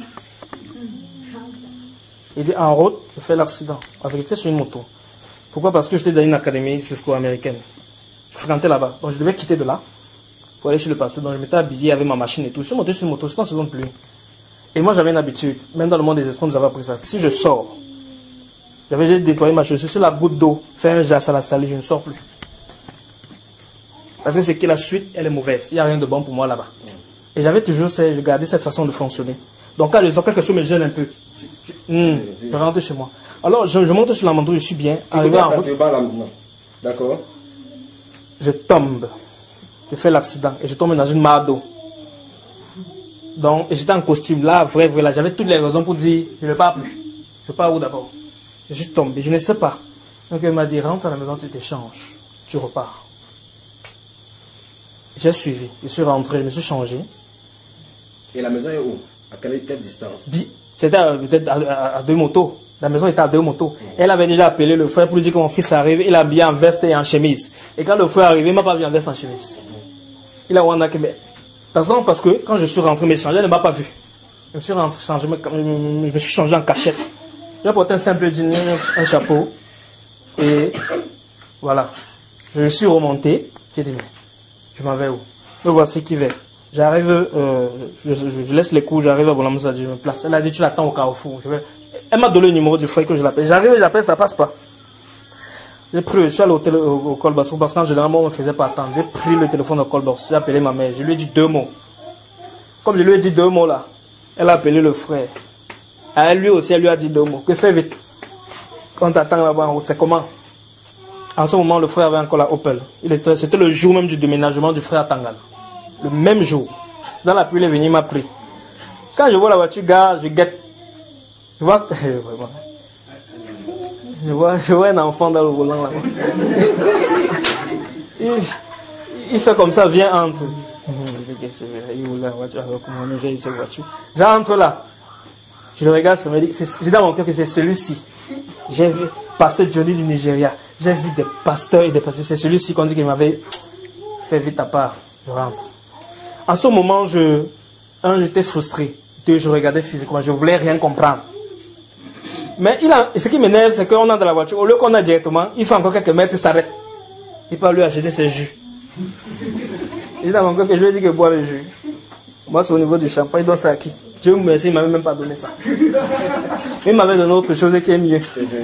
Il dit en route, je fais l'accident. En vérité, sur une moto. Pourquoi? Parce que j'étais dans une académie cisco-américaine. Je fréquentais là-bas. Donc je devais quitter de là pour aller chez le pasteur. Donc je m'étais habillé avec ma machine et tout. Je suis monté sur une moto, c'était en saison de pluie. Et moi j'avais une habitude, même dans le monde des esprits, nous avons appris ça. Si je sors, j'avais déjà nettoyé ma chaussure, sur la goutte d'eau, fait un jas à la salle, je ne sors plus. Parce que c'est que la suite, elle est mauvaise. Il n'y a rien de bon pour moi là-bas. Et j'avais toujours je gardais cette façon de fonctionner. Donc quand je sors, quelque chose me gêne un peu. Mmh, je rentre chez moi. Alors je, je monte sur la moto, je suis bien. Arrivé en route, d'accord. Je tombe. Je fais l'accident et je tombe dans une mare d'eau. Donc j'étais en costume là, vrai, vrai là. J'avais toutes les raisons pour dire, je ne pars plus. Je pars où d'abord? Je suis tombé, je ne sais pas. Donc elle m'a dit, rentre à la maison, tu t'échanges. Tu repars. J'ai suivi, je suis rentré, je me suis changé. Et la maison est où? À quelle, quelle distance? C'était peut-être à, à, à deux motos. La maison était à deux motos. Elle avait déjà appelé le frère pour lui dire que mon fils arrive. Il a habillé en veste et en chemise. Et quand le frère est arrivé, il ne m'a pas vu en veste et en chemise. Il a wanda que parce que, parce que quand je suis rentré me changer, elle ne m'a pas vu. Je me suis rentré, changé, je me suis changé en cachette. J'ai porté un simple jean, un chapeau. Et voilà. Je suis remonté. J'ai dit, mais je m'en vais où? Me voici qui va. J'arrive, euh, je, je, je laisse les coups, j'arrive à Bonamoussa, je me place. Elle a dit, tu l'attends au carrefour. Je vais... Elle m'a donné le numéro du frère que je l'appelle. J'arrive, j'appelle, ça passe pas. J'ai pris, je suis allé au, télé, au, au Colbox, parce qu'en généralement, on ne me faisait pas attendre. J'ai pris le téléphone au Colbox, j'ai appelé ma mère, je lui ai dit deux mots. Comme je lui ai dit deux mots là, elle a appelé le frère. À elle, lui aussi, elle lui a dit deux mots. Que fais vite. Quand t'attends là-bas en route, c'est comment? En ce moment, le frère avait encore la Opel. Il était, c'était le jour même du déménagement du frère à Tangana. Le même jour. Dans la pluie, il est venu, il m'a pris. Quand je vois la voiture gare, je guette. Je vois, je vois, je vois un enfant dans le volant là-bas. il, il fait comme ça, viens entre. Il roule la voiture, alors comment j'ai eu cette voiture. J'entre là. Je le regarde, ça me dit, j'ai dans mon cœur que c'est celui-ci. J'ai vu pasteur Johnny du Nigeria. J'ai vu des pasteurs et des pasteurs. C'est celui-ci qu'on dit qu'il m'avait fait vite à part. Je rentre. En ce moment, je, un, j'étais frustré. Deux, je regardais physiquement. Je ne voulais rien comprendre. Mais il a, ce qui m'énerve, c'est qu'on a dans la voiture. Au lieu qu'on a directement, il fait encore quelques mètres, il s'arrête. Il peut lui acheter ses jus. Il a encore que je lui ai dit que boire le jus. Moi, c'est au niveau du champagne, il doit ça à qui? Dieu merci, il ne m'avait même pas donné ça. Il m'avait donné autre chose qui est mieux.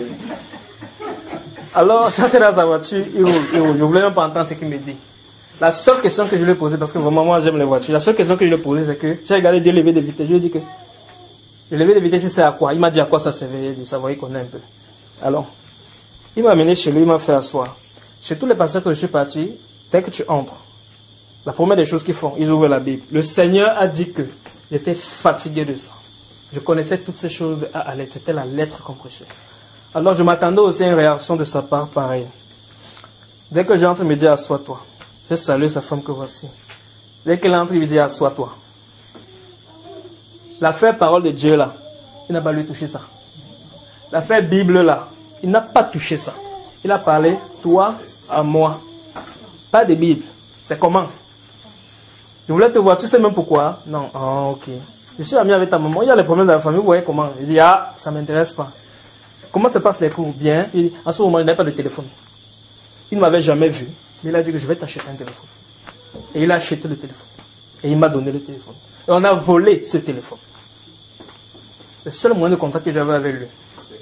Alors, j'étais dans sa voiture, il roule, il roule. Je ne voulais même pas entendre ce qu'il me dit. La seule question que je lui ai posée, parce que vraiment moi j'aime les voitures, la seule question que je lui ai posée, c'est que j'ai regardé Dieu lever de vitesse. Je lui ai dit que le lever de vitesse, c'est à quoi? Il m'a dit à quoi ça servait. J'ai dit, ça voyait qu'on est un peu. Alors, il m'a amené chez lui, il m'a fait asseoir. Chez tous les pasteurs que je suis parti, dès que tu entres, la première des choses qu'ils font, ils ouvrent la Bible. Le Seigneur a dit que j'étais fatigué de ça. Je connaissais toutes ces choses de A à Z. C'était la lettre qu'on prêchait. Alors je m'attendais aussi à une réaction de sa part pareille. Dès que j'entre, il me dit, assois-toi. Je salue sa femme que voici. Dès qu'elle entre, il me dit, assois-toi. L'affaire parole de Dieu là, il n'a pas lui touché ça. L'affaire Bible là, il n'a pas touché ça. Il a parlé, toi à moi. Pas de Bible. C'est comment? Je voulais te voir, tu sais même pourquoi? Non, oh, ok. Je suis ami avec ta maman, il y a les problèmes de la famille, vous voyez comment? Il dit, ah, ça ne m'intéresse pas. Comment se passent les cours? Bien. Il dit, à ce moment, il n'avait pas de téléphone. Il ne m'avait jamais vu. Mais il a dit que je vais t'acheter un téléphone. Et il a acheté le téléphone. Et il m'a donné le téléphone. Et on a volé ce téléphone. Le seul moyen de contact que j'avais avec lui.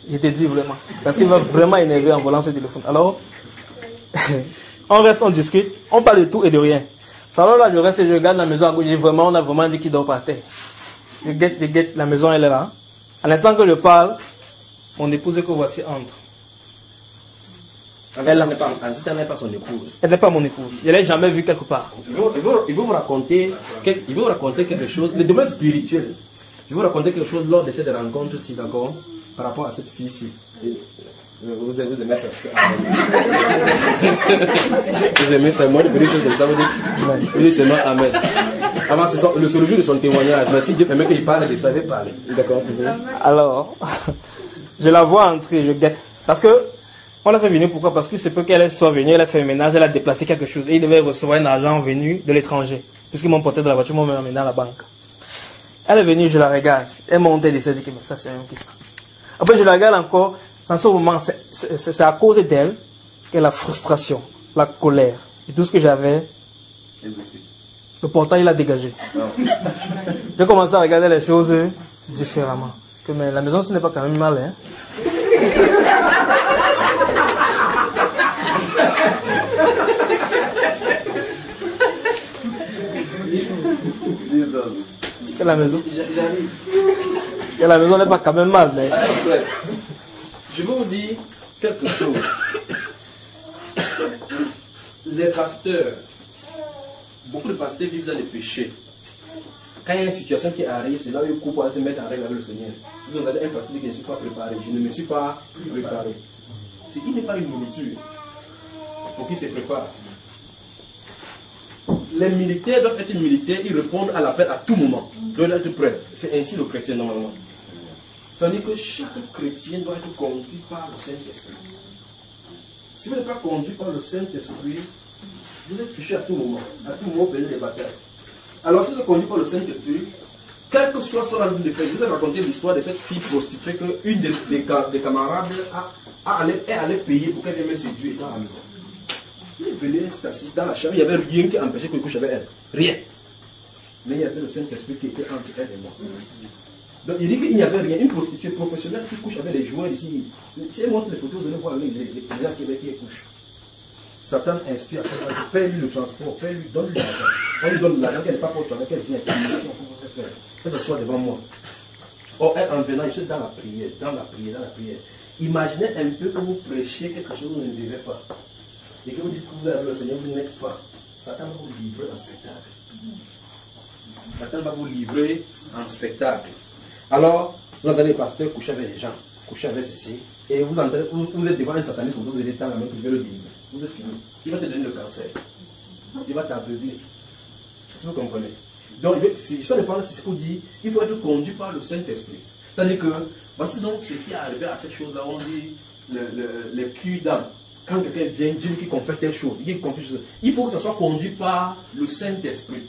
Je te dis vraiment. Parce qu'il m'a vraiment énervé en volant ce téléphone. Alors, on reste, on discute, on parle de tout et de rien. Alors là, je reste et je regarde la maison à gauche. Vraiment, on a vraiment dit qu'il dort par terre. Je guette, je guette, la maison, elle est là. À l'instant que je parle, mon épouse que voici entre. Elle n'est pas, pas son épouse. Elle n'est pas mon épouse. Je ne l'ai jamais vue quelque part. Il veut, il veut, il veut vous raconter, il veut vous raconter quelque chose, le domaine spirituel. Je vais vous raconter quelque chose lors de cette rencontre-ci, d'accord, par rapport à cette fille-ci. Vous, vous aimez ça? Vous aimez ça? Moi, je peux dire comme ça, vous dites, vous dites seulement Amen. Avant, c'est son, le seul jour de son témoignage. Mais si Dieu permet qu'il parle, il savait parler. D'accord? Alors, je la vois entrer, je guette. Parce que, on l'a fait venir, pourquoi? Parce que c'est peu qu'elle soit venue, elle a fait un ménage, elle a déplacé quelque chose. Et il devait recevoir un argent venu de l'étranger. Puisqu'ils m'ont porté de la voiture, ils m'ont emmené à la banque. Elle est venue, je la regarde. Elle monte, elle essaie de dire que ça, c'est un qui ça. Après, je la regarde encore. En ce moment, c'est à cause d'elle que la frustration, la colère et tout ce que j'avais, le portail l'a dégagé. J'ai commencé à regarder les choses différemment. Que, mais la maison, ce n'est pas quand même mal, hein. Que la maison, que la maison n'est pas quand même mal, mais... Je vais vous dire quelque chose. Les pasteurs, beaucoup de pasteurs vivent dans les péchés. Quand il y a une situation qui arrive, c'est là où ils coupent pour se mettre en règle avec le Seigneur. Vous entendez un pasteur qui ne suis pas préparé. Je ne me suis pas préparé. C'est qu'il n'est pas une nourriture pour qu'il se prépare. Les militaires doivent être militaires, ils répondent à l'appel à tout moment. Ils doivent être prêts. C'est ainsi le chrétien normalement. Ça veut dire que chaque chrétien doit être conduit par le Saint-Esprit. Si vous n'êtes pas conduit par le Saint-Esprit, vous êtes fiché à tout moment. À tout moment, vous faites des batailles. Alors, si vous êtes conduit par le Saint-Esprit, quel que soit ce qu'on a dit de faire, je vous ai raconté l'histoire de cette fille prostituée qu'une des, des, des camarades a, a allé, est allée payer pour qu'elle vienne me séduire dans la maison. Il est venu, s'est assis dans la chambre, il n'y avait rien qui empêchait que je couche avec elle. Rien. Mais il y avait le Saint-Esprit qui était entre elle et moi. Donc il dit qu'il n'y avait rien. Une prostituée professionnelle qui couche avec les joueurs ici. Si elle montre les photos, vous allez voir les, les, les, les gens qui couchent. Satan inspire à Satan, paye-lui le transport, paye-lui, donne-lui l'argent. On lui donne l'argent qu'elle n'est pas pour avec elle vient avec une mission qu'on peut faire. Que ce soit devant moi. Or, elle, en venant, je suis dans la prière, dans la prière, dans la prière. Imaginez un peu que vous prêchiez quelque chose que vous ne devez pas. Et que vous dites que vous avez le Seigneur, vous n'êtes pas. Satan va vous livrer en spectacle. Satan va vous livrer en spectacle. Alors, vous entendez les pasteurs coucher avec les gens, coucher avec ceci, et vous, entendez, vous, vous êtes devant un sataniste comme ça, vous êtes dans la main que je vais le délivrer. Vous êtes fini. Il va te donner le cancer. Il va t'aveugler. Si vous comprenez. Donc, si je ne parle, c'est ce qu'on dit, il faut être conduit par le Saint-Esprit. C'est-à-dire que, voici donc ce qui est arrivé à cette chose-là, on dit le, le, les cure-dents. Quand quelqu'un vient dire qu'il confesse telle chose, il faut que ça soit conduit par le Saint-Esprit.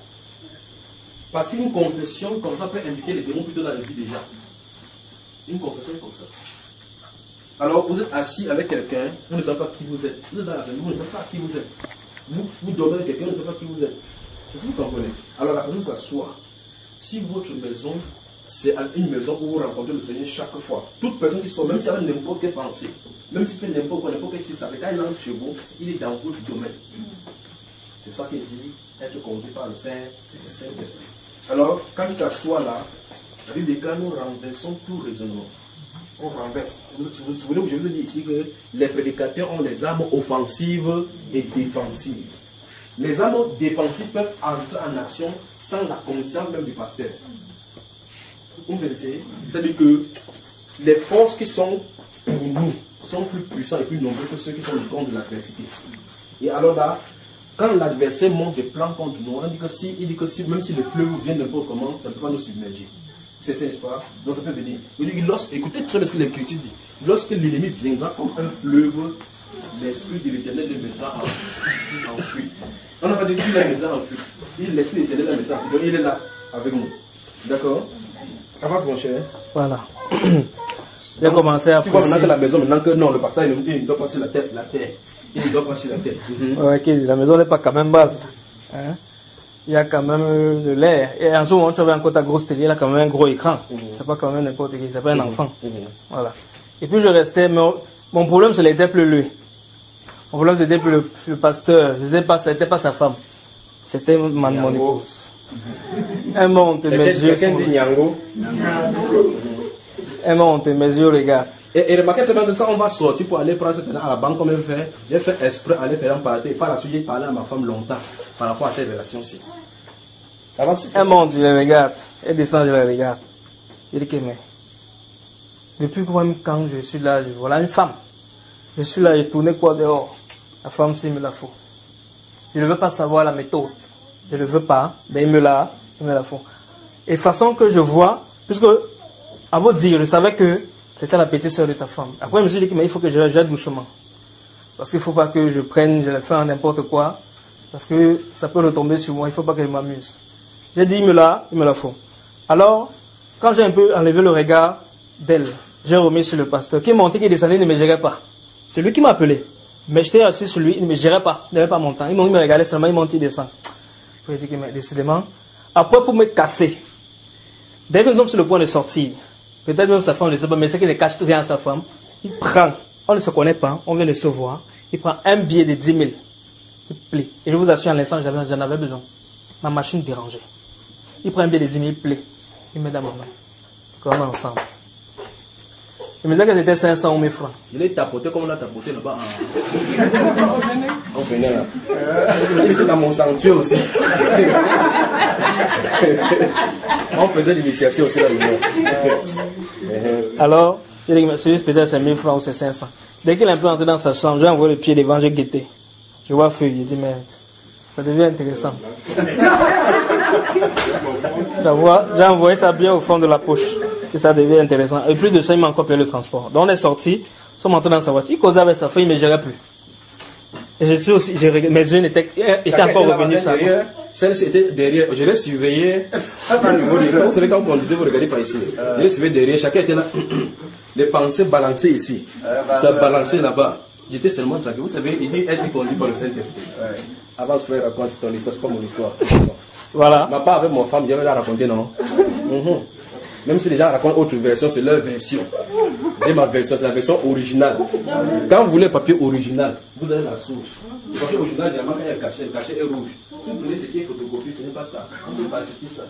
Parce qu'une confession comme ça peut inviter les démons plutôt dans la vie des gens. Une confession comme ça. Alors, vous êtes assis avec quelqu'un, vous ne savez pas qui vous êtes. Vous êtes dans la scène, vous ne savez pas qui vous êtes. Vous, vous dormez avec quelqu'un, vous ne savez pas qui vous êtes. Est-ce que vous comprenez? Alors, la personne s'assoit. Si votre maison, c'est une maison où vous rencontrez le Seigneur chaque fois, toute personne qui sort, même si elle a n'importe quelle pensée, même si elle fait n'importe quoi, n'importe quel système, quand il entre chez vous, il est dans votre domaine. C'est ça qu'il dit, être conduit par le Saint-Esprit. Alors, quand tu t'assois là, la Bible déclare, nous renversons tout raisonnement. On renverse. Vous vous souvenez que je vous ai dit ici que les prédicateurs ont les armes offensives et défensives. Les armes défensives peuvent entrer en action sans la conscience même du pasteur. Vous savez, c'est-à-dire que les forces qui sont pour nous sont plus puissantes et plus nombreuses que ceux qui sont du contre de l'adversité. Et alors là, quand l'adversaire monte des plans contre nous, on dit que si, il dit que si, même si le fleuve vient n'importe comment, ça ne peut pas nous submerger. C'est ça, n'est-ce pas? Donc ça peut venir. Il dit, lorsque, écoutez très bien ce que l'Écriture dit. Lorsque l'ennemi viendra comme un fleuve, l'Esprit de l'Éternel le mettra en, en fuite. On n'a pas dit qu'il le mettra en fuite. L'Esprit de l'Éternel le mettra en fuite. Donc il est là, avec nous. D'accord? Avance mon cher. Voilà. J'ai commencé à tu vois maintenant que la maison, maintenant que non, le pasteur, il ne doit pas sur la terre. La terre. Il ne doit pas sur la terre. Mm-hmm. Ouais, okay, la maison n'est pas quand même mal. Hein? il y a quand même de l'air. Et en ce moment, tu avais encore ta grosse télé, il a quand même un gros écran. Mm-hmm. C'est pas quand même n'importe qui, c'est pas un mm-hmm. enfant. Mm-hmm. Voilà. Et puis je restais, mais mon problème, ce n'était plus lui. Mon problème, c'était plus le, le pasteur. Ce n'était pas, c'était pas sa femme. C'était mon, mon épouse. Un monte mes yeux. Quelqu'un dit Nyango. Un monte mes yeux, regarde. Et, et remarquez que quand on va sortir pour aller prendre cette à la banque, comme je fais, j'ai fait exprès aller faire un party. Par la suite, j'ai parlé à ma femme longtemps par rapport à cette relation-ci. Un monte, je le regarde. Elle descend, je le regarde. Je dis que mais. Depuis quand je suis là, je voilà une femme. Je suis là, je tournais quoi dehors. La femme, s'il me la faut. Je ne veux pas savoir la méthode. Je ne veux pas, mais il me la, il me la faut. Et façon que je vois, puisque, à vous dire, je savais que c'était la petite soeur de ta femme. Après, je me suis dit qu'il faut que je jette doucement. Parce qu'il ne faut pas que je prenne, je le fais en n'importe quoi. Parce que ça peut retomber sur moi, il ne faut pas que je m'amuse. J'ai dit, il me la, il me la faut. Alors, quand j'ai un peu enlevé le regard d'elle, j'ai remis sur le pasteur, qui est monté, qui est descendu, il ne me gérait pas. C'est lui qui m'a appelé. Mais j'étais assis sur lui, il ne me gérait pas, il n'avait pas mon temps. Il me regardait seulement, il monte, il descend. Je lui ai dit que, mais décidément, après pour me casser, dès que nous sommes sur le point de sortir, peut-être même sa femme ne sait pas, mais c'est qu'il ne cache rien à sa femme, il prend, on ne se connaît pas, on vient de se voir, il prend un billet de dix mille, il plie. Et je vous assure, à l'instant, j'en avais besoin. Ma machine dérangeait. Il prend un billet de dix mille, il plie. Il met dans ma main. Comme on est ensemble. Je me disais que c'était cinq cents ou mille francs. Je l'ai tapoté comme on l'a tapoté là-bas. On venait là. Je suis dans mon sanctuaire aussi. On faisait l'initiation aussi là-dedans. Alors, je dis que celui peut-être c'est mille francs ou c'est cinq cents. Dès qu'il est un peu entré dans sa chambre, j'ai envoyé le pied devant, j'ai guetté. Je vois feuille, je dis mais ça devient intéressant. J'ai envoyé ça bien au fond de la poche. Que ça devient intéressant. Et plus de ça, il m'a encore payé le transport. Donc on est sortis, nous sommes entrés dans sa voiture. Il causait avec sa fille, il ne me gérait plus. Et je suis aussi, je, mes yeux étaient, étaient encore revenus. Celle-ci était derrière. Je l'ai surveillé. Vous savez, quand on conduisait, vous regardez par ici. Je l'ai surveillé derrière. Chacun était là. Les pensées balancées ici. Ça balançait là-bas. J'étais seulement tranquille. Vous savez, il dit être conduit par le Saint-Esprit. Avance, frère, raconte ton histoire. C'est pas mon histoire. Voilà. Ma part avec mon femme, j'avais la raconter, non? Mm-hmm. Même si les gens racontent autre version, c'est leur version. J'ai ma version, c'est la version originale. Quand vous voulez un papier original, vous avez la source. Le papier original, généralement, quand il y a le cachet, le cachet est rouge. Si vous prenez ce qui est photocopié, ce n'est pas ça. On ne peut pas citer ça.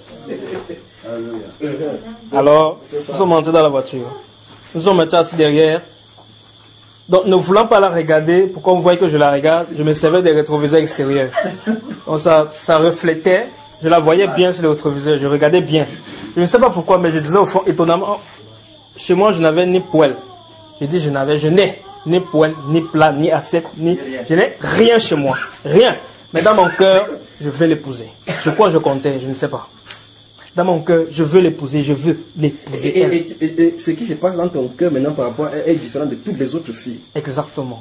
Alors, nous sommes entrés dans la voiture. Nous sommes maintenant assis derrière. Donc, ne voulant pas la regarder, pour qu'on voie que je la regarde, je me servais des rétroviseurs extérieurs. Donc, ça, ça reflétait. Je la voyais bien sur les rétroviseurs, je regardais bien. Je ne sais pas pourquoi, mais je disais au fond, étonnamment, chez moi, je n'avais ni poêle. Je dis, je n'avais, je n'ai ni poêle, ni plat, ni assiette, ni, je n'ai rien chez moi. Rien. Mais dans mon cœur, je veux l'épouser. Sur quoi je comptais, je ne sais pas. Dans mon cœur, je veux l'épouser, je veux l'épouser. Et, et, et, et, et ce qui se passe dans ton cœur maintenant par rapport à elle est différent de toutes les autres filles. Exactement.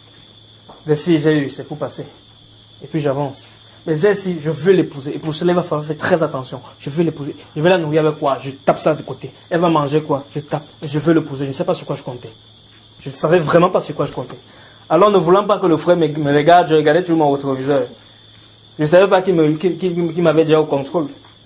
Des filles, j'ai eu, c'est pour passer. Et puis j'avance. Mais celle-ci, je veux l'épouser. Et pour cela, il va falloir faire très attention. Je veux l'épouser. Je vais la nourrir avec quoi? Je tape ça de côté. Elle va manger quoi? Je tape. Je veux l'épouser. Je ne sais pas sur quoi je comptais. Je ne savais vraiment pas sur quoi je comptais. Alors, ne voulant pas que le frère me, me regarde, je regardais toujours mon rétroviseur. Je ne savais pas qui m'avait qui, qui, qui déjà au contrôle.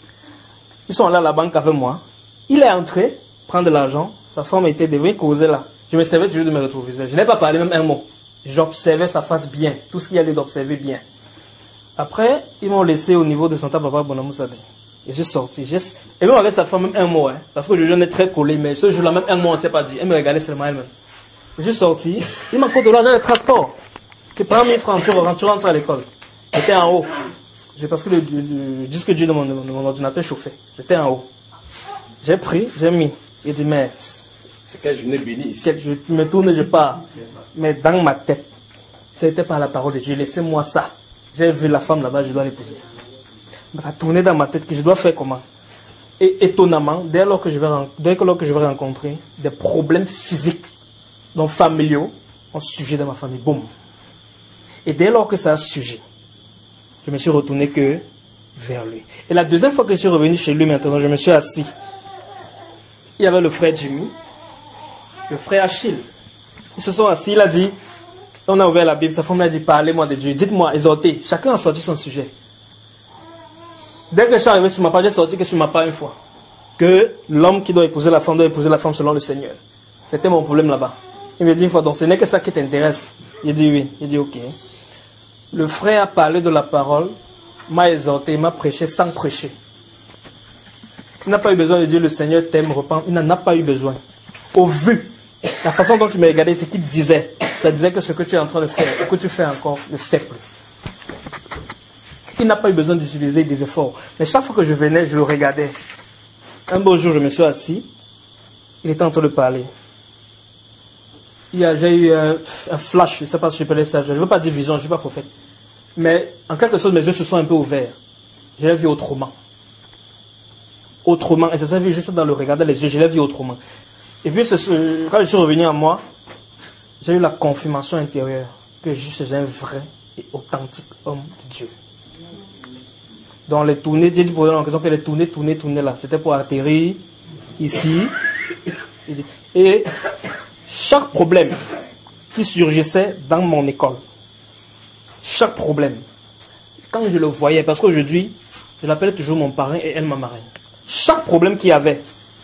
Ils sont là à la banque avec moi. Il est entré, prendre de l'argent. Sa femme était devenue causer là. Je me servais toujours de mes rétroviseurs. Je n'ai pas parlé même un mot. J'observais sa face bien. Tout ce qu'il y a lieu d'observer bien. Après, ils m'ont laissé au niveau de Santa Papa Bonamoussadi. Et je suis sorti. Et même avec sa femme, même un mot. Hein, parce que je jeûnais très collé. Mais ce jour-là, même un mot, on ne s'est pas dit. Elle me regardait seulement elle-même. Je suis sorti. Il m'a coûté de l'argent de transport. Que par mille francs, tu rentres, tu rentres à l'école. J'étais en haut. C'est parce que le, le, le disque dur de mon, de mon ordinateur chauffait. J'étais en haut. J'ai pris, j'ai mis. Il dit, mais... C'est quelle journée bénie ici. Je me tourne et je pars. Mais dans ma tête, c'était pas la parole de Dieu. Laissez-moi ça. J'ai vu la femme là-bas, je dois l'épouser. Ça tournait dans ma tête que je dois faire comment. Et étonnamment, dès lors que je vais, dès lors que je vais rencontrer des problèmes physiques, donc familiaux, ont sujet dans ma famille. Boum. Et dès lors que ça a sujet, je me suis retourné que vers lui. Et la deuxième fois que je suis revenu chez lui maintenant, je me suis assis. Il y avait le frère Jimmy, le frère Achille. Ils se sont assis, il a dit, on a ouvert la Bible, sa femme a dit, parlez-moi de Dieu, dites-moi, exhortez. Chacun a sorti son sujet. Dès que je suis arrivé sur ma part, j'ai sorti que sur ma part une fois. Que l'homme qui doit épouser la femme doit épouser la femme selon le Seigneur. C'était mon problème là-bas. Il me dit une fois, donc ce n'est que ça qui t'intéresse. Il dit oui. Il dit ok. Le frère a parlé de la parole, m'a exhorté, il m'a prêché sans prêcher. Il n'a pas eu besoin de dire le Seigneur t'aime, repent. Il n'en a pas eu besoin. Au vu, la façon dont tu m'as regardé, ce qu'il disait, ça disait que ce que tu es en train de faire, ce que tu fais encore, ne fais plus. Il n'a pas eu besoin d'utiliser des efforts. Mais chaque fois que je venais, je le regardais. Un beau jour, je me suis assis. Il était en train de parler. Il y a, j'ai eu un, un flash, je ne sais pas si je peux dire ça. Je ne veux pas dire vision, je ne suis pas prophète. Mais en quelque sorte, mes yeux se sont un peu ouverts. Je l'ai vu autrement. Autrement. Et ça s'est vu juste dans le regard des yeux, je l'ai vu autrement. Et puis, ce, quand je suis revenu à moi, j'ai eu la confirmation intérieure que je suis un vrai et authentique homme de Dieu. Dans les tournées, j'ai dit pour eux en question que les tournées, tournées, tournées là, c'était pour atterrir ici. Et chaque problème qui surgissait dans mon école, chaque problème, quand je le voyais, parce qu'aujourd'hui, je l'appelais toujours mon parrain et elle ma marraine. Chaque problème qu'il y avait,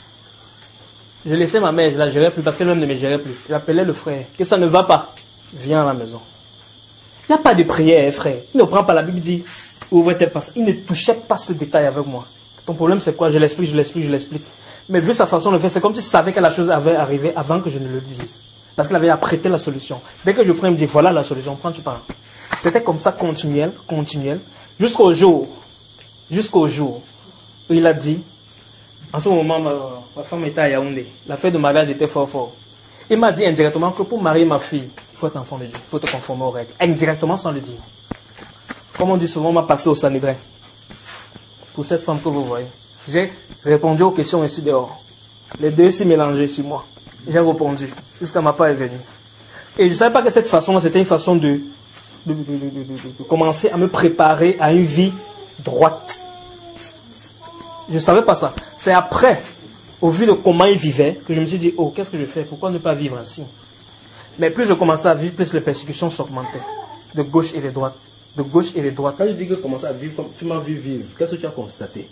je laissais ma mère, je ne la gérais plus parce qu'elle-même ne me gérait plus. Je l'appelais le frère. Que ça ne va pas, viens à la maison. Il n'y a pas de prière, frère. Il ne prend pas la Bible, il dit, ouvre tes passes. Il ne touchait pas ce détail avec moi. Ton problème c'est quoi? Je l'explique, je l'explique, je l'explique. Mais vu sa façon de faire, c'est comme s'il savait que la chose avait arrivé avant que je ne le dise. Parce qu'il avait apprêté la solution. Dès que je prends, il me dit, voilà la solution, prends, tu parles. C'était comme ça, continuel, continuel, jusqu'au jour, jusqu'au jour où il a dit, en ce moment, ma, ma femme était à Yaoundé. La fête de mariage était fort fort. Il m'a dit indirectement que pour marier ma fille, il faut être enfant de Dieu, il faut te conformer aux règles. Indirectement sans le dire. Comme on dit souvent, on m'a passé au Sanhédrin. Pour cette femme que vous voyez. J'ai répondu aux questions ici dehors. Les deux s'y mélangeaient sur moi. J'ai répondu. Jusqu'à ma part est venue. Et je ne savais pas que cette façon-là, c'était une façon de, de, de, de, de, de, de commencer à me préparer à une vie droite. Je ne savais pas ça. C'est après, au vu de comment il vivait, que je me suis dit, oh, qu'est-ce que je fais? Pourquoi ne pas vivre ainsi? Mais plus je commençais à vivre, plus les persécutions s'augmentaient. De gauche et de droite. De gauche et de droite. Quand je dis que tu commences à vivre comme tu m'as vu vivre, qu'est-ce que tu as constaté?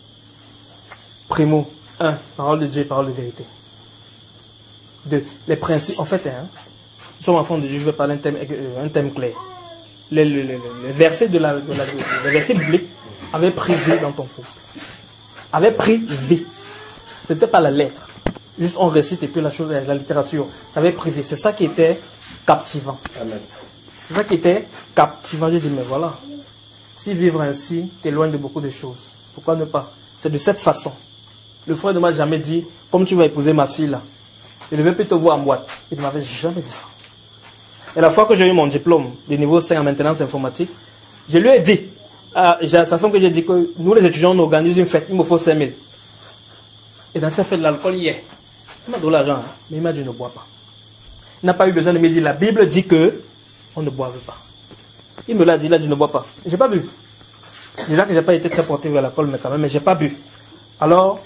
Primo, un, parole de Dieu et parole de vérité. Deux, les principes, en fait, hein, nous sommes enfants de Dieu, je vais parler un thème, un thème clair. Les, les, les, les versets de la, de la, les versets bibliques avaient pris vie dans ton fou. Avaient pris vie. Ce n'était pas la lettre. Juste on récite et puis la chose, la littérature, ça avait pris vie. C'est ça qui était captivant. Amen. C'est ça qui était captivant. J'ai dit, mais voilà, si vivre ainsi t'éloigne de beaucoup de choses, pourquoi ne pas? C'est de cette façon. Le frère ne m'a jamais dit, comme tu vas épouser ma fille là, je ne vais plus te voir en boîte. Il ne m'avait jamais dit ça. Et la fois que j'ai eu mon diplôme de niveau cinq en maintenance informatique, je lui ai dit, à sa femme que j'ai dit que nous les étudiants on organise une fête, il me faut cinq mille. Et dans cette fête, l'alcool y est. Il m'a donné l'argent, hein, mais il m'a dit ne bois pas. Il n'a pas eu besoin de me dire, la Bible dit que on ne boive pas. Il me l'a dit, il a dit ne bois pas. Je n'ai pas bu. Déjà que je n'ai pas été très porté vers l'alcool, mais quand même, mais je n'ai pas bu. Alors,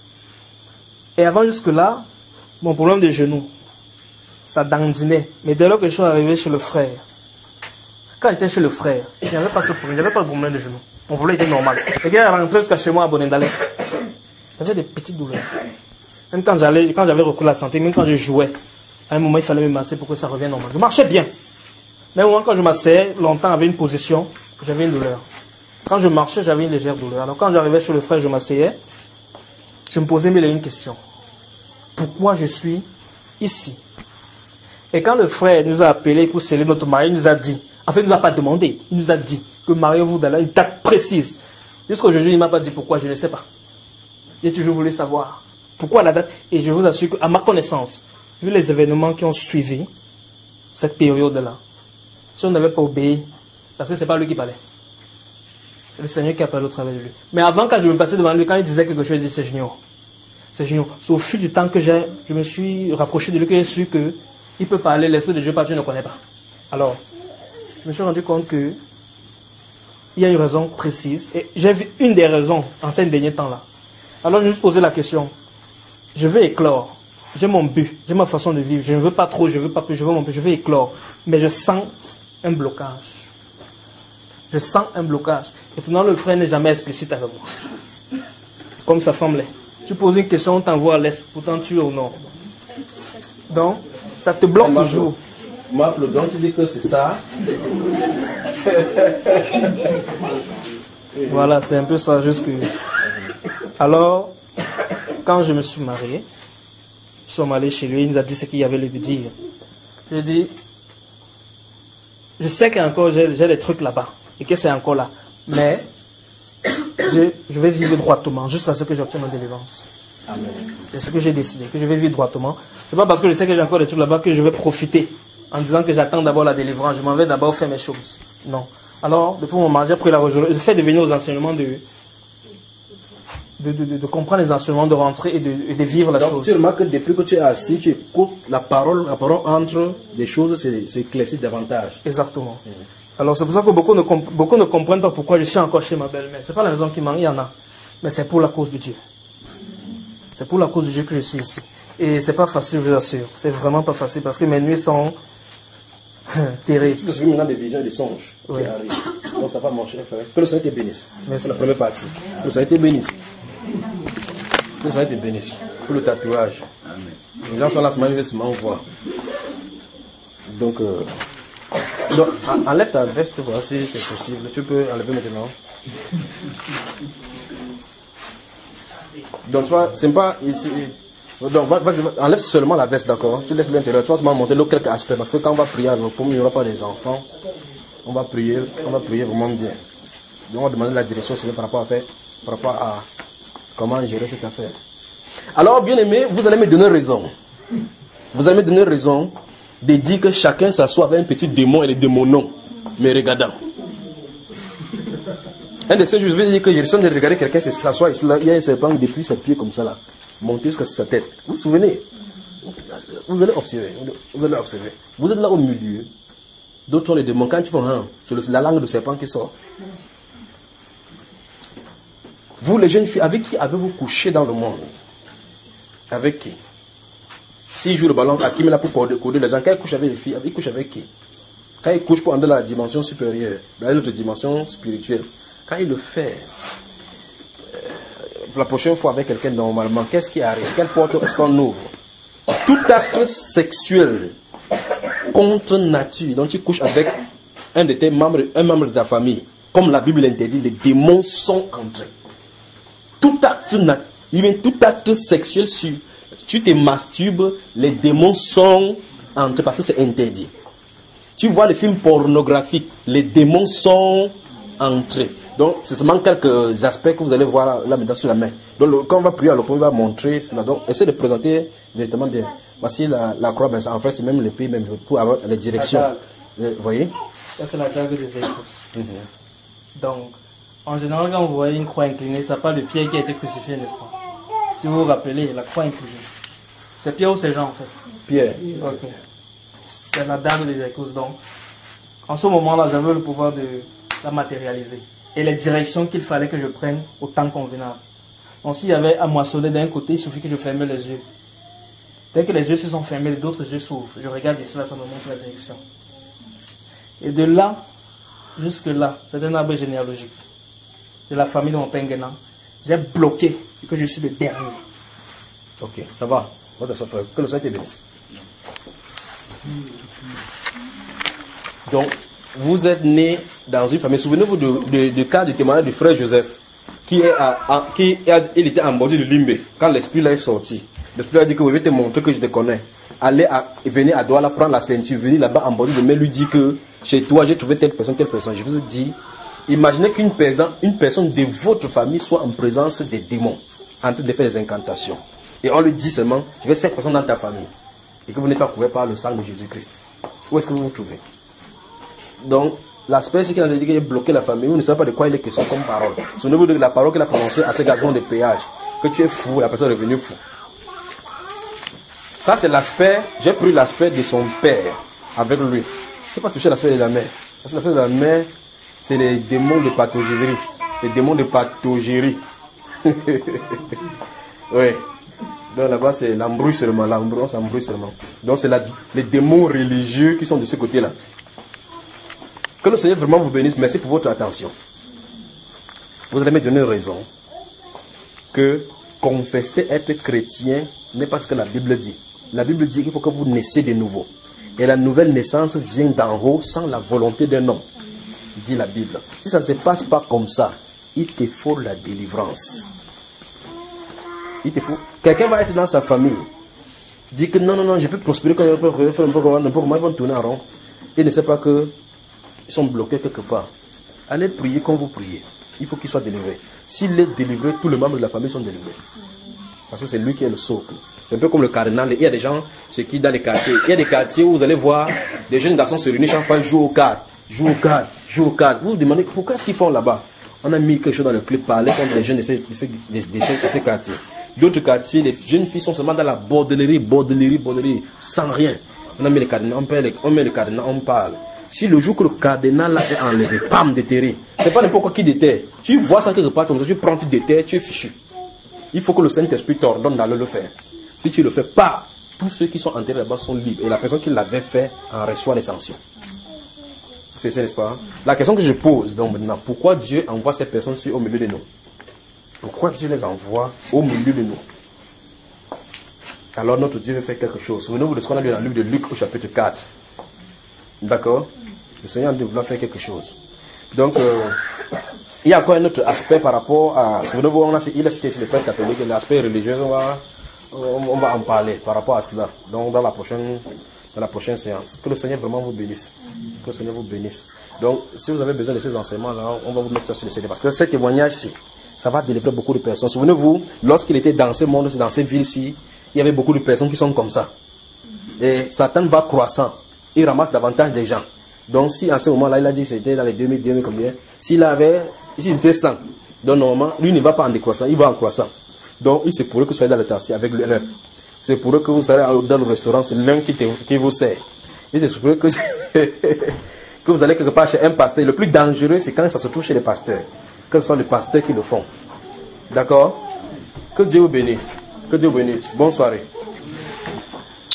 et avant jusque-là, mon problème de genou, ça dandinait. Mais dès lors que je suis arrivé chez le frère, quand j'étais chez le frère, je n'avais pas ce problème, je n'avais pas de problème de genou. Mon problème était normal. Et quand il est rentré jusqu'à chez moi à Bonendalé, j'avais des petites douleurs. Même quand j'allais, quand j'avais recours à la santé, même quand je jouais, à un moment il fallait me masser pour que ça revienne normal. Je marchais bien. Mais au moment quand je m'asseyais, longtemps avec une position, j'avais une douleur. Quand je marchais, j'avais une légère douleur. Alors quand j'arrivais chez le frère, je m'asseyais, je me posais mille et une questions. Pourquoi je suis ici? Et quand le frère nous a appelés pour sceller notre mariage, il nous a dit, en fait il ne nous a pas demandé, il nous a dit que mariez-vous dans une date précise. Jusqu'aujourd'hui, il ne m'a pas dit pourquoi, je ne sais pas. J'ai toujours voulu savoir pourquoi la date. Et je vous assure qu'à ma connaissance, vu les événements qui ont suivi cette période-là, si on n'avait pas obéi, parce que ce n'est pas lui qui parlait. C'est le Seigneur qui a parlé au travers de lui. Mais avant, quand je me passais devant lui, quand il disait quelque chose, je disais, c'est junior. C'est junior. C'est au fil du temps que j'ai, je me suis rapproché de lui, que j'ai su qu'il peut parler, l'Esprit de Dieu, parce que je ne connais pas. Alors, je me suis rendu compte que il y a une raison précise. Et j'ai vu une des raisons en ces derniers temps-là. Alors, je me suis posé la question. Je veux éclore. J'ai mon but. J'ai ma façon de vivre. Je ne veux pas trop, je ne veux pas plus. Je veux mon but. Je veux éclore. Mais je sens un blocage. Je sens un blocage. Et pourtant, le frère n'est jamais explicite avec moi. Comme sa femme l'est. Tu poses une question, on t'envoie à l'est. Pourtant, tu es au nord. Donc, ça te bloque Marc, toujours. Marc, donc tu dis que c'est ça. Voilà, c'est un peu ça. Juste que... Alors, quand je me suis marié, nous sommes allés chez lui, il nous a dit ce qu'il y avait à lui dire. Je lui ai dit, je sais qu'encore j'ai, j'ai des trucs là-bas et que c'est encore là, mais je, je vais vivre droitement jusqu'à ce que j'obtienne ma délivrance. Amen. C'est ce que j'ai décidé, que je vais vivre droitement. C'est pas parce que je sais que j'ai encore des trucs là-bas que je vais profiter en disant que j'attends d'abord la délivrance, je m'en vais d'abord faire mes choses. Non. Alors, depuis mon mariage, j'ai pris la résolution, je fais de venir aux enseignements de... De, de, de, de comprendre les enseignements, de rentrer et de, et de vivre la Donc, chose. tu remarques que depuis que tu es assis, tu écoutes la parole, la parole entre des choses, c'est, c'est éclairci davantage. Exactement. Mmh. Alors c'est pour ça que beaucoup ne, comp- beaucoup ne comprennent pas pourquoi je suis encore chez ma belle-mère. C'est pas la raison qui manque, il y en a. Mais c'est pour la cause de Dieu. C'est pour la cause de Dieu que je suis ici. Et c'est pas facile, je vous assure. C'est vraiment pas facile parce que mes nuits sont terribles. Tu te souviens maintenant des visions et des songes oui. qui arrivent. Donc ça va marcher, frère. Que le Seigneur te bénisse. Merci. Pour la première partie. Que le Seigneur te bénisse. Que le Seigneur te bénisse. Pour le tatouage. Amen. Les gens sont là, ce matin, on voit. Donc, euh, donc, enlève ta veste, voilà, si c'est possible. Tu peux enlever maintenant. Donc, tu vois, c'est pas ici. Donc, va, va, enlève seulement la veste, d'accord? Tu laisses l'intérieur. Tu vas seulement monter quelques aspects. Parce que quand on va prier, il n'y aura pas des enfants. On va prier, on va prier vraiment bien. Donc, on va demander la direction par rapport à faire, par rapport à comment gérer cette affaire. Alors, bien aimé, vous allez me donner raison. Vous allez me donner raison de dire que chacun s'assoit avec un petit démon et les démons non, mais regardant. Un de ces jours, je vais dire que je ressens de regarder quelqu'un s'asseoir ici, là, il y a un serpent depuis ses pieds comme ça là, monté jusqu'à sa tête. Vous vous souvenez? Vous allez observer, vous allez observer. Vous êtes là au milieu, d'autres ont les démons. Quand tu fais un, c'est la langue de serpent qui sort. Vous les jeunes filles, avec qui avez-vous couché dans le monde? Avec qui? S'il joue le ballon, à qui met là pour coder les gens? Quand il couche avec les filles, il couche avec qui? Quand il couche pour entrer dans la dimension supérieure, dans une autre dimension spirituelle, quand il le fait, euh, la prochaine fois avec quelqu'un normalement, qu'est-ce qui arrive? Quelle porte est-ce qu'on ouvre? Tout acte sexuel contre nature, dont tu couches avec un de tes membres, un membre de ta famille, comme la Bible l'interdit, les démons sont entrés. Tout acte, tout acte sexuel sur tu te masturbes, les démons sont entrés parce que c'est interdit. Tu vois les films pornographiques, les démons sont entrés. Donc, c'est seulement quelques aspects que vous allez voir là, là maintenant sur la main. Donc, le, quand on va prier, le premier va montrer cela. Donc, essayez de présenter véritablement bien. Voici la, la croix, ben, en fait, c'est même l'épée, même pour avoir les directions. Vous voyez? Ça, c'est la dague des époux. Mm-hmm. Donc, en général, quand vous voyez une croix inclinée, ça parle de Pierre qui a été crucifié, n'est-ce pas? Si vous vous rappelez, la croix inclinée. C'est Pierre ou c'est Jean en fait? Pierre. Ok. C'est la dame des écouses. Donc, en ce moment-là, j'avais le pouvoir de la matérialiser. Et les directions qu'il fallait que je prenne au temps convenable. Donc, s'il y avait à moissonner d'un côté, il suffit que je fermais les yeux. Dès que les yeux se sont fermés, d'autres yeux s'ouvrent. Je regarde ici, là, ça me montre la direction. Et de là, jusque là, c'est un arbre généalogique. De la famille de mon père Nguénan. J'ai bloqué et que je suis le dernier. Ok, ça va. Que le Seigneur te bénisse. Donc, vous êtes né dans une famille. Souvenez-vous du de, de cas du témoignage du frère Joseph, qui, est à, à, qui a, il était en bord de Limbé. Quand l'esprit là est sorti, l'esprit a dit que je vais te montrer que je te connais. Allez à, venez à Douala, prendre la ceinture, venez là-bas en bord de Limbé, lui dit que chez toi j'ai trouvé telle personne, telle personne. Je vous ai dit, imaginez qu'une personne, une personne de votre famille soit en présence des démons, en train de faire des incantations. Et on lui dit seulement, je vais cette personne dans ta famille. Et que vous n'êtes pas couvert par le sang de Jésus-Christ. Où est-ce que vous vous trouvez? Donc, l'aspect, c'est qu'il a dit qu'il a bloqué la famille. Vous ne savez pas de quoi il est question comme parole. Souvenez-vous de la parole qu'il a prononcée à ces garçons de péage. Que tu es fou, la personne est devenue fou. Ça, c'est l'aspect, j'ai pris l'aspect de son père avec lui. Je n'ai pas touché l'aspect de la mère. Parce que l'aspect de la mère, c'est les démons de pathogérie. Les démons de pathogérie. Oui. Donc là-bas, c'est l'embrouille seulement. L'embrouille, on s'embrouille seulement. Donc c'est la, les démons religieux qui sont de ce côté-là. Que Que le Seigneur vraiment vous bénisse. Merci pour votre attention. Vous allez me donner raison que confesser être chrétien n'est pas ce que la Bible dit. La Bible dit qu'il faut que vous naissiez de nouveau. Et la nouvelle naissance vient d'en haut sans la volonté d'un homme, dit la Bible. Si ça ne se passe pas comme ça, il te faut la délivrance. Il te faut. Quelqu'un va être dans sa famille, dit que non, non, non, je vais prospérer quand je vais faire un peu comment, comment ils vont tourner en rond. Il ne sait pas qu'ils sont bloqués quelque part. Allez prier comme vous priez. Il faut qu'il soit délivré. S'il est délivré, tous les membres de la famille sont délivrés. Parce que c'est lui qui est le socle. C'est un peu comme le cardinal. Il y a des gens, ceux qui dans les quartiers, il y a des quartiers où vous allez voir des jeunes garçons se réunir chaque fois, jouer aux cartes, jouer aux cartes, jouer aux cartes. Vous vous demandez pourquoi est-ce qu'ils font là-bas. On a mis quelque chose dans le clip, parler contre les jeunes de ces, de ces, de ces, de ces quartiers. D'autres quartiers, les jeunes filles sont seulement dans la bordellerie, bordellerie, bordellerie, sans rien. On a mis les cardinals, on, paye, on met les cardinals, on parle. Si le jour que le cardinal là est enlevé, pam, déterré, c'est pas n'importe quoi qui déterre. Tu vois ça quelque part, tu prends, tu déterres, tu es fichu. Il faut que le Saint-Esprit t'ordonne d'aller le faire. Si tu ne le fais pas, tous ceux qui sont enterrés là-bas sont libres. Et la personne qui l'avait fait en reçoit les sanctions. C'est ça, n'est-ce pas? La question que je pose donc maintenant, pourquoi Dieu envoie ces personnes-ci au milieu de nous? Pourquoi Dieu les envoie au milieu de nous? Alors notre Dieu veut faire quelque chose. Souvenez-vous de ce qu'on a lu dans le livre de Luc au chapitre quatre. D'accord? Le Seigneur veut vouloir faire quelque chose. Donc, euh, il y a encore un autre aspect par rapport à... Souvenez-vous, on a, il a cité les frères catholiques, l'aspect religieux, on va, on va en parler par rapport à cela. Donc, dans la prochaine, dans la prochaine séance. Que le Seigneur vraiment vous bénisse. Que le Seigneur vous bénisse. Donc, si vous avez besoin de ces enseignements-là, on va vous mettre ça sur le C D. Parce que ce témoignage-ci, ça va délivrer beaucoup de personnes. Souvenez-vous, lorsqu'il était dans ce monde, dans ces villes-ci, il y avait beaucoup de personnes qui sont comme ça. Et Satan va croissant. Il ramasse davantage de gens. Donc, si en ce moment-là, il a dit que c'était dans les deux mille, deux mille combien, s'il avait, si c'était cent, donc normalement, lui ne va pas en décroissant, il va en croissant. Donc, il se pourrait que vous soyez dans le taxi avec l'un. C'est pourrait que vous soyez dans le restaurant, c'est l'un qui, qui vous sert. Il se pourrait que, que vous allez quelque part chez un pasteur. Le plus dangereux, c'est quand ça se trouve chez les pasteurs. Que ce sont les pasteurs qui le font. D'accord? Que Dieu vous bénisse. Que Dieu vous bénisse. Bonne soirée.